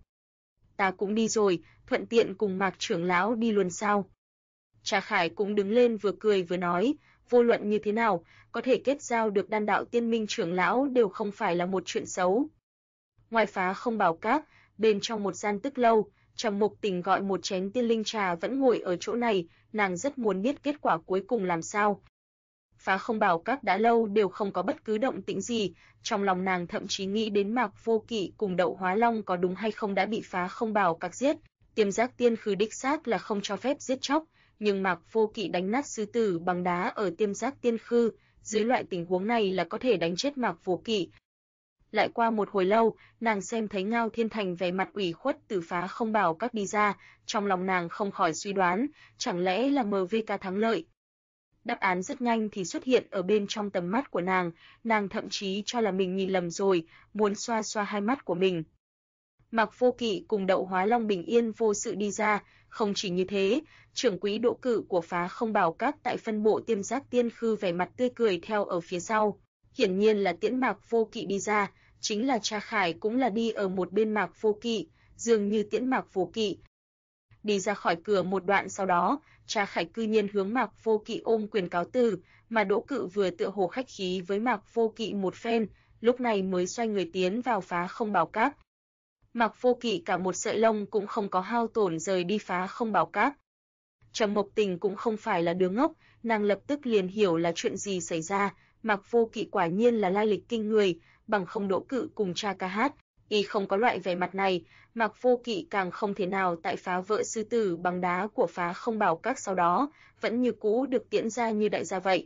ta cũng đi rồi, thuận tiện cùng Mạc trưởng lão đi luôn sao? Cha Khải cũng đứng lên vừa cười vừa nói, vô luận như thế nào, có thể kết giao được Đan Đạo Tiên Minh trưởng lão đều không phải là một chuyện xấu. Ngoài Phá Không Bảo Các, bên trong một gian tức lâu, Trầm Mục Tình gọi một chén tiên linh trà vẫn ngồi ở chỗ này, nàng rất muốn biết kết quả cuối cùng làm sao. Phá Không Bảo Các đã lâu đều không có bất cứ động tĩnh gì, trong lòng nàng thậm chí nghĩ đến Mạc Vô Kỵ cùng Đậu Hóa Long có đúng hay không đã bị Phá Không Bảo Các giết. Tiêm Giác Tiên Khư đích xác là không cho phép giết chóc, nhưng Mạc Vô Kỵ đánh nát sư tử bằng đá ở Tiêm Giác Tiên Khư, dưới loại tình huống này là có thể đánh chết Mạc Vô Kỵ. Lại qua một hồi lâu, nàng xem thấy Ngao Thiên Thành vẻ mặt ủy khuất từ Phá Không Bảo Các đi ra, trong lòng nàng không khỏi suy đoán, chẳng lẽ là MVK thắng lợi. Đáp án rất nhanh thì xuất hiện ở bên trong tầm mắt của nàng thậm chí cho là mình nhìn lầm rồi, muốn xoa xoa hai mắt của mình. Mạc Vô Kỵ cùng Đậu Hóa Long bình yên vô sự đi ra, không chỉ như thế, trưởng quỹ Đỗ Cự của Phá Không Bảo Các tại phân bộ Tiêm Giác Tiên Khư vẻ mặt tươi cười theo ở phía sau, hiển nhiên là tiễn Mạc Vô Kỵ đi ra, chính là Cha Khải cũng là đi ở một bên Mạc Vô Kỵ, dường như tiễn Mạc Vô Kỵ. Đi ra khỏi cửa một đoạn sau đó, Cha Khải cư nhiên hướng Mạc Vô Kỵ ôm quyền cáo từ, mà Đỗ Cự vừa tựa hồ khách khí với Mạc Vô Kỵ một phen, lúc này mới xoay người tiến vào Phá Không Bảo Các. Mạc Vô Kỵ cả một sợi lông cũng không có hao tổn rời đi Phá Không Bảo Các. Trầm Mộc Tình cũng không phải là đứa ngốc, nàng lập tức liền hiểu là chuyện gì xảy ra, Mạc Vô Kỵ quả nhiên là lai lịch kinh người, bằng không Đỗ Cự cùng Cha ca hát, y không có loại vẻ mặt này, Mạc Vô Kỵ càng không thể nào tại phá vỡ sư tử bằng đá của Phá Không Bảo Các sau đó, vẫn như cũ được tiễn ra như đại gia vậy.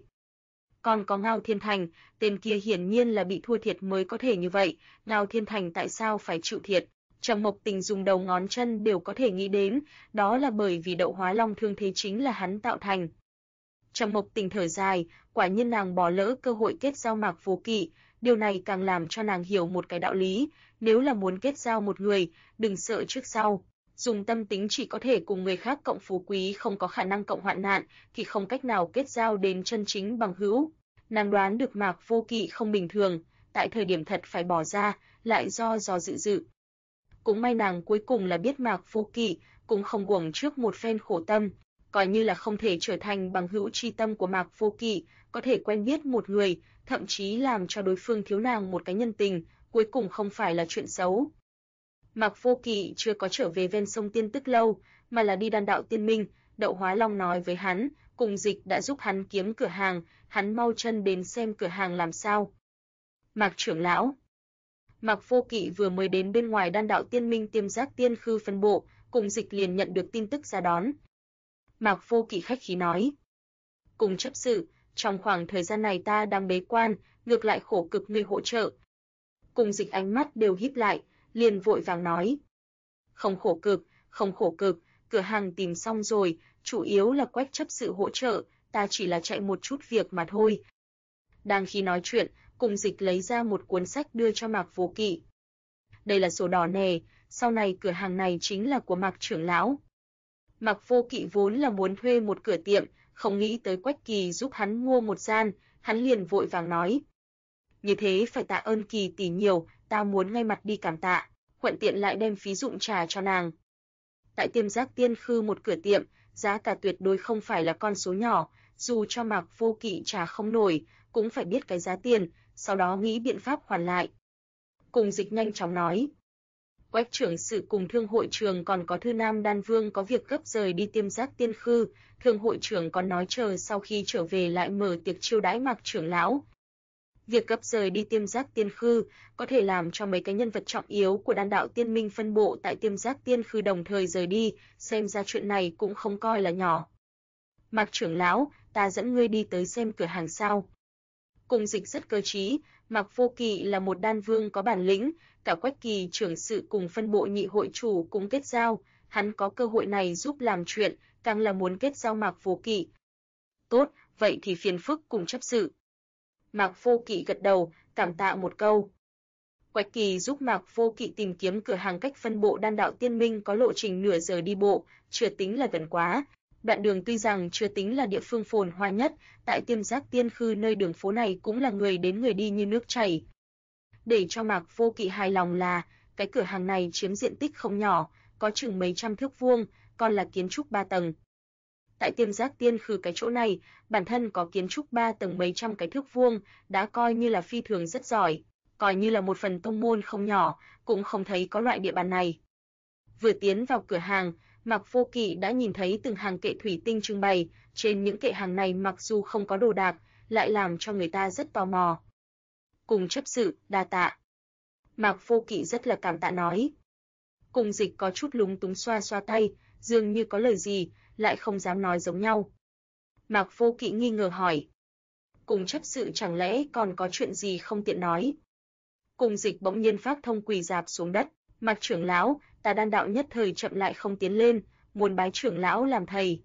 Còn có Ngao Thiên Thành, tên kia hiển nhiên là bị thua thiệt mới có thể như vậy, Ngao Thiên Thành tại sao phải chịu thiệt? Trầm Mộc Tình dùng đầu ngón chân đều có thể nghĩ đến, đó là bởi vì Đậu Hóa Long thương thế chính là hắn tạo thành. Trầm Mộc Tình thở dài, quả nhiên nàng bỏ lỡ cơ hội kết giao Mạc Vô Kỵ, điều này càng làm cho nàng hiểu một cái đạo lý, nếu là muốn kết giao một người, đừng sợ trước sau. Dùng tâm tính chỉ có thể cùng người khác cộng phú quý không có khả năng cộng hoạn nạn, thì không cách nào kết giao đến chân chính bằng hữu. Nàng đoán được Mạc Vô Kỵ không bình thường, tại thời điểm thật phải bỏ ra, lại do dự. Cũng may nàng cuối cùng là biết Mạc Vô Kỵ, cũng không uổng trước một phen khổ tâm, coi như là không thể trở thành bằng hữu tri tâm của Mạc Vô Kỵ, có thể quen biết một người, thậm chí làm cho đối phương thiếu nàng một cái nhân tình, cuối cùng không phải là chuyện xấu. Mạc Vô Kỵ chưa có trở về ven sông Tiên Tức Lâu, mà là đi Đan Đạo Tiên Minh, Đậu Hóa Long nói với hắn, cùng dịch đã giúp hắn kiếm cửa hàng, hắn mau chân đến xem cửa hàng làm sao. Mạc trưởng lão. Mạc Vô Kỵ vừa mới đến bên ngoài Đan Đạo Tiên Minh Tiêm Giác Tiên Khư phân bộ, cùng dịch liền nhận được tin tức ra đón. Mạc Vô Kỵ khách khí nói, cùng chấp sự, trong khoảng thời gian này ta đang bế quan, ngược lại khổ cực ngươi hỗ trợ. Cùng dịch ánh mắt đều híp lại, liền vội vàng nói, không khổ cực, cửa hàng tìm xong rồi, chủ yếu là Quách chấp sự hỗ trợ, ta chỉ là chạy một chút việc mà thôi. Đang khi nói chuyện, cùng dịch lấy ra một cuốn sách đưa cho Mạc Vô Kỵ. Đây là sổ đỏ nè, sau này cửa hàng này chính là của Mạc trưởng lão. Mạc Vô Kỵ vốn là muốn thuê một cửa tiệm, không nghĩ tới Quách Kỳ giúp hắn mua một gian, hắn liền vội vàng nói. Như thế phải tạ ơn Kỳ tỷ nhiều, ta muốn ngay mặt đi cảm tạ, thuận tiện lại đem phí dụng trả cho nàng. Tại Tiêm Giác Tiên Khư một cửa tiệm, giá cả tuyệt đối không phải là con số nhỏ, dù cho Mạc Vô Kỵ trả không nổi, cũng phải biết cái giá tiền, sau đó nghĩ biện pháp hoàn lại. Cùng dịch nhanh chóng nói. Quách trưởng sự cùng thương hội trưởng còn có Thư Nam Đan Vương có việc gấp rời đi Tiêm Giác Tiên Khư, thương hội trưởng còn nói chờ sau khi trở về lại mở tiệc chiêu đãi Mạc trưởng lão. Việc gấp rời đi Tiêm Giác Tiên Khư có thể làm cho mấy cái nhân vật trọng yếu của Đan Đạo Tiên Minh phân bộ tại Tiêm Giác Tiên Khư đồng thời rời đi, xem ra chuyện này cũng không coi là nhỏ. Mạc trưởng lão, ta dẫn ngươi đi tới xem cửa hàng sao? Cùng dịch rất cơ trí, Mạc Vô Kỵ là một đan vương có bản lĩnh, cả Quách Kỳ trưởng sự cùng phân bộ nhị hội chủ cũng kết giao, hắn có cơ hội này giúp làm chuyện, càng là muốn kết giao Mạc Vô Kỵ. Tốt, vậy thì phiền phức cùng chấp sự. Mạc Vô Kỵ gật đầu, cảm tạ một câu. Quách Kỳ giúp Mạc Vô Kỵ tìm kiếm cửa hàng cách phân bộ Đan Đạo Tiên Minh có lộ trình nửa giờ đi bộ, chưa tính là gần quá. Đoạn đường tuy rằng chưa tính là địa phương phồn hoa nhất, tại Tiêm Giác Tiên Khư nơi đường phố này cũng là người đến người đi như nước chảy. Để cho Mạc Vô Kỵ hài lòng là, cái cửa hàng này chiếm diện tích không nhỏ, có chừng mấy trăm thước vuông, còn là kiến trúc 3 tầng. Tại Tiêm Giác Tiên Khư cái chỗ này, bản thân có kiến trúc 3 tầng mấy trăm cái thước vuông, đã coi như là phi thường rất giỏi, coi như là một phần tông môn không nhỏ, cũng không thấy có loại địa bàn này. Vừa tiến vào cửa hàng, Mạc Vô Kỵ đã nhìn thấy từng hàng kệ thủy tinh trưng bày, trên những kệ hàng này mặc dù không có đồ đạc, lại làm cho người ta rất tò mò. Cùng chấp sự, đa tạ. Mạc Vô Kỵ rất là cảm tạ nói. Cùng Dịch có chút lúng túng xoa xoa tay, dường như có lời gì, lại không dám nói giống nhau. Mạc Vô Kỵ nghi ngờ hỏi. Cùng chấp sự chẳng lẽ còn có chuyện gì không tiện nói? Cùng Dịch bỗng nhiên phát thông quỳ rạp xuống đất. Mạc trưởng lão, ta đan đạo nhất thời chậm lại không tiến lên, muốn bái trưởng lão làm thầy.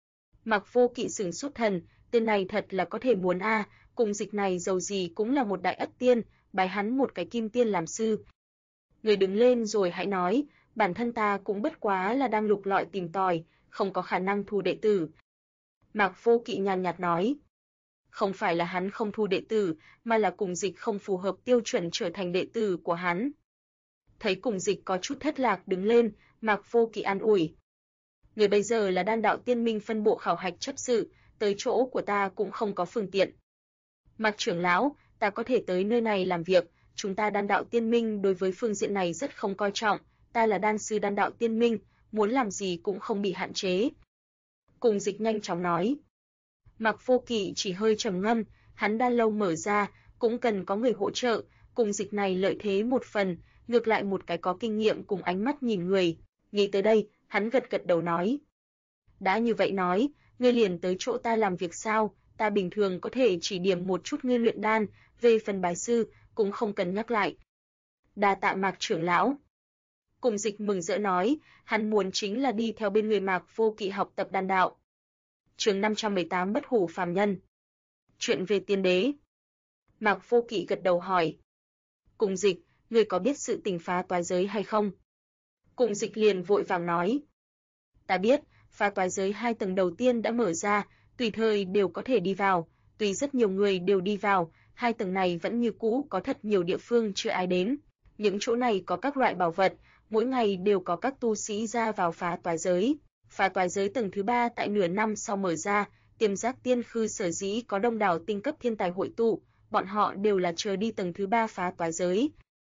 Mạc Vô Kỵ sửng sốt thần, tên này thật là có thể muốn a, Cùng Dịch này dầu gì cũng là một đại ất tiên, bái hắn một cái kim tiên làm sư. Người đứng lên rồi hãy nói, bản thân ta cũng bất quá là đang lục lọi tìm tòi, không có khả năng thu đệ tử. Mạc Vô Kỵ nhàn nhạt nói. Không phải là hắn không thu đệ tử, mà là Cùng Dịch không phù hợp tiêu chuẩn trở thành đệ tử của hắn. Thấy Cùng Dịch có chút thất lạc đứng lên, Mạc Vô Kỵ an ủi. Người bây giờ là đan đạo tiên minh phân bộ khảo hạch chấp sự, tới chỗ của ta cũng không có phương tiện. Mạc trưởng lão, ta có thể tới nơi này làm việc, chúng ta đan đạo tiên minh đối với phương diện này rất không coi trọng, ta là đan sư đan đạo tiên minh, muốn làm gì cũng không bị hạn chế. Cùng Dịch nhanh chóng nói. Mạc Vô Kỵ chỉ hơi trầm ngâm, hắn đan lâu mở ra, cũng cần có người hỗ trợ, Cùng Dịch này lợi thế một phần, ngược lại một cái có kinh nghiệm cùng ánh mắt nhìn người. Nghĩ tới đây, hắn gật gật đầu nói. Đã như vậy nói, ngươi liền tới chỗ ta làm việc sao, ta bình thường có thể chỉ điểm một chút ngươi luyện đan, về phần bái sư, cũng không cần nhắc lại. Đa tạ Mạc trưởng lão. Cùng Dịch mừng rỡ nói, hắn muốn chính là đi theo bên người Mạc Vô Kỵ học tập đan đạo. Chương 518 Bất hủ phàm nhân. Chuyện về tiên đế. Mạc Vô Kỵ gật đầu hỏi. Cùng Dịch, ngươi có biết sự tình phá toái giới hay không? Cùng Dịch liền vội vàng nói. Ta biết, phá toái giới 2 tầng đầu tiên đã mở ra, tùy thời đều có thể đi vào, tuy rất nhiều người đều đi vào, 2 tầng này vẫn như cũ có thật nhiều địa phương chưa ai đến. Những chỗ này có các loại bảo vật, mỗi ngày đều có các tu sĩ ra vào phá toái giới. Phá toái giới tầng thứ 3 tại nửa năm sau mở ra, Tiềm Giác Tiên Khư sở dĩ có đông đảo tinh cấp thiên tài hội tụ, bọn họ đều là chờ đi tầng thứ 3 phá toái giới.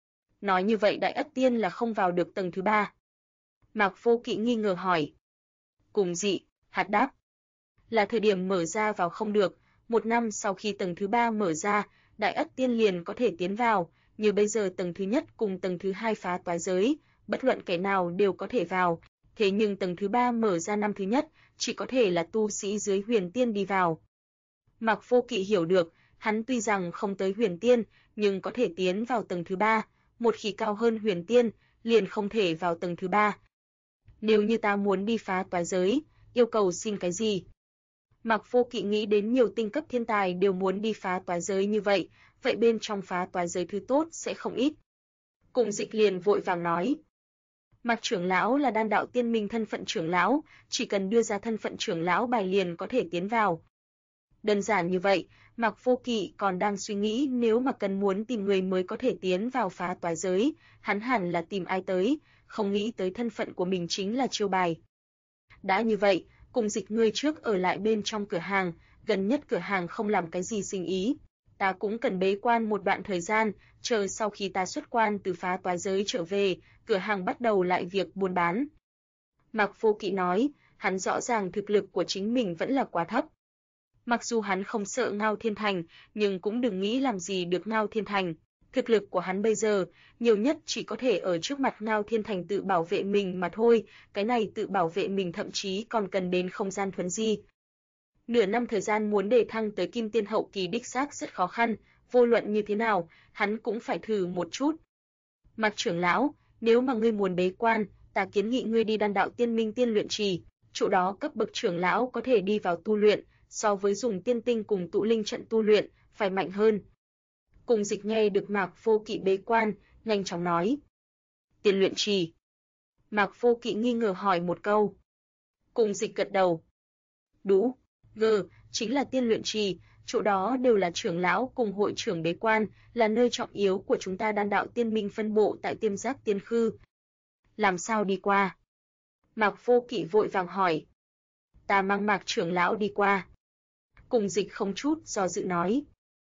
Nói như vậy Đại Ất Tiên là không vào được tầng thứ 3. Mạc Vô Kỵ nghi ngờ hỏi. Cùng Dị, hạt đáp. Là thời điểm mở ra vào không được, 1 năm sau khi tầng thứ 3 mở ra, Đại Ất Tiên liền có thể tiến vào, như bây giờ tầng thứ nhất cùng tầng thứ 2 phá toái giới, bất luận kẻ nào đều có thể vào, thế nhưng tầng thứ 3 mở ra năm thứ nhất, chỉ có thể là tu sĩ dưới huyền tiên đi vào. Mạc Vô Kỵ hiểu được, hắn tuy rằng không tới huyền tiên, nhưng có thể tiến vào tầng thứ 3, một khi cao hơn huyền tiên, liền không thể vào tầng thứ 3. Nếu như ta muốn đi phá toái giới, yêu cầu xin cái gì? Mạc Vô Kỵ nghĩ đến nhiều tinh cấp thiên tài đều muốn đi phá toái giới như vậy, vậy bên trong phá toái giới thứ tốt sẽ không ít. Cùng Dịch liền vội vàng nói. Mạc trưởng lão là đan đạo tiên minh thân phận trưởng lão, chỉ cần đưa ra thân phận trưởng lão bài liền có thể tiến vào. Đơn giản như vậy, Mạc Vô Kỵ còn đang suy nghĩ nếu mà cần muốn tìm người mới có thể tiến vào phá toái giới, hắn hẳn là tìm ai tới, không nghĩ tới thân phận của mình chính là chiêu bài. Đã như vậy, Cùng Dịch ngươi trước ở lại bên trong cửa hàng, gần nhất cửa hàng không làm cái gì sinh ý. Ta cũng cần bế quan một đoạn thời gian, chờ sau khi ta xuất quan từ phá toái giới trở về, cửa hàng bắt đầu lại việc buôn bán. Mạc Vô Kỵ nói, hắn rõ ràng thực lực của chính mình vẫn là quá thấp. Mặc dù hắn không sợ Ngao Thiên Thành, nhưng cũng đừng nghĩ làm gì được Ngao Thiên Thành. Thực lực của hắn bây giờ, nhiều nhất chỉ có thể ở trước mặt Ngao Thiên Thành tự bảo vệ mình mà thôi, cái này tự bảo vệ mình thậm chí còn cần đến không gian thuần di. Nửa năm thời gian muốn đề thăng tới Kim Tiên hậu kỳ đích xác rất khó khăn, vô luận như thế nào, hắn cũng phải thử một chút. Mạc trưởng lão, nếu mà ngươi muốn bế quan, ta kiến nghị ngươi đi đan đạo tiên minh tiên luyện trì, chỗ đó cấp bậc trưởng lão có thể đi vào tu luyện, so với dùng tiên tinh cùng tụ linh trận tu luyện, phải mạnh hơn. Cùng Dịch nghe được Mạc Vô Kỵ bế quan, nhanh chóng nói. Tiên luyện trì. Mạc Vô Kỵ nghi ngờ hỏi một câu. Cùng Dịch gật đầu. Đúng, chính là tiên luyện trì, chỗ đó đều là trưởng lão cùng hội trưởng bế quan, là nơi trọng yếu của chúng ta đan đạo tiên minh phân bộ tại Tiềm Giác Tiên Khư. Làm sao đi qua? Mạc Vô Kỵ vội vàng hỏi. Ta mang Mạc trưởng lão đi qua. Cùng Dịch không chút do dự nói.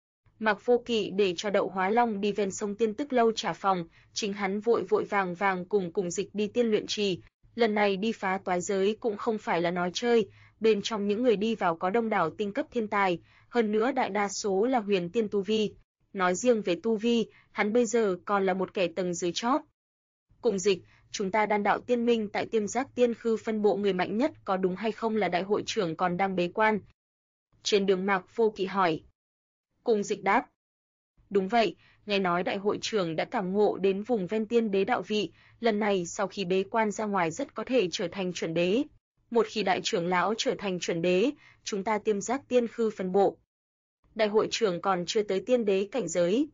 Mạc Vô Kỵ để cho Đậu Hóa Long đi ven sông Tiên Tức lâu trả phòng, chính hắn vội vàng cùng Dịch đi tiên luyện trì, Lần này đi phá toái giới cũng không phải là nói chơi, bên trong những người đi vào có đông đảo tinh cấp thiên tài, hơn nữa đại đa số là huyền tiên tu vi. Nói riêng về tu vi, hắn bây giờ còn là một kẻ tầng dưới chót. Cùng Dịch, chúng ta Đan đạo tiên minh tại Tiêm Giác Tiên Khư phân bộ người mạnh nhất có đúng hay không là đại hội trưởng còn đang bế quan? Trên đường Mạc Vô Kỵ hỏi. Cùng Dịch đáp. Đúng vậy, nghe nói đại hội trưởng đã cảm ngộ đến vùng ven tiên đế đạo vị, lần này sau khi bế quan ra ngoài rất có thể trở thành chuẩn đế. Một khi đại trưởng lão trở thành chuẩn đế, chúng ta Tiêm Giác Tiên Khư phân bộ. Đại hội trưởng còn chưa tới tiên đế cảnh giới.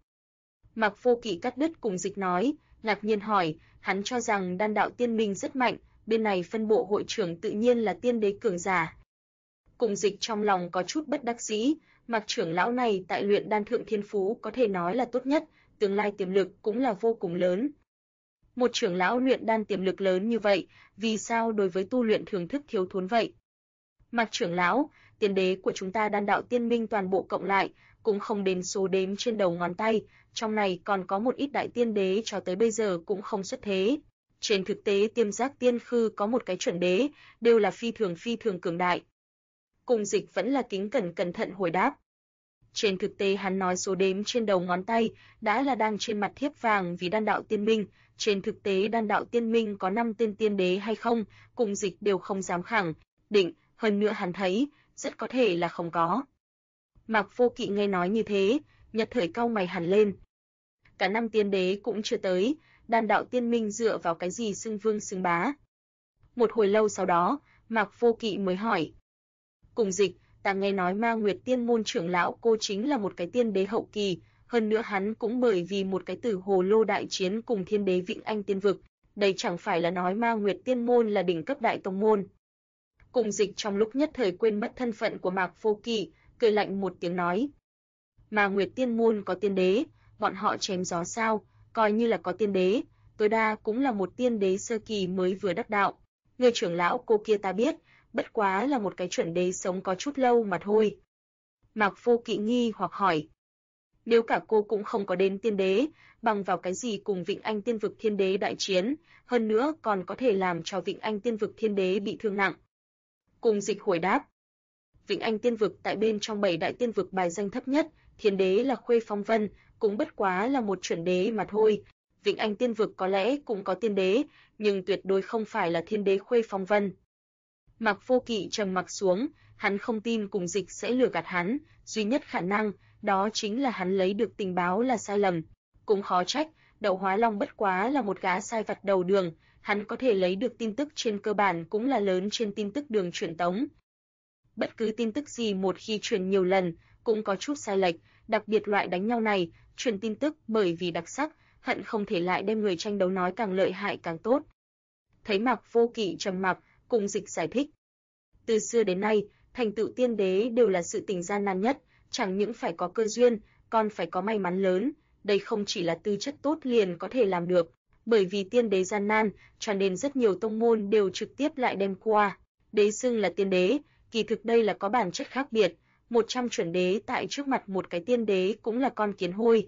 Mạc Vô Kỵ cắt đứt Cùng Dịch nói, ngạc nhiên hỏi, hắn cho rằng Đan đạo tiên minh rất mạnh, bên này phân bộ hội trưởng tự nhiên là tiên đế cường giả. Cùng Dịch trong lòng có chút bất đắc dĩ, Mạc trưởng lão này tại luyện đan thượng thiên phú có thể nói là tốt nhất, tương lai tiềm lực cũng là vô cùng lớn. Một trưởng lão luyện đan tiềm lực lớn như vậy, vì sao đối với tu luyện thưởng thức thiếu thốn vậy? Mạc trưởng lão, tiên đế của chúng ta Đan đạo tiên minh toàn bộ cộng lại, cũng không đến số đếm trên đầu ngón tay, trong này còn có một ít đại tiên đế cho tới bây giờ cũng không xuất thế. Trên thực tế Tiêm Giác Tiên Khư có một cái chuẩn đế, đều là phi thường cường đại. Cùng Dịch vẫn là kính cẩn thận hồi đáp. Trên thực tế hắn nói số đếm trên đầu ngón tay, đã là đang trên mặt thiếp vàng vì Đan đạo tiên minh, trên thực tế Đan đạo tiên minh có 5 tên tiên đế hay không, Cùng Dịch đều không dám khẳng định, hơn nữa hắn thấy, rất có thể là không có. Mạc Vô Kỵ nghe nói như thế, nhất thời cau mày hẳn lên. Cả 5 tiên đế cũng chưa tới, Đan đạo tiên minh dựa vào cái gì xưng vương xưng bá? Một hồi lâu sau đó, Mạc Vô Kỵ mới hỏi. Cùng Dịch, ta nghe nói Ma Nguyệt Tiên môn trưởng lão cô chính là một cái tiên đế hậu kỳ, hơn nữa hắn cũng bởi vì một cái Tử Hồ Lô đại chiến cùng thiên đế Vĩnh Anh tiên vực, đây chẳng phải là nói Ma Nguyệt Tiên môn là đỉnh cấp đại tông môn. Cùng Dịch trong lúc nhất thời quên mất thân phận của Mạc Vô Kỵ, cười lạnh một tiếng nói. Ma Nguyệt Tiên môn có tiên đế, bọn họ chém gió sao, coi như là có tiên đế, tối đa cũng là một tiên đế sơ kỳ mới vừa đắc đạo. Người trưởng lão cô kia ta biết, bất quá là một cái chuẩn đế sống có chút lâu mà thôi. Mạc Vô Kỵ nghi hoặc hỏi. Nếu cả cô cũng không có đến tiên đế, bằng vào cái gì cùng Vĩnh Anh tiên vực thiên đế đại chiến, hơn nữa còn có thể làm cho Vĩnh Anh tiên vực thiên đế bị thương nặng. Cùng Dịch hồi đáp. Vĩnh Anh tiên vực tại bên trong 7 đại tiên vực bài danh thấp nhất, thiên đế là Khuê Phong Vân, cũng bất quá là một chuẩn đế mà thôi. Vĩnh Anh tiên vực có lẽ cũng có tiên đế, nhưng tuyệt đối không phải là thiên đế Khuê Phong Vân. Mạc Vô Kỵ trầm mặc xuống, hắn không tin Cùng Dịch sẽ lừa gạt hắn, duy nhất khả năng, đó chính là hắn lấy được tình báo là sai lầm. Cũng khó trách, Đậu Hóa Long bất quá là một gã sai vặt đầu đường, hắn có thể lấy được tin tức trên cơ bản cũng là lớn trên tin tức đường truyền tống. Bất cứ tin tức gì một khi truyền nhiều lần, cũng có chút sai lệch, đặc biệt loại đánh nhau này, truyền tin tức bởi vì đặc sắc, hận không thể lại đem người tranh đấu nói càng lợi hại càng tốt. Thấy Mạc Vô Kỵ trầm mặc, Cùng Dịch giải thích. Từ xưa đến nay, thành tựu tiên đế đều là sự tình gian nan nhất, chẳng những phải có cơ duyên, còn phải có may mắn lớn, đây không chỉ là tư chất tốt liền có thể làm được, bởi vì tiên đế gian nan, cho nên rất nhiều tông môn đều trực tiếp lại đem qua đế xưng là tiên đế, kỳ thực đây là có bản chất khác biệt, 100 chuẩn đế tại trước mặt một cái tiên đế cũng là con kiến hôi.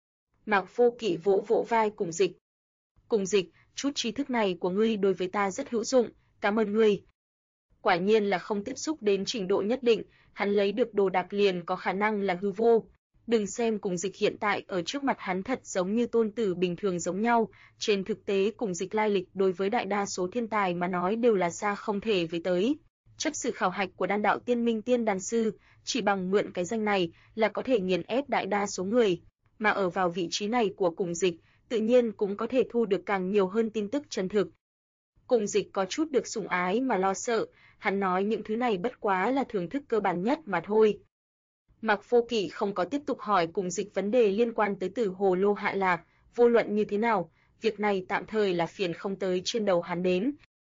Mạc Vô Kỵ vỗ vỗ vai Cùng Dịch. Cùng Dịch, chút tri thức này của ngươi đối với ta rất hữu dụng, cảm ơn ngươi. Quả nhiên là không tiếp xúc đến trình độ nhất định, hắn lấy được đồ đạc liền có khả năng là hư vô. Đừng xem Cùng Dịch hiện tại ở trước mặt hắn thật giống như tôn tử bình thường giống nhau, trên thực tế Cùng Dịch lai lịch đối với đại đa số thiên tài mà nói đều là xa không thể với tới. Chấp sự khảo hạch của Đan đạo tiên minh tiên đan sư, chỉ bằng mượn cái danh này là có thể nghiền ép đại đa số người, mà ở vào vị trí này của Cùng Dịch, tự nhiên cũng có thể thu được càng nhiều hơn tin tức chân thực. Cùng Dịch có chút được sủng ái mà lo sợ, hắn nói những thứ này bất quá là thưởng thức cơ bản nhất mà thôi. Mạc Vô Kỵ không có tiếp tục hỏi Cùng Dịch vấn đề liên quan tới Tử Hồ Lô hạ lạc, vô luận như thế nào, việc này tạm thời là phiền không tới trên đầu hắn đến.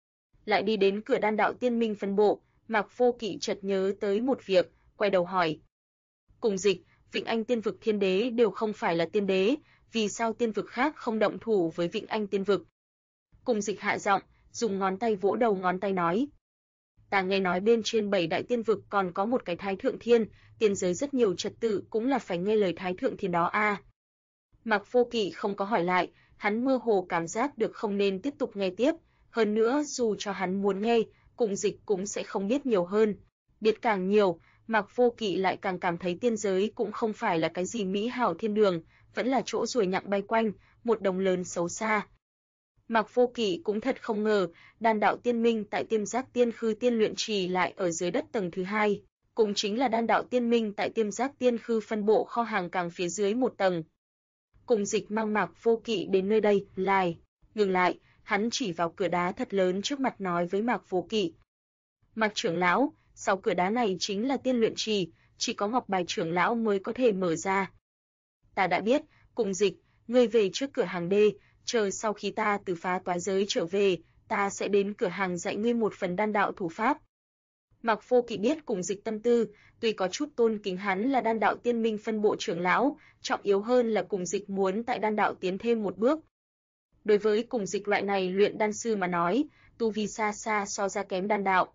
Lại đi đến cửa Đan đạo tiên minh phân bộ, Mạc Vô Kỵ chợt nhớ tới một việc, quay đầu hỏi. Cùng Dịch, Vĩnh Anh tiên vực thiên đế đều không phải là tiên đế, vì sao tiên vực khác không động thủ với Vĩnh Anh tiên vực? Cùng Dịch hạ giọng, dùng ngón tay vỗ đầu ngón tay nói. Ta nghe nói bên trên 7 đại tiên vực còn có một cái Thái Thượng Thiên, tiên giới rất nhiều trật tự cũng là phải nghe lời Thái Thượng Thiên đó a. Mạc Vô Kỵ không có hỏi lại, hắn mơ hồ cảm giác được không nên tiếp tục nghe tiếp, Hơn nữa dù cho hắn muốn nghe, Cùng Dịch cũng sẽ không biết nhiều hơn. Biết càng nhiều, Mạc Vô Kỵ lại càng cảm thấy tiên giới cũng không phải là cái gì mỹ hảo thiên đường, vẫn là chỗ ruồi nhặng bay quanh, một đồng lớn xấu xa. Mạc Vô Kỵ cũng thật không ngờ, đan đạo tiên minh tại Tiêm Giác Tiên Khư Tiên Luyện Trì lại ở dưới đất tầng thứ 2, cũng chính là đan đạo tiên minh tại Tiêm Giác Tiên Khư phân bộ kho hàng càng phía dưới một tầng. Cùng Dịch mang Mạc Vô Kỵ đến nơi đây, ngừng lại, hắn chỉ vào cửa đá thật lớn trước mặt nói với Mạc Vô Kỵ. Mạc trưởng lão, sau cửa đá này chính là Tiên Luyện Trì, chỉ có ngọc bài trưởng lão mới có thể mở ra. Ta đã biết, Cùng Dịch, ngươi về trước cửa hàng đê, chờ sau khi ta từ phá toái giới trở về, ta sẽ đến cửa hàng dạy ngươi một phần đan đạo thủ pháp. Mạc Vô Kỵ biết Cùng Dịch tâm tư, tuy có chút tôn kính hắn là đan đạo tiên minh phân bộ trưởng lão, trọng yếu hơn là Cùng Dịch muốn tại đan đạo tiến thêm một bước. Đối với Cùng Dịch loại này luyện đan sư mà nói, tu vi xa xa so ra kém đan đạo.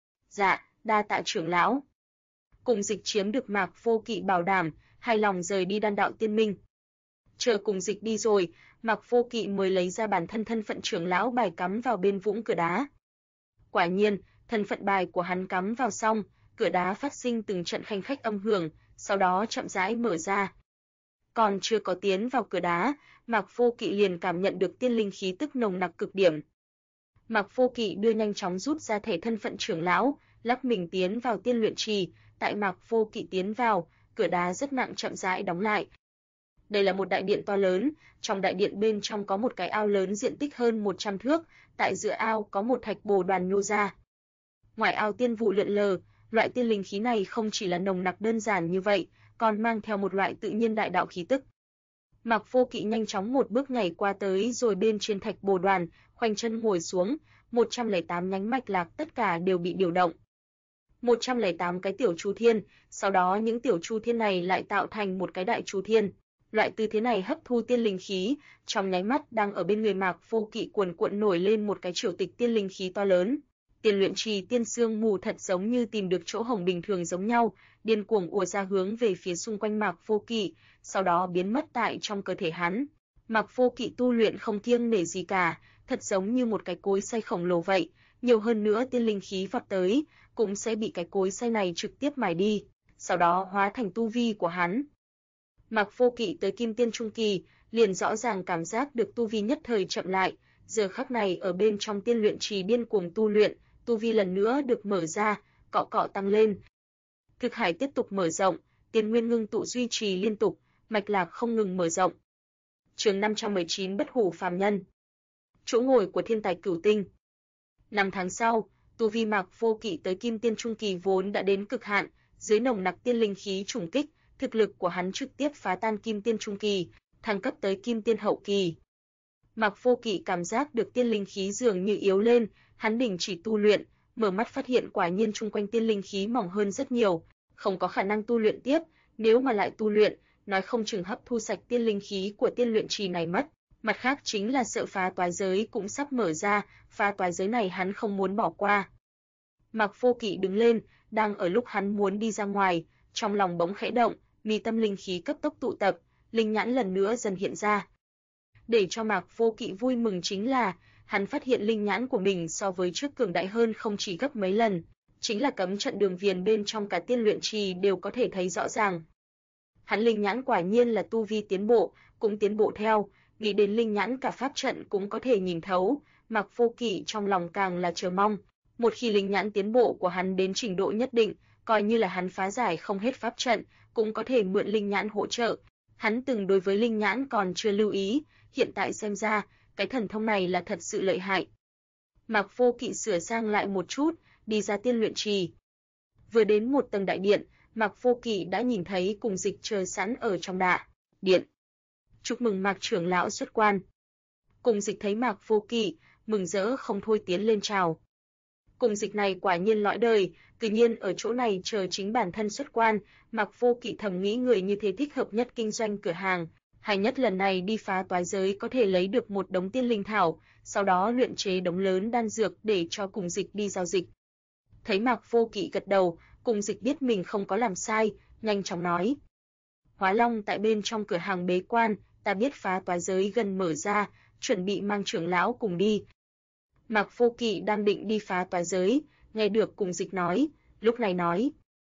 Dạ, đa tạ trưởng lão. Cùng Dịch chiếm được Mạc Vô Kỵ bảo đảm, hài lòng rời đi đan đạo tiên minh. Chờ Cùng Dịch đi rồi, Mạc Vô Kỵ mới lấy ra bản thân phận trưởng lão bài cắm vào bên vũng cửa đá. Quả nhiên, thân phận bài của hắn cắm vào xong, cửa đá phát sinh từng trận khanh khách âm hưởng, sau đó chậm rãi mở ra. Còn chưa có tiến vào cửa đá, Mạc Vô Kỵ liền cảm nhận được tiên linh khí tức nồng nặc cực điểm. Mạc Vô Kỵ nhanh chóng rút ra thẻ thân phận trưởng lão, lắc mình tiến vào tiên luyện trì, tại Mạc Vô Kỵ tiến vào, cửa đá rất nặng chậm rãi đóng lại. Đây là một đại điện to lớn, trong đại điện bên trong có một cái ao lớn diện tích hơn 100 thước, tại giữa ao có một thạch bồ đoàn nhô ra. Ngoài ao tiên vụ lượn lờ, loại tiên linh khí này không chỉ là nồng nặc đơn giản như vậy, còn mang theo một loại tự nhiên đại đạo khí tức. Mạc Vô Kỵ nhanh chóng một bước nhảy qua tới rồi bên trên thạch bồ đoàn, khoanh chân ngồi xuống, 108 nhánh mạch lạc tất cả đều bị điều động. 108 cái tiểu chu thiên, sau đó những tiểu chu thiên này lại tạo thành một cái đại chu thiên. Loại tư thế này hấp thu tiên linh khí, trong nháy mắt đang ở bên người Mạc Vô Kỵ cuồn cuộn nổi lên một cái triều tịch tiên linh khí to lớn. Tiên luyện trì tiên sương mù thật giống như tìm được chỗ hổng bình thường giống nhau, điên cuồng ùa ra hướng về phía xung quanh Mạc Vô Kỵ, sau đó biến mất tại trong cơ thể hắn. Mạc Vô Kỵ tu luyện không kiêng nể gì cả, thật giống như một cái cối xay khổng lồ vậy, nhiều hơn nữa tiên linh khí vọt tới, cũng sẽ bị cái cối xay này trực tiếp mài đi, sau đó hóa thành tu vi của hắn. Mạc Vô Kỵ tới Kim Tiên Trung Kỳ, liền rõ ràng cảm giác được tu vi nhất thời chậm lại, giờ khắc này ở bên trong tiên luyện trì điên cuồng tu luyện, tu vi lần nữa được mở ra, cọ cọ tăng lên. Thực hải tiếp tục mở rộng, tiên nguyên ngưng tụ duy trì liên tục, mạch lạc không ngừng mở rộng. Chương 519 Bất hủ phàm nhân. Chỗ ngồi của thiên tài cửu tinh. 5 tháng sau, tu vi Mạc Vô Kỵ tới Kim Tiên Trung Kỳ vốn đã đến cực hạn, dưới nồng nặc tiên linh khí trùng kích, thực lực của hắn trực tiếp phá tan Kim Tiên Trung Kỳ, thăng cấp tới Kim Tiên Hậu Kỳ. Mạc Vô Kỵ cảm giác được tiên linh khí dường như yếu lên, hắn đình chỉ tu luyện, mở mắt phát hiện quả nhiên xung quanh tiên linh khí mỏng hơn rất nhiều, không có khả năng tu luyện tiếp, nếu mà lại tu luyện, nói không chừng hấp thu sạch tiên linh khí của tiên luyện trì này mất. Mặt khác chính là sợ phá toái giới cũng sắp mở ra, phá toái giới này hắn không muốn bỏ qua. Mạc Vô Kỵ đứng lên, đang ở lúc hắn muốn đi ra ngoài, trong lòng bỗng khẽ động, mi tâm linh khí cấp tốc tụ tập, linh nhãn lần nữa dần hiện ra. Để cho Mạc Vô Kỵ vui mừng chính là, hắn phát hiện linh nhãn của mình so với trước cường đại hơn không chỉ gấp mấy lần, chính là cấm trận đường viền bên trong cả tiên luyện trì đều có thể thấy rõ ràng. Hắn linh nhãn quả nhiên là tu vi tiến bộ, cũng tiến bộ theo, nghĩ đến linh nhãn cả pháp trận cũng có thể nhìn thấu, Mạc Vô Kỵ trong lòng càng là chờ mong. Một khi linh nhãn tiến bộ của hắn đến trình độ nhất định, coi như là hắn phá giải không hết pháp trận, cũng có thể mượn linh nhãn hỗ trợ. Hắn từng đối với linh nhãn còn chưa lưu ý, hiện tại xem ra, cái thần thông này là thật sự lợi hại. Mạc Vô Kỵ sửa sang lại một chút, đi ra tiên luyện trì. Vừa đến một tầng đại điện, Mạc Vô Kỵ đã nhìn thấy Cùng Dịch chờ sẵn ở trong đại điện. Chúc mừng Mạc trưởng lão xuất quan. Cùng Dịch thấy Mạc Vô Kỵ, mừng rỡ không thôi tiến lên chào. Cùng Dịch này quả nhiên lõi đời, tự nhiên ở chỗ này chờ chính bản thân xuất quan, Mạc Vô Kỵ thầm nghĩ người như thế thích hợp nhất kinh doanh cửa hàng, hay nhất lần này đi phá toái giới có thể lấy được một đống tiên linh thảo, sau đó luyện chế đống lớn đan dược để cho Cùng Dịch đi giao dịch. Thấy Mạc Vô Kỵ gật đầu, Cùng Dịch biết mình không có làm sai, nhanh chóng nói: Hóa Long tại bên trong cửa hàng bế quan, ta biết phá toái giới gần mở ra, chuẩn bị mang trưởng lão cùng đi. Mạc Vô Kỵ đang định đi phá toái giới, nghe được Cùng Dịch nói, lúc này nói: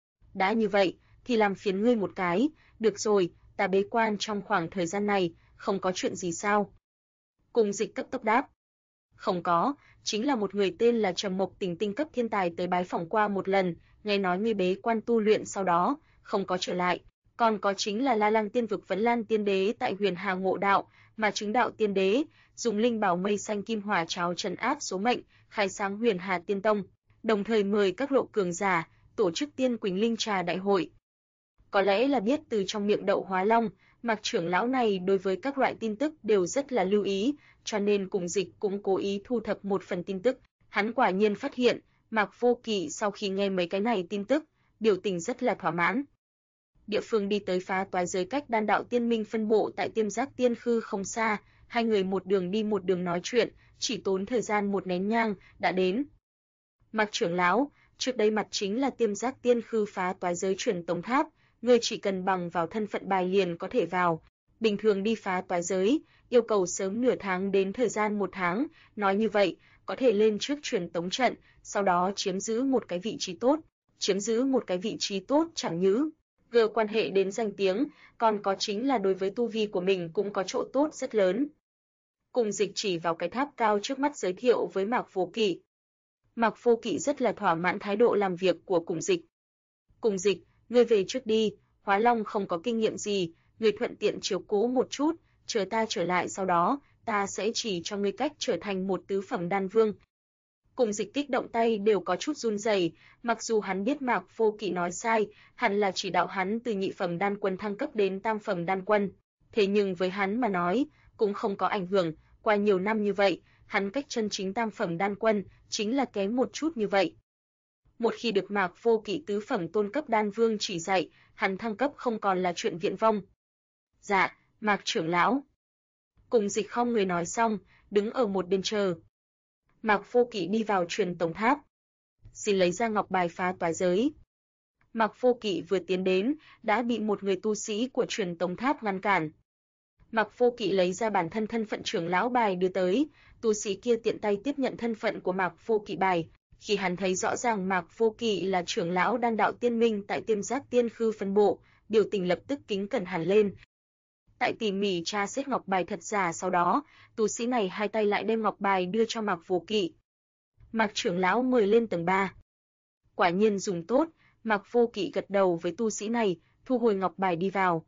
đã như vậy, thì làm phiền ngươi một cái, được rồi, ta bế quan trong khoảng thời gian này, không có chuyện gì sao? Cùng Dịch cấp tốc đáp: không có, chính là một người tên là Trầm Mộc Tình tinh cấp thiên tài tới bái phỏng qua một lần, nghe nói ngươi bế quan tu luyện sau đó, không có trở lại. Còn có chính là La Lăng Tiên Vực Vấn Lan Tiên Đế tại Huyền Hà ngộ đạo, mà chứng đạo tiên đế, dùng linh bảo mây xanh kim hỏa cháo trấn áp số mệnh, khai sáng Huyền Hà Tiên Tông, đồng thời mời các lộ cường giả tổ chức Tiên Quỳnh Linh Trà đại hội. Có lẽ là biết từ trong miệng Đậu Hóa Long, Mạc trưởng lão này đối với các loại tin tức đều rất là lưu ý, cho nên Cùng Dịch cũng cố ý thu thập một phần tin tức. Hắn quả nhiên phát hiện, Mạc Vô Kỵ sau khi nghe mấy cái này tin tức, biểu tình rất là thỏa mãn. Địa phương đi tới phá toái giới cách Đan Đạo Tiên Minh phân bộ tại Tiêm Giác Tiên Khư không xa, hai người một đường đi một đường nói chuyện, chỉ tốn thời gian một nén nhang đã đến. Mạc trưởng lão, trước đây mặt chính là Tiêm Giác Tiên Khư phá toái giới truyền tống tháp, ngươi chỉ cần bằng vào thân phận bài liền có thể vào. Bình thường đi phá toái giới, yêu cầu sớm nửa tháng đến thời gian một tháng, nói như vậy, có thể lên trước truyền tống trận, sau đó chiếm giữ một cái vị trí tốt. Chiếm giữ một cái vị trí tốt chẳng những gờ quan hệ đến danh tiếng, còn có chính là đối với tu vi của mình cũng có chỗ tốt rất lớn. Cùng Dịch chỉ vào cái tháp cao trước mắt giới thiệu với Mạc Vô Kỵ. Mạc Vô Kỵ rất là thỏa mãn thái độ làm việc của Cùng Dịch. Cùng Dịch, ngươi về trước đi, Hóa Long không có kinh nghiệm gì, ngươi thuận tiện chiếu cố một chút, chờ ta trở lại sau đó, ta sẽ chỉ cho ngươi cách trở thành một tứ phẩm đan vương. Cùng Dịch kích động tay đều có chút run rẩy, mặc dù hắn biết Mạc Vô Kỵ nói sai, hẳn là chỉ đạo hắn từ nhị phẩm đan quân thăng cấp đến tam phẩm đan quân, thế nhưng với hắn mà nói, cũng không có ảnh hưởng, qua nhiều năm như vậy, hắn cách chân chính tam phẩm đan quân chính là kém một chút như vậy. Một khi được Mạc Vô Kỵ tứ phẩm tôn cấp đan vương chỉ dạy, hắn thăng cấp không còn là chuyện viển vông. Dạ, Mạc trưởng lão. Cùng Dịch không người nói xong, đứng ở một bên chờ. Mạc Vô Kỵ đi vào truyền tống tháp, xin lấy ra ngọc bài phá toái giới. Mạc Vô Kỵ vừa tiến đến, đã bị một người tu sĩ của truyền tống tháp ngăn cản. Mạc Vô Kỵ lấy ra bản thân thân phận trưởng lão bài đưa tới, tu sĩ kia tiện tay tiếp nhận thân phận của Mạc Vô Kỵ bài. Khi hắn thấy rõ ràng Mạc Vô Kỵ là trưởng lão Đan Đạo Tiên Minh tại Tiêm Giác Tiên Khư phân bộ, biểu tình lập tức kính cẩn hẳn lên. Tại tỉ mỉ tra xét ngọc bài thật giả sau đó, tu sĩ này hai tay lại đem ngọc bài đưa cho Mạc Vô Kỵ. Mạc trưởng lão mời lên tầng 3. Quả nhiên dùng tốt, Mạc Vô Kỵ gật đầu với tu sĩ này, thu hồi ngọc bài đi vào.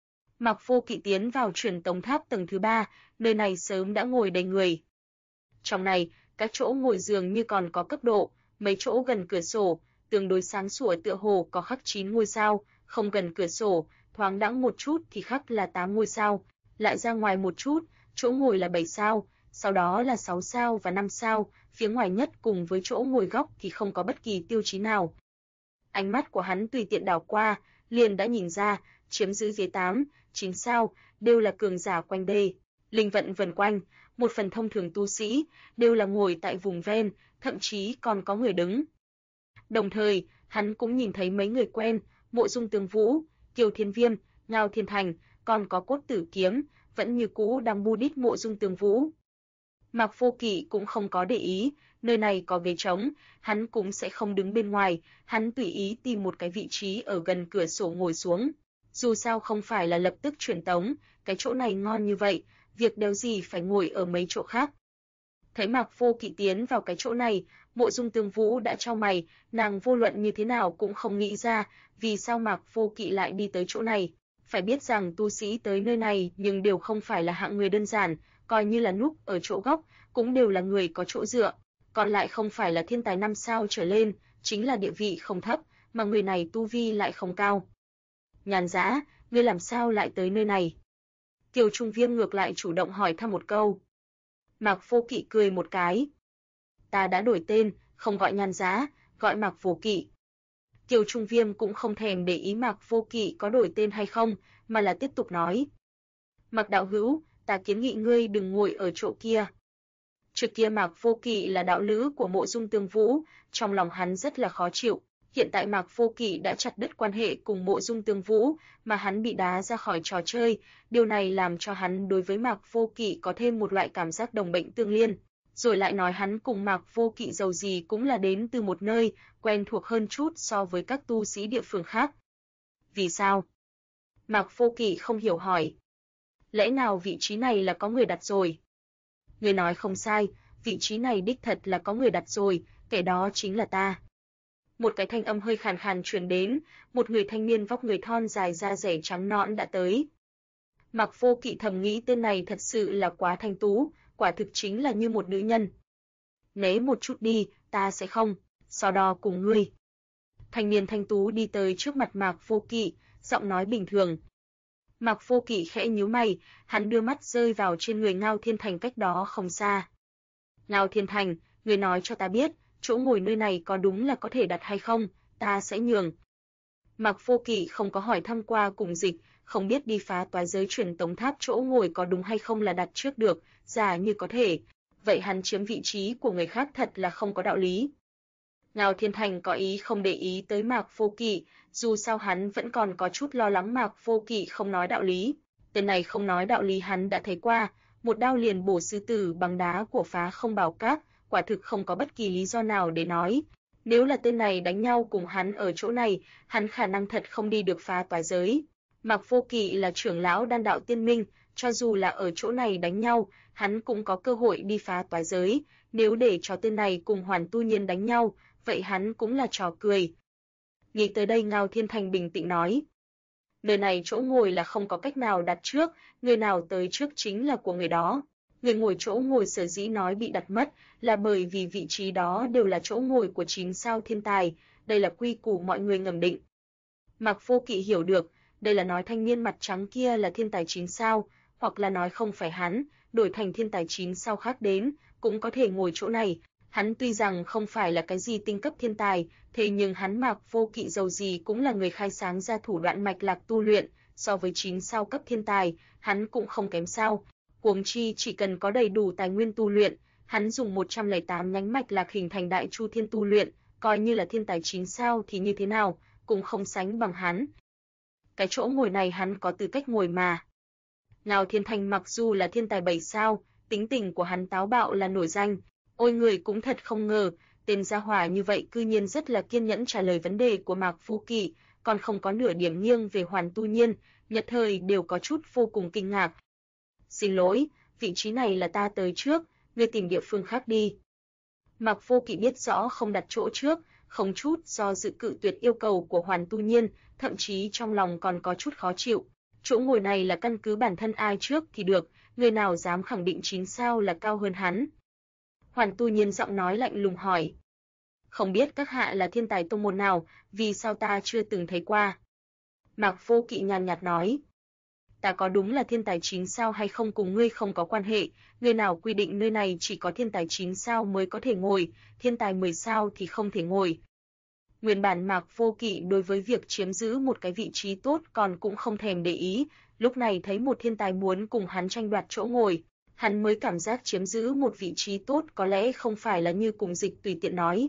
Mạc Vô Kỵ tiến vào truyền tống tháp tầng thứ 3, nơi này sớm đã ngồi đầy người. Trong này, các chỗ ngồi dường như còn có cấp độ, mấy chỗ gần cửa sổ, tương đối sáng sủa tựa hồ có khắc 9 ngôi sao, không gần cửa sổ, thoáng đãng một chút thì khắc là 8 ngôi sao, lại ra ngoài một chút, chỗ ngồi là 7 sao, sau đó là 6 sao và 5 sao, phía ngoài nhất cùng với chỗ ngồi góc thì không có bất kỳ tiêu chí nào. Ánh mắt của hắn tùy tiện đảo qua, liền đã nhìn ra, chiếm giữ dưới 8, 9 sao, đều là cường giả quanh đây. Linh vận vần quanh, một phần thông thường tu sĩ, đều là ngồi tại vùng ven, thậm chí còn có người đứng. Đồng thời, hắn cũng nhìn thấy mấy người quen, Mộ Dung Tường Vũ, Kiều Thiên Viêm, Ngao Thiên Thành, còn có Cốt Tử Kiếm, vẫn như cũ đang bu đít Mộ Dung Tường Vũ. Mạc Vô Kỵ cũng không có để ý, nơi này có ghế trống, hắn cũng sẽ không đứng bên ngoài, hắn tùy ý tìm một cái vị trí ở gần cửa sổ ngồi xuống. Dù sao không phải là lập tức truyền tống, cái chỗ này ngon như vậy, việc đéo gì phải ngồi ở mấy chỗ khác. Thấy Mạc Vô Kỵ tiến vào cái chỗ này, Mộ Dung Tường Vũ đã chau mày, nàng vô luận như thế nào cũng không nghĩ ra, vì sao Mạc Vô Kỵ lại đi tới chỗ này. Phải biết rằng tu sĩ tới nơi này nhưng đều không phải là hạng người đơn giản, coi như là núp ở chỗ góc, cũng đều là người có chỗ dựa, còn lại không phải là thiên tài 5 sao trở lên, chính là địa vị không thấp, mà người này tu vi lại không cao. Nhàn Dã, ngươi làm sao lại tới nơi này? Kiều Trung Viêm ngược lại chủ động hỏi thăm một câu. Mạc Vô Kỵ cười một cái. Ta đã đổi tên, không gọi Nhàn Dã, gọi Mạc Vô Kỵ. Kiều Trung Viêm cũng không thèm để ý Mạc Vô Kỵ có đổi tên hay không, mà là tiếp tục nói. Mạc đạo hữu, ta kiến nghị ngươi đừng ngồi ở chỗ kia. Trước kia Mạc Vô Kỵ là đạo lữ của Mộ Dung Tường Vũ, trong lòng hắn rất là khó chịu. Hiện tại Mạc Vô Kỵ đã chặt đứt quan hệ cùng Mộ Dung Tường Vũ, mà hắn bị đá ra khỏi trò chơi, điều này làm cho hắn đối với Mạc Vô Kỵ có thêm một loại cảm giác đồng bệnh tương liên. Rồi lại nói hắn cùng Mạc Vô Kỵ dầu gì cũng là đến từ một nơi, quen thuộc hơn chút so với các tu sĩ địa phương khác. Vì sao? Mạc Vô Kỵ không hiểu hỏi. Lẽ nào vị trí này là có người đặt rồi? Người nói không sai, vị trí này đích thật là có người đặt rồi, kẻ đó chính là ta. Một cái thanh âm hơi khàn khàn truyền đến, một người thanh niên vóc người thon dài da dẻ trắng nõn đã tới. Mạc Vô Kỵ thầm nghĩ tên này thật sự là quá thanh tú, quả thực chính là như một nữ nhân. Né một chút đi, ta sẽ không so đo cùng ngươi. Thanh niên thanh tú đi tới trước mặt Mạc Vô Kỵ, giọng nói bình thường. Mạc Vô Kỵ khẽ nhíu mày, hắn đưa mắt rơi vào trên người Ngao Thiên Thành cách đó không xa. Ngao Thiên Thành, ngươi nói cho ta biết, chỗ ngồi nơi này có đúng là có thể đặt hay không, ta sẽ nhường. Mạc Vô Kỵ không có hỏi thăm qua cùng Dịch, không biết đi phá toái giới truyền tống tháp chỗ ngồi có đúng hay không là đặt trước được, giả như có thể, vậy hắn chiếm vị trí của người khác thật là không có đạo lý. Ngao Thiên Thành có ý không để ý tới Mạc Vô Kỵ, dù sao hắn vẫn còn có chút lo lắng Mạc Vô Kỵ không nói đạo lý. Tên này không nói đạo lý hắn đã thấy qua, một đao liền bổ sư tử bằng đá của Phá Không Bảo Các, quả thực không có bất kỳ lý do nào để nói. Nếu là tên này đánh nhau cùng hắn ở chỗ này, hắn khả năng thật không đi được phá toái giới. Mạc Vô Kỵ là trưởng lão Đan Đạo Tiên Minh, cho dù là ở chỗ này đánh nhau, hắn cũng có cơ hội đi phá toái giới, nếu để cho tên này cùng Hoàn Tu Nhiên đánh nhau, vậy hắn cũng là trò cười. Nghĩ tới đây Ngao Thiên Thành bình tĩnh nói. Nơi này chỗ ngồi là không có cách nào đặt trước, người nào tới trước chính là của người đó. Người ngồi chỗ ngồi sở dĩ nói bị đặt mất là bởi vì vị trí đó đều là chỗ ngồi của 9 sao thiên tài, đây là quy củ mọi người ngầm định. Mạc Vô Kỵ hiểu được, đây là nói thanh niên mặt trắng kia là thiên tài 9 sao, hoặc là nói không phải hắn, đổi thành thiên tài 9 sao khác đến, cũng có thể ngồi chỗ này. Hắn tuy rằng không phải là cái gì tinh cấp thiên tài, thế nhưng hắn Mạc Vô Kỵ dầu gì cũng là người khai sáng ra thủ đoạn mạch lạc tu luyện, so với 9 sao cấp thiên tài, hắn cũng không kém sao. Huống chi chỉ cần có đầy đủ tài nguyên tu luyện, hắn dùng 108 nhánh mạch lạc hình thành Đại Chu Thiên tu luyện, coi như là thiên tài 9 sao thì như thế nào, cũng không sánh bằng hắn. Cái chỗ ngồi này hắn có tư cách ngồi mà. Ngao Thiên Thành mặc dù là thiên tài 7 sao, tính tình của hắn táo bạo là nổi danh, ôi người cũng thật không ngờ, tên gia hỏa như vậy cư nhiên rất là kiên nhẫn trả lời vấn đề của Mạc Vô Kỵ, còn không có nửa điểm nghiêng về Hoàn Tu Nhiên, nhất thời đều có chút vô cùng kinh ngạc. Xin lỗi, vị trí này là ta tới trước, ngươi tìm địa phương khác đi. Mạc Vô Kỵ biết rõ không đặt chỗ trước, không chút do dự cự tuyệt yêu cầu của Hoàn Tu Nhiên, thậm chí trong lòng còn có chút khó chịu. Chỗ ngồi này là căn cứ bản thân ai trước thì được, người nào dám khẳng định 9 sao là cao hơn hắn. Hoàn Tu Nhiên giọng nói lạnh lùng hỏi. Không biết các hạ là thiên tài tông môn nào, vì sao ta chưa từng thấy qua? Mạc Vô Kỵ nhàn nhạt nói. Ta có đúng là thiên tài 9 sao hay không cùng ngươi không có quan hệ, người nào quy định nơi này chỉ có thiên tài 9 sao mới có thể ngồi, thiên tài 10 sao thì không thể ngồi. Nguyên bản Mạc Vô Kỵ đối với việc chiếm giữ một cái vị trí tốt còn cũng không thèm để ý, lúc này thấy một thiên tài muốn cùng hắn tranh đoạt chỗ ngồi, hắn mới cảm giác chiếm giữ một vị trí tốt có lẽ không phải là như cùng Dịch tùy tiện nói.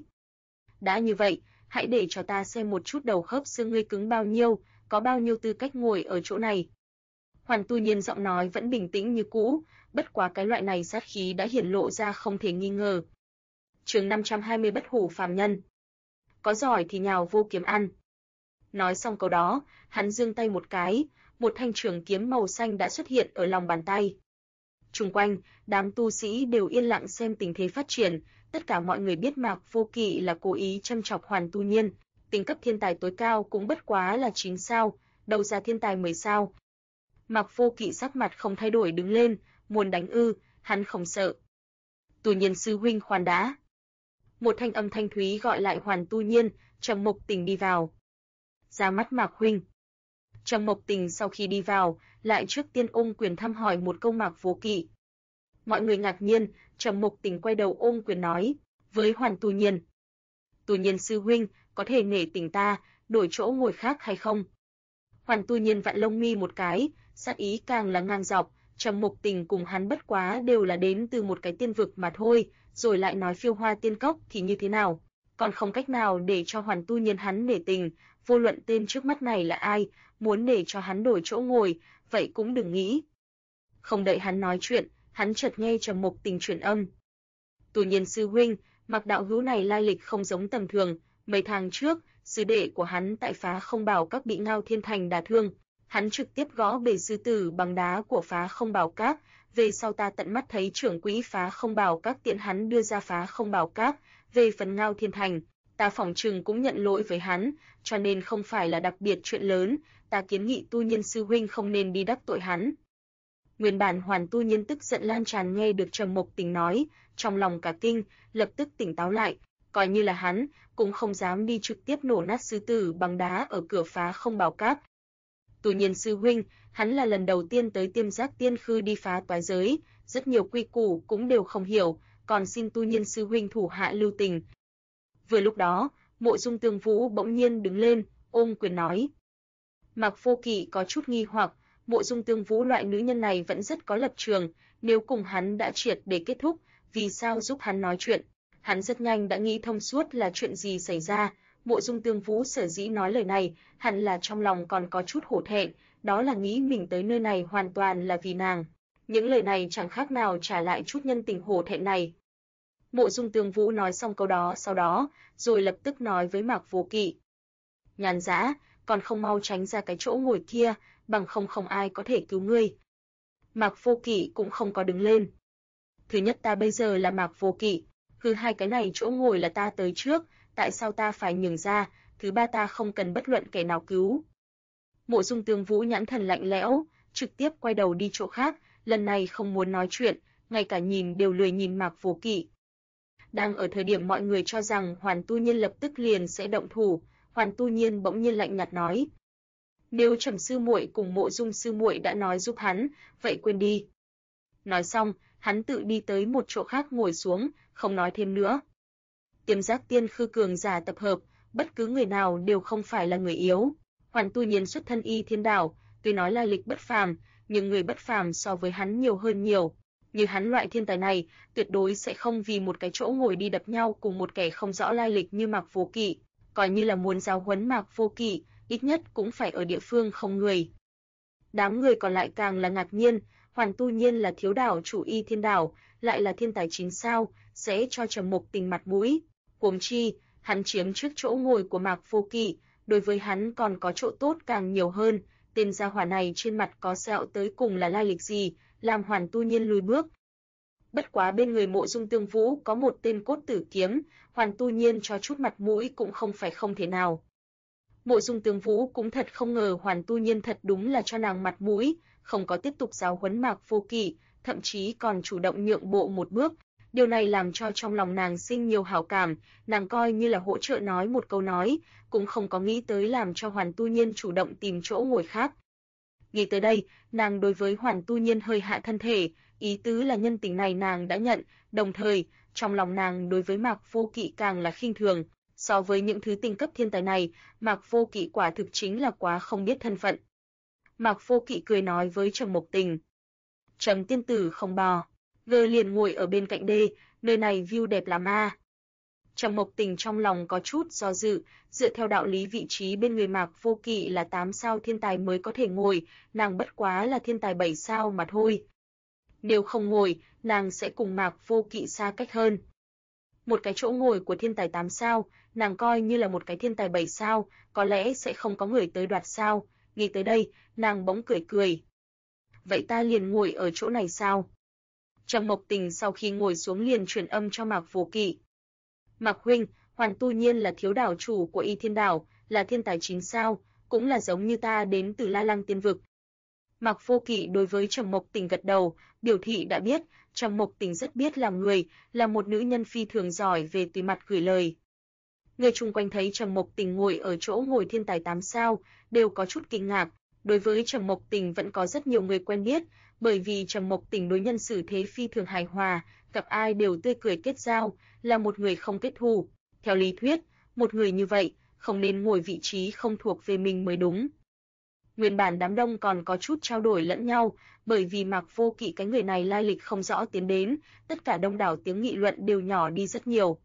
Đã như vậy, hãy để cho ta xem một chút đầu khớp xương ngươi cứng bao nhiêu, có bao nhiêu tư cách ngồi ở chỗ này. Hoàn Tu Nhiên giọng nói vẫn bình tĩnh như cũ, bất quá cái loại này sát khí đã hiển lộ ra không thể nghi ngờ. Chương 520 Bất Hủ phàm nhân. Có giỏi thì nhào vô kiếm ăn. Nói xong câu đó, hắn giương tay một cái, một thanh trường kiếm màu xanh đã xuất hiện ở lòng bàn tay. Xung quanh, đám tu sĩ đều yên lặng xem tình thế phát triển, tất cả mọi người biết Mạc Vô Kỵ là cố ý châm chọc Hoàn Tu Nhiên, tính cấp thiên tài tối cao cũng bất quá là 9 sao, đầu ra thiên tài 10 sao. Mạc Vô Kỵ sắc mặt không thay đổi đứng lên, muốn đánh ư, hắn không sợ. Tu Nhiên sư huynh khoan đã. Một thanh âm thanh thúy gọi lại Hoàn Tu Nhiên, Trầm Mộc Tình đi vào. Ra mắt Mạc huynh. Trầm Mộc Tình sau khi đi vào, lại trước tiên ôm quyền thăm hỏi một câu Mạc Vô Kỵ. Mọi người ngạc nhiên, Trầm Mộc Tình quay đầu ôm quyền nói, với Hoàn Tu Nhiên. Tu Nhiên sư huynh, có thể nể tình ta, đổi chỗ ngồi khác hay không? Hoàn Tu Nhiên vặn lông mi một cái, sát ý càng là ngang dọc, Trầm Mộc Tình cùng hắn bất quá đều là đến từ một cái tiên vực mà thôi, rồi lại nói Phiêu Hoa Tiên Cốc thì như thế nào, còn không cách nào để cho Hoàn Tu Nhiên hắn nể tình, vô luận tên trước mắt này là ai, muốn để cho hắn đổi chỗ ngồi, vậy cũng đừng nghĩ. Không đợi hắn nói chuyện, hắn chợt nghe Trầm Mộc Tình truyền âm. Tu Nhiên sư huynh, Mạc đạo hữu này lai lịch không giống tầm thường, mấy tháng trước, sư đệ của hắn tại Phá Không Bảo Các bị Ngao Thiên Thành đả thương, hắn trực tiếp gõ bể sư tử bằng đá của Phá Không Bảo Các, về sau ta tận mắt thấy trưởng quỹ Phá Không Bảo Các tiện hắn đưa ra Phá Không Bảo Các, về phần Ngao Thiên Thành, ta phỏng chừng cũng nhận lỗi với hắn, cho nên không phải là đặc biệt chuyện lớn, ta kiến nghị Tu Nhiên sư huynh không nên đi đắc tội hắn. Nguyên bản Hoàn Tu Nhiên tức giận lan tràn nghe được Trầm Mộc Tình nói, trong lòng cả kinh, lập tức tỉnh táo lại, coi như là hắn, cũng không dám đi trực tiếp nổ nát sư tử bằng đá ở cửa Phá Không Bảo Các. Tu Nhiên sư huynh, hắn là lần đầu tiên tới Tiêm Giác Tiên Khư đi phá toái giới, rất nhiều quy củ cũng đều không hiểu, còn xin Tu Nhiên sư huynh thủ hạ lưu tình. Vừa lúc đó, Mộ Dung Tương Vũ bỗng nhiên đứng lên, ôm quyền nói. Mạc Vô Kỵ có chút nghi hoặc, Mộ Dung Tương Vũ loại nữ nhân này vẫn rất có lập trường, nếu cùng hắn đã triệt để kết thúc, vì sao giúp hắn nói chuyện? Hắn rất nhanh đã nghĩ thông suốt là chuyện gì xảy ra, Mộ Dung Tương Vũ sở dĩ nói lời này, hẳn là trong lòng còn có chút hổ thẹn, đó là nghĩ mình tới nơi này hoàn toàn là vì nàng. Những lời này chẳng khác nào trả lại chút nhân tình hổ thẹn này. Mộ Dung Tương Vũ nói xong câu đó sau đó, rồi lập tức nói với Mạc Vô Kỵ. Nhàn Dã, còn không mau tránh ra cái chỗ ngồi kia, bằng không ai có thể cứu ngươi. Mạc Vô Kỵ cũng không có đứng lên. Thứ nhất ta bây giờ là Mạc Vô Kỵ, thứ hai cái này chỗ ngồi là ta tới trước, tại sao ta phải nhường ra, thứ ba ta không cần bất luận kẻ nào cứu. Mộ Dung Tương Vũ nhãn thần lạnh lẽo, trực tiếp quay đầu đi chỗ khác, lần này không muốn nói chuyện, ngay cả nhìn đều lười nhìn Mạc Vô Kỵ. Đang ở thời điểm mọi người cho rằng Hoàn Tu Nhiên lập tức liền sẽ động thủ, Hoàn Tu Nhiên bỗng nhiên lạnh nhạt nói: "Nếu Trầm sư muội cùng Mộ Dung sư muội đã nói giúp hắn, vậy quên đi." Nói xong, hắn tự đi tới một chỗ khác ngồi xuống, không nói thêm nữa. Tiêm Giác Tiên Khư cường giả tập hợp, bất cứ người nào đều không phải là người yếu. Hoàn Tu Nhiên xuất thân Y Thiên Đảo, tuy nói lai lịch bất phàm, nhưng người bất phàm so với hắn nhiều hơn nhiều. Như hắn loại thiên tài này, tuyệt đối sẽ không vì một cái chỗ ngồi đi đập nhau cùng một kẻ không rõ lai lịch như Mạc Vô Kỵ, coi như là muốn giáo huấn Mạc Vô Kỵ, ít nhất cũng phải ở địa phương không người. Đám người còn lại càng là ngạc nhiên, Hoàn Tu Nhiên là thiếu đảo chủ Y Thiên Đảo, lại là thiên tài 9 sao, sẽ cho Trầm Mộc Tình mặt mũi. Huống chi, hắn chiếm trước chỗ ngồi của Mạc Vô Kỵ, đối với hắn còn có chỗ tốt càng nhiều hơn, tên gia hỏa này trên mặt có sẹo tới cùng là lai lịch gì, làm Hoàn Tu Nhiên lùi bước. Bất quá bên người Mộ Dung Tương Vũ có một tên cốt tử kiếm, Hoàn Tu Nhiên cho chút mặt mũi cũng không phải không thể nào. Mộ Dung Tương Vũ cũng thật không ngờ Hoàn Tu Nhiên thật đúng là cho nàng mặt mũi, không có tiếp tục giáo huấn Mạc Vô Kỵ, thậm chí còn chủ động nhượng bộ một bước. Điều này làm cho trong lòng nàng sinh nhiều hảo cảm, nàng coi như là hỗ trợ nói một câu nói, cũng không có nghĩ tới làm cho Hoàn Tu Nhiên chủ động tìm chỗ ngồi khác. Nghĩ tới đây, nàng đối với Hoàn Tu Nhiên hơi hạ thân thể, ý tứ là nhân tình này nàng đã nhận, đồng thời, trong lòng nàng đối với Mạc Vô Kỵ càng là khinh thường. So với những thứ tinh cấp thiên tài này, Mạc Vô Kỵ quả thực chính là quá không biết thân phận. Mạc Vô Kỵ cười nói với Trầm Mộc Tình. Trầm tiên tử không bò, gơ liền ngồi ở bên cạnh đê, nơi này view đẹp lắm a. Trầm Mộc Tình trong lòng có chút do dự, dựa theo đạo lý vị trí bên người Mạc Vô Kỵ là 8 sao thiên tài mới có thể ngồi, nàng bất quá là thiên tài 7 sao mà thôi. Nếu không ngồi, nàng sẽ cùng Mạc Vô Kỵ xa cách hơn. Một cái chỗ ngồi của thiên tài 8 sao, nàng coi như là một cái thiên tài 7 sao, có lẽ sẽ không có người tới đoạt sao. Nghĩ tới đây, nàng bỗng cười cười. Vậy ta liền ngồi ở chỗ này sao? Trầm Mộc Tình sau khi ngồi xuống liền truyền âm cho Mạc Vô Kỵ. Mạc huynh, Hoàn Tu Nhiên là thiếu đảo chủ của Y Thiên Đảo, là thiên tài 9 sao, cũng là giống như ta đến từ La Lăng Tiên Vực. Mạc Vô Kỵ đối với Trầm Mộc Tình gật đầu, biểu thị đã biết, Trầm Mộc Tình rất biết làm người, là một nữ nhân phi thường giỏi về tùy mặt gửi lời. Người chung quanh thấy Trầm Mộc Tình ngồi ở chỗ ngồi thiên tài 8 sao, đều có chút kinh ngạc. Đối với Trầm Mộc Tình vẫn có rất nhiều người quen biết, bởi vì Trầm Mộc Tình đối nhân xử thế phi thường hài hòa, gặp ai đều tươi cười kết giao, là một người không kết thù. Theo lý thuyết, một người như vậy, không nên ngồi vị trí không thuộc về mình mới đúng. Nguyên bản đám đông còn có chút trao đổi lẫn nhau, bởi vì Mạc Vô Kỵ cái người này lai lịch không rõ tiến đến, tất cả đông đảo tiếng nghị luận đều nhỏ đi rất nhiều.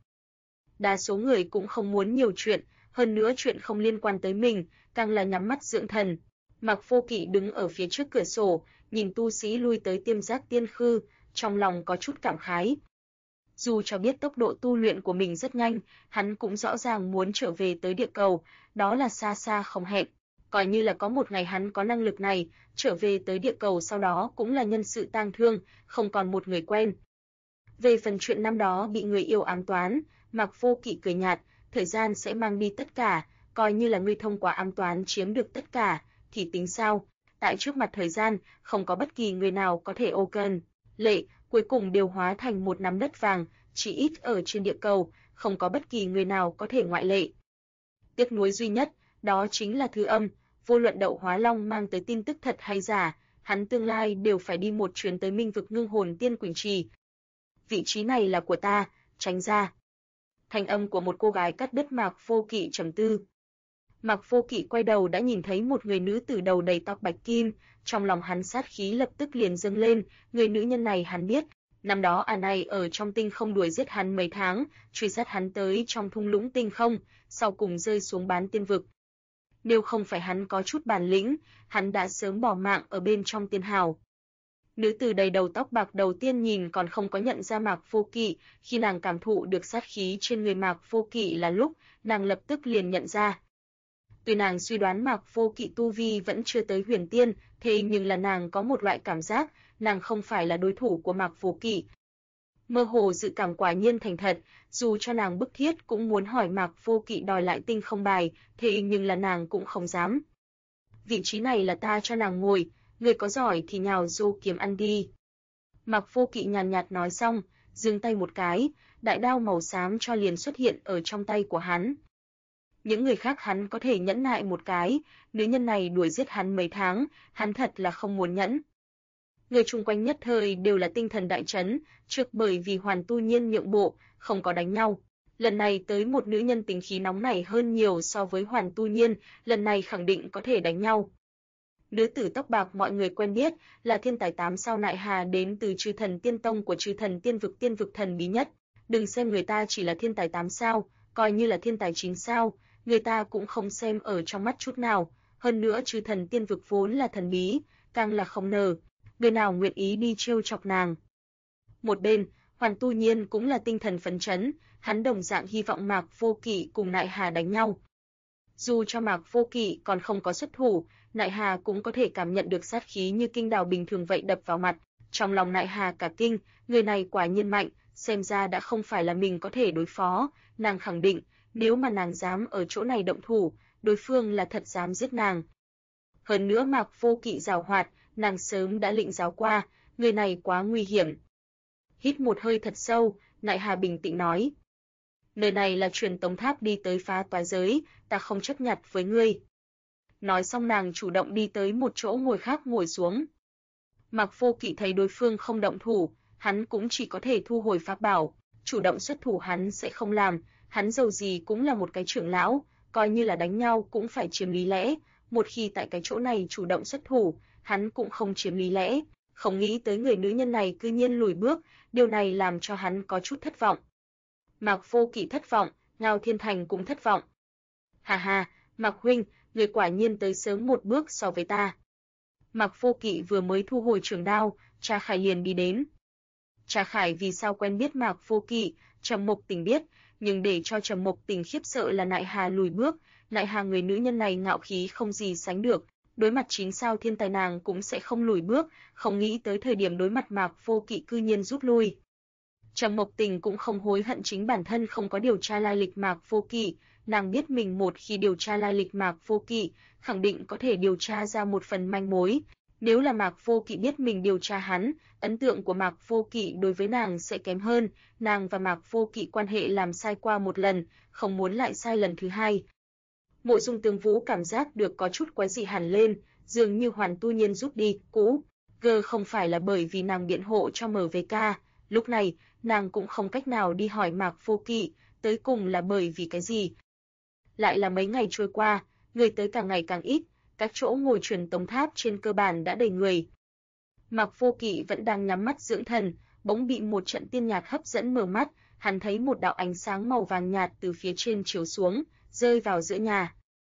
Đa số người cũng không muốn nhiều chuyện, hơn nữa chuyện không liên quan tới mình, càng là nhắm mắt dưỡng thần. Mạc Vô Kỵ đứng ở phía trước cửa sổ, nhìn tu sĩ lui tới Tiêm Giác Tiên Khư, trong lòng có chút cảm khái. Dù cho biết tốc độ tu luyện của mình rất nhanh, hắn cũng rõ ràng muốn trở về tới địa cầu, đó là xa xa không hẹn. Coi như là có một ngày hắn có năng lực này, trở về tới địa cầu sau đó cũng là nhân sự tang thương, không còn một người quen. Về phần chuyện năm đó bị người yêu ám toán, Mạc Vô Kỵ cười nhạt, thời gian sẽ mang đi tất cả, coi như là ngươi thông qua ám toán chiếm được tất cả, thì tính sao? Tại trước mặt thời gian, không có bất kỳ người nào có thể ô cân. Lệ, cuối cùng đều hóa thành một nắm đất vàng, chỉ ít ở trên địa cầu, không có bất kỳ người nào có thể ngoại lệ. Tiếc nuối duy nhất, đó chính là Thư Âm, vô luận Đậu Hóa Long mang tới tin tức thật hay giả, hắn tương lai đều phải đi một chuyến tới Minh vực Ngưng Hồn Tiên Quỳnh Trì. Vị trí này là của ta, tránh ra. Thanh âm của một cô gái cắt đứt Mạc Vô Kỵ trầm tư. Mạc Vô Kỵ quay đầu đã nhìn thấy một người nữ tử đầu đầy tóc bạch kim, trong lòng hắn sát khí lập tức liền dâng lên, người nữ nhân này hắn biết, năm đó này ở trong tinh không đuổi giết hắn mấy tháng, truy sát hắn tới trong thung lũng tinh không, sau cùng rơi xuống bán tiên vực. Nếu không phải hắn có chút bản lĩnh, hắn đã sớm bỏ mạng ở bên trong tiên hào. Nữ tử đầy đầu tóc bạc đầu tiên nhìn còn không có nhận ra Mạc Vô Kỵ, khi nàng cảm thụ được sát khí trên người Mạc Vô Kỵ là lúc, nàng lập tức liền nhận ra. Tuy nàng suy đoán Mạc Vô Kỵ tu vi vẫn chưa tới huyền tiên, thế nhưng là nàng có một loại cảm giác, nàng không phải là đối thủ của Mạc Vô Kỵ. Mơ hồ dự cảm quả nhiên thành thật, dù cho nàng bức thiết cũng muốn hỏi Mạc Vô Kỵ đòi lại tinh không bài, thế nhưng là nàng cũng không dám. Vị trí này là ta cho nàng ngồi, người có giỏi thì nhào vô kiếm ăn đi. Mạc Vô Kỵ nhàn nhạt nói xong, giương tay một cái, đại đao màu xám cho liền xuất hiện ở trong tay của hắn. Những người khác hắn có thể nhẫn nại một cái, nữ nhân này đuổi giết hắn mấy tháng, hắn thật là không muốn nhẫn. Người chung quanh nhất thời đều là tinh thần đại chấn, trước bởi vì Hoàn Tu Nhiên nhượng bộ, không có đánh nhau. Lần này tới một nữ nhân tính khí nóng nảy hơn nhiều so với Hoàn Tu Nhiên, lần này khẳng định có thể đánh nhau. Nữ tử tóc bạc mọi người quen biết, là thiên tài 8 sao Nại Hà đến từ Chư Thần Tiên Tông của Chư Thần Tiên vực thần bí nhất. Đừng xem người ta chỉ là thiên tài 8 sao, coi như là thiên tài 9 sao, người ta cũng không xem ở trong mắt chút nào. Hơn nữa Chư Thần Tiên vực vốn là thần bí, càng là không ngờ người nào nguyện ý đi trêu chọc nàng. Một bên, Hoàn Tu Nhiên cũng là tinh thần phấn chấn, hắn đồng dạng hy vọng Mạc Vô Kỵ cùng Nại Hà đánh nhau. Dù cho Mạc Vô Kỵ còn không có xuất thủ, Nại Hà cũng có thể cảm nhận được sát khí như kinh đào bình thường vậy đập vào mặt. Trong lòng Nại Hà cả kinh, người này quả nhiên mạnh, xem ra đã không phải là mình có thể đối phó, nàng khẳng định, nếu mà nàng dám ở chỗ này động thủ, đối phương là thật dám giết nàng. Hơn nữa Mạc Vô Kỵ giàu hoạt, nàng sớm đã lĩnh giáo qua, người này quá nguy hiểm. Hít một hơi thật sâu, Nại Hà bình tĩnh nói. Nơi này là truyền tống tháp đi tới phá toái giới, ta không chấp nhặt với ngươi. Nói xong nàng chủ động đi tới một chỗ ngồi khác ngồi xuống. Mạc Vô Kỵ thấy đối phương không động thủ, hắn cũng chỉ có thể thu hồi pháp bảo, chủ động xuất thủ hắn sẽ không làm, hắn dầu gì cũng là một cái trưởng lão, coi như là đánh nhau cũng phải chiếm lý lẽ, một khi tại cái chỗ này chủ động xuất thủ, hắn cũng không chiếm lý lẽ, không nghĩ tới người nữ nhân này cư nhiên lùi bước, điều này làm cho hắn có chút thất vọng. Mạc Vô Kỵ thất vọng, Ngao Thiên Thành cũng thất vọng. Hà hà, Mạc huynh, người quả nhiên tới sớm một bước so với ta. Mạc Vô Kỵ vừa mới thu hồi trường đao, Trà Khải liền đi đến. Trà Khải vì sao quen biết Mạc Vô Kỵ, Trầm Mộc Tình biết, nhưng để cho Trầm Mộc Tình khiếp sợ là Nại Hà lùi bước, Nại Hà người nữ nhân này ngạo khí không gì sánh được, đối mặt 9 sao thiên tài nàng cũng sẽ không lùi bước, không nghĩ tới thời điểm đối mặt Mạc Vô Kỵ cư nhiên rút lui. Trầm Mộc Tình cũng không hối hận chính bản thân không có điều tra lai lịch Mạc Vô Kỵ, nàng biết mình một khi điều tra lai lịch Mạc Vô Kỵ, khẳng định có thể điều tra ra một phần manh mối. Nếu là Mạc Vô Kỵ biết mình điều tra hắn, ấn tượng của Mạc Vô Kỵ đối với nàng sẽ kém hơn, nàng và Mạc Vô Kỵ quan hệ làm sai qua một lần, không muốn lại sai lần thứ hai. Mộ Dung Tương Vũ cảm giác được có chút quái dị hẳn lên, dường như Hoàn Tu Nhiên rút đi, không phải là bởi vì nàng biện hộ cho MVK, lúc này, nàng cũng không cách nào đi hỏi Mạc Vô Kỵ, tới cùng là bởi vì cái gì. Lại là mấy ngày trôi qua, người tới càng ngày càng ít, các chỗ ngồi truyền tống tháp trên cơ bản đã đầy người. Mạc Vô Kỵ vẫn đang nhắm mắt dưỡng thần, bỗng bị một trận tiên nhạc hấp dẫn mở mắt, hắn thấy một đạo ánh sáng màu vàng nhạt từ phía trên chiếu xuống, rơi vào giữa nhà.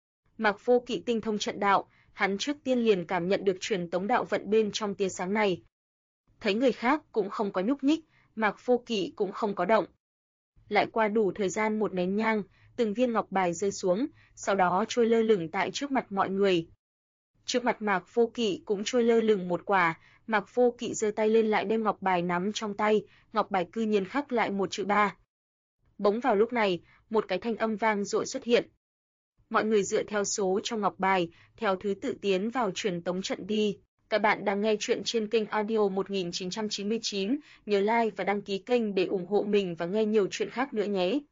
Mạc Vô Kỵ tinh thông trận đạo, hắn trước tiên liền cảm nhận được truyền tống đạo vận bên trong tia sáng này. Thấy người khác cũng không có nhúc nhích, Mạc Vô Kỵ cũng không có động. Lại qua đủ thời gian một nén nhang, từng viên ngọc bài rơi xuống, sau đó trôi lơ lửng tại trước mặt mọi người. Trước mặt Mạc Vô Kỵ cũng trôi lơ lửng một quả, Mạc Vô Kỵ giơ tay lên lại đem ngọc bài nắm trong tay, ngọc bài cư nhiên khắc lại một chữ 3. Bỗng vào lúc này, một cái thanh âm vang dội xuất hiện. Mọi người dựa theo số trong ngọc bài, theo thứ tự tiến vào truyền tống trận đi. Các bạn đang nghe chuyện trên kênh Audio 1999, nhớ like và đăng ký kênh để ủng hộ mình và nghe nhiều chuyện khác nữa nhé.